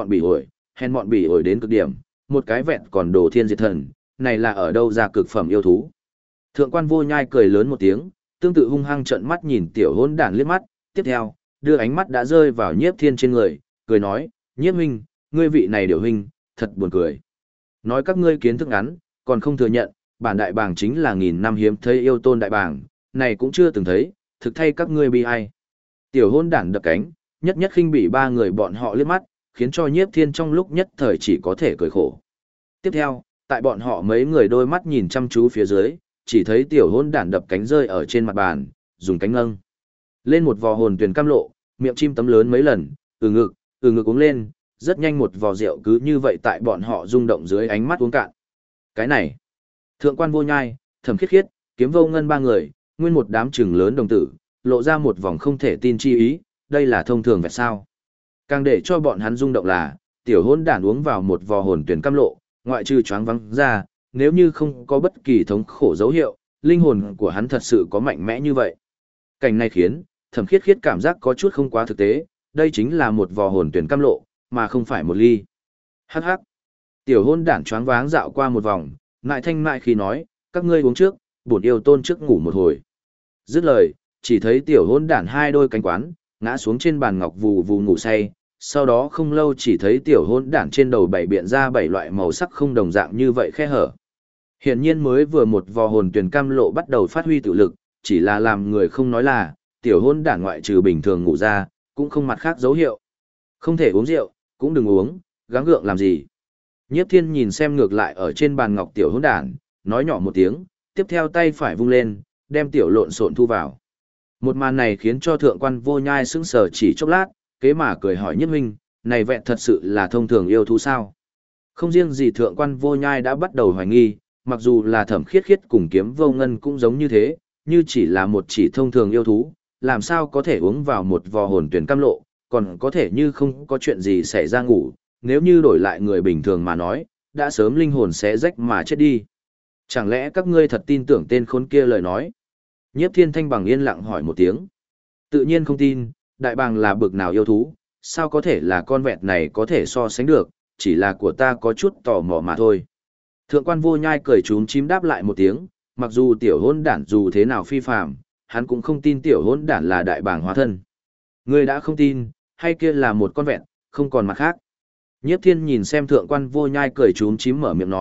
mọn bỉ ổi đến cực điểm, một cái vẹn còn Đồ Thiên Diệt Thần, này là ở đâu ra cực phẩm yêu thú. Thượng quan Vô Nhai cười lớn một tiếng, tương tự hung hăng trợn mắt nhìn tiểu hôn đản liếc mắt, tiếp theo, đưa ánh mắt đã rơi vào Nhiếp Thiên trên người, cười nói, Nhiếp huynh, ngươi vị này Điểu huynh, thật buồn cười. Nói các ngươi kiến thức ngắn, còn không thừa nhận, bản đại bàng chính là 1000 năm hiếm thấy yêu tôn đại bàng, này cũng chưa từng thấy, thực thay các ngươi bi ai. Tiểu hôn đản đập cánh, nhất nhất khinh bỉ ba người bọn họ liếc mắt, khiến cho Nhiếp Thiên trong lúc nhất thời chỉ có thể cười khổ. Tiếp theo, tại bọn họ mấy người đôi mắt nhìn chăm chú phía dưới, chỉ thấy tiểu hôn đản đập cánh rơi ở trên mặt bàn, dùng cánh nâng lên một vò hồn tuyển cam lộ, miệng chim tấm lớn mấy lần, từ ngực uống lên, rất nhanh một vò rượu cứ như vậy tại bọn họ rung động dưới ánh mắt uống cạn. Cái này, Thượng quan Vô Nhai, Thẩm Khiết Khiết, Kiếm Vô Ngân ba người, nguyên một đám trừng lớn đồng tử, lộ ra một vòng không thể tin chi ý, đây là thông thường vậy sao? Càng để cho bọn hắn rung động là, tiểu hôn đản uống vào một vò hồn tuyển cam lộ, ngoại trừ choáng vắng ra, nếu như không có bất kỳ thống khổ dấu hiệu, linh hồn của hắn thật sự có mạnh mẽ như vậy. Cảnh này khiến Thẩm Khiết Khiết cảm giác có chút không quá thực tế, đây chính là một vò hồn tuyển cam lộ, mà không phải một ly. Hắc hắc. Tiểu hôn đản choáng váng dạo qua một vòng, ngại thanh mại khi nói, các ngươi uống trước, bổn yêu tôn trước ngủ một hồi. Dứt lời, chỉ thấy tiểu hôn đản hai đôi cánh quán, ngã xuống trên bàn ngọc vù vù ngủ say, sau đó không lâu chỉ thấy tiểu hôn đản trên đầu bảy biện ra 7 loại màu sắc không đồng dạng như vậy khe hở. Hiển nhiên mới vừa một vò hồn tuyển cam lộ bắt đầu phát huy tự lực, chỉ là làm người không nói là, tiểu hôn đản ngoại trừ bình thường ngủ ra, cũng không mặt khác dấu hiệu. Không thể uống rượu, cũng đừng uống, gắng gượng làm gì. Nhiếp Thiên nhìn xem ngược lại ở trên bàn ngọc tiểu hôn đản, nói nhỏ một tiếng, tiếp theo tay phải vung lên, đem tiểu lộn xộn thu vào. Một màn này khiến cho Thượng quan Vô Nhai sững sờ chỉ chốc lát, kế mà cười hỏi Nhiếp huynh, này vẹn thật sự là thông thường yêu thú sao? Không riêng gì Thượng quan Vô Nhai đã bắt đầu hoài nghi, mặc dù là Thẩm Khiết Khiết cùng Kiếm Vô Ngân cũng giống như thế, như chỉ là một chỉ thông thường yêu thú, làm sao có thể uống vào một vò hồn tuyển cam lộ, còn có thể như không có chuyện gì xảy ra ngủ, nếu như đổi lại người bình thường mà nói, đã sớm linh hồn xé rách mà chết đi. Chẳng lẽ các ngươi thật tin tưởng tên khốn kia lời nói? Nhiếp Thiên Thanh bằng yên lặng hỏi một tiếng. Tự nhiên không tin, đại bàng là bực nào yêu thú, sao có thể là con vẹt này có thể so sánh được, chỉ là của ta có chút tò mò mà thôi. Thượng quan Vô Nhai cười trúng chím đáp lại một tiếng, mặc dù tiểu hôn đản dù thế nào phi phàm, hắn cũng không tin tiểu hôn đản là đại bàng hóa thân. Ngươi đã không tin, hay kia là một con vẹn, không còn mặt khác. Nhiếp Thiên nhìn xem Thượng quan Vô Nhai cười trúng chím mở miệng nói,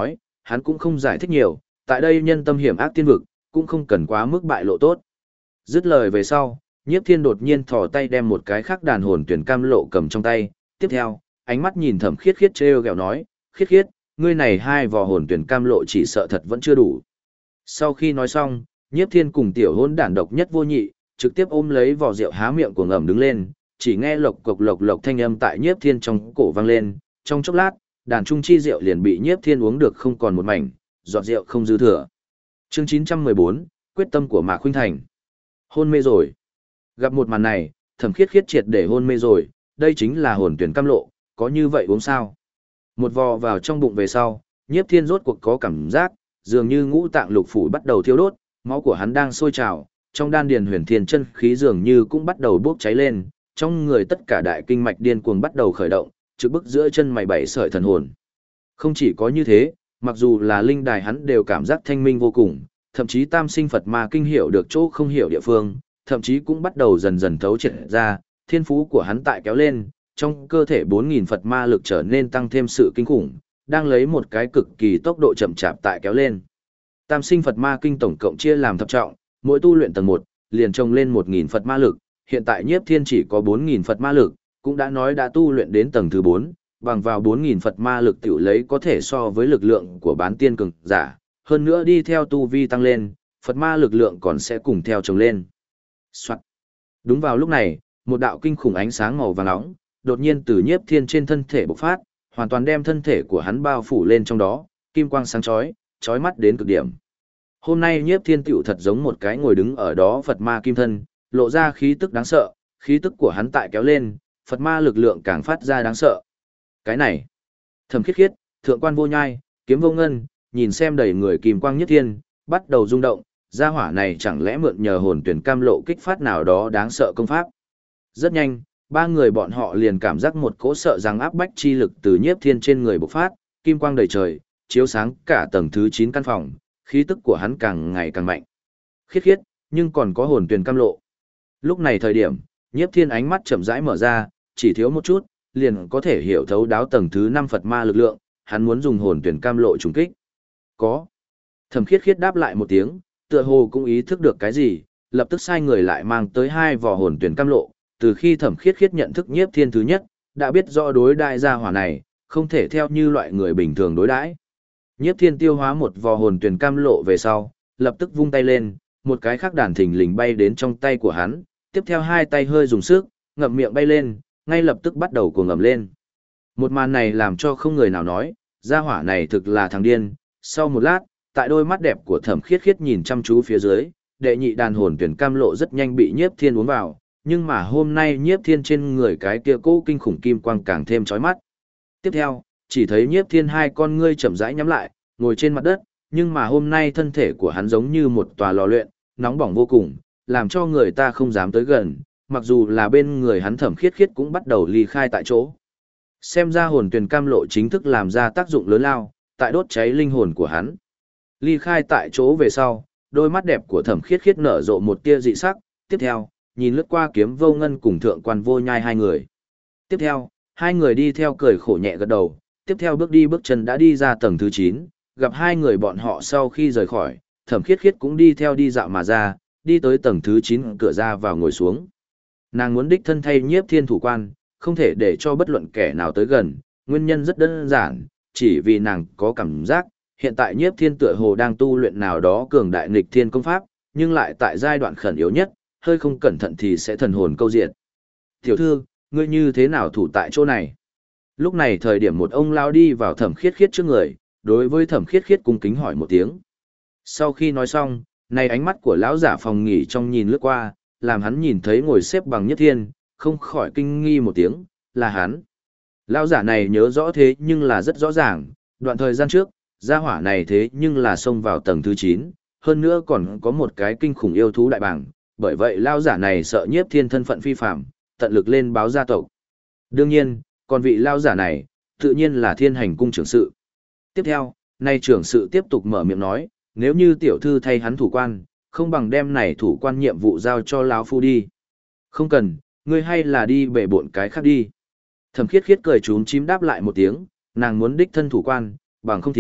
hắn cũng không giải thích nhiều, tại đây nhân tâm hiểm ác tiên vực, cũng không cần quá mức bại lộ tốt. Dứt lời về sau, Nhiếp Thiên đột nhiên thò tay đem một cái khác đàn hồn tuyển cam lộ cầm trong tay, tiếp theo, ánh mắt nhìn Thẩm Khiết Khiết trêu ghẹo nói, "Khiết Khiết, ngươi này hai vò hồn tuyển cam lộ chỉ sợ thật vẫn chưa đủ." Sau khi nói xong, Nhiếp Thiên cùng tiểu hôn đản độc nhất vô nhị, trực tiếp ôm lấy vò rượu há miệng của ngầm đứng lên, chỉ nghe lộc cộc thanh âm tại Nhiếp Thiên trong cổ vang lên, trong chốc lát, đàn trung chi rượu liền bị Nhiếp Thiên uống được không còn một mảnh, giọt rượu không dư thừa. Chương 914, quyết tâm của Mạc Khuynh Thành. Hôn mê rồi. Gặp một màn này, Thẩm Khiết Khiết triệt để hôn mê rồi, đây chính là hồn tuyển cam lộ, có như vậy uống sao? Một vò vào trong bụng về sau, Nhiếp Thiên rốt cuộc có cảm giác, dường như ngũ tạng lục phủ bắt đầu thiêu đốt, máu của hắn đang sôi trào, trong đan điền huyền thiên chân khí dường như cũng bắt đầu bốc cháy lên, trong người tất cả đại kinh mạch điên cuồng bắt đầu khởi động, trực bức giữa chân mày bảy sợi thần hồn. Không chỉ có như thế, mặc dù là linh đài hắn đều cảm giác thanh minh vô cùng, thậm chí tam sinh Phật ma kinh hiểu được chỗ không hiểu địa phương, thậm chí cũng bắt đầu dần dần thấu triệt ra, thiên phú của hắn tại kéo lên, trong cơ thể 4.000 Phật ma lực trở nên tăng thêm sự kinh khủng, đang lấy một cái cực kỳ tốc độ chậm chạp tại kéo lên. Tam sinh Phật ma kinh tổng cộng chia làm thập trọng, mỗi tu luyện tầng 1, liền trồng lên 1.000 Phật ma lực, hiện tại Nhiếp Thiên chỉ có 4.000 Phật ma lực, cũng đã nói đã tu luyện đến tầng thứ 4, bằng vào 4.000 Phật ma lực tiểu lấy có thể so với lực lượng của bán tiên cường giả, hơn nữa đi theo tu vi tăng lên, Phật ma lực lượng còn sẽ cùng theo trồng lên. Soạn. Đúng vào lúc này, một đạo kinh khủng ánh sáng màu vàng nóng, đột nhiên từ Nhiếp Thiên trên thân thể bộc phát, hoàn toàn đem thân thể của hắn bao phủ lên trong đó, kim quang sáng chói, chói mắt đến cực điểm. Hôm nay Nhiếp Thiên tiểu thật giống một cái ngồi đứng ở đó Phật ma kim thân, lộ ra khí tức đáng sợ, khí tức của hắn tại kéo lên, Phật ma lực lượng càng phát ra đáng sợ. Cái này, Thẩm Khiết Khiết, Thượng Quan Vô Nhai, Kiếm Vô Ngân, nhìn xem đầy người kim quang Nhiếp Thiên, bắt đầu rung động, gia hỏa này chẳng lẽ mượn nhờ hồn tuyển cam lộ kích phát nào đó đáng sợ công pháp. Rất nhanh, ba người bọn họ liền cảm giác một cỗ sợ rằng áp bách chi lực từ Nhiếp Thiên trên người bộc phát, kim quang đầy trời, chiếu sáng cả tầng thứ 9 căn phòng, khí tức của hắn càng ngày càng mạnh. Khiết Khiết, nhưng còn có hồn tuyển cam lộ. Lúc này thời điểm, Nhiếp Thiên ánh mắt chậm rãi mở ra, chỉ thiếu một chút, liền có thể hiểu thấu đáo tầng thứ 5 Phật ma lực lượng, hắn muốn dùng hồn tuyển cam lộ trùng kích. Có. Thẩm Khiết Khiết đáp lại một tiếng, tựa hồ cũng ý thức được cái gì, lập tức sai người lại mang tới hai vò hồn tuyển cam lộ, từ khi Thẩm Khiết Khiết nhận thức Nhiếp Thiên thứ nhất, đã biết rõ đối đại gia hỏa này, không thể theo như loại người bình thường đối đãi. Nhiếp Thiên tiêu hóa một vò hồn tuyển cam lộ về sau, lập tức vung tay lên, một cái khác đàn thình lình bay đến trong tay của hắn, tiếp theo hai tay hơi dùng sức, ngậm miệng bay lên, ngay lập tức bắt đầu cuồng ngầm lên. Một màn này làm cho không người nào nói, gia hỏa này thực là thằng điên. Sau một lát, tại đôi mắt đẹp của Thẩm Khiết Khiết nhìn chăm chú phía dưới, đệ nhị đàn hồn tuyển cam lộ rất nhanh bị Nhiếp Thiên uống vào, nhưng mà hôm nay Nhiếp Thiên trên người cái kia cố kinh khủng kim quang càng thêm chói mắt. Tiếp theo, chỉ thấy Nhiếp Thiên hai con ngươi chậm rãi nhắm lại, ngồi trên mặt đất, nhưng mà hôm nay thân thể của hắn giống như một tòa lò luyện, nóng bỏng vô cùng, làm cho người ta không dám tới gần, mặc dù là bên người hắn Thẩm Khiết Khiết cũng bắt đầu ly khai tại chỗ. Xem ra hồn tuyển cam lộ chính thức làm ra tác dụng lớn lao, tại đốt cháy linh hồn của hắn. Ly khai tại chỗ về sau, đôi mắt đẹp của Thẩm Khiết Khiết nở rộ một tia dị sắc, tiếp theo, nhìn lướt qua Kiếm Vô Ngân cùng Thượng Quan Vô Nhai hai người. Tiếp theo, hai người đi theo cười khổ nhẹ gật đầu, tiếp theo bước đi bước chân đã đi ra tầng thứ 9, gặp hai người bọn họ sau khi rời khỏi, Thẩm Khiết Khiết cũng đi theo đi dạo mà ra, đi tới tầng thứ 9 cửa ra vào ngồi xuống. Nàng muốn đích thân thay Nhiếp Thiên thủ quan, không thể để cho bất luận kẻ nào tới gần, nguyên nhân rất đơn giản, chỉ vì nàng có cảm giác, hiện tại Nhiếp Thiên tựa hồ đang tu luyện nào đó cường đại nghịch thiên công pháp, nhưng lại tại giai đoạn khẩn yếu nhất, hơi không cẩn thận thì sẽ thần hồn câu diệt. "Tiểu thư, ngươi như thế nào thủ tại chỗ này?" Lúc này thời điểm một ông lão đi vào Thẩm Khiết Khiết trước người, đối với Thẩm Khiết Khiết cung kính hỏi một tiếng. Sau khi nói xong, này ánh mắt của lão giả phòng nghỉ trong nhìn lướt qua, làm hắn nhìn thấy ngồi xếp bằng Nhiếp Thiên, không khỏi kinh nghi một tiếng, là hắn. Lão giả này nhớ rõ thế nhưng là rất rõ ràng, đoạn thời gian trước, gia hỏa này thế nhưng là xông vào tầng thứ 9, hơn nữa còn có một cái kinh khủng yêu thú đại bảng, bởi vậy lão giả này sợ Nhiếp Thiên thân phận phi phạm, tận lực lên báo gia tộc. Đương nhiên, còn vị lão giả này, tự nhiên là Thiên Hành cung trưởng sự. Tiếp theo, nay trưởng sự tiếp tục mở miệng nói, nếu như tiểu thư thay hắn thủ quan, không bằng đem này thủ quan nhiệm vụ giao cho lão phu đi. Không cần, ngươi hay là đi bể bộn cái khác đi. Thẩm Khiết Khiết cười trúng chím đáp lại một tiếng, nàng muốn đích thân thủ quan, bằng không thì,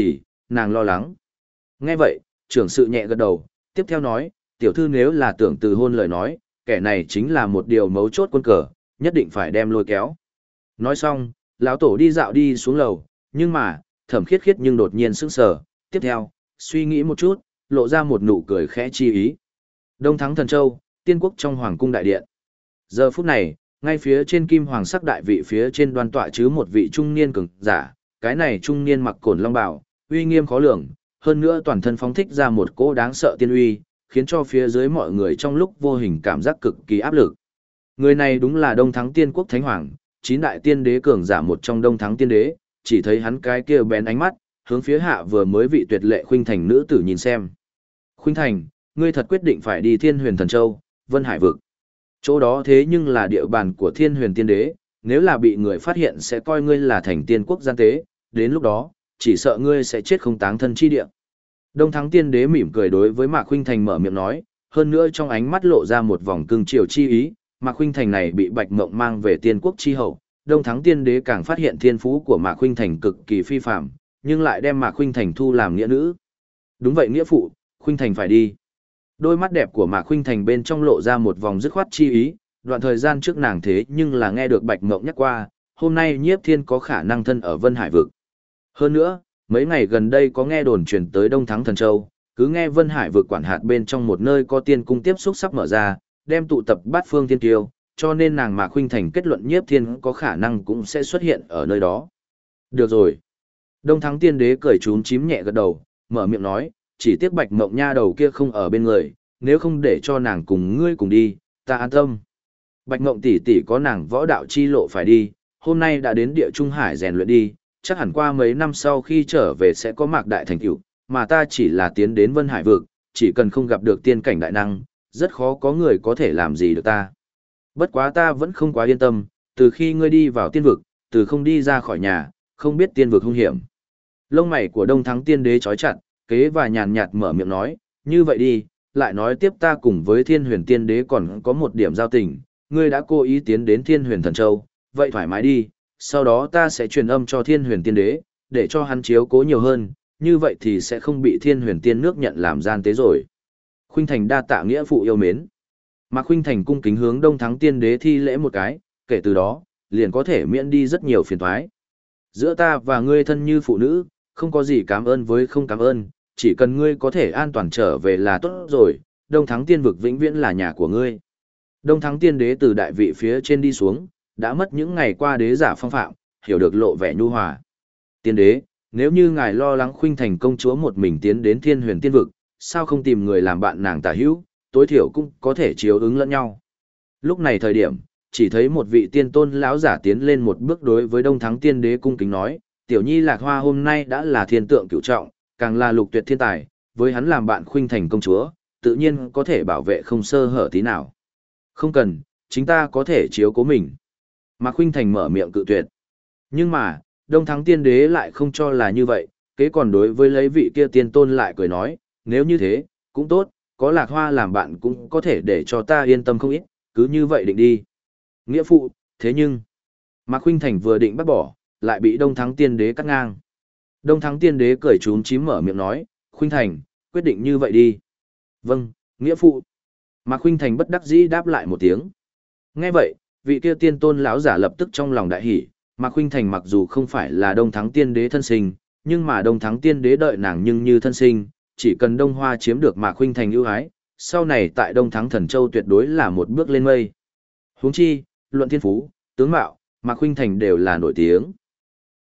nàng lo lắng. Nghe vậy, trưởng sự nhẹ gật đầu, tiếp theo nói, tiểu thư nếu là tưởng từ hôn lời nói, kẻ này chính là một điều mấu chốt quân cờ, nhất định phải đem lôi kéo. Nói xong, lão tổ đi dạo đi xuống lầu, nhưng mà, Thẩm Khiết Khiết nhưng đột nhiên sững sờ, tiếp theo, suy nghĩ một chút, lộ ra một nụ cười khẽ chi ý. Đông Thắng Thần Châu, tiên quốc trong hoàng cung đại điện. Giờ phút này, ngay phía trên kim hoàng sắc đại vị phía trên đoan tọa chứ một vị trung niên cường giả, cái này trung niên mặc cổn long bào, uy nghiêm khó lường, hơn nữa toàn thân phóng thích ra một cỗ đáng sợ tiên uy, khiến cho phía dưới mọi người trong lúc vô hình cảm giác cực kỳ áp lực. Người này đúng là Đông Thắng Tiên Quốc Thánh Hoàng, chín đại tiên đế cường giả một trong Đông Thắng Tiên Đế, chỉ thấy hắn cái kia bén ánh mắt, hướng phía hạ vừa mới vị tuyệt lệ Khuynh Thành nữ tử nhìn xem. Khuynh Thành, ngươi thật quyết định phải đi Thiên Huyền Thần Châu, Vân Hải vực. Chỗ đó thế nhưng là địa bàn của Thiên Huyền Tiên Đế, nếu là bị người phát hiện sẽ coi ngươi là thành tiên quốc gian tế, đến lúc đó, chỉ sợ ngươi sẽ chết không táng thân chi địa. Đông Thắng Tiên Đế mỉm cười đối với Mạc Khuynh Thành mở miệng nói, hơn nữa trong ánh mắt lộ ra một vòng cương triều chi ý, Mạc Khuynh Thành này bị Bạch Mộng mang về tiên quốc chi hậu, Đông Thắng Tiên Đế càng phát hiện thiên phú của Mạc Khuynh Thành cực kỳ phi phàm, nhưng lại đem Mạc Khuynh Thành thu làm nghĩa nữ. Đúng vậy nghĩa phụ, Khuynh Thành phải đi. Đôi mắt đẹp của Mạc Khuynh Thành bên trong lộ ra một vòng dứt khoát chi ý, đoạn thời gian trước nàng thế nhưng là nghe được Bạch Mộng nhắc qua, hôm nay Nhiếp Thiên có khả năng thân ở Vân Hải vực. Hơn nữa, mấy ngày gần đây có nghe đồn truyền tới Đông Thắng Thần Châu, cứ nghe Vân Hải vực quản hạt bên trong một nơi có tiên cung tiếp xúc sắp mở ra, đem tụ tập bát phương tiên kiêu, cho nên nàng Mạc Khuynh Thành kết luận Nhiếp Thiên có khả năng cũng sẽ xuất hiện ở nơi đó. Được rồi. Đông Thắng Tiên Đế cười trúng chím nhẹ gật đầu, mở miệng nói, chỉ tiếc Bạch Mộng nha đầu kia không ở bên người, nếu không để cho nàng cùng ngươi cùng đi, ta an tâm. Bạch Mộng tỷ tỷ có nàng võ đạo chi lộ phải đi, hôm nay đã đến địa Trung Hải rèn luyện đi, chắc hẳn qua mấy năm sau khi trở về sẽ có mạc đại thành tựu, mà ta chỉ là tiến đến Vân Hải vực, chỉ cần không gặp được tiên cảnh đại năng, rất khó có người có thể làm gì được ta. Bất quá ta vẫn không quá yên tâm, từ khi ngươi đi vào tiên vực, từ không đi ra khỏi nhà, không biết tiên vực hung hiểm. Lông mày của Đông Thắng Tiên Đế chói chặt, kế và nhàn nhạt mở miệng nói, như vậy đi, lại nói tiếp ta cùng với Thiên Huyền Tiên Đế còn có một điểm giao tình, ngươi đã cố ý tiến đến Thiên Huyền Thần Châu, vậy thoải mái đi, sau đó ta sẽ truyền âm cho Thiên Huyền Tiên Đế, để cho hắn chiếu cố nhiều hơn, như vậy thì sẽ không bị Thiên Huyền Tiên nước nhận làm gian tế rồi. Khuynh Thành đa tạ nghĩa phụ yêu mến. Mạc Khuynh Thành cung kính hướng Đông Thắng Tiên Đế thi lễ một cái, kể từ đó, liền có thể miễn đi rất nhiều phiền toái. Giữa ta và ngươi thân như phụ nữ, không có gì cảm ơn với không cảm ơn, chỉ cần ngươi có thể an toàn trở về là tốt rồi, Đông Thắng Tiên vực vĩnh viễn là nhà của ngươi. Đông Thắng Tiên Đế từ đại vị phía trên đi xuống, đã mất những ngày qua đế giả phong phạm, hiểu được lộ vẻ nhu hòa. Tiên Đế, nếu như ngài lo lắng Khuynh Thành công chúa một mình tiến đến Thiên Huyền Tiên vực, sao không tìm người làm bạn nàng tả hữu, tối thiểu cũng có thể chiếu ứng lẫn nhau. Lúc này thời điểm, chỉ thấy một vị tiên tôn lão giả tiến lên một bước đối với Đông Thắng Tiên Đế cung kính nói, tiểu nhi Lạc Hoa hôm nay đã là thiên tượng cửu trọng, càng là lục tuyệt thiên tài, với hắn làm bạn Khuynh Thành công chúa, tự nhiên có thể bảo vệ không sơ hở tí nào. Không cần, chính ta có thể chiếu cố mình. Mạc Khuynh Thành mở miệng cự tuyệt. Nhưng mà, Đông Thắng Tiên Đế lại không cho là như vậy, kế còn đối với lấy vị kia tiên tôn lại cười nói, nếu như thế, cũng tốt, có Lạc Hoa làm bạn cũng có thể để cho ta yên tâm không ít, cứ như vậy định đi. Nghĩa phụ, thế nhưng, Mạc Khuynh Thành vừa định bắt bỏ, lại bị Đông Thắng Tiên Đế cắt ngang. Đông Thắng Tiên Đế cười trúng chím mở miệng nói, Khuynh Thành, quyết định như vậy đi. Vâng, nghĩa phụ. Mạc Khuynh Thành bất đắc dĩ đáp lại một tiếng. Nghe vậy, vị kia tiên tôn lão giả lập tức trong lòng đại hỉ, Mạc Khuynh Thành mặc dù không phải là Đông Thắng Tiên Đế thân sinh, nhưng mà Đông Thắng Tiên Đế đợi nàng nhưng như thân sinh, chỉ cần Đông Hoa chiếm được Mạc Khuynh Thành ưu ái, sau này tại Đông Thắng Thần Châu tuyệt đối là một bước lên mây. Huống chi, luận thiên phú, tướng mạo, Mạc Khuynh Thành đều là nổi tiếng.